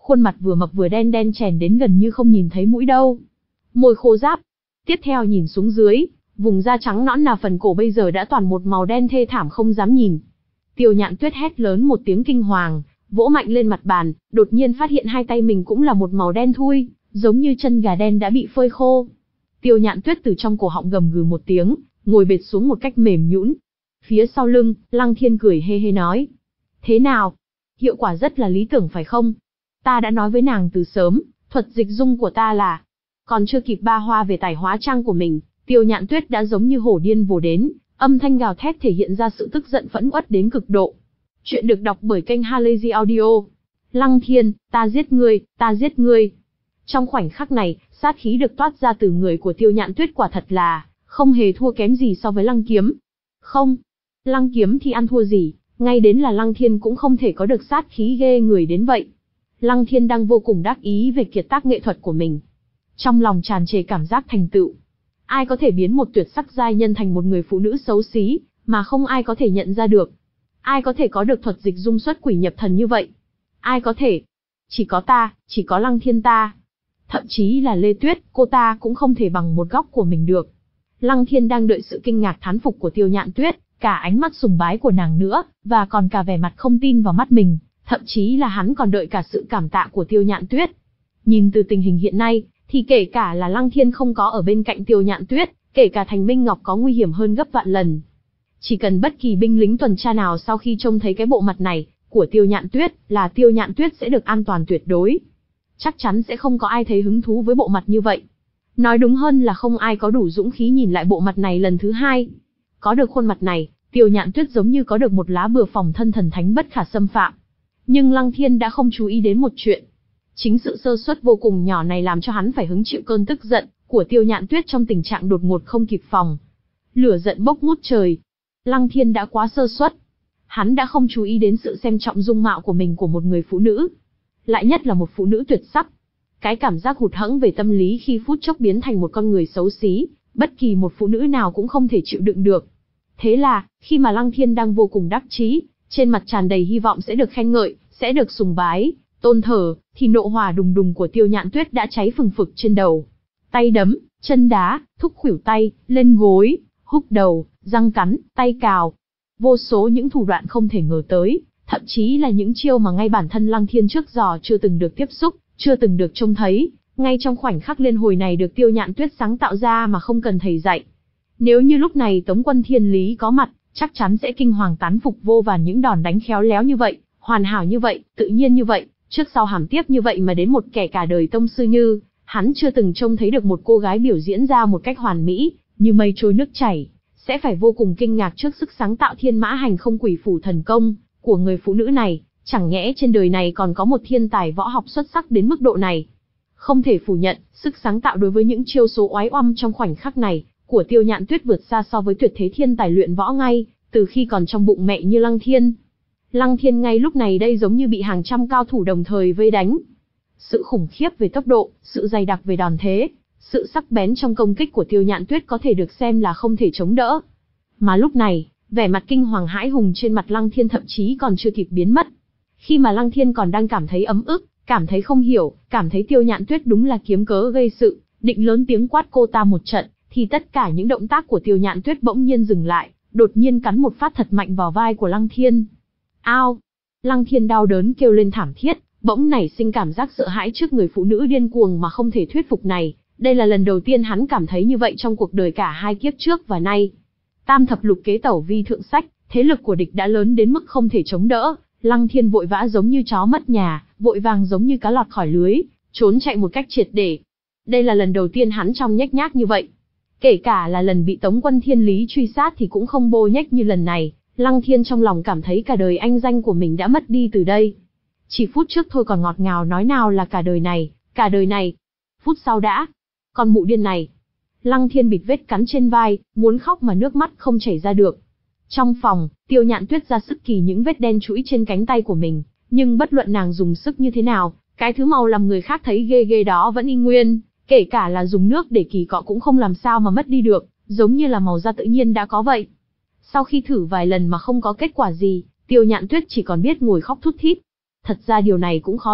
khuôn mặt vừa mập vừa đen đen chèn đến gần như không nhìn thấy mũi đâu. Môi khô ráp. Tiếp theo nhìn xuống dưới, vùng da trắng nõn nà phần cổ bây giờ đã toàn một màu đen thê thảm không dám nhìn. Tiêu Nhạn Tuyết hét lớn một tiếng kinh hoàng, vỗ mạnh lên mặt bàn, đột nhiên phát hiện hai tay mình cũng là một màu đen thui, giống như chân gà đen đã bị phơi khô. Tiêu Nhạn Tuyết từ trong cổ họng gầm gừ một tiếng, ngồi bệt xuống một cách mềm nhũn. Phía sau lưng, Lăng Thiên cười hê hê nói: "Thế nào? Hiệu quả rất là lý tưởng phải không? Ta đã nói với nàng từ sớm, thuật dịch dung của ta là..." Còn chưa kịp ba hoa về tài hóa trang của mình, Tiêu Nhạn Tuyết đã giống như hổ điên vồ đến, âm thanh gào thét thể hiện ra sự tức giận phẫn uất đến cực độ. Chuyện được đọc bởi kênh Halazy Audio. Lăng Thiên, ta giết ngươi, ta giết ngươi. Trong khoảnh khắc này, sát khí được toát ra từ người của Tiêu Nhạn Tuyết quả thật là không hề thua kém gì so với Lăng Kiếm. Không, Lăng Kiếm thì ăn thua gì, ngay đến là Lăng Thiên cũng không thể có được sát khí ghê người đến vậy. Lăng Thiên đang vô cùng đắc ý về kiệt tác nghệ thuật của mình. Trong lòng tràn trề cảm giác thành tựu. Ai có thể biến một tuyệt sắc giai nhân thành một người phụ nữ xấu xí, mà không ai có thể nhận ra được? Ai có thể có được thuật dịch dung xuất quỷ nhập thần như vậy? Ai có thể? Chỉ có ta, chỉ có Lăng Thiên ta. Thậm chí là Lê Tuyết, cô ta cũng không thể bằng một góc của mình được. Lăng Thiên đang đợi sự kinh ngạc thán phục của Tiêu Nhạn Tuyết, cả ánh mắt sùng bái của nàng nữa, và còn cả vẻ mặt không tin vào mắt mình, thậm chí là hắn còn đợi cả sự cảm tạ của Tiêu Nhạn Tuyết. Nhìn từ tình hình hiện nay, thì kể cả là Lăng Thiên không có ở bên cạnh Tiêu Nhạn Tuyết, kể cả Thành Minh Ngọc có nguy hiểm hơn gấp vạn lần. Chỉ cần bất kỳ binh lính tuần tra nào sau khi trông thấy cái bộ mặt này của Tiêu Nhạn Tuyết, là Tiêu Nhạn Tuyết sẽ được an toàn tuyệt đối. Chắc chắn sẽ không có ai thấy hứng thú với bộ mặt như vậy. Nói đúng hơn là không ai có đủ dũng khí nhìn lại bộ mặt này lần thứ hai. Có được khuôn mặt này, Tiêu Nhạn Tuyết giống như có được một lá bùa phòng thân thần thánh bất khả xâm phạm. Nhưng Lăng Thiên đã không chú ý đến một chuyện. Chính sự sơ suất vô cùng nhỏ này làm cho hắn phải hứng chịu cơn tức giận của Tiêu Nhạn Tuyết trong tình trạng đột ngột không kịp phòng. Lửa giận bốc ngút trời. Lăng Thiên đã quá sơ suất. Hắn đã không chú ý đến sự xem trọng dung mạo của mình của một người phụ nữ. Lại nhất là một phụ nữ tuyệt sắc. Cái cảm giác hụt hẫng về tâm lý khi phút chốc biến thành một con người xấu xí, bất kỳ một phụ nữ nào cũng không thể chịu đựng được. Thế là, khi mà Lăng Thiên đang vô cùng đắc chí, trên mặt tràn đầy hy vọng sẽ được khen ngợi, sẽ được sùng bái, tôn thờ, thì nộ hỏa đùng đùng của Tiêu Nhạn Tuyết đã cháy phừng phực trên đầu. Tay đấm, chân đá, thúc khuỷu tay, lên gối, húc đầu, răng cắn, tay cào. Vô số những thủ đoạn không thể ngờ tới, thậm chí là những chiêu mà ngay bản thân Lăng Thiên trước giờ chưa từng được tiếp xúc, chưa từng được trông thấy, ngay trong khoảnh khắc liên hồi này được Tiêu Nhạn Tuyết sáng tạo ra mà không cần thầy dạy. Nếu như lúc này Tống Quân Thiên Lý có mặt, chắc chắn sẽ kinh hoàng tán phục vô vàn những đòn đánh khéo léo như vậy, hoàn hảo như vậy, tự nhiên như vậy, trước sau hàm tiếp như vậy mà đến một kẻ cả đời tông sư như hắn chưa từng trông thấy được một cô gái biểu diễn ra một cách hoàn mỹ, như mây trôi nước chảy, sẽ phải vô cùng kinh ngạc trước sức sáng tạo thiên mã hành không quỷ phủ thần công của người phụ nữ này. Chẳng nhẽ trên đời này còn có một thiên tài võ học xuất sắc đến mức độ này? Không thể phủ nhận, sức sáng tạo đối với những chiêu số oái oăm trong khoảnh khắc này của Tiêu Nhạn Tuyết vượt xa so với tuyệt thế thiên tài luyện võ ngay từ khi còn trong bụng mẹ như Lăng Thiên. Lăng Thiên ngay lúc này đây giống như bị hàng trăm cao thủ đồng thời vây đánh. Sự khủng khiếp về tốc độ, sự dày đặc về đòn thế, sự sắc bén trong công kích của Tiêu Nhạn Tuyết có thể được xem là không thể chống đỡ. Mà lúc này, vẻ mặt kinh hoàng hãi hùng trên mặt Lăng Thiên thậm chí còn chưa kịp biến mất. Khi mà Lăng Thiên còn đang cảm thấy ấm ức, cảm thấy không hiểu, cảm thấy Tiêu Nhạn Tuyết đúng là kiếm cớ gây sự, định lớn tiếng quát cô ta một trận, thì tất cả những động tác của Tiêu Nhạn Tuyết bỗng nhiên dừng lại, đột nhiên cắn một phát thật mạnh vào vai của Lăng Thiên. Ao! Lăng Thiên đau đớn kêu lên thảm thiết, bỗng nảy sinh cảm giác sợ hãi trước người phụ nữ điên cuồng mà không thể thuyết phục này. Đây là lần đầu tiên hắn cảm thấy như vậy trong cuộc đời cả hai kiếp trước và nay. Tam thập lục kế tẩu vi thượng sách, thế lực của địch đã lớn đến mức không thể chống đỡ. Lăng Thiên vội vã giống như chó mất nhà, vội vàng giống như cá lọt khỏi lưới, trốn chạy một cách triệt để. Đây là lần đầu tiên hắn trong nhếch nhác như vậy. Kể cả là lần bị Tống Quân Thiên Lý truy sát thì cũng không bô nhếch như lần này. Lăng Thiên trong lòng cảm thấy cả đời anh danh của mình đã mất đi từ đây. Chỉ phút trước thôi còn ngọt ngào nói nào là cả đời này, cả đời này. Phút sau đã. Con mụ điên này. Lăng Thiên bịt vết cắn trên vai, muốn khóc mà nước mắt không chảy ra được. Trong phòng, Tiêu Nhạn Tuyết ra sức kỳ những vết đen trũi trên cánh tay của mình, nhưng bất luận nàng dùng sức như thế nào, cái thứ màu làm người khác thấy ghê ghê đó vẫn y nguyên, kể cả là dùng nước để kỳ cọ cũng không làm sao mà mất đi được, giống như là màu da tự nhiên đã có vậy. Sau khi thử vài lần mà không có kết quả gì, Tiêu Nhạn Tuyết chỉ còn biết ngồi khóc thút thít. Thật ra điều này cũng khó trách,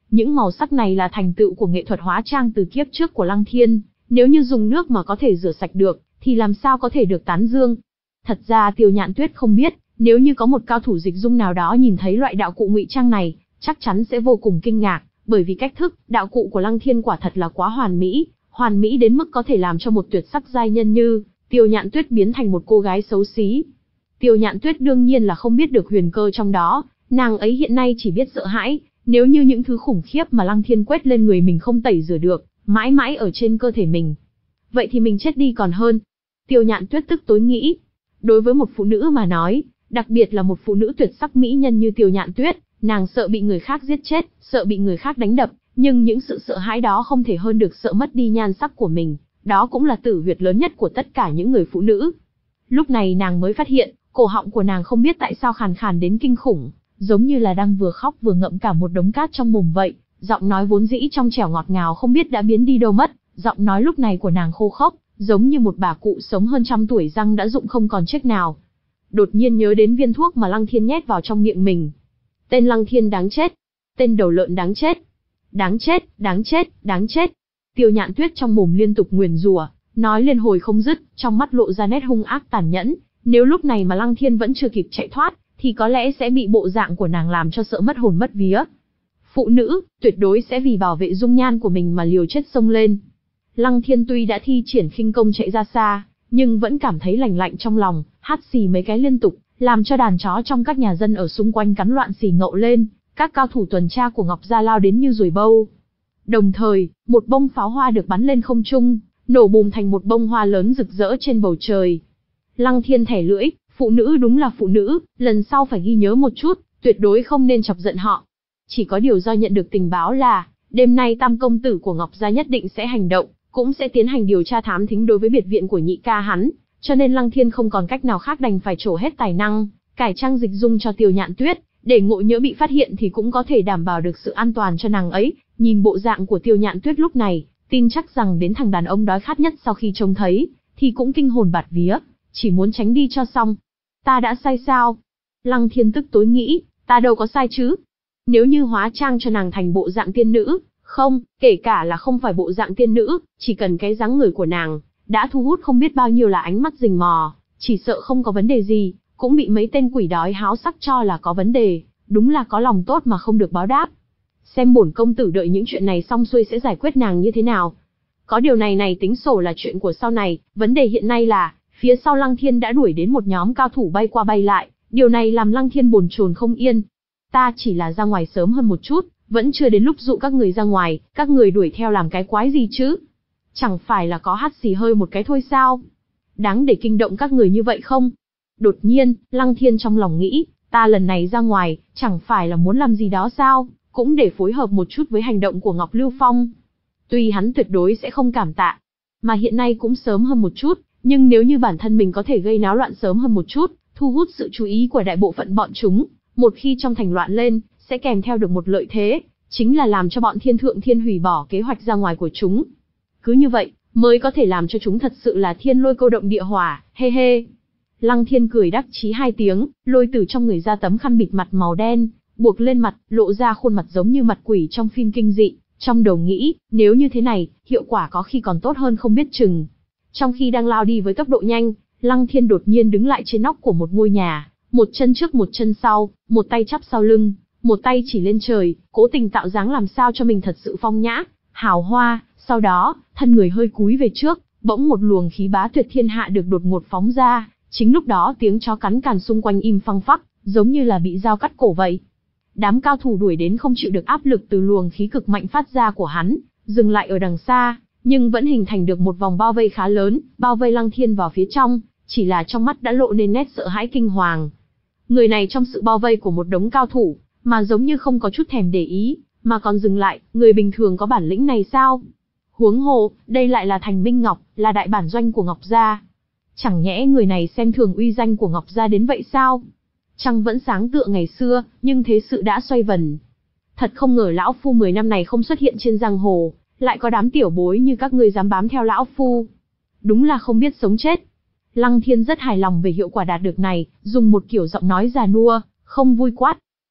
Những màu sắc này là thành tựu của nghệ thuật hóa trang từ kiếp trước của Lăng Thiên, nếu như dùng nước mà có thể rửa sạch được, thì làm sao có thể được tán dương. Thật ra Tiêu Nhạn Tuyết không biết, nếu như có một cao thủ dịch dung nào đó nhìn thấy loại đạo cụ ngụy trang này, chắc chắn sẽ vô cùng kinh ngạc, bởi vì cách thức, đạo cụ của Lăng Thiên quả thật là quá hoàn mỹ, hoàn mỹ đến mức có thể làm cho một tuyệt sắc giai nhân như Tiêu Nhạn Tuyết biến thành một cô gái xấu xí. Tiêu Nhạn Tuyết đương nhiên là không biết được huyền cơ trong đó, nàng ấy hiện nay chỉ biết sợ hãi, nếu như những thứ khủng khiếp mà Lăng Thiên quét lên người mình không tẩy rửa được, mãi mãi ở trên cơ thể mình, vậy thì mình chết đi còn hơn. Tiêu Nhạn Tuyết tức tối nghĩ, đối với một phụ nữ mà nói, đặc biệt là một phụ nữ tuyệt sắc mỹ nhân như Tiêu Nhạn Tuyết, nàng sợ bị người khác giết chết, sợ bị người khác đánh đập, nhưng những sự sợ hãi đó không thể hơn được sợ mất đi nhan sắc của mình, đó cũng là tử huyệt lớn nhất của tất cả những người phụ nữ. Lúc này nàng mới phát hiện, cổ họng của nàng không biết tại sao khàn khàn đến kinh khủng, giống như là đang vừa khóc vừa ngậm cả một đống cát trong mồm vậy, giọng nói vốn dĩ trong trẻo ngọt ngào không biết đã biến đi đâu mất, giọng nói lúc này của nàng khô khốc, giống như một bà cụ sống hơn trăm tuổi răng đã rụng không còn chiếc nào. Đột nhiên nhớ đến viên thuốc mà Lăng Thiên nhét vào trong miệng mình. Tên Lăng Thiên đáng chết, tên đầu lợn đáng chết, đáng chết, đáng chết, đáng chết. Tiêu Nhạn Tuyết trong mồm liên tục nguyền rủa, nói liên hồi không dứt, trong mắt lộ ra nét hung ác tàn nhẫn. Nếu lúc này mà Lăng Thiên vẫn chưa kịp chạy thoát, thì có lẽ sẽ bị bộ dạng của nàng làm cho sợ mất hồn mất vía. Phụ nữ, tuyệt đối sẽ vì bảo vệ dung nhan của mình mà liều chết xông lên. Lăng Thiên tuy đã thi triển khinh công chạy ra xa, nhưng vẫn cảm thấy lạnh lạnh trong lòng, hắt xì mấy cái liên tục, làm cho đàn chó trong các nhà dân ở xung quanh cắn loạn xì ngậu lên, các cao thủ tuần tra của Ngọc Gia lao đến như ruồi bâu. Đồng thời, một bông pháo hoa được bắn lên không trung, nổ bùm thành một bông hoa lớn rực rỡ trên bầu trời. Lăng Thiên thẻ lưỡi, phụ nữ đúng là phụ nữ, lần sau phải ghi nhớ một chút, tuyệt đối không nên chọc giận họ. Chỉ có điều do nhận được tình báo là, đêm nay tam công tử của Ngọc Gia nhất định sẽ hành động, cũng sẽ tiến hành điều tra thám thính đối với biệt viện của nhị ca hắn, cho nên Lăng Thiên không còn cách nào khác đành phải trổ hết tài năng, cải trang dịch dung cho Tiêu Nhạn Tuyết, để ngộ nhỡ bị phát hiện thì cũng có thể đảm bảo được sự an toàn cho nàng ấy. Nhìn bộ dạng của Tiêu Nhạn Tuyết lúc này, tin chắc rằng đến thằng đàn ông đói khát nhất sau khi trông thấy, thì cũng kinh hồn bạt vía, chỉ muốn tránh đi cho xong. Ta đã sai sao? Lăng Thiên tức tối nghĩ, ta đâu có sai chứ? Nếu như hóa trang cho nàng thành bộ dạng tiên nữ, không, kể cả là không phải bộ dạng tiên nữ, chỉ cần cái dáng người của nàng, đã thu hút không biết bao nhiêu là ánh mắt rình mò, chỉ sợ không có vấn đề gì, cũng bị mấy tên quỷ đói háo sắc cho là có vấn đề, đúng là có lòng tốt mà không được báo đáp. Xem bổn công tử đợi những chuyện này xong xuôi sẽ giải quyết nàng như thế nào. Có điều này này tính sổ là chuyện của sau này, vấn đề hiện nay là, phía sau Lăng Thiên đã đuổi đến một nhóm cao thủ bay qua bay lại, điều này làm Lăng Thiên bồn chồn không yên. Ta chỉ là ra ngoài sớm hơn một chút, vẫn chưa đến lúc dụ các người ra ngoài, các người đuổi theo làm cái quái gì chứ? Chẳng phải là có hắt xì hơi một cái thôi sao? Đáng để kinh động các người như vậy không? Đột nhiên, Lăng Thiên trong lòng nghĩ, ta lần này ra ngoài, chẳng phải là muốn làm gì đó sao? Cũng để phối hợp một chút với hành động của Ngọc Lưu Phong. Tuy hắn tuyệt đối sẽ không cảm tạ, mà hiện nay cũng sớm hơn một chút, nhưng nếu như bản thân mình có thể gây náo loạn sớm hơn một chút, thu hút sự chú ý của đại bộ phận bọn chúng, một khi trong thành loạn lên, sẽ kèm theo được một lợi thế, chính là làm cho bọn Thiên Thượng Thiên hủy bỏ kế hoạch ra ngoài của chúng. Cứ như vậy, mới có thể làm cho chúng thật sự là thiên lôi câu động địa hỏa, hê hê. Lăng Thiên cười đắc chí hai tiếng, lôi từ trong người ra tấm khăn bịt mặt màu đen, buộc lên mặt, lộ ra khuôn mặt giống như mặt quỷ trong phim kinh dị, trong đầu nghĩ, nếu như thế này, hiệu quả có khi còn tốt hơn không biết chừng. Trong khi đang lao đi với tốc độ nhanh, Lăng Thiên đột nhiên đứng lại trên nóc của một ngôi nhà, một chân trước một chân sau, một tay chắp sau lưng, một tay chỉ lên trời, cố tình tạo dáng làm sao cho mình thật sự phong nhã, hào hoa, sau đó, thân người hơi cúi về trước, bỗng một luồng khí bá tuyệt thiên hạ được đột ngột phóng ra, chính lúc đó tiếng chó cắn càn xung quanh im phăng phắc, giống như là bị dao cắt cổ vậy. Đám cao thủ đuổi đến không chịu được áp lực từ luồng khí cực mạnh phát ra của hắn, dừng lại ở đằng xa, nhưng vẫn hình thành được một vòng bao vây khá lớn, bao vây Lăng Thiên vào phía trong, chỉ là trong mắt đã lộ nên nét sợ hãi kinh hoàng. Người này trong sự bao vây của một đống cao thủ, mà giống như không có chút thèm để ý, mà còn dừng lại, người bình thường có bản lĩnh này sao? Huống hồ, đây lại là Thành Minh Ngọc, là đại bản doanh của Ngọc Gia. Chẳng nhẽ người này xem thường uy danh của Ngọc Gia đến vậy sao? Trăng vẫn sáng tựa ngày xưa, nhưng thế sự đã xoay vần. Thật không ngờ lão phu mười năm này không xuất hiện trên giang hồ, lại có đám tiểu bối như các ngươi dám bám theo lão phu. Đúng là không biết sống chết. Lăng Thiên rất hài lòng về hiệu quả đạt được này, dùng một kiểu giọng nói già nua, không vui quát.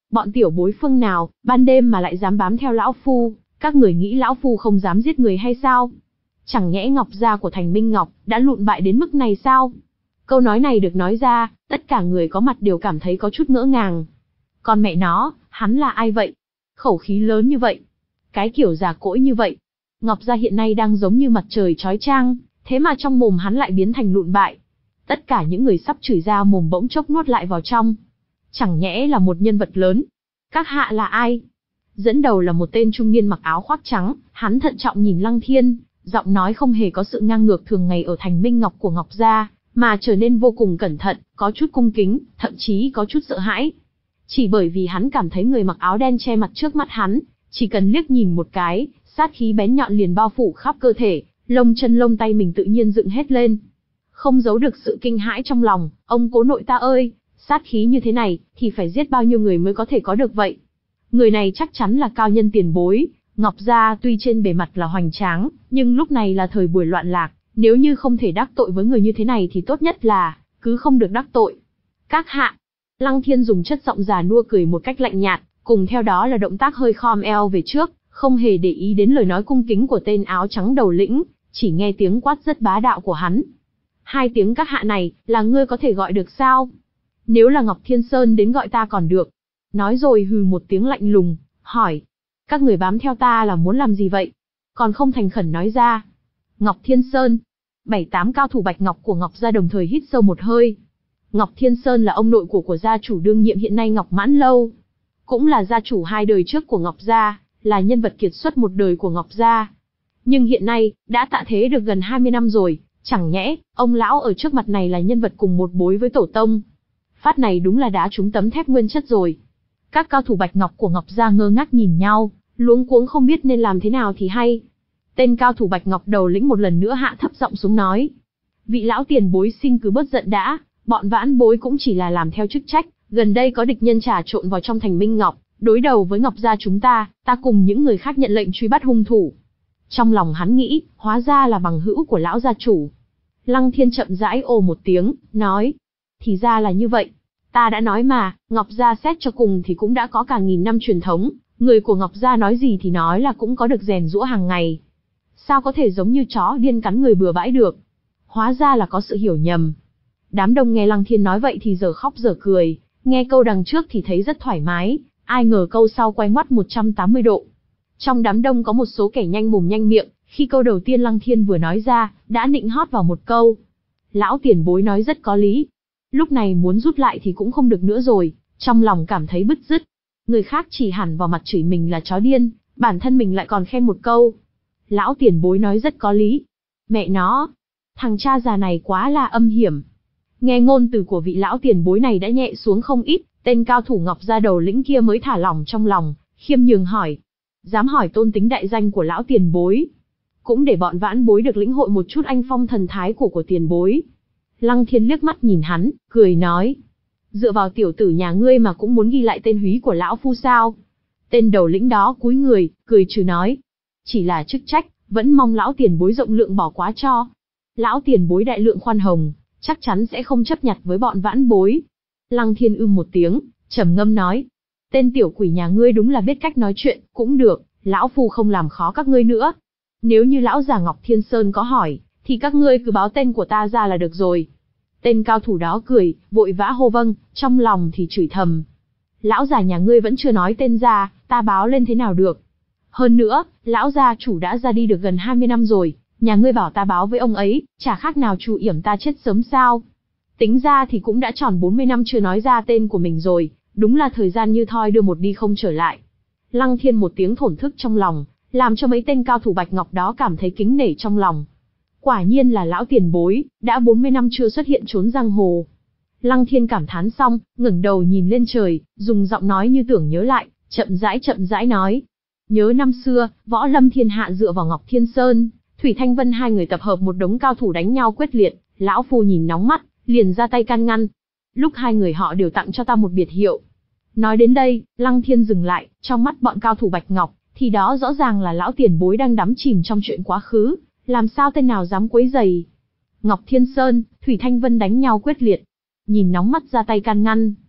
Bọn tiểu bối phương nào, ban đêm mà lại dám bám theo lão phu, các người nghĩ lão phu không dám giết người hay sao? Chẳng nhẽ Ngọc gia của Thành Minh Ngọc đã lụn bại đến mức này sao? Câu nói này được nói ra, tất cả người có mặt đều cảm thấy có chút ngỡ ngàng. Còn mẹ nó, hắn là ai vậy? Khẩu khí lớn như vậy, cái kiểu già cỗi như vậy. Ngọc gia hiện nay đang giống như mặt trời chói chang, thế mà trong mồm hắn lại biến thành lụn bại. Tất cả những người sắp chửi ra mồm bỗng chốc nuốt lại vào trong. Chẳng nhẽ là một nhân vật lớn. Các hạ là ai? Dẫn đầu là một tên trung niên mặc áo khoác trắng, hắn thận trọng nhìn Lăng Thiên, giọng nói không hề có sự ngang ngược thường ngày ở Thành Minh Ngọc của Ngọc gia, mà trở nên vô cùng cẩn thận, có chút cung kính, thậm chí có chút sợ hãi. Chỉ bởi vì hắn cảm thấy người mặc áo đen che mặt trước mắt hắn, chỉ cần liếc nhìn một cái, sát khí bén nhọn liền bao phủ khắp cơ thể, lông chân lông tay mình tự nhiên dựng hết lên. Không giấu được sự kinh hãi trong lòng, ông cố nội ta ơi, sát khí như thế này, thì phải giết bao nhiêu người mới có thể có được vậy? Người này chắc chắn là cao nhân tiền bối, Ngọc gia tuy trên bề mặt là hoành tráng, nhưng lúc này là thời buổi loạn lạc, nếu như không thể đắc tội với người như thế này thì tốt nhất là, cứ không được đắc tội. Các hạ, Lăng Thiên dùng chất giọng già nua cười một cách lạnh nhạt, cùng theo đó là động tác hơi khom eo về trước, không hề để ý đến lời nói cung kính của tên áo trắng đầu lĩnh, chỉ nghe tiếng quát rất bá đạo của hắn. Hai tiếng các hạ này, là ngươi có thể gọi được sao? Nếu là Ngọc Thiên Sơn đến gọi ta còn được. Nói rồi hừ một tiếng lạnh lùng, hỏi. Các người bám theo ta là muốn làm gì vậy? Còn không thành khẩn nói ra. Ngọc Thiên Sơn. Bảy tám cao thủ Bạch Ngọc của Ngọc gia đồng thời hít sâu một hơi. Ngọc Thiên Sơn là ông nội của của gia chủ đương nhiệm hiện nay Ngọc Mãn Lâu. Cũng là gia chủ hai đời trước của Ngọc gia, là nhân vật kiệt xuất một đời của Ngọc gia. Nhưng hiện nay, đã tạ thế được gần hai mươi năm rồi, chẳng nhẽ, ông lão ở trước mặt này là nhân vật cùng một bối với tổ tông. Phát này đúng là đá trúng tấm thép nguyên chất rồi. Các cao thủ Bạch Ngọc của Ngọc gia ngơ ngác nhìn nhau, luống cuống không biết nên làm thế nào thì hay. Tên cao thủ Bạch Ngọc đầu lĩnh một lần nữa hạ thấp giọng xuống nói. Vị lão tiền bối xin cứ bớt giận đã, bọn vãn bối cũng chỉ là làm theo chức trách, gần đây có địch nhân trà trộn vào trong Thành Minh Ngọc, đối đầu với Ngọc gia chúng ta, ta cùng những người khác nhận lệnh truy bắt hung thủ. Trong lòng hắn nghĩ, hóa ra là bằng hữu của lão gia chủ. Lăng Thiên chậm rãi ồ một tiếng, nói. Thì ra là như vậy. Ta đã nói mà, Ngọc gia xét cho cùng thì cũng đã có cả nghìn năm truyền thống, người của Ngọc gia nói gì thì nói là cũng có được rèn giũa hàng ngày. Sao có thể giống như chó điên cắn người bừa bãi được? Hóa ra là có sự hiểu nhầm. Đám đông nghe Lăng Thiên nói vậy thì giờ khóc giờ cười, nghe câu đằng trước thì thấy rất thoải mái, ai ngờ câu sau quay ngoắt một trăm tám mươi độ. Trong đám đông có một số kẻ nhanh mồm nhanh miệng, khi câu đầu tiên Lăng Thiên vừa nói ra, đã nịnh hót vào một câu. Lão tiền bối nói rất có lý. Lúc này muốn rút lại thì cũng không được nữa rồi, trong lòng cảm thấy bứt rứt. Người khác chỉ hẳn vào mặt chửi mình là chó điên, bản thân mình lại còn khen một câu. Lão tiền bối nói rất có lý. Mẹ nó, thằng cha già này quá là âm hiểm. Nghe ngôn từ của vị lão tiền bối này đã nhẹ xuống không ít, tên cao thủ Ngọc gia đầu lĩnh kia mới thả lỏng trong lòng, khiêm nhường hỏi. Dám hỏi tôn tính đại danh của lão tiền bối. Cũng để bọn vãn bối được lĩnh hội một chút anh phong thần thái của của tiền bối. Lăng Thiên liếc mắt nhìn hắn, cười nói. Dựa vào tiểu tử nhà ngươi mà cũng muốn ghi lại tên húy của lão phu sao? Tên đầu lĩnh đó cúi người, cười trừ nói. Chỉ là chức trách, vẫn mong lão tiền bối rộng lượng bỏ quá cho. Lão tiền bối đại lượng khoan hồng, chắc chắn sẽ không chấp nhặt với bọn vãn bối. Lăng Thiên ưm một tiếng, trầm ngâm nói. Tên tiểu quỷ nhà ngươi đúng là biết cách nói chuyện, cũng được, lão phu không làm khó các ngươi nữa. Nếu như lão già Ngọc Thiên Sơn có hỏi, thì các ngươi cứ báo tên của ta ra là được rồi. Tên cao thủ đó cười, vội vã hô vâng, trong lòng thì chửi thầm. Lão già nhà ngươi vẫn chưa nói tên ra, ta báo lên thế nào được. Hơn nữa, lão gia chủ đã ra đi được gần hai mươi năm rồi, nhà ngươi bảo ta báo với ông ấy, chả khác nào Chu Yểm ta chết sớm sao. Tính ra thì cũng đã tròn bốn mươi năm chưa nói ra tên của mình rồi, đúng là thời gian như thoi đưa một đi không trở lại. Lăng Thiên một tiếng thổn thức trong lòng, làm cho mấy tên cao thủ Bạch Ngọc đó cảm thấy kính nể trong lòng. Quả nhiên là lão tiền bối, đã bốn mươi năm chưa xuất hiện trốn giang hồ. Lăng Thiên cảm thán xong, ngẩng đầu nhìn lên trời, dùng giọng nói như tưởng nhớ lại, chậm rãi chậm rãi nói. Nhớ năm xưa, võ lâm thiên hạ dựa vào Ngọc Thiên Sơn, Thủy Thanh Vân hai người tập hợp một đống cao thủ đánh nhau quyết liệt, lão phu nhìn nóng mắt, liền ra tay can ngăn. Lúc hai người họ đều tặng cho ta một biệt hiệu. Nói đến đây, Lăng Thiên dừng lại, trong mắt bọn cao thủ Bạch Ngọc, thì đó rõ ràng là lão tiền bối đang đắm chìm trong chuyện quá khứ, làm sao tên nào dám quấy rầy. Ngọc Thiên Sơn, Thủy Thanh Vân đánh nhau quyết liệt, nhìn nóng mắt ra tay can ngăn.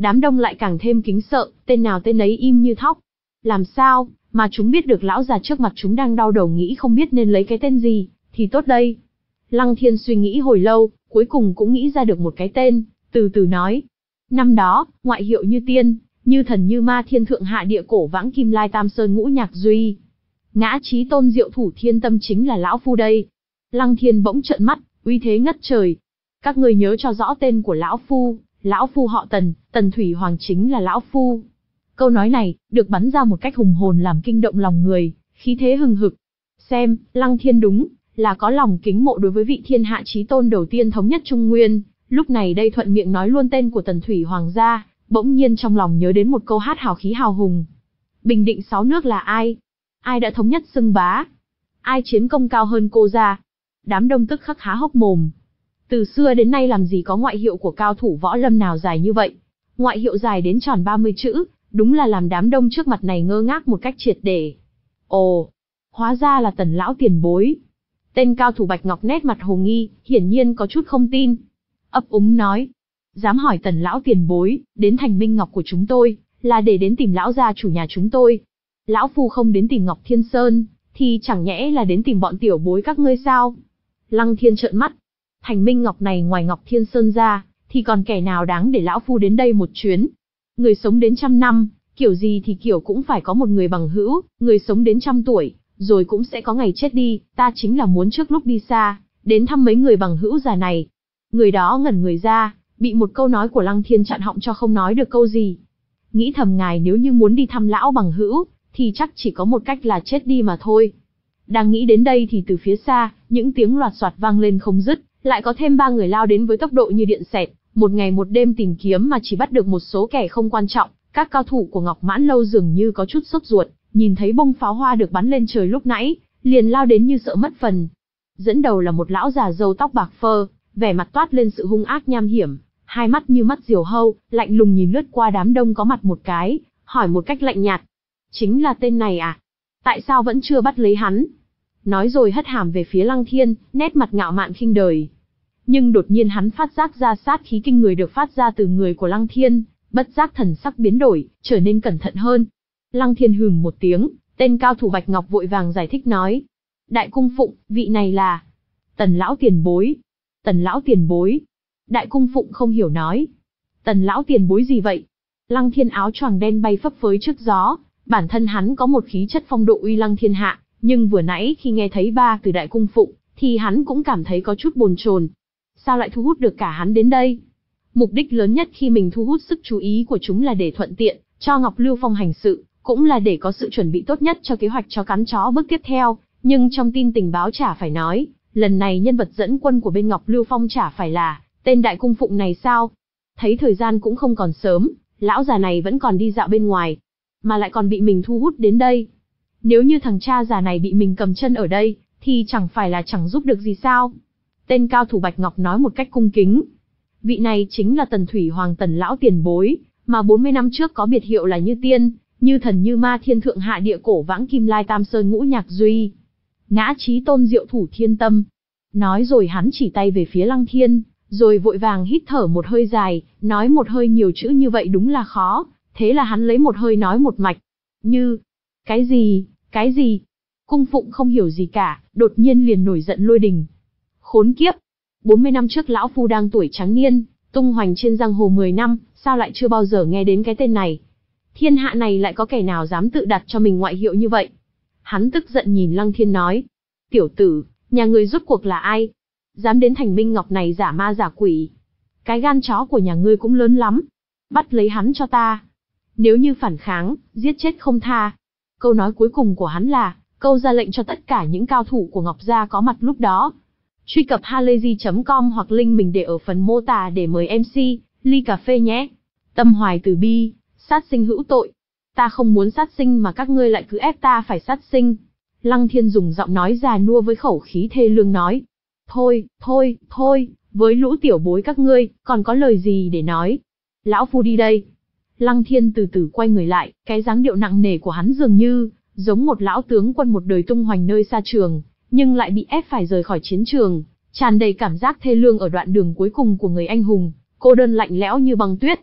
Đám đông lại càng thêm kính sợ, tên nào tên ấy im như thóc. Làm sao mà chúng biết được lão già trước mặt chúng đang đau đầu nghĩ không biết nên lấy cái tên gì thì tốt đây. Lăng Thiên suy nghĩ hồi lâu, cuối cùng cũng nghĩ ra được một cái tên, từ từ nói. Năm đó, ngoại hiệu như tiên, như thần như ma thiên thượng hạ địa cổ vãng kim lai tam sơn ngũ nhạc duy. Ngã chí tôn diệu thủ thiên tâm chính là lão phu đây. Lăng Thiên bỗng trợn mắt, uy thế ngất trời. Các người nhớ cho rõ tên của lão phu, lão phu họ Tần, Tần Thủy Hoàng chính là lão phu. Câu nói này, được bắn ra một cách hùng hồn làm kinh động lòng người, khí thế hừng hực. Xem, Lăng Thiên đúng là có lòng kính mộ đối với vị thiên hạ chí tôn đầu tiên thống nhất Trung Nguyên, lúc này đây thuận miệng nói luôn tên của Tần Thủy Hoàng gia, bỗng nhiên trong lòng nhớ đến một câu hát hào khí hào hùng. Bình định sáu nước là ai? Ai đã thống nhất xưng bá? Ai chiến công cao hơn cô gia? Đám đông tức khắc há hốc mồm. Từ xưa đến nay làm gì có ngoại hiệu của cao thủ võ lâm nào dài như vậy? Ngoại hiệu dài đến tròn ba mươi chữ, đúng là làm đám đông trước mặt này ngơ ngác một cách triệt để. Ồ, hóa ra là Tần lão tiền bối. Tên cao thủ Bạch Ngọc nét mặt hồ nghi, hiển nhiên có chút không tin. Ấp úng nói, dám hỏi Tần lão tiền bối, đến thành Minh Ngọc của chúng tôi, là để đến tìm lão gia chủ nhà chúng tôi. Lão phu không đến tìm Ngọc Thiên Sơn, thì chẳng nhẽ là đến tìm bọn tiểu bối các ngươi sao? Lăng Thiên trợn mắt. Thành Minh Ngọc này ngoài Ngọc Thiên Sơn ra, thì còn kẻ nào đáng để lão phu đến đây một chuyến? Người sống đến trăm năm, kiểu gì thì kiểu cũng phải có một người bằng hữu, người sống đến trăm tuổi, rồi cũng sẽ có ngày chết đi, ta chính là muốn trước lúc đi xa, đến thăm mấy người bằng hữu già này. Người đó ngẩn người ra, bị một câu nói của Lăng Thiên chặn họng cho không nói được câu gì. Nghĩ thầm ngài nếu như muốn đi thăm lão bằng hữu, thì chắc chỉ có một cách là chết đi mà thôi. Đang nghĩ đến đây thì từ phía xa, những tiếng loạt soạt vang lên không dứt, lại có thêm ba người lao đến với tốc độ như điện xẹt, một ngày một đêm tìm kiếm mà chỉ bắt được một số kẻ không quan trọng. Các cao thủ của Ngọc Mãn Lâu dường như có chút sốt ruột, nhìn thấy bông pháo hoa được bắn lên trời lúc nãy, liền lao đến như sợ mất phần. Dẫn đầu là một lão già râu tóc bạc phơ, vẻ mặt toát lên sự hung ác nham hiểm, hai mắt như mắt diều hâu, lạnh lùng nhìn lướt qua đám đông có mặt một cái, hỏi một cách lạnh nhạt. Chính là tên này à? Tại sao vẫn chưa bắt lấy hắn? Nói rồi hất hàm về phía Lăng Thiên, nét mặt ngạo mạn khinh đời. Nhưng đột nhiên hắn phát giác ra sát khí kinh người được phát ra từ người của Lăng Thiên, bất giác thần sắc biến đổi, trở nên cẩn thận hơn. Lăng Thiên hừ một tiếng, tên cao thủ Bạch Ngọc vội vàng giải thích nói. Đại cung phụng, vị này là Tần lão tiền bối. Tần lão tiền bối. Đại cung phụng không hiểu nói. Tần lão tiền bối gì vậy? Lăng Thiên áo choàng đen bay phấp phới trước gió, bản thân hắn có một khí chất phong độ uy lăng thiên hạ, nhưng vừa nãy khi nghe thấy ba từ đại cung phụng, thì hắn cũng cảm thấy có chút bồn chồn. Sao lại thu hút được cả hắn đến đây? Mục đích lớn nhất khi mình thu hút sức chú ý của chúng là để thuận tiện cho Ngọc Lưu Phong hành sự, cũng là để có sự chuẩn bị tốt nhất cho kế hoạch chó cắn chó bước tiếp theo. Nhưng trong tin tình báo chả phải nói, lần này nhân vật dẫn quân của bên Ngọc Lưu Phong chả phải là tên đại cung phụng này sao? Thấy thời gian cũng không còn sớm, lão già này vẫn còn đi dạo bên ngoài, mà lại còn bị mình thu hút đến đây. Nếu như thằng cha già này bị mình cầm chân ở đây, thì chẳng phải là chẳng giúp được gì sao? Tên cao thủ Bạch Ngọc nói một cách cung kính. Vị này chính là Tần Thủy Hoàng Tần lão tiền bối, mà bốn mươi năm trước có biệt hiệu là như tiên, như thần như ma thiên thượng hạ địa cổ vãng kim lai tam sơn ngũ nhạc duy. Ngã chí tôn diệu thủ thiên tâm. Nói rồi hắn chỉ tay về phía Lăng Thiên, rồi vội vàng hít thở một hơi dài, nói một hơi nhiều chữ như vậy đúng là khó, thế là hắn lấy một hơi nói một mạch. Như, cái gì, cái gì? Cung phụng không hiểu gì cả, đột nhiên liền nổi giận lôi đình. Khốn kiếp! bốn mươi năm trước lão phu đang tuổi trắng niên, tung hoành trên giang hồ mười năm, sao lại chưa bao giờ nghe đến cái tên này? Thiên hạ này lại có kẻ nào dám tự đặt cho mình ngoại hiệu như vậy? Hắn tức giận nhìn Lăng Thiên nói. Tiểu tử, nhà ngươi rốt cuộc là ai? Dám đến thành Minh Ngọc này giả ma giả quỷ. Cái gan chó của nhà ngươi cũng lớn lắm. Bắt lấy hắn cho ta. Nếu như phản kháng, giết chết không tha. Câu nói cuối cùng của hắn là câu ra lệnh cho tất cả những cao thủ của Ngọc Gia có mặt lúc đó. Truy cập halayzi chấm com hoặc link mình để ở phần mô tả để mời em xê, ly cà phê nhé. Tâm hoài từ bi, sát sinh hữu tội. Ta không muốn sát sinh mà các ngươi lại cứ ép ta phải sát sinh. Lăng Thiên dùng giọng nói già nua với khẩu khí thê lương nói. Thôi, thôi, thôi, với lũ tiểu bối các ngươi, còn có lời gì để nói? Lão phu đi đây. Lăng Thiên từ từ quay người lại, cái dáng điệu nặng nề của hắn dường như giống một lão tướng quân một đời tung hoành nơi xa trường, nhưng lại bị ép phải rời khỏi chiến trường, tràn đầy cảm giác thê lương ở đoạn đường cuối cùng của người anh hùng, cô đơn lạnh lẽo như băng tuyết.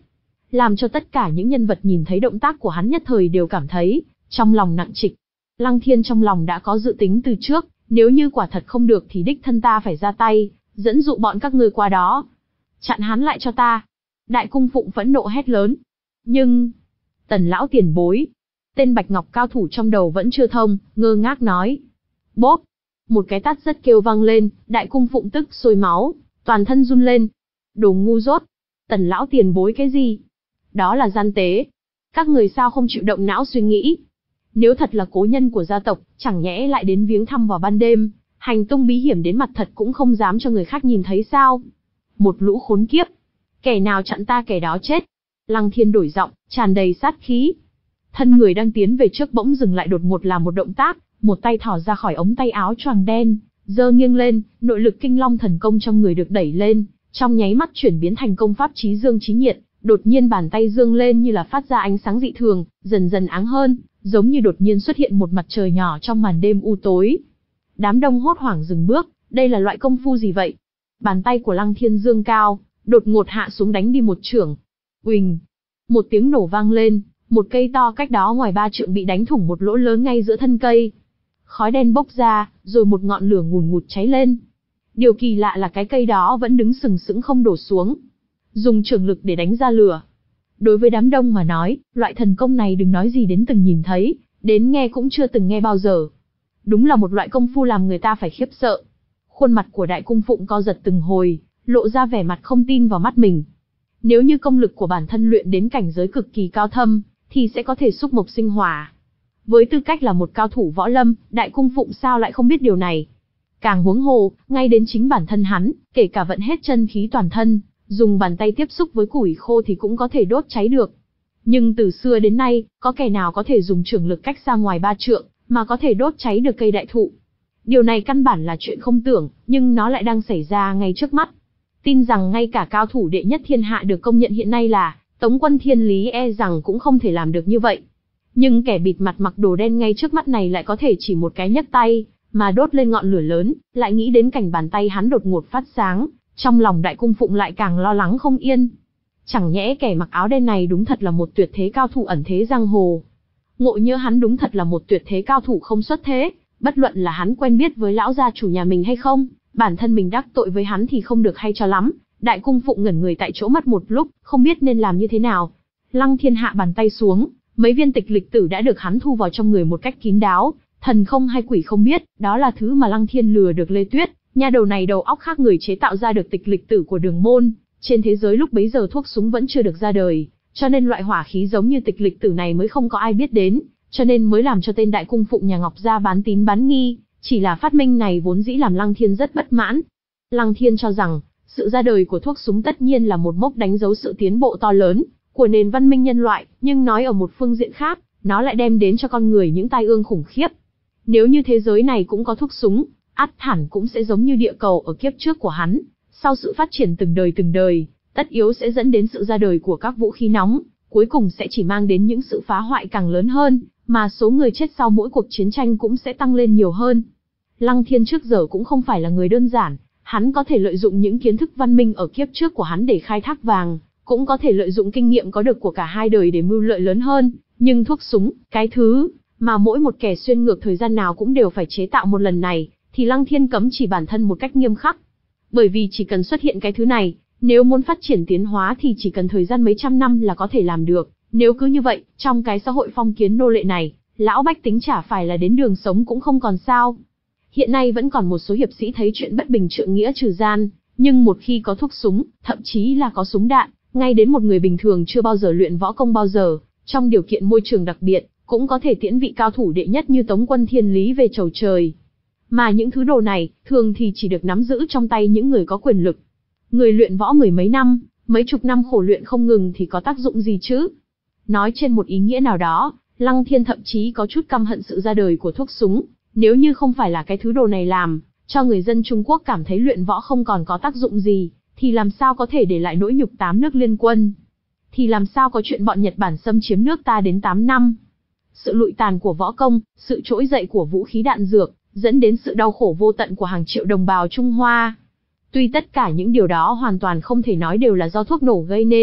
làm cho tất cả những nhân vật nhìn thấy động tác của hắn nhất thời đều cảm thấy trong lòng nặng trịch. Lăng Thiên trong lòng đã có dự tính từ trước, nếu như quả thật không được thì đích thân ta phải ra tay, dẫn dụ bọn các ngươi qua đó. Chặn hắn lại cho ta. Đại cung phụng phẫn nộ hét lớn. Nhưng, Tần lão tiền bối, tên Bạch Ngọc cao thủ trong đầu vẫn chưa thông, ngơ ngác nói. Bốp, một cái tát rất kêu vang lên, đại cung phụng tức sôi máu, toàn thân run lên. Đồ ngu dốt, Tần lão tiền bối cái gì? Đó là gian tế. Các người sao không chịu động não suy nghĩ? Nếu thật là cố nhân của gia tộc, chẳng nhẽ lại đến viếng thăm vào ban đêm, hành tung bí hiểm đến mặt thật cũng không dám cho người khác nhìn thấy sao? Một lũ khốn kiếp. Kẻ nào chặn ta kẻ đó chết. Lăng Thiên đổi giọng, tràn đầy sát khí. Thân người đang tiến về trước bỗng dừng lại đột ngột làm một động tác, một tay thò ra khỏi ống tay áo choàng đen, giơ nghiêng lên, nội lực kinh long thần công trong người được đẩy lên, trong nháy mắt chuyển biến thành công pháp chí dương chí nhiệt, đột nhiên bàn tay dương lên như là phát ra ánh sáng dị thường, dần dần áng hơn, giống như đột nhiên xuất hiện một mặt trời nhỏ trong màn đêm u tối. Đám đông hốt hoảng dừng bước, đây là loại công phu gì vậy? Bàn tay của Lăng Thiên dương cao, đột ngột hạ xuống đánh đi một chưởng. Uỳnh, một tiếng nổ vang lên, một cây to cách đó ngoài ba trượng bị đánh thủng một lỗ lớn ngay giữa thân cây. Khói đen bốc ra, rồi một ngọn lửa ngùn ngụt cháy lên. Điều kỳ lạ là cái cây đó vẫn đứng sừng sững không đổ xuống. Dùng trường lực để đánh ra lửa. Đối với đám đông mà nói, loại thần công này đừng nói gì đến từng nhìn thấy, đến nghe cũng chưa từng nghe bao giờ. Đúng là một loại công phu làm người ta phải khiếp sợ. Khuôn mặt của đại cung phụng co giật từng hồi, lộ ra vẻ mặt không tin vào mắt mình. Nếu như công lực của bản thân luyện đến cảnh giới cực kỳ cao thâm, thì sẽ có thể xúc mộc sinh hỏa. Với tư cách là một cao thủ võ lâm, đại cung phụng sao lại không biết điều này? Càng huống hồ, ngay đến chính bản thân hắn, kể cả vận hết chân khí toàn thân, dùng bàn tay tiếp xúc với củi khô thì cũng có thể đốt cháy được. Nhưng từ xưa đến nay, có kẻ nào có thể dùng trường lực cách xa ngoài ba trượng, mà có thể đốt cháy được cây đại thụ? Điều này căn bản là chuyện không tưởng, nhưng nó lại đang xảy ra ngay trước mắt. Tin rằng ngay cả cao thủ đệ nhất thiên hạ được công nhận hiện nay là Tống Quân Thiên Lý e rằng cũng không thể làm được như vậy. Nhưng kẻ bịt mặt mặc đồ đen ngay trước mắt này lại có thể chỉ một cái nhấc tay, mà đốt lên ngọn lửa lớn, lại nghĩ đến cảnh bàn tay hắn đột ngột phát sáng, trong lòng đại cung phụng lại càng lo lắng không yên. Chẳng nhẽ kẻ mặc áo đen này đúng thật là một tuyệt thế cao thủ ẩn thế giang hồ. Ngộ nhỡ hắn đúng thật là một tuyệt thế cao thủ không xuất thế, bất luận là hắn quen biết với lão gia chủ nhà mình hay không, bản thân mình đắc tội với hắn thì không được hay cho lắm. Đại cung phụng ngẩn người tại chỗ mất một lúc, không biết nên làm như thế nào. Lăng Thiên hạ bàn tay xuống, mấy viên tịch lịch tử đã được hắn thu vào trong người một cách kín đáo, thần không hay quỷ không biết, đó là thứ mà Lăng Thiên lừa được Lê Tuyết, nha đầu này đầu óc khác người chế tạo ra được tịch lịch tử của Đường Môn. Trên thế giới lúc bấy giờ thuốc súng vẫn chưa được ra đời, cho nên loại hỏa khí giống như tịch lịch tử này mới không có ai biết đến, cho nên mới làm cho tên đại cung phụng nhà Ngọc gia bán tín bán nghi. Chỉ là phát minh này vốn dĩ làm Lăng Thiên rất bất mãn. Lăng Thiên cho rằng sự ra đời của thuốc súng tất nhiên là một mốc đánh dấu sự tiến bộ to lớn của nền văn minh nhân loại, nhưng nói ở một phương diện khác, nó lại đem đến cho con người những tai ương khủng khiếp. Nếu như thế giới này cũng có thuốc súng, ắt hẳn cũng sẽ giống như địa cầu ở kiếp trước của hắn, sau sự phát triển từng đời từng đời, tất yếu sẽ dẫn đến sự ra đời của các vũ khí nóng, cuối cùng sẽ chỉ mang đến những sự phá hoại càng lớn hơn, mà số người chết sau mỗi cuộc chiến tranh cũng sẽ tăng lên nhiều hơn. Lăng Thiên trước giờ cũng không phải là người đơn giản. Hắn có thể lợi dụng những kiến thức văn minh ở kiếp trước của hắn để khai thác vàng, cũng có thể lợi dụng kinh nghiệm có được của cả hai đời để mưu lợi lớn hơn, nhưng thuốc súng, cái thứ mà mỗi một kẻ xuyên ngược thời gian nào cũng đều phải chế tạo một lần này, thì Lăng Thiên cấm chỉ bản thân một cách nghiêm khắc. Bởi vì chỉ cần xuất hiện cái thứ này, nếu muốn phát triển tiến hóa thì chỉ cần thời gian mấy trăm năm là có thể làm được. Nếu cứ như vậy, trong cái xã hội phong kiến nô lệ này, lão bách tính chả phải là đến đường sống cũng không còn sao. Hiện nay vẫn còn một số hiệp sĩ thấy chuyện bất bình trượng nghĩa trừ gian, nhưng một khi có thuốc súng, thậm chí là có súng đạn, ngay đến một người bình thường chưa bao giờ luyện võ công bao giờ, trong điều kiện môi trường đặc biệt, cũng có thể tiễn vị cao thủ đệ nhất như Tống Quân Thiên Lý về chầu trời. Mà những thứ đồ này, thường thì chỉ được nắm giữ trong tay những người có quyền lực. Người luyện võ mười mấy năm, mấy chục năm khổ luyện không ngừng thì có tác dụng gì chứ? Nói trên một ý nghĩa nào đó, Lăng Thiên thậm chí có chút căm hận sự ra đời của thuốc súng. Nếu như không phải là cái thứ đồ này làm cho người dân Trung Quốc cảm thấy luyện võ không còn có tác dụng gì, thì làm sao có thể để lại nỗi nhục tám nước liên quân? Thì làm sao có chuyện bọn Nhật Bản xâm chiếm nước ta đến tám năm? Sự lụi tàn của võ công, sự trỗi dậy của vũ khí đạn dược, dẫn đến sự đau khổ vô tận của hàng triệu đồng bào Trung Hoa. Tuy tất cả những điều đó hoàn toàn không thể nói đều là do thuốc nổ gây nên,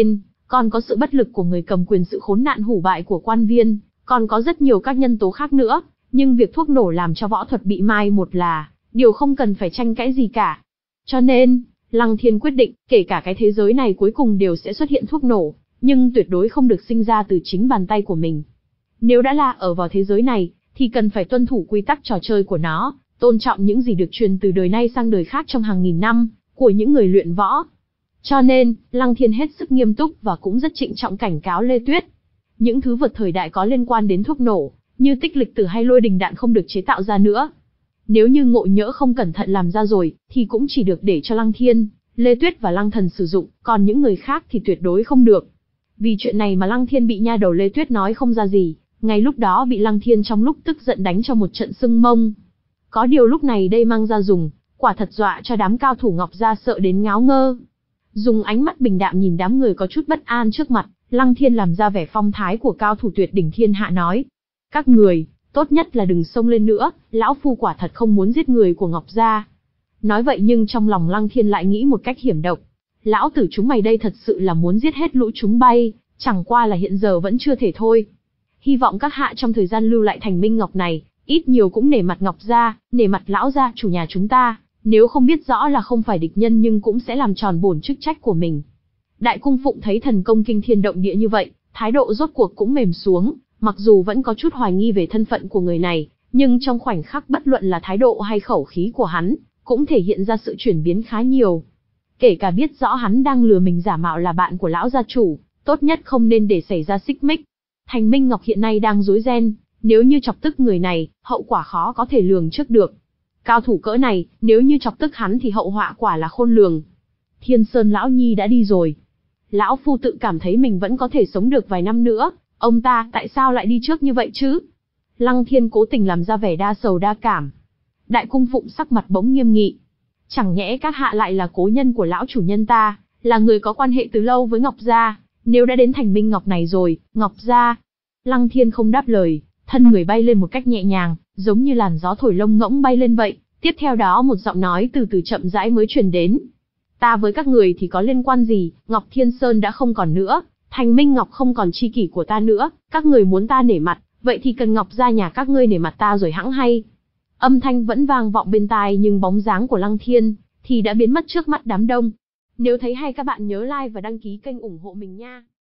còn có sự bất lực của người cầm quyền, sự khốn nạn hủ bại của quan viên, còn có rất nhiều các nhân tố khác nữa, nhưng việc thuốc nổ làm cho võ thuật bị mai một là điều không cần phải tranh cãi gì cả. Cho nên, Lăng Thiên quyết định, kể cả cái thế giới này cuối cùng đều sẽ xuất hiện thuốc nổ, nhưng tuyệt đối không được sinh ra từ chính bàn tay của mình. Nếu đã là ở vào thế giới này, thì cần phải tuân thủ quy tắc trò chơi của nó, tôn trọng những gì được truyền từ đời nay sang đời khác trong hàng nghìn năm, của những người luyện võ. Cho nên, Lăng Thiên hết sức nghiêm túc và cũng rất trịnh trọng cảnh cáo Lê Tuyết. Những thứ vượt thời đại có liên quan đến thuốc nổ, như tích lịch tử hay lôi đình đạn không được chế tạo ra nữa. Nếu như ngộ nhỡ không cẩn thận làm ra rồi, thì cũng chỉ được để cho Lăng Thiên, Lê Tuyết và Lăng Thần sử dụng, còn những người khác thì tuyệt đối không được. Vì chuyện này mà Lăng Thiên bị nha đầu Lê Tuyết nói không ra gì, ngay lúc đó bị Lăng Thiên trong lúc tức giận đánh cho một trận sưng mông. Có điều lúc này đây mang ra dùng, quả thật dọa cho đám cao thủ Ngọc Gia sợ đến ngáo ngơ. Dùng ánh mắt bình đạm nhìn đám người có chút bất an trước mặt, Lăng Thiên làm ra vẻ phong thái của cao thủ tuyệt đỉnh thiên hạ nói. Các người, tốt nhất là đừng xông lên nữa, lão phu quả thật không muốn giết người của Ngọc Gia. Nói vậy nhưng trong lòng Lăng Thiên lại nghĩ một cách hiểm độc. Lão tử chúng mày đây thật sự là muốn giết hết lũ chúng bay, chẳng qua là hiện giờ vẫn chưa thể thôi. Hy vọng các hạ trong thời gian lưu lại thành Minh Ngọc này, ít nhiều cũng nể mặt Ngọc Gia, nể mặt lão gia chủ nhà chúng ta, nếu không biết rõ là không phải địch nhân nhưng cũng sẽ làm tròn bổn chức trách của mình. Đại cung phụng thấy thần công kinh thiên động địa như vậy, thái độ rốt cuộc cũng mềm xuống, mặc dù vẫn có chút hoài nghi về thân phận của người này, nhưng trong khoảnh khắc bất luận là thái độ hay khẩu khí của hắn, cũng thể hiện ra sự chuyển biến khá nhiều. Kể cả biết rõ hắn đang lừa mình giả mạo là bạn của lão gia chủ, tốt nhất không nên để xảy ra xích mích. Thành Minh Ngọc hiện nay đang rối ren, nếu như chọc tức người này, hậu quả khó có thể lường trước được. Cao thủ cỡ này, nếu như chọc tức hắn thì hậu họa quả là khôn lường. Thiên Sơn lão nhi đã đi rồi. Lão phu tự cảm thấy mình vẫn có thể sống được vài năm nữa, ông ta tại sao lại đi trước như vậy chứ? Lăng Thiên cố tình làm ra vẻ đa sầu đa cảm. Đại cung phụng sắc mặt bỗng nghiêm nghị. Chẳng nhẽ các hạ lại là cố nhân của lão chủ nhân ta, là người có quan hệ từ lâu với Ngọc Gia, nếu đã đến thành Minh Ngọc này rồi, Ngọc Gia. Lăng Thiên không đáp lời, thân người bay lên một cách nhẹ nhàng, giống như làn gió thổi lông ngỗng bay lên vậy. Tiếp theo đó một giọng nói từ từ chậm rãi mới truyền đến. Ta với các người thì có liên quan gì, Ngọc Thiên Sơn đã không còn nữa, thành Minh Ngọc không còn chi kỷ của ta nữa, các người muốn ta nể mặt, vậy thì cần Ngọc Gia nhà các ngươi nể mặt ta rồi hẵng hay. Âm thanh vẫn vang vọng bên tai nhưng bóng dáng của Lăng Thiên thì đã biến mất trước mắt đám đông. Nếu thấy hay các bạn nhớ like và đăng ký kênh ủng hộ mình nha.